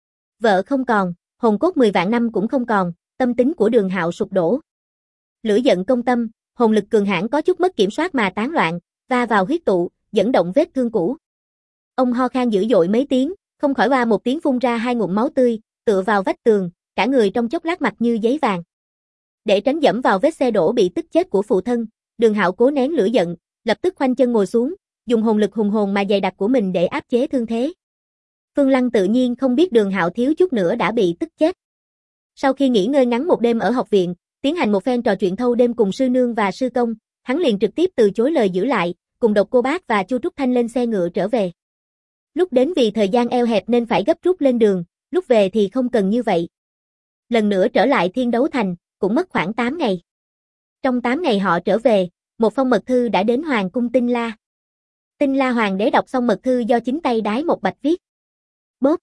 Vợ không còn, hồn cốt 10 vạn năm cũng không còn, tâm tính của Đường Hạo sụp đổ. Lửa giận công tâm, hồn lực cường hãn có chút mất kiểm soát mà tán loạn, va vào huyết tụ, dẫn động vết thương cũ. Ông ho khan dữ dội mấy tiếng, không khỏi oa một tiếng phun ra hai ngụm máu tươi, tựa vào vách tường, cả người trong chốc lát mặt như giấy vàng. Để tránh dẫm vào vết xe đổ bị tức chết của phụ thân, Đường Hạo cố nén lửa giận, lập tức khoanh chân ngồi xuống, dùng hồn lực hùng hồn mà dày đặc của mình để áp chế thương thế. Phương Lăng tự nhiên không biết Đường Hạo thiếu chút nữa đã bị tức chết. Sau khi nghỉ ngơi ngắn một đêm ở học viện, tiến hành một phen trò chuyện thâu đêm cùng sư nương và sư công, hắn liền trực tiếp từ chối lời giữ lại, cùng Độc Cô Bác và Chu Trúc Thanh lên xe ngựa trở về. Lúc đến vì thời gian eo hẹp nên phải gấp rút lên đường, lúc về thì không cần như vậy. Lần nữa trở lại Thiên Đấu Thành, cũng mất khoảng 8 ngày. Trong 8 ngày họ trở về, một phong mật thư đã đến Hoàng cung Tinh La. Tinh La Hoàng đế đọc xong mật thư do chính tay Đái Một Bạch viết. Bốp!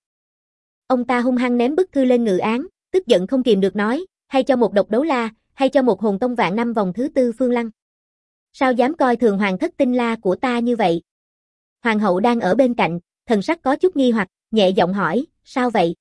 Ông ta hung hăng ném bức thư lên ngự án, tức giận không kìm được nói, hay cho một độc đấu la, hay cho một hồn tông vạn năm vòng thứ tư Phương Lăng. Sao dám coi thường hoàng thất Tinh La của ta như vậy? Hoàng hậu đang ở bên cạnh, thần sắc có chút nghi hoặc, nhẹ giọng hỏi, sao vậy?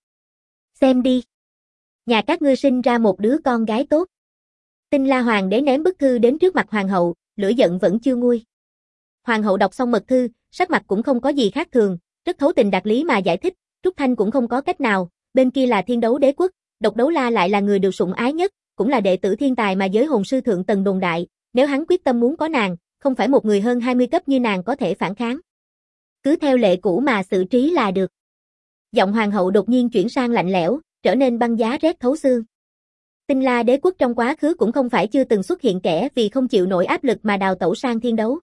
Xem đi. Nhà các ngươi sinh ra một đứa con gái tốt. Tinh La Hoàng đế ném bức thư đến trước mặt hoàng hậu, lửa giận vẫn chưa nguôi. Hoàng hậu đọc xong mật thư, sắc mặt cũng không có gì khác thường, rất thấu tình đạt lý mà giải thích, Trúc Thanh cũng không có cách nào, bên kia là Thiên Đấu Đế quốc, Độc Đấu La lại là người được sủng ái nhất, cũng là đệ tử thiên tài mà giới hồn sư thượng tầng đồn đại, nếu hắn quyết tâm muốn có nàng, không phải một người hơn 20 cấp như nàng có thể phản kháng. Cứ theo lệ cũ mà xử trí là được. Giọng hoàng hậu đột nhiên chuyển sang lạnh lẽo, trở nên băng giá rét thấu xương. Tinh La đế quốc trong quá khứ cũng không phải chưa từng xuất hiện kẻ vì không chịu nổi áp lực mà đào tẩu sang thiên đấu.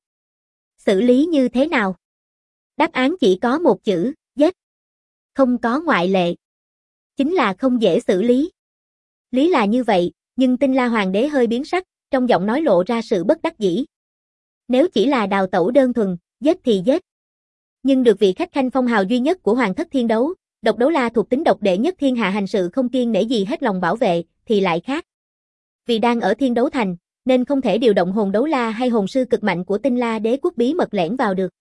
Xử lý như thế nào? Đáp án chỉ có một chữ, giết. Không có ngoại lệ. Chính là không dễ xử lý. Lý là như vậy, nhưng Tinh La hoàng đế hơi biến sắc, trong giọng nói lộ ra sự bất đắc dĩ. Nếu chỉ là đào tẩu đơn thuần, giết thì giết. Nhưng được vị khách khanh phong hào duy nhất của hoàng thất thiên đấu, Độc Đấu La thuộc tính độc đệ nhất thiên hạ hành sự không kiêng nể gì hết lòng bảo vệ, thì lại khác. Vì đang ở Thiên Đấu Thành, nên không thể điều động hồn đấu la hay hồn sư cực mạnh của Tinh La đế quốc bí mật lẻn vào được.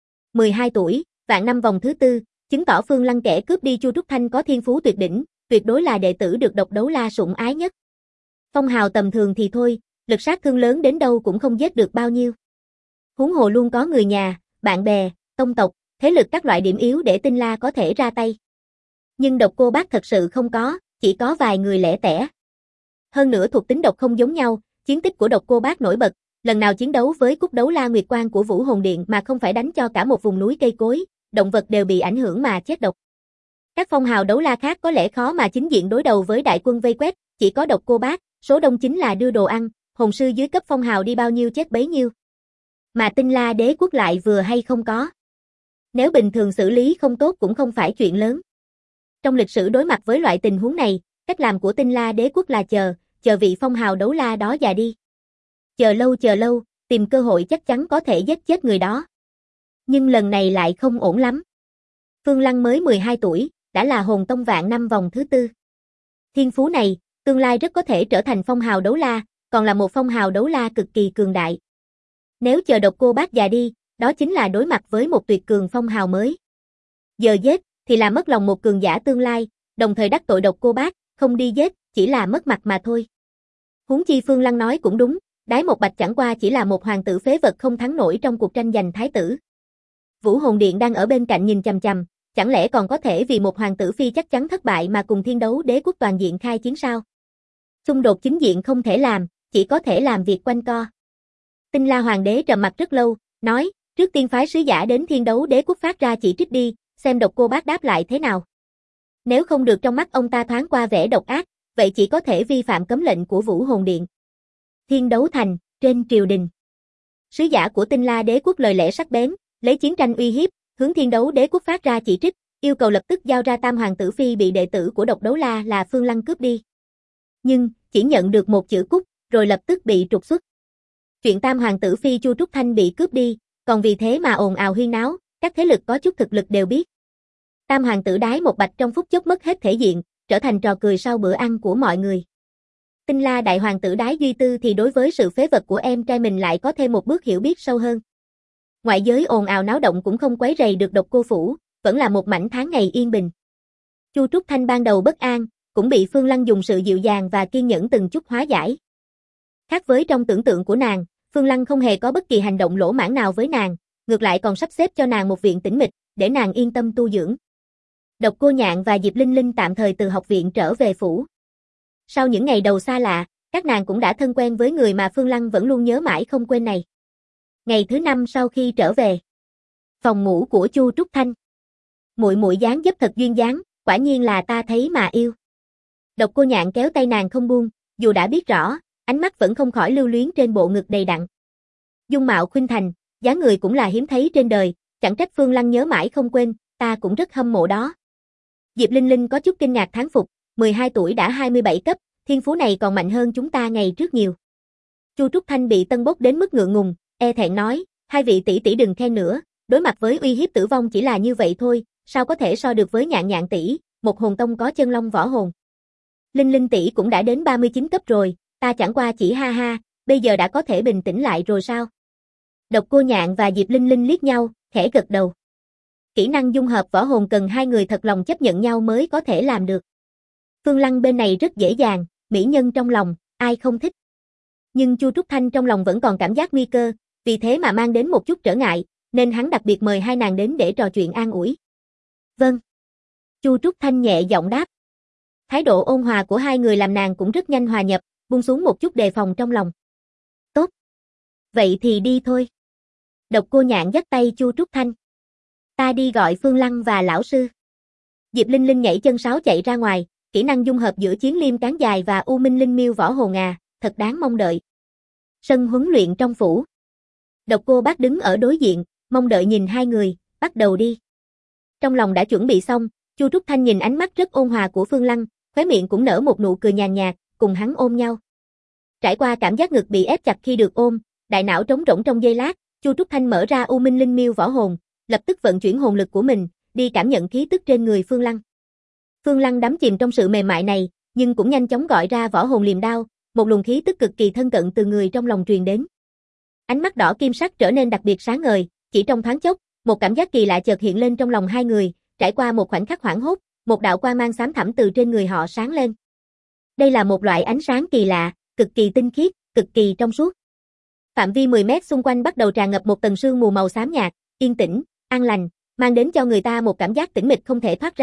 12 tuổi, vạn năm vòng thứ tư, chứng tỏ Phương Lăng kẻ cướp đi Chu Trúc Thanh có thiên phú tuyệt đỉnh, tuyệt đối là đệ tử được Độc Đấu La sủng ái nhất. Phong hào tầm thường thì thôi, lực sát thương lớn đến đâu cũng không giết được bao nhiêu. Huống hồ luôn có người nhà, bạn bè, tông tộc, thế lực các loại điểm yếu để Tinh La có thể ra tay. Nhưng độc cô bác thật sự không có, chỉ có vài người lẻ tẻ. Hơn nữa thuộc tính độc không giống nhau, chiến tích của độc cô bác nổi bật, lần nào chiến đấu với cúc đấu la nguyệt quang của Vũ Hồn Điện mà không phải đánh cho cả một vùng núi cây cối, động vật đều bị ảnh hưởng mà chết độc. Các phong hào đấu la khác có lẽ khó mà chính diện đối đầu với đại quân vây quét, chỉ có độc cô bác, số đông chính là đưa đồ ăn, hồn sư dưới cấp phong hào đi bao nhiêu chết bấy nhiêu. Mà Tinh La Đế quốc lại vừa hay không có. Nếu bình thường xử lý không tốt cũng không phải chuyện lớn. Trong lịch sử đối mặt với loại tình huống này, cách làm của Tinh La Đế quốc là chờ vị phong hào đấu la đó già đi. Chờ lâu, tìm cơ hội chắc chắn có thể giết chết người đó. Nhưng lần này lại không ổn lắm. Phương Lăng mới 12 tuổi, đã là hồn tông vạn năm vòng thứ 4. Thiên phú này, tương lai rất có thể trở thành phong hào đấu la, còn là một phong hào đấu la cực kỳ cường đại. Nếu chờ độc cô bác già đi, đó chính là đối mặt với một tuyệt cường phong hào mới. Giờ giết, thì là mất lòng một cường giả tương lai, đồng thời đắc tội độc cô bác, không đi giết, chỉ là mất mặt mà thôi. Huống chi Phương Lăng nói cũng đúng, Đái Một Bạch chẳng qua chỉ là một hoàng tử phế vật không thắng nổi trong cuộc tranh giành thái tử. Vũ Hồn Điện đang ở bên cạnh nhìn chằm chằm, chẳng lẽ còn có thể vì một hoàng tử phi chắc chắn thất bại mà cùng Thiên Đấu Đế quốc toàn diện khai chiến sao? Xung đột chính diện không thể làm, chỉ có thể làm việc quanh co. Tinh La Hoàng đế trầm mặt rất lâu, nói, trước tiên phái sứ giả đến Thiên Đấu Đế quốc phát ra chỉ trích đi, xem độc cô bác đáp lại thế nào. Nếu không được trong mắt ông ta thoáng qua vẻ độc ác, vậy chỉ có thể vi phạm cấm lệnh của Vũ Hồn Điện. Thiên Đấu Thành, trên triều đình. Sứ giả của Tinh La Đế quốc lời lẽ sắc bén, lấy chiến tranh uy hiếp, hướng Thiên Đấu Đế quốc phát ra chỉ trích, yêu cầu lập tức giao ra tam hoàng tử phi bị đệ tử của độc đấu la là Phương Lăng cướp đi. Nhưng, chỉ nhận được một chữ cút, rồi lập tức bị trục xuất. Chuyện tam hoàng tử phi Chu Trúc Thanh bị cướp đi, còn vì thế mà ồn ào huyên náo, các thế lực có chút thực lực đều biết. Tam hoàng tử Đái Một Bạch trong phút chốc mất hết thể diện, trở thành trò cười sau bữa ăn của mọi người. Tinh La đại hoàng tử Đái Duy Tư thì đối với sự phế vật của em trai mình lại có thêm một bước hiểu biết sâu hơn. Ngoại giới ồn ào náo động cũng không quấy rầy được độc cô phủ, vẫn là một mảnh tháng ngày yên bình. Chu Trúc Thanh ban đầu bất an, cũng bị Phương Lăng dùng sự dịu dàng và kiên nhẫn từng chút hóa giải. Khác với trong tưởng tượng của nàng, Phương Lăng không hề có bất kỳ hành động lỗ mãng nào với nàng, ngược lại còn sắp xếp cho nàng một viện tĩnh mịch, để nàng yên tâm tu dưỡng. Độc Cô Nhạn và Diệp Linh Linh tạm thời từ học viện trở về phủ. Sau những ngày đầu xa lạ, các nàng cũng đã thân quen với người mà Phương Lăng vẫn luôn nhớ mãi không quên này. Ngày thứ 5 sau khi trở về, phòng ngủ của Chu Trúc Thanh. Muội muội dáng dấp thật duyên dáng, quả nhiên là ta thấy mà yêu. Độc Cô Nhạn kéo tay nàng không buông, dù đã biết rõ, ánh mắt vẫn không khỏi lưu luyến trên bộ ngực đầy đặn. Dung mạo khuynh thành, dáng người cũng là hiếm thấy trên đời, chẳng trách Phương Lăng nhớ mãi không quên, ta cũng rất hâm mộ đó. Diệp Linh Linh có chút kinh ngạc thán phục, 12 tuổi đã 27 cấp, thiên phú này còn mạnh hơn chúng ta ngày trước nhiều. Chu Trúc Thanh bị tân bốc đến mức ngượng ngùng, e thẹn nói, hai vị tỷ tỷ đừng khen nữa, đối mặt với uy hiếp tử vong chỉ là như vậy thôi, sao có thể so được với Nhạn Nhạn tỷ, một hồn tông có chân long võ hồn. Linh Linh tỷ cũng đã đến 39 cấp rồi, ta chẳng qua chỉ ha ha, bây giờ đã có thể bình tĩnh lại rồi sao? Độc Cô Nhạn và Diệp Linh Linh liếc nhau, khẽ gật đầu. Kỹ năng dung hợp võ hồn cần hai người thật lòng chấp nhận nhau mới có thể làm được. Phương Lăng bên này rất dễ dàng, mỹ nhân trong lòng, ai không thích. Nhưng Chu Trúc Thanh trong lòng vẫn còn cảm giác nguy cơ, vì thế mà mang đến một chút trở ngại, nên hắn đặc biệt mời hai nàng đến để trò chuyện an ủi. Vâng. Chu Trúc Thanh nhẹ giọng đáp. Thái độ ôn hòa của hai người làm nàng cũng rất nhanh hòa nhập, buông xuống một chút đề phòng trong lòng. Tốt. Vậy thì đi thôi. Độc Cô Nhạn dắt tay Chu Trúc Thanh. Ta đi gọi Phương Lăng và lão sư. Diệp Linh Linh nhảy chân sáo chạy ra ngoài, kỹ năng dung hợp giữa Chiến Liêm Cán Dài và U Minh Linh Miêu võ hồn thật đáng mong đợi. Sân huấn luyện trong phủ. Độc Cô Bác đứng ở đối diện, mong đợi nhìn hai người, bắt đầu đi. Trong lòng đã chuẩn bị xong, Chu Trúc Thanh nhìn ánh mắt rất ôn hòa của Phương Lăng, khóe miệng cũng nở một nụ cười nhàn nhạt, cùng hắn ôm nhau. Trải qua cảm giác ngực bị ép chặt khi được ôm, đại não trống rỗng trong giây lát, Chu Trúc Thanh mở ra U Minh Linh Miêu võ hồn, lập tức vận chuyển hồn lực của mình, đi cảm nhận khí tức trên người Phương Lăng. Phương Lăng đắm chìm trong sự mềm mại này, nhưng cũng nhanh chóng gọi ra võ hồn liềm đao, một luồng khí tức cực kỳ thân cận từ người trong lòng truyền đến. Ánh mắt đỏ kim sắc trở nên đặc biệt sáng ngời, chỉ trong thoáng chốc, một cảm giác kỳ lạ chợt hiện lên trong lòng hai người, trải qua một khoảnh khắc hoảng hốt, một đạo quang mang xám thẳm từ trên người họ sáng lên. Đây là một loại ánh sáng kỳ lạ, cực kỳ tinh khiết, cực kỳ trong suốt. Phạm vi 10 mét xung quanh bắt đầu tràn ngập một tầng sương mù màu xám nhạt, yên tĩnh, an lành, mang đến cho người ta một cảm giác tĩnh mịch không thể thoát ra,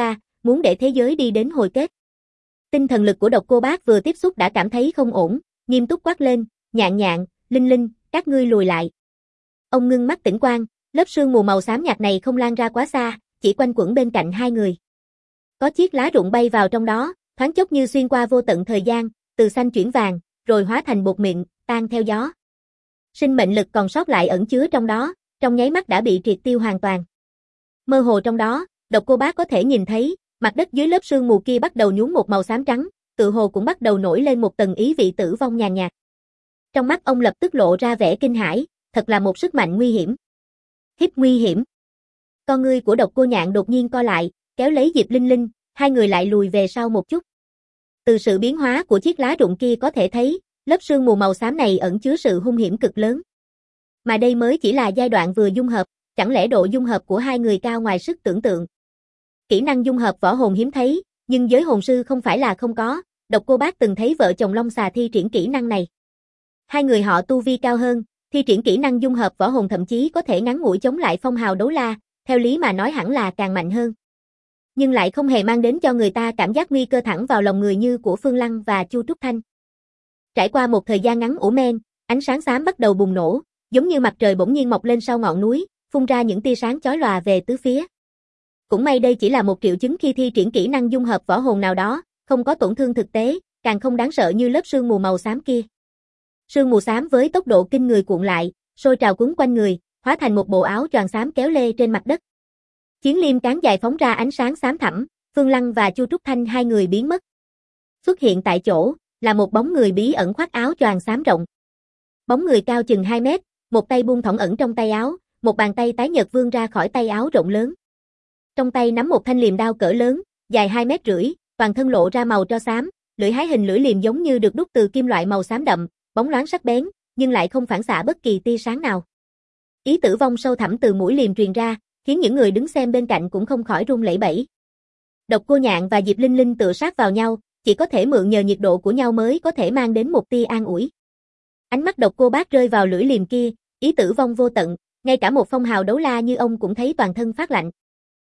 muốn để thế giới đi đến hồi kết. Tinh thần lực của Độc Cô Bác vừa tiếp xúc đã cảm thấy không ổn, nghiêm túc quát lên, Nhạn Nhạn, Linh Linh, các ngươi lùi lại. Ông ngưng mắt tĩnh quan, lớp sương mù màu xám nhạt này không lan ra quá xa, chỉ quanh quẩn bên cạnh hai người. Có chiếc lá rụng bay vào trong đó, thoáng chốc như xuyên qua vô tận thời gian, từ xanh chuyển vàng, rồi hóa thành bột mịn, tan theo gió. Sinh mệnh lực còn sót lại ẩn chứa trong đó, trong nháy mắt đã bị triệt tiêu hoàn toàn. Mơ hồ trong đó, Độc Cô Bác có thể nhìn thấy, mặt đất dưới lớp sương mù kia bắt đầu nhuốm một màu xám trắng, tự hồ cũng bắt đầu nổi lên một tầng ý vị tử vong nhàn nhạt. Trong mắt ông lập tức lộ ra vẻ kinh hãi, thật là một sức mạnh nguy hiểm. Hiếp nguy hiểm. Con ngươi của Độc Cô Nhạn đột nhiên co lại, kéo lấy Diệp Linh Linh, hai người lại lùi về sau một chút. Từ sự biến hóa của chiếc lá rụng kia có thể thấy, lớp sương mù màu xám này ẩn chứa sự hung hiểm cực lớn. Mà đây mới chỉ là giai đoạn vừa dung hợp, chẳng lẽ độ dung hợp của hai người cao ngoài sức tưởng tượng. Kỹ năng dung hợp võ hồn hiếm thấy, nhưng giới hồn sư không phải là không có, Độc Cô Bác từng thấy vợ chồng Long Xà thi triển kỹ năng này. Hai người họ tu vi cao hơn, thi triển kỹ năng dung hợp võ hồn thậm chí có thể ngắn ngủi chống lại phong hào đấu la, theo lý mà nói hẳn là càng mạnh hơn. Nhưng lại không hề mang đến cho người ta cảm giác nguy cơ thẳng vào lòng người như của Phương Lăng và Chu Trúc Thanh. Trải qua một thời gian ngắn ủ men, ánh sáng xám bắt đầu bùng nổ, giống như mặt trời bỗng nhiên mọc lên sau ngọn núi, phun ra những tia sáng chói lòa về tứ phía. Cũng may đây chỉ là một triệu chứng khi thi triển kỹ năng dung hợp võ hồn nào đó, không có tổn thương thực tế, càng không đáng sợ như lớp sương mù màu xám kia. Sương mù xám với tốc độ kinh người cuộn lại, sôi trào cuốn quanh người, hóa thành một bộ áo choàng xám kéo lê trên mặt đất. Chiến liêm cán dài phóng ra ánh sáng xám thẳm, Phương Lăng và Chu Trúc Thanh hai người biến mất. Xuất hiện tại chỗ là một bóng người bí ẩn khoác áo choàng xám rộng. Bóng người cao chừng 2 mét, một tay buông thõng ẩn trong tay áo, một bàn tay tái nhợt vươn ra khỏi tay áo rộng lớn. Trong tay nắm một thanh liềm đao cỡ lớn, dài 2,5 mét, toàn thân lộ ra màu tro xám, lưỡi hái hình lưỡi liềm giống như được đúc từ kim loại màu xám đậm, bóng loáng sắc bén, nhưng lại không phản xạ bất kỳ tia sáng nào. Ý tử vong sâu thẳm từ mũi liềm truyền ra, khiến những người đứng xem bên cạnh cũng không khỏi run lẩy bẩy. Độc Cô Nhạn và Diệp Linh Linh tựa sát vào nhau, chỉ có thể mượn nhờ nhiệt độ của nhau mới có thể mang đến một tia an ủi. Ánh mắt Độc Cô Bác rơi vào lưỡi liềm kia, ý tử vong vô tận, ngay cả một phong hào đấu la như ông cũng thấy toàn thân phát lạnh.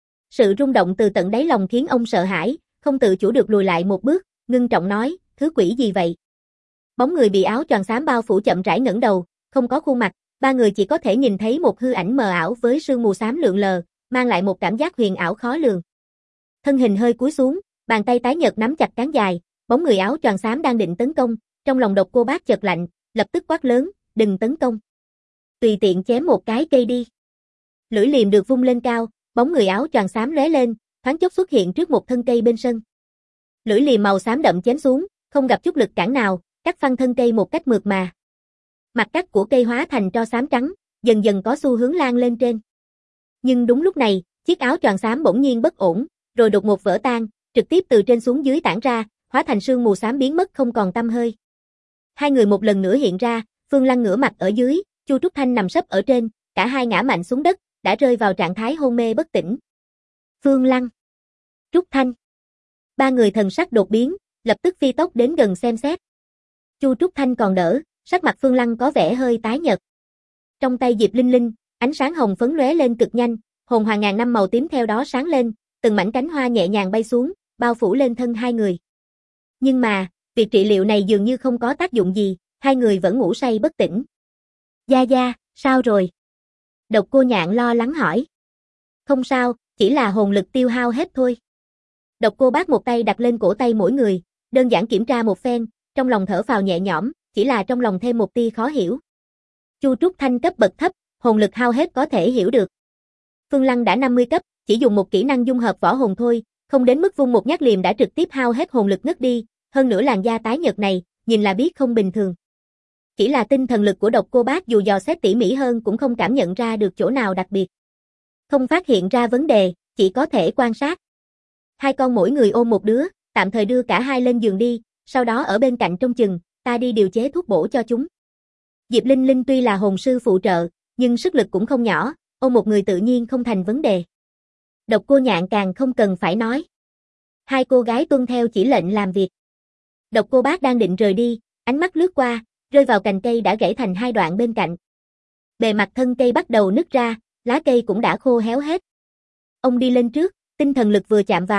Sự rung động từ tận đáy lòng khiến ông sợ hãi, không tự chủ được lùi lại một bước, ngưng trọng nói, thứ quỷ gì vậy? Bóng người bị áo choàng xám bao phủ chậm rãi ngẩng đầu, không có khuôn mặt, ba người chỉ có thể nhìn thấy một hư ảnh mờ ảo với sương mù xám lượn lờ, mang lại một cảm giác huyền ảo khó lường. Thân hình hơi cúi xuống, bàn tay tái nhợt nắm chặt cán dài, bóng người áo choàng xám đang định tấn công, trong lòng Độc Cô Bác chợt lạnh, lập tức quát lớn, đừng tấn công. Tùy tiện chém một cái cây đi. Lưỡi liềm được vung lên cao, bóng người áo choàng xám lóe lên, thoáng chốc xuất hiện trước một thân cây bên sân. Lưỡi liềm màu xám đậm chém xuống, không gặp chút lực cản nào, cắt phăng thân cây một cách mượt mà. Mặt cắt của cây hóa thành tro xám trắng, dần dần có xu hướng lan lên trên. Nhưng đúng lúc này, chiếc áo choàng xám bỗng nhiên bất ổn, rồi đột ngột vỡ tan, trực tiếp từ trên xuống dưới tản ra, hóa thành sương mù xám biến mất không còn tăm hơi. Hai người một lần nữa hiện ra, Phương Lăng ngửa mặt ở dưới, Chu Trúc Thanh nằm sấp ở trên, cả hai ngã mạnh xuống đất, đã rơi vào trạng thái hôn mê bất tỉnh. Phương Lăng, Trúc Thanh. Ba người thần sắc đột biến, lập tức phi tốc đến gần xem xét. Chu Trúc Thanh còn đỡ, sắc mặt Phương Lăng có vẻ hơi tái nhợt. Trong tay Diệp Linh Linh, ánh sáng hồng phấn lóe lên cực nhanh, hồn hoàng ngàn năm màu tím theo đó sáng lên, từng mảnh cánh hoa nhẹ nhàng bay xuống, bao phủ lên thân hai người. Nhưng mà, việc trị liệu này dường như không có tác dụng gì, hai người vẫn ngủ say bất tỉnh. Gia Gia, sao rồi? Độc Cô Nhạn lo lắng hỏi. Không sao, chỉ là hồn lực tiêu hao hết thôi. Độc Cô Bác một tay đặt lên cổ tay mỗi người, đơn giản kiểm tra một phen, trong lòng thở phào nhẹ nhõm, chỉ là trong lòng thêm một tia khó hiểu. Chu Trúc Thanh cấp bậc thấp, hồn lực hao hết có thể hiểu được. Phương Lăng đã 50 cấp, chỉ dùng một kỹ năng dung hợp võ hồn thôi, không đến mức vung một nhát liềm đã trực tiếp hao hết hồn lực ngất đi, hơn nữa làn da tái nhợt này, nhìn là biết không bình thường. Chỉ là tinh thần lực của Độc Cô Bác dù dò xét tỉ mỉ hơn cũng không cảm nhận ra được chỗ nào đặc biệt. Không phát hiện ra vấn đề, chỉ có thể quan sát. Hai con mỗi người ôm một đứa, tạm thời đưa cả hai lên giường đi, sau đó ở bên cạnh trông chừng, ta đi điều chế thuốc bổ cho chúng. Diệp Linh Linh tuy là hồn sư phụ trợ, nhưng sức lực cũng không nhỏ, ôm một người tự nhiên không thành vấn đề. Độc Cô Nhạn càng không cần phải nói. Hai cô gái tuân theo chỉ lệnh làm việc. Độc Cô Bác đang định rời đi, ánh mắt lướt qua, rơi vào cành cây đã gãy thành hai đoạn bên cạnh. Bề mặt thân cây bắt đầu nứt ra, lá cây cũng đã khô héo hết. Ông đi lên trước, tinh thần lực vừa chạm vào,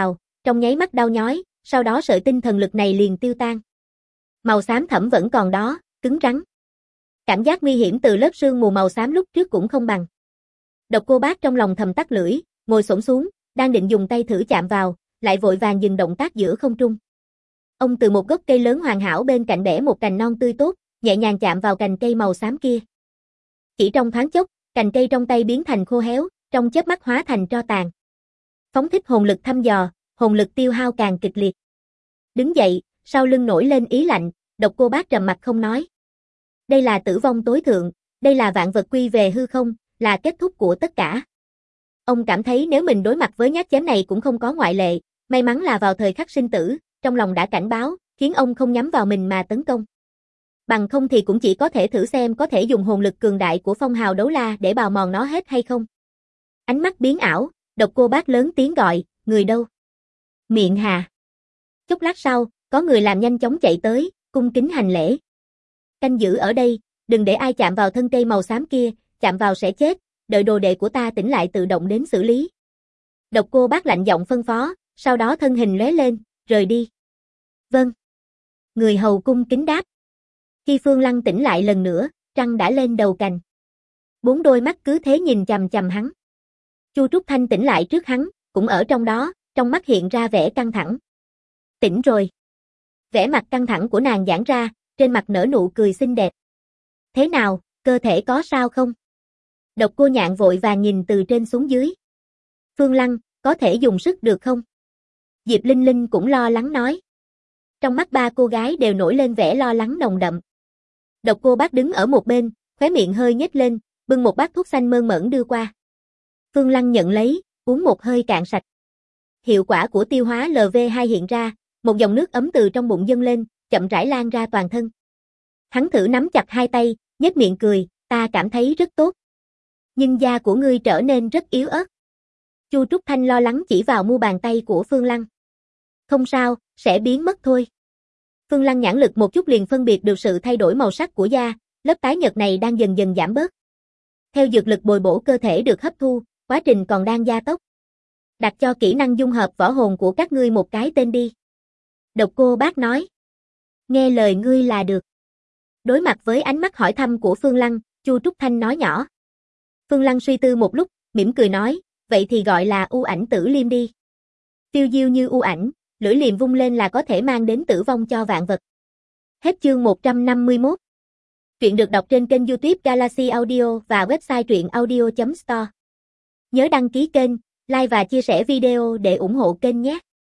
trong nháy mắt đau nhói, sau đó sợi tinh thần lực này liền tiêu tan. Màu xám thẫm vẫn còn đó, cứng rắn. Cảm giác nguy hiểm từ lớp sương mù màu xám lúc trước cũng không bằng. Độc Cô Bác trong lòng thầm tắt lưỡi, ngồi xổm xuống, đang định dùng tay thử chạm vào, lại vội vàng dừng động tác giữa không trung. Ông từ một gốc cây lớn hoàn hảo bên cạnh bẻ một cành non tươi tốt, nhẹ nhàng chạm vào cành cây màu xám kia. Chỉ trong thoáng chốc, cành cây trong tay biến thành khô héo, trong chớp mắt hóa thành tro tàn. Phóng thích hồn lực thăm dò, hồn lực tiêu hao càng kịch liệt. Đứng dậy, sau lưng nổi lên ý lạnh, Độc Cô Bác trầm mặt không nói. Đây là tử vong tối thượng, đây là vạn vật quy về hư không, là kết thúc của tất cả. Ông cảm thấy nếu mình đối mặt với nhát chém này cũng không có ngoại lệ, may mắn là vào thời khắc sinh tử, trong lòng đã cảnh báo, khiến ông không nhắm vào mình mà tấn công. Bằng không thì cũng chỉ có thể thử xem có thể dùng hồn lực cường đại của phong hào đấu la để bào mòn nó hết hay không. Ánh mắt biến ảo, Độc Cô Bác lớn tiếng gọi, người đâu? Miệng Hà. Chốc lát sau, có người làm nhanh chóng chạy tới, cung kính hành lễ. Canh giữ ở đây, đừng để ai chạm vào thân cây màu xám kia, chạm vào sẽ chết, đợi đồ đệ của ta tỉnh lại tự động đến xử lý. Độc Cô Bác lạnh giọng phân phó, sau đó thân hình lóe lên, rời đi. Vâng. Người hầu cung kính đáp. Khi Phương Lăng tỉnh lại lần nữa, trăng đã lên đầu cành. 4 đôi mắt cứ thế nhìn chằm chằm hắn. Chu Trúc Thanh tỉnh lại trước hắn, cũng ở trong đó, trong mắt hiện ra vẻ căng thẳng. Tỉnh rồi. Vẻ mặt căng thẳng của nàng giãn ra, trên mặt nở nụ cười xinh đẹp. Thế nào, cơ thể có sao không? Độc Cô Nhạn vội vàng nhìn từ trên xuống dưới. Phương Lăng, có thể dùng sức được không? Diệp Linh Linh cũng lo lắng nói. Trong mắt ba cô gái đều nổi lên vẻ lo lắng nồng đậm. Độc Cô Bác đứng ở một bên, khóe miệng hơi nhếch lên, bưng một bát thuốc xanh mơn mởn đưa qua. Phương Lăng nhận lấy, uống một hơi cạn sạch. Hiệu quả của tiêu hóa LV2 hiện ra, một dòng nước ấm từ trong bụng dâng lên, chậm rãi lan ra toàn thân. Hắn thử nắm chặt hai tay, nhếch miệng cười, ta cảm thấy rất tốt. Nhưng da của ngươi trở nên rất yếu ớt. Chu Trúc Thanh lo lắng chỉ vào mu bàn tay của Phương Lăng. Không sao, sẽ biến mất thôi. Phương Lăng nhãn lực một chút liền phân biệt được sự thay đổi màu sắc của da, lớp tái nhợt này đang dần dần giảm bớt. Theo dược lực bồi bổ cơ thể được hấp thu, quá trình còn đang gia tốc. Đặt cho kỹ năng dung hợp võ hồn của các ngươi một cái tên đi. Độc Cô Bác nói. Nghe lời ngươi là được. Đối mặt với ánh mắt hỏi thăm của Phương Lăng, Chu Trúc Thanh nói nhỏ. Phương Lăng suy tư một lúc, mỉm cười nói, vậy thì gọi là U Ảnh Tử Liêm đi. Tiêu diêu như u ảnh, lưỡi liềm vung lên là có thể mang đến tử vong cho vạn vật. Hết chương 151. Truyện được đọc trên kênh YouTube Galaxy Audio và website truyệnaudio.store. Nhớ đăng ký kênh, like và chia sẻ video để ủng hộ kênh nhé.